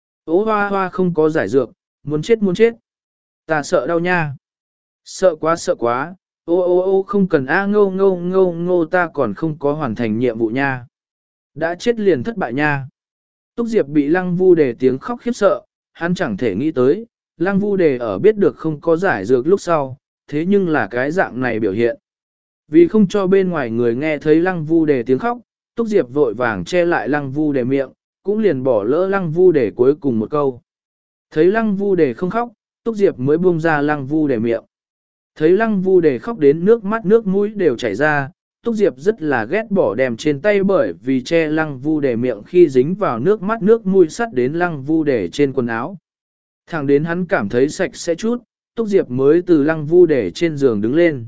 Ô hoa hoa không có giải dược, muốn chết muốn chết. Ta sợ đau nha. Sợ quá sợ quá, ô ô ô không cần a ngô ngô ngô ngô ta còn không có hoàn thành nhiệm vụ nha. Đã chết liền thất bại nha. Túc Diệp bị Lăng Vu Đề tiếng khóc khiếp sợ, hắn chẳng thể nghĩ tới, Lăng Vu Đề ở biết được không có giải dược lúc sau, thế nhưng là cái dạng này biểu hiện. Vì không cho bên ngoài người nghe thấy Lăng Vu Đề tiếng khóc, Túc Diệp vội vàng che lại Lăng Vu Đề miệng, cũng liền bỏ lỡ Lăng Vu Đề cuối cùng một câu. Thấy Lăng Vu Đề không khóc, Túc Diệp mới buông ra Lăng Vu Đề miệng. Thấy Lăng Vu Đề khóc đến nước mắt nước mũi đều chảy ra, Túc Diệp rất là ghét bỏ đem trên tay bởi vì che Lăng Vu Đề miệng khi dính vào nước mắt nước mũi sắt đến Lăng Vu Đề trên quần áo. Thẳng đến hắn cảm thấy sạch sẽ chút, Túc Diệp mới từ Lăng Vu Đề trên giường đứng lên.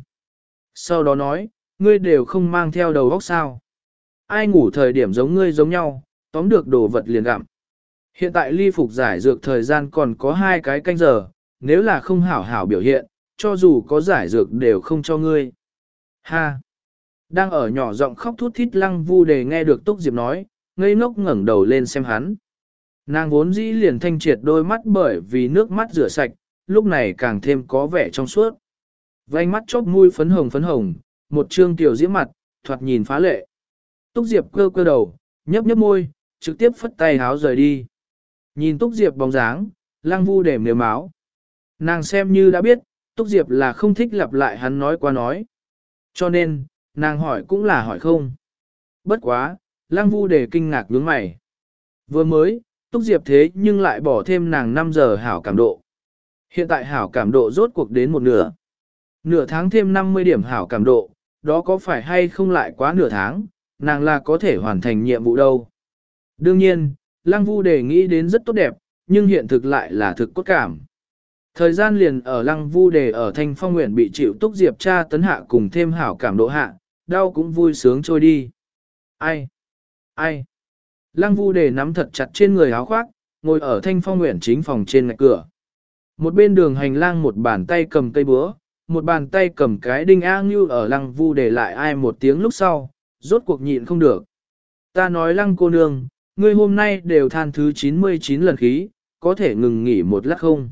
Sau đó nói, ngươi đều không mang theo đầu óc sao. Ai ngủ thời điểm giống ngươi giống nhau, tóm được đồ vật liền gặm. Hiện tại ly phục giải dược thời gian còn có hai cái canh giờ, nếu là không hảo hảo biểu hiện, cho dù có giải dược đều không cho ngươi. Ha! Đang ở nhỏ giọng khóc thút thít Lăng Vu Đề nghe được Túc Diệp nói, ngây ngốc ngẩng đầu lên xem hắn. Nàng vốn dĩ liền thanh triệt đôi mắt bởi vì nước mắt rửa sạch, lúc này càng thêm có vẻ trong suốt. Vành mắt chóp mũi phấn hồng phấn hồng, một trương tiểu diễm mặt, thoạt nhìn phá lệ. Túc Diệp cơ cơ đầu, nhấp nhấp môi, trực tiếp phất tay háo rời đi. Nhìn Túc Diệp bóng dáng, Lăng Vu Đề nếu máu. Nàng xem như đã biết, Túc Diệp là không thích lặp lại hắn nói qua nói. Cho nên, nàng hỏi cũng là hỏi không. Bất quá, Lăng Vu Đề kinh ngạc nhướng mày. Vừa mới, Túc Diệp thế nhưng lại bỏ thêm nàng năm giờ hảo cảm độ. Hiện tại hảo cảm độ rốt cuộc đến một nửa. Nửa tháng thêm năm mươi điểm hảo cảm độ, đó có phải hay không lại quá nửa tháng, nàng là có thể hoàn thành nhiệm vụ đâu. Đương nhiên, Lăng Vu Đề nghĩ đến rất tốt đẹp, nhưng hiện thực lại là thực cốt cảm. Thời gian liền ở Lăng Vu Đề ở Thanh Phong Nguyện bị chịu Túc Diệp tra tấn hạ cùng thêm hảo cảm độ hạ, đau cũng vui sướng trôi đi. Ai? Ai? Lăng Vu Đề nắm thật chặt trên người áo khoác, ngồi ở Thanh Phong Nguyện chính phòng trên ngạch cửa. Một bên đường hành lang một bàn tay cầm cây búa, một bàn tay cầm cái đinh A Ngưu ở Lăng Vu Đề lại ai một tiếng lúc sau, rốt cuộc nhịn không được. Ta nói Lăng cô nương, ngươi hôm nay đều than thứ chín mươi chín lần khí, có thể ngừng nghỉ một lát không?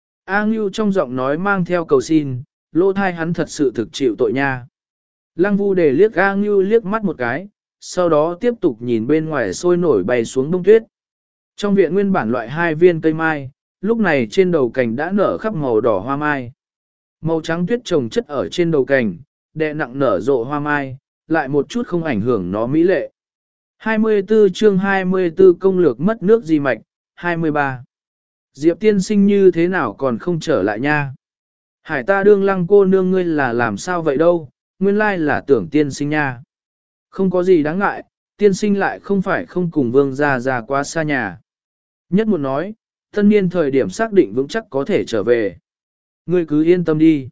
A Ngưu trong giọng nói mang theo cầu xin, lỗ thai hắn thật sự thực chịu tội nha. Lăng Vu Đề liếc A Ngưu liếc mắt một cái, sau đó tiếp tục nhìn bên ngoài sôi nổi bay xuống đông tuyết. Trong viện nguyên bản loại hai viên cây mai, lúc này trên đầu cành đã nở khắp màu đỏ hoa mai. Màu trắng tuyết trồng chất ở trên đầu cành, đè nặng nở rộ hoa mai, lại một chút không ảnh hưởng nó mỹ lệ. hai mươi tư chương hai mươi tư công lược mất nước di mạch, hai mươi ba. Diệp tiên sinh như thế nào còn không trở lại nha? Hải ta đương Lăng cô nương ngươi là làm sao vậy đâu, nguyên lai là tưởng tiên sinh nha. Không có gì đáng ngại, tiên sinh lại không phải không cùng vương gia ra quá xa nhà. Nhất một nói, tân niên thời điểm xác định vững chắc có thể trở về. Ngươi cứ yên tâm đi.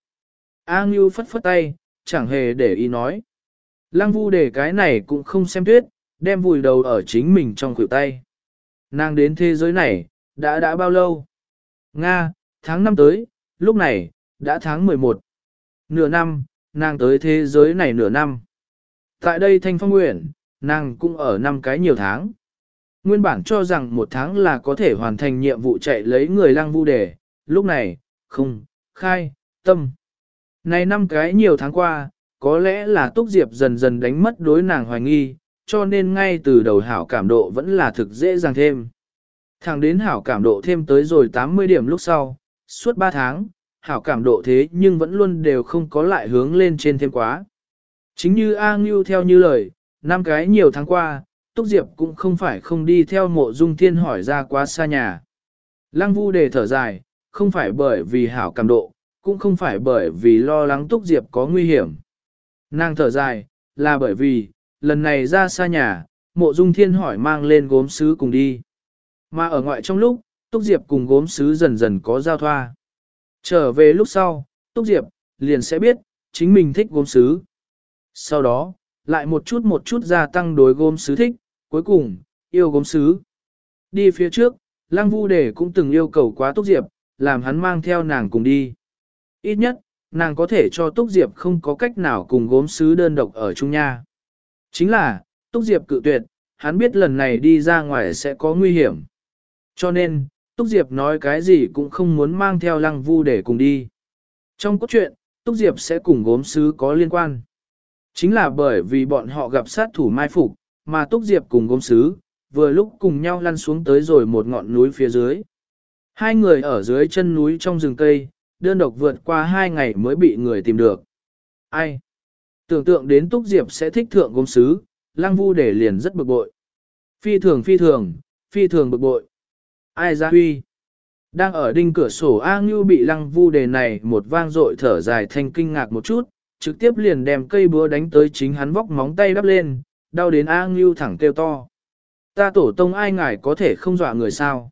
A Ngưu phất phất tay, chẳng hề để ý nói. Lăng Vu Đề cái này cũng không xem tuyết, đem vùi đầu ở chính mình trong khuỷu tay. Nàng đến thế giới này, đã đã bao lâu? Nga, tháng năm tới, lúc này, đã tháng mười một. Nửa năm, nàng tới thế giới này nửa năm. Tại đây Thanh Phong Nguyện, nàng cũng ở năm cái nhiều tháng. Nguyên bản cho rằng một tháng là có thể hoàn thành nhiệm vụ chạy lấy người Lăng Vu Đề, lúc này, không, khai, tâm. Này năm cái nhiều tháng qua, có lẽ là Túc Diệp dần dần đánh mất đối nàng hoài nghi, cho nên ngay từ đầu hảo cảm độ vẫn là thực dễ dàng thêm. Thẳng đến hảo cảm độ thêm tới rồi tám mươi điểm lúc sau, suốt ba tháng, hảo cảm độ thế nhưng vẫn luôn đều không có lại hướng lên trên thêm quá. Chính như A Ngưu theo như lời, năm cái nhiều tháng qua, Túc Diệp cũng không phải không đi theo Mộ Dung Thiên hỏi ra quá xa nhà. Lăng Vu Đề thở dài, không phải bởi vì hảo cảm độ, cũng không phải bởi vì lo lắng Túc Diệp có nguy hiểm. Nàng thở dài, là bởi vì, lần này ra xa nhà, Mộ Dung Thiên hỏi mang lên gốm sứ cùng đi. Mà ở ngoại trong lúc, Túc Diệp cùng gốm sứ dần dần có giao thoa. Trở về lúc sau, Túc Diệp liền sẽ biết, chính mình thích gốm sứ. Sau đó, lại một chút một chút gia tăng đối gốm sứ thích, cuối cùng, yêu gốm sứ. Đi phía trước, Lăng Vu Đề cũng từng yêu cầu quá Túc Diệp, làm hắn mang theo nàng cùng đi. Ít nhất, nàng có thể cho Túc Diệp không có cách nào cùng gốm sứ đơn độc ở chung nha. Chính là, Túc Diệp cự tuyệt, hắn biết lần này đi ra ngoài sẽ có nguy hiểm. Cho nên, Túc Diệp nói cái gì cũng không muốn mang theo Lăng Vu để cùng đi. Trong cốt truyện, Túc Diệp sẽ cùng gốm sứ có liên quan. Chính là bởi vì bọn họ gặp sát thủ mai phục, mà Túc Diệp cùng gốm sứ, vừa lúc cùng nhau lăn xuống tới rồi một ngọn núi phía dưới. Hai người ở dưới chân núi trong rừng cây, đơn độc vượt qua hai ngày mới bị người tìm được. Ai? Tưởng tượng đến Túc Diệp sẽ thích thượng gốm sứ, Lăng Vu để liền rất bực bội. Phi thường phi thường, phi thường bực bội. Ai ra huy? Đang ở đinh cửa sổ A Ngưu bị Lăng Vu đề này một vang dội thở dài thanh kinh ngạc một chút, trực tiếp liền đem cây búa đánh tới chính hắn vóc móng tay đắp lên, đau đến A Ngưu thẳng kêu to. Ta tổ tông ai ngài có thể không dọa người sao?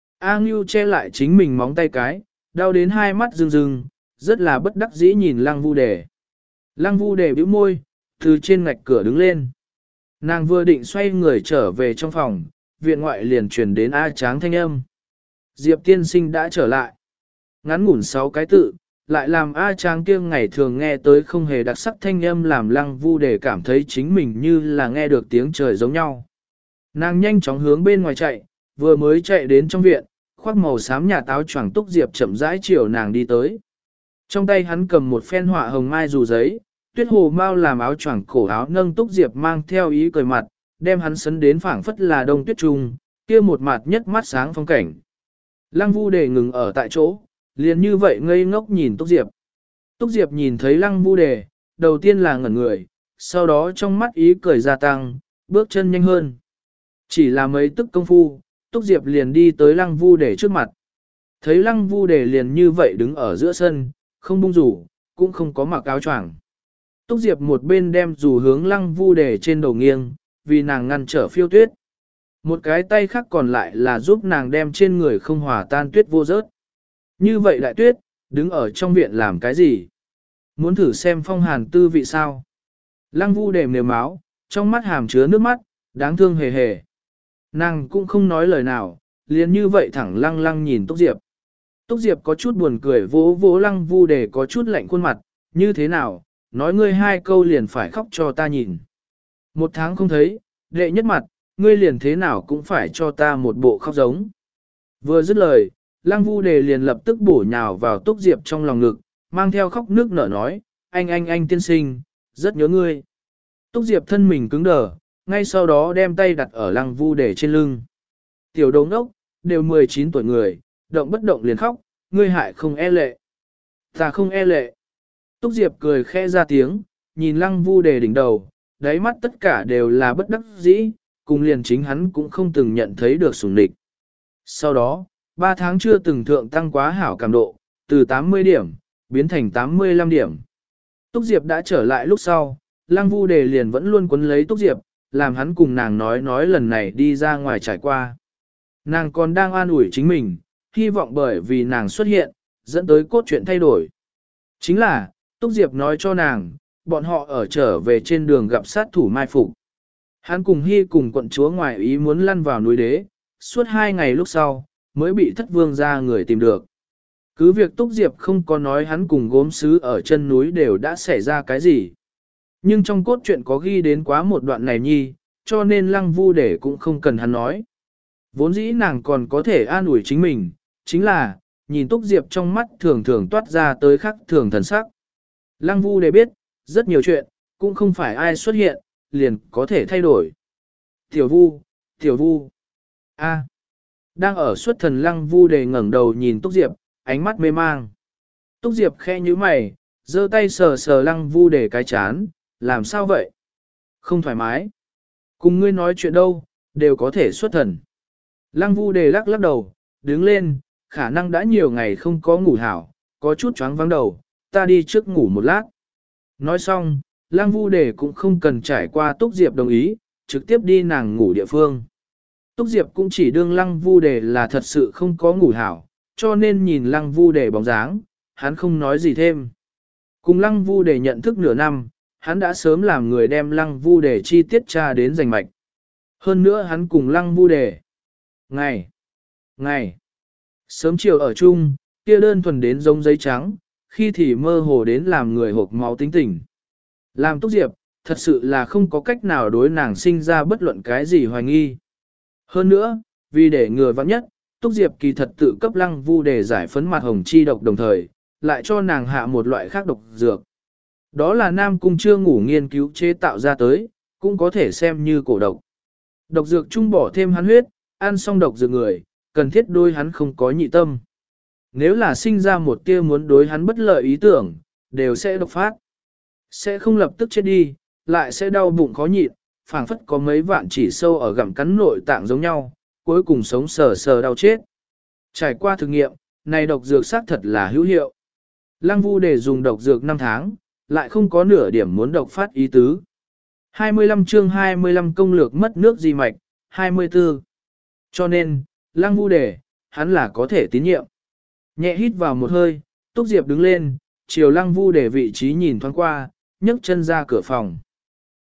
A Ngưu che lại chính mình móng tay cái, đau đến hai mắt rưng rưng, rất là bất đắc dĩ nhìn Lăng Vu đề. Lăng Vu đề bĩu môi, từ trên ngạch cửa đứng lên. Nàng vừa định xoay người trở về trong phòng, viện ngoại liền truyền đến A Tráng thanh âm. Diệp tiên sinh đã trở lại. Ngắn ngủn sáu cái tự, lại làm A Tráng kia ngày thường nghe tới không hề đặc sắc thanh âm làm Lăng Vu Đề cảm thấy chính mình như là nghe được tiếng trời giống nhau. Nàng nhanh chóng hướng bên ngoài chạy, vừa mới chạy đến trong viện, khoác màu xám nhà táo choàng Túc Diệp chậm rãi chiều nàng đi tới. Trong tay hắn cầm một phen họa hồng mai dù giấy, tuyết hồ mau làm áo choàng cổ áo nâng Túc Diệp mang theo ý cười mặt, đem hắn sấn đến phảng phất là đông tuyết trung, kia một mặt nhất mắt sáng phong cảnh. Lăng Vu Đề ngừng ở tại chỗ, liền như vậy ngây ngốc nhìn Túc Diệp. Túc Diệp nhìn thấy Lăng Vu Đề, đầu tiên là ngẩn người, sau đó trong mắt ý cười gia tăng, bước chân nhanh hơn. Chỉ là mấy tức công phu, Túc Diệp liền đi tới Lăng Vu Đề trước mặt. Thấy Lăng Vu Đề liền như vậy đứng ở giữa sân, không bung rủ, cũng không có mặc áo choàng. Túc Diệp một bên đem dù hướng Lăng Vu Đề trên đầu nghiêng, vì nàng ngăn trở phiêu tuyết. Một cái tay khác còn lại là giúp nàng đem trên người không hòa tan tuyết vô rớt. Như vậy đại tuyết, đứng ở trong viện làm cái gì? Muốn thử xem phong hàn tư vị sao? Lăng Vu Đề mềm máu, trong mắt hàm chứa nước mắt, đáng thương hề hề. Nàng cũng không nói lời nào, liền như vậy thẳng lăng lăng nhìn Túc Diệp. Túc Diệp có chút buồn cười vỗ vỗ Lăng Vu Đề có chút lạnh khuôn mặt, như thế nào, nói ngươi hai câu liền phải khóc cho ta nhìn. Một tháng không thấy, đệ nhất mặt, ngươi liền thế nào cũng phải cho ta một bộ khóc giống. Vừa dứt lời, Lăng Vu Đề liền lập tức bổ nhào vào Túc Diệp trong lòng ngực, mang theo khóc nước nở nói, anh anh anh tiên sinh, rất nhớ ngươi. Túc Diệp thân mình cứng đờ, ngay sau đó đem tay đặt ở Lăng Vu Đề trên lưng. Tiểu đồ ngốc, đều mười chín tuổi người, động bất động liền khóc, ngươi hại không e lệ. Ta không e lệ. Túc Diệp cười khẽ ra tiếng, nhìn Lăng Vu Đề đỉnh đầu, đáy mắt tất cả đều là bất đắc dĩ, cùng liền chính hắn cũng không từng nhận thấy được sủng địch. Sau đó, ba tháng chưa từng thượng tăng quá hảo cảm độ, từ tám mươi điểm, biến thành tám mươi lăm điểm. Túc Diệp đã trở lại lúc sau, Lăng Vu Đề liền vẫn luôn quấn lấy Túc Diệp, làm hắn cùng nàng nói nói lần này đi ra ngoài trải qua. Nàng còn đang an ủi chính mình, hy vọng bởi vì nàng xuất hiện, dẫn tới cốt truyện thay đổi. Chính là, Túc Diệp nói cho nàng, bọn họ ở trở về trên đường gặp sát thủ mai phục. Hắn cùng Hy cùng quận chúa ngoài ý muốn lăn vào núi đế, suốt hai ngày lúc sau, mới bị thất vương ra người tìm được. Cứ việc Túc Diệp không có nói hắn cùng gốm sứ ở chân núi đều đã xảy ra cái gì. Nhưng trong cốt truyện có ghi đến quá một đoạn này nhi, cho nên Lăng Vu Đề cũng không cần hắn nói. Vốn dĩ nàng còn có thể an ủi chính mình, chính là, nhìn Túc Diệp trong mắt thường thường toát ra tới khắc thường thần sắc. Lăng Vu Đề biết, rất nhiều chuyện, cũng không phải ai xuất hiện, liền có thể thay đổi. Tiểu Vu, Tiểu Vu. A. Đang ở xuất thần Lăng Vu Đề ngẩng đầu nhìn Túc Diệp, ánh mắt mê mang. Túc Diệp khe nhíu mày, giơ tay sờ sờ Lăng Vu Đề cái chán, làm sao vậy? Không thoải mái. Cùng ngươi nói chuyện đâu, đều có thể xuất thần. Lăng Vu Đề lắc lắc đầu, đứng lên, khả năng đã nhiều ngày không có ngủ hảo, có chút choáng vắng đầu, ta đi trước ngủ một lát. Nói xong, Lăng Vu Đề cũng không cần trải qua Túc Diệp đồng ý, trực tiếp đi nàng ngủ địa phương. Túc Diệp cũng chỉ đương Lăng Vu Đề là thật sự không có ngủ hảo, cho nên nhìn Lăng Vu Đề bóng dáng, hắn không nói gì thêm. Cùng Lăng Vu Đề nhận thức nửa năm, hắn đã sớm làm người đem Lăng Vu Đề chi tiết tra đến rành mạch. Hơn nữa hắn cùng Lăng Vu Đề. Ngày, ngày, sớm chiều ở chung, kia đơn thuần đến giống giấy trắng, khi thì mơ hồ đến làm người hộp máu tính tình. Làm Túc Diệp, thật sự là không có cách nào đối nàng sinh ra bất luận cái gì hoài nghi. Hơn nữa, vì để ngừa vắng nhất, Túc Diệp kỳ thật tự cấp Lăng Vu Đề giải phấn mặt hồng chi độc đồng thời, lại cho nàng hạ một loại khác độc dược. Đó là Nam Cung chưa ngủ nghiên cứu chế tạo ra tới, cũng có thể xem như cổ độc. Độc dược trung bỏ thêm hắn huyết, ăn xong độc dược người, cần thiết đôi hắn không có nhị tâm. Nếu là sinh ra một tia muốn đối hắn bất lợi ý tưởng, đều sẽ độc phát. Sẽ không lập tức chết đi, lại sẽ đau bụng khó nhịn, phảng phất có mấy vạn chỉ sâu ở gặm cắn nội tạng giống nhau, cuối cùng sống sờ sờ đau chết. Trải qua thử nghiệm, này độc dược xác thật là hữu hiệu. Lăng Vu Đề dùng độc dược năm tháng, lại không có nửa điểm muốn độc phát ý tứ. hai mươi lăm chương hai mươi lăm công lược mất nước di mạch, hai mươi tư. Cho nên, Lăng Vu Đề, hắn là có thể tín nhiệm. Nhẹ hít vào một hơi, Túc Diệp đứng lên, chiều Lăng Vu Đề vị trí nhìn thoáng qua, nhấc chân ra cửa phòng.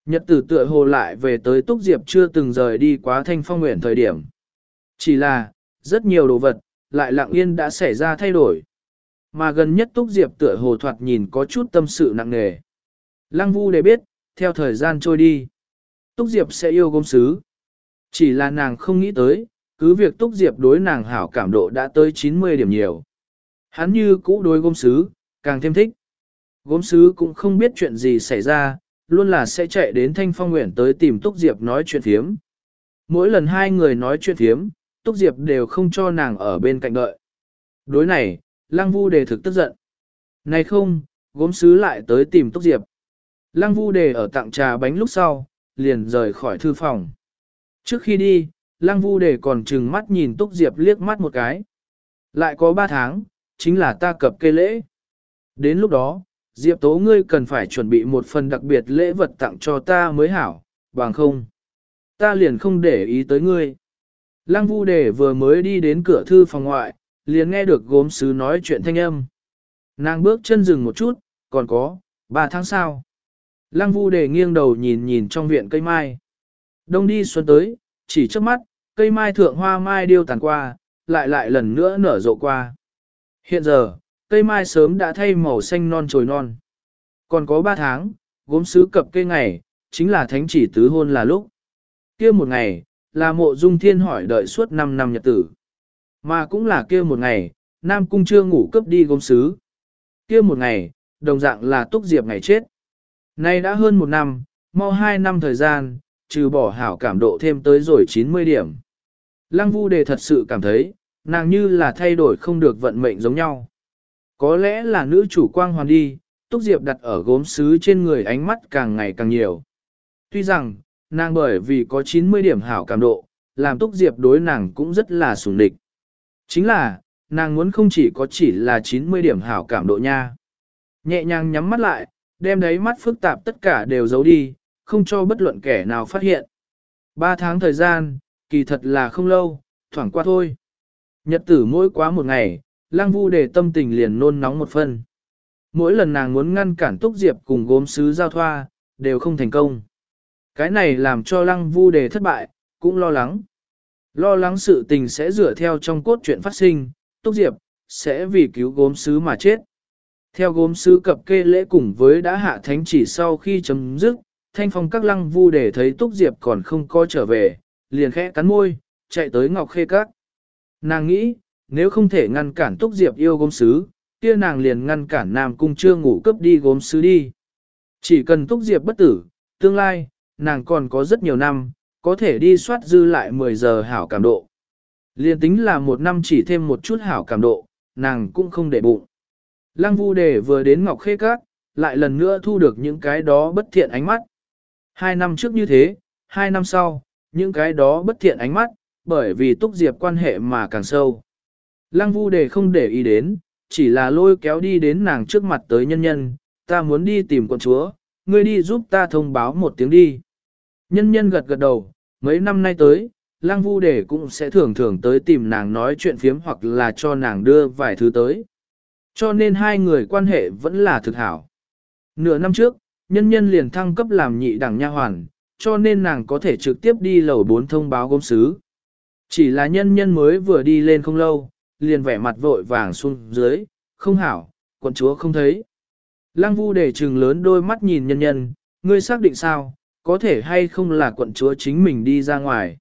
Nhật tử tựa hồ lại về tới Túc Diệp chưa từng rời đi quá Thanh Phong Nguyện thời điểm. Chỉ là, rất nhiều đồ vật, lại lặng yên đã xảy ra thay đổi. Mà gần nhất Túc Diệp tựa hồ thoạt nhìn có chút tâm sự nặng nề. Lăng Vu để biết, theo thời gian trôi đi, Túc Diệp sẽ yêu gốm sứ. Chỉ là nàng không nghĩ tới, cứ việc Túc Diệp đối nàng hảo cảm độ đã tới chín mươi điểm nhiều. Hắn như cũ đối gốm sứ, càng thêm thích. Gốm sứ cũng không biết chuyện gì xảy ra, luôn là sẽ chạy đến Thanh Phong Nguyện tới tìm Túc Diệp nói chuyện phiếm. Mỗi lần hai người nói chuyện phiếm, Túc Diệp đều không cho nàng ở bên cạnh đợi. Đối này, Lăng Vu Đề thực tức giận. Này không, gốm sứ lại tới tìm Túc Diệp. Lăng Vu Đề ở tặng trà bánh lúc sau, liền rời khỏi thư phòng. Trước khi đi, Lăng Vu Đề còn trừng mắt nhìn Túc Diệp liếc mắt một cái. Lại có ba tháng, chính là ta cập kê lễ. Đến lúc đó, Diệp Tố ngươi cần phải chuẩn bị một phần đặc biệt lễ vật tặng cho ta mới hảo, bằng không. Ta liền không để ý tới ngươi. Lăng Vu Đề vừa mới đi đến cửa thư phòng ngoại, liền nghe được gốm sứ nói chuyện thanh âm. Nàng bước chân dừng một chút, còn có, ba tháng sau. Lăng Vu Đề nghiêng đầu nhìn nhìn trong viện cây mai. Đông đi xuân tới, chỉ trước mắt, cây mai thượng hoa mai điêu tàn qua, lại lại lần nữa nở rộ qua. Hiện giờ, cây mai sớm đã thay màu xanh non trồi non. Còn có ba tháng, gốm sứ cập cây ngày, chính là thánh chỉ tứ hôn là lúc. Kia một ngày, là Mộ Dung Thiên hỏi đợi suốt năm năm nhật tử. Mà cũng là kia một ngày, Nam Cung chưa ngủ cướp đi gốm sứ. Kia một ngày, đồng dạng là Túc Diệp ngày chết. Nay đã hơn một năm, mau hai năm thời gian, trừ bỏ hảo cảm độ thêm tới rồi chín mươi điểm. Lăng Vu Đề thật sự cảm thấy, nàng như là thay đổi không được vận mệnh giống nhau. Có lẽ là nữ chủ quang hoàn đi, Túc Diệp đặt ở gốm sứ trên người ánh mắt càng ngày càng nhiều. Tuy rằng, nàng bởi vì có chín mươi điểm hảo cảm độ, làm Túc Diệp đối nàng cũng rất là sủng địch. Chính là, nàng muốn không chỉ có chỉ là chín mươi điểm hảo cảm độ nha. Nhẹ nhàng nhắm mắt lại, đem đáy mắt phức tạp tất cả đều giấu đi, không cho bất luận kẻ nào phát hiện. Ba tháng thời gian, kỳ thật là không lâu, thoảng qua thôi. Nhật tử mỗi quá một ngày, Lăng Vu Đề tâm tình liền nôn nóng một phân. Mỗi lần nàng muốn ngăn cản Túc Diệp cùng gốm sứ giao thoa, đều không thành công. Cái này làm cho Lăng Vu Đề thất bại, cũng lo lắng. Lo lắng sự tình sẽ dựa theo trong cốt truyện phát sinh, Túc Diệp sẽ vì cứu gốm sứ mà chết. Theo gốm sứ cập kê lễ cùng với đã hạ thánh chỉ sau khi chấm dứt, Thanh Phong các Lăng Vu Đề thấy Túc Diệp còn không có trở về, liền khẽ cắn môi, chạy tới Ngọc Khê Các. Nàng nghĩ, nếu không thể ngăn cản Túc Diệp yêu gốm sứ, kia nàng liền ngăn cản Nam Cung chưa ngủ cướp đi gốm sứ đi. Chỉ cần Túc Diệp bất tử, tương lai, nàng còn có rất nhiều năm, có thể đi soát dư lại mười giờ hảo cảm độ. Liên tính là một năm chỉ thêm một chút hảo cảm độ, nàng cũng không để bụng. Lăng Vu Đề vừa đến Ngọc Khê Các, lại lần nữa thu được những cái đó bất thiện ánh mắt. Hai năm trước như thế, hai năm sau, những cái đó bất thiện ánh mắt, bởi vì Túc Diệp quan hệ mà càng sâu. Lăng Vu Đề không để ý đến, chỉ là lôi kéo đi đến nàng trước mặt tới nhân nhân, ta muốn đi tìm quận chúa, ngươi đi giúp ta thông báo một tiếng đi. Nhân nhân gật gật đầu, mấy năm nay tới, Lăng Vu Đề cũng sẽ thường thường tới tìm nàng nói chuyện phiếm hoặc là cho nàng đưa vài thứ tới. Cho nên hai người quan hệ vẫn là thực hảo. Nửa năm trước, nhân nhân liền thăng cấp làm nhị đẳng nha hoàn, cho nên nàng có thể trực tiếp đi lầu bốn thông báo gốm sứ. Chỉ là nhân nhân mới vừa đi lên không lâu, liền vẻ mặt vội vàng xuống dưới, không hảo, quận chúa không thấy. Lăng Vu Đề trừng lớn đôi mắt nhìn nhân nhân, ngươi xác định sao, có thể hay không là quận chúa chính mình đi ra ngoài.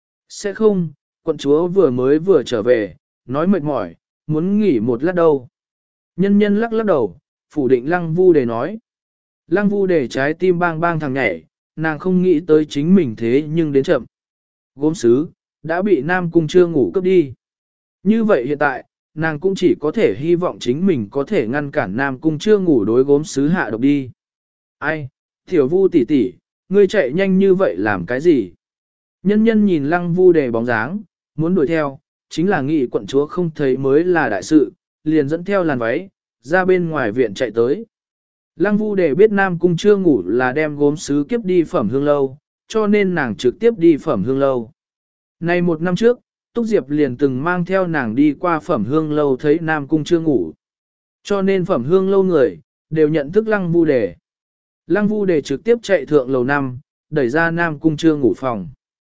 Sẽ không, quận chúa vừa mới vừa trở về, nói mệt mỏi, muốn nghỉ một lát đâu. Nhân nhân lắc lắc đầu, phủ định Lăng Vu Đề nói. Lăng Vu Đề trái tim bang bang thằng nhảy, nàng không nghĩ tới chính mình thế nhưng đến chậm. Gốm sứ, đã bị Nam Cung chưa ngủ cướp đi. Như vậy hiện tại, nàng cũng chỉ có thể hy vọng chính mình có thể ngăn cản Nam Cung chưa ngủ đối gốm sứ hạ độc đi. Ai, Tiểu Vu tỷ tỷ, ngươi chạy nhanh như vậy làm cái gì? Nhân nhân nhìn Lăng Vu Đề bóng dáng, muốn đuổi theo, chính là nghĩ quận chúa không thấy mới là đại sự, liền dẫn theo làn váy, ra bên ngoài viện chạy tới. Lăng Vu Đề biết Nam Cung chưa ngủ là đem gốm sứ kiếp đi Phẩm Hương Lâu, cho nên nàng trực tiếp đi Phẩm Hương Lâu. Này một năm trước, Túc Diệp liền từng mang theo nàng đi qua Phẩm Hương Lâu thấy Nam Cung chưa ngủ. Cho nên Phẩm Hương Lâu người, đều nhận thức Lăng Vu Đề. Lăng Vu Đề trực tiếp chạy thượng lầu năm, đẩy ra Nam Cung Trương ngủ phòng.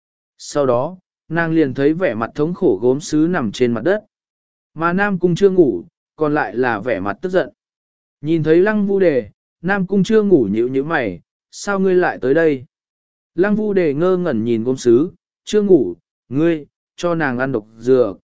Sau đó, nàng liền thấy vẻ mặt thống khổ gốm sứ nằm trên mặt đất. Mà Nam Cung Trương ngủ, còn lại là vẻ mặt tức giận. Nhìn thấy Lăng Vu Đề, Nam Cung Trương ngủ nhíu nhíu mày, sao ngươi lại tới đây? Lăng Vu Đề ngơ ngẩn nhìn gốm sứ, Trương ngủ, ngươi, cho nàng ăn độc dược.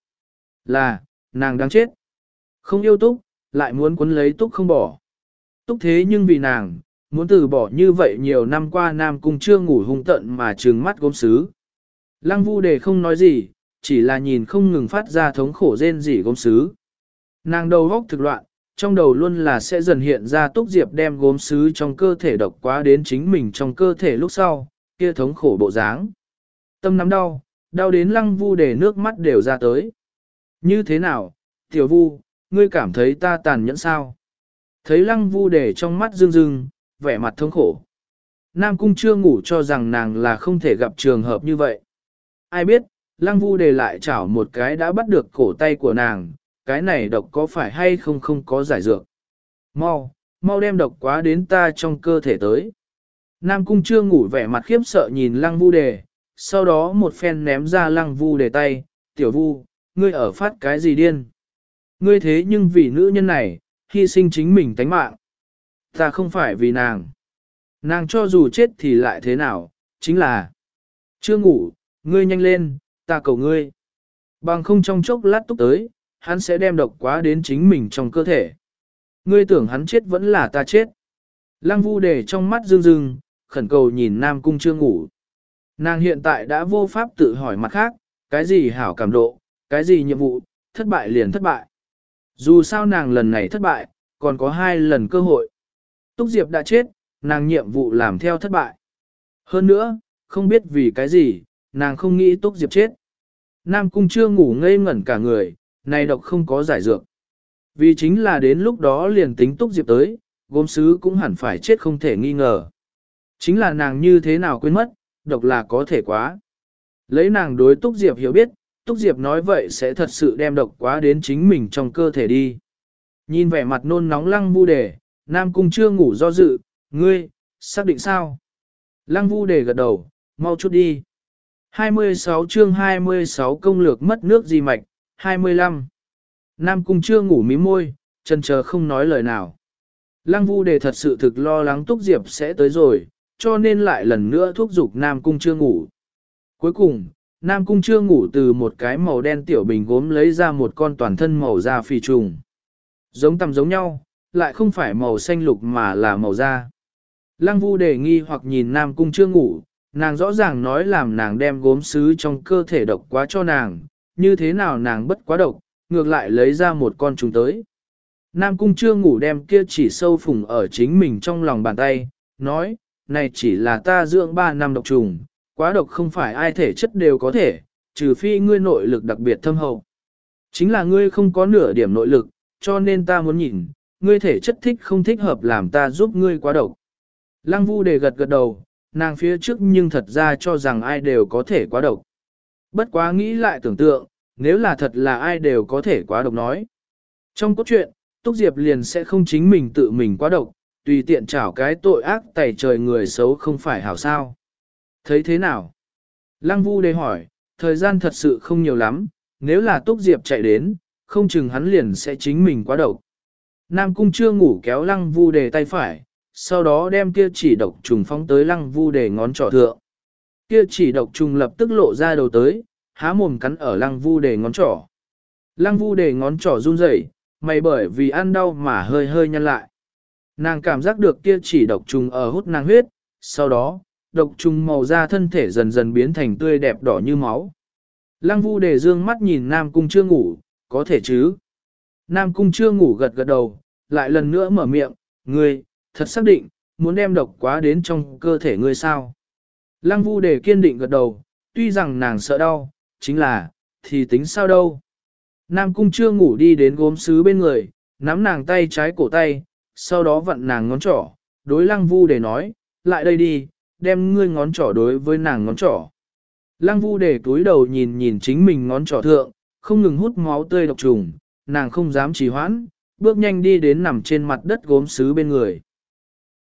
Là, nàng đang chết. Không yêu Túc, lại muốn cuốn lấy Túc không bỏ. Túc thế nhưng vì nàng, muốn từ bỏ như vậy nhiều năm qua Nam Cung Trương ngủ hung tận mà trừng mắt gốm sứ. Lăng Vu Đề không nói gì, chỉ là nhìn không ngừng phát ra thống khổ rên rỉ gốm sứ. Nàng đầu góc thực loạn, trong đầu luôn là sẽ dần hiện ra Túc Diệp đem gốm sứ trong cơ thể độc quá đến chính mình trong cơ thể lúc sau, kia thống khổ bộ dáng. Tâm nắm đau, đau đến Lăng Vu Đề nước mắt đều ra tới. Như thế nào, Tiểu Vu, ngươi cảm thấy ta tàn nhẫn sao? Thấy Lăng Vu Đề trong mắt rưng rưng, vẻ mặt thống khổ. Nam Cung chưa ngủ cho rằng nàng là không thể gặp trường hợp như vậy. Ai biết, Lăng Vu Đề lại chảo một cái đã bắt được cổ tay của nàng, cái này độc có phải hay không không có giải dược. Mau, mau đem độc quá đến ta trong cơ thể tới. Nam Cung chưa ngủ vẻ mặt khiếp sợ nhìn Lăng Vu Đề, sau đó một phen ném ra Lăng Vu Đề tay, Tiểu Vu, ngươi ở phát cái gì điên? Ngươi thế nhưng vì nữ nhân này, hy sinh chính mình tánh mạng. Ta không phải vì nàng. Nàng cho dù chết thì lại thế nào, chính là chưa ngủ, ngươi nhanh lên, ta cầu ngươi. Bằng không trong chốc lát Túc tới, hắn sẽ đem độc quá đến chính mình trong cơ thể. Ngươi tưởng hắn chết vẫn là ta chết. Lăng Vu Đề trong mắt rưng rưng, khẩn cầu nhìn Nam Cung chưa ngủ. Nàng hiện tại đã vô pháp tự hỏi mặt khác, cái gì hảo cảm độ, cái gì nhiệm vụ, thất bại liền thất bại. Dù sao nàng lần này thất bại, còn có hai lần cơ hội. Túc Diệp đã chết, nàng nhiệm vụ làm theo thất bại. Hơn nữa, không biết vì cái gì, nàng không nghĩ Túc Diệp chết. Nam Cung chưa ngủ ngây ngẩn cả người, này độc không có giải dược. Vì chính là đến lúc đó liền tính Túc Diệp tới, gốm sứ cũng hẳn phải chết không thể nghi ngờ. Chính là nàng như thế nào quên mất, độc là có thể quá. Lấy nàng đối Túc Diệp hiểu biết, Túc Diệp nói vậy sẽ thật sự đem độc quá đến chính mình trong cơ thể đi. Nhìn vẻ mặt nôn nóng Lăng Vu Đề, Nam Cung chưa ngủ do dự, ngươi, xác định sao? Lăng Vu Đề gật đầu, mau chút đi. hai mươi sáu chương hai mươi sáu công lược mất nước di mạch, hai mươi lăm. Nam Cung chưa ngủ mím môi, chần chờ không nói lời nào. Lăng Vu Đề thật sự thực lo lắng Túc Diệp sẽ tới rồi, cho nên lại lần nữa thúc giục Nam Cung chưa ngủ. Cuối cùng, Nam Cung chưa ngủ từ một cái màu đen tiểu bình gốm lấy ra một con toàn thân màu da phì trùng. Giống tầm giống nhau, lại không phải màu xanh lục mà là màu da. Lăng Vu Đề nghi hoặc nhìn Nam Cung chưa ngủ, nàng rõ ràng nói làm nàng đem gốm sứ trong cơ thể độc quá cho nàng, như thế nào nàng bất quá độc, ngược lại lấy ra một con trùng tới. Nam Cung chưa ngủ đem kia chỉ sâu phùng ở chính mình trong lòng bàn tay, nói, này chỉ là ta dưỡng ba năm độc trùng, quá độc không phải ai thể chất đều có thể, trừ phi ngươi nội lực đặc biệt thâm hậu. Chính là ngươi không có nửa điểm nội lực, cho nên ta muốn nhìn, ngươi thể chất thích không thích hợp làm ta giúp ngươi quá độc. Lăng Vu Đề gật gật đầu, nàng phía trước nhưng thật ra cho rằng ai đều có thể quá độc. Bất quá nghĩ lại tưởng tượng, nếu là thật là ai đều có thể quá độc nói. Trong cốt truyện, Túc Diệp liền sẽ không chính mình tự mình quá độc, tùy tiện trảo cái tội ác tẩy trời người xấu không phải hảo sao. Thấy thế nào? Lăng Vu Đề hỏi, thời gian thật sự không nhiều lắm, nếu là Túc Diệp chạy đến, không chừng hắn liền sẽ chính mình quá độc. Nam Cung chưa ngủ kéo Lăng Vu Đề tay phải, sau đó đem kia chỉ độc trùng phóng tới Lăng Vu Đề ngón trỏ thượng. Kia chỉ độc trùng lập tức lộ ra đầu tới, há mồm cắn ở Lăng Vu Đề ngón trỏ. Lăng Vu Đề ngón trỏ run rẩy, mày bởi vì ăn đau mà hơi hơi nhăn lại. Nàng cảm giác được kia chỉ độc trùng ở hút nàng huyết, sau đó, độc trùng màu da thân thể dần dần biến thành tươi đẹp đỏ như máu. Lăng Vu Đề dương mắt nhìn Nam Cung chưa ngủ, có thể chứ? Nam Cung chưa ngủ gật gật đầu, lại lần nữa mở miệng, ngươi, thật xác định, muốn đem độc quá đến trong cơ thể ngươi sao? Lăng Vu Đề kiên định gật đầu, tuy rằng nàng sợ đau, chính là, thì tính sao đâu? Nam Cung chưa ngủ đi đến gốm sứ bên người, nắm nàng tay trái cổ tay, sau đó vặn nàng ngón trỏ, đối Lăng Vu Đề nói, lại đây đi, đem ngươi ngón trỏ đối với nàng ngón trỏ. Lăng Vu Đề túi đầu nhìn nhìn chính mình ngón trỏ thượng, không ngừng hút máu tươi độc trùng, nàng không dám trì hoãn, bước nhanh đi đến nằm trên mặt đất gốm sứ bên người.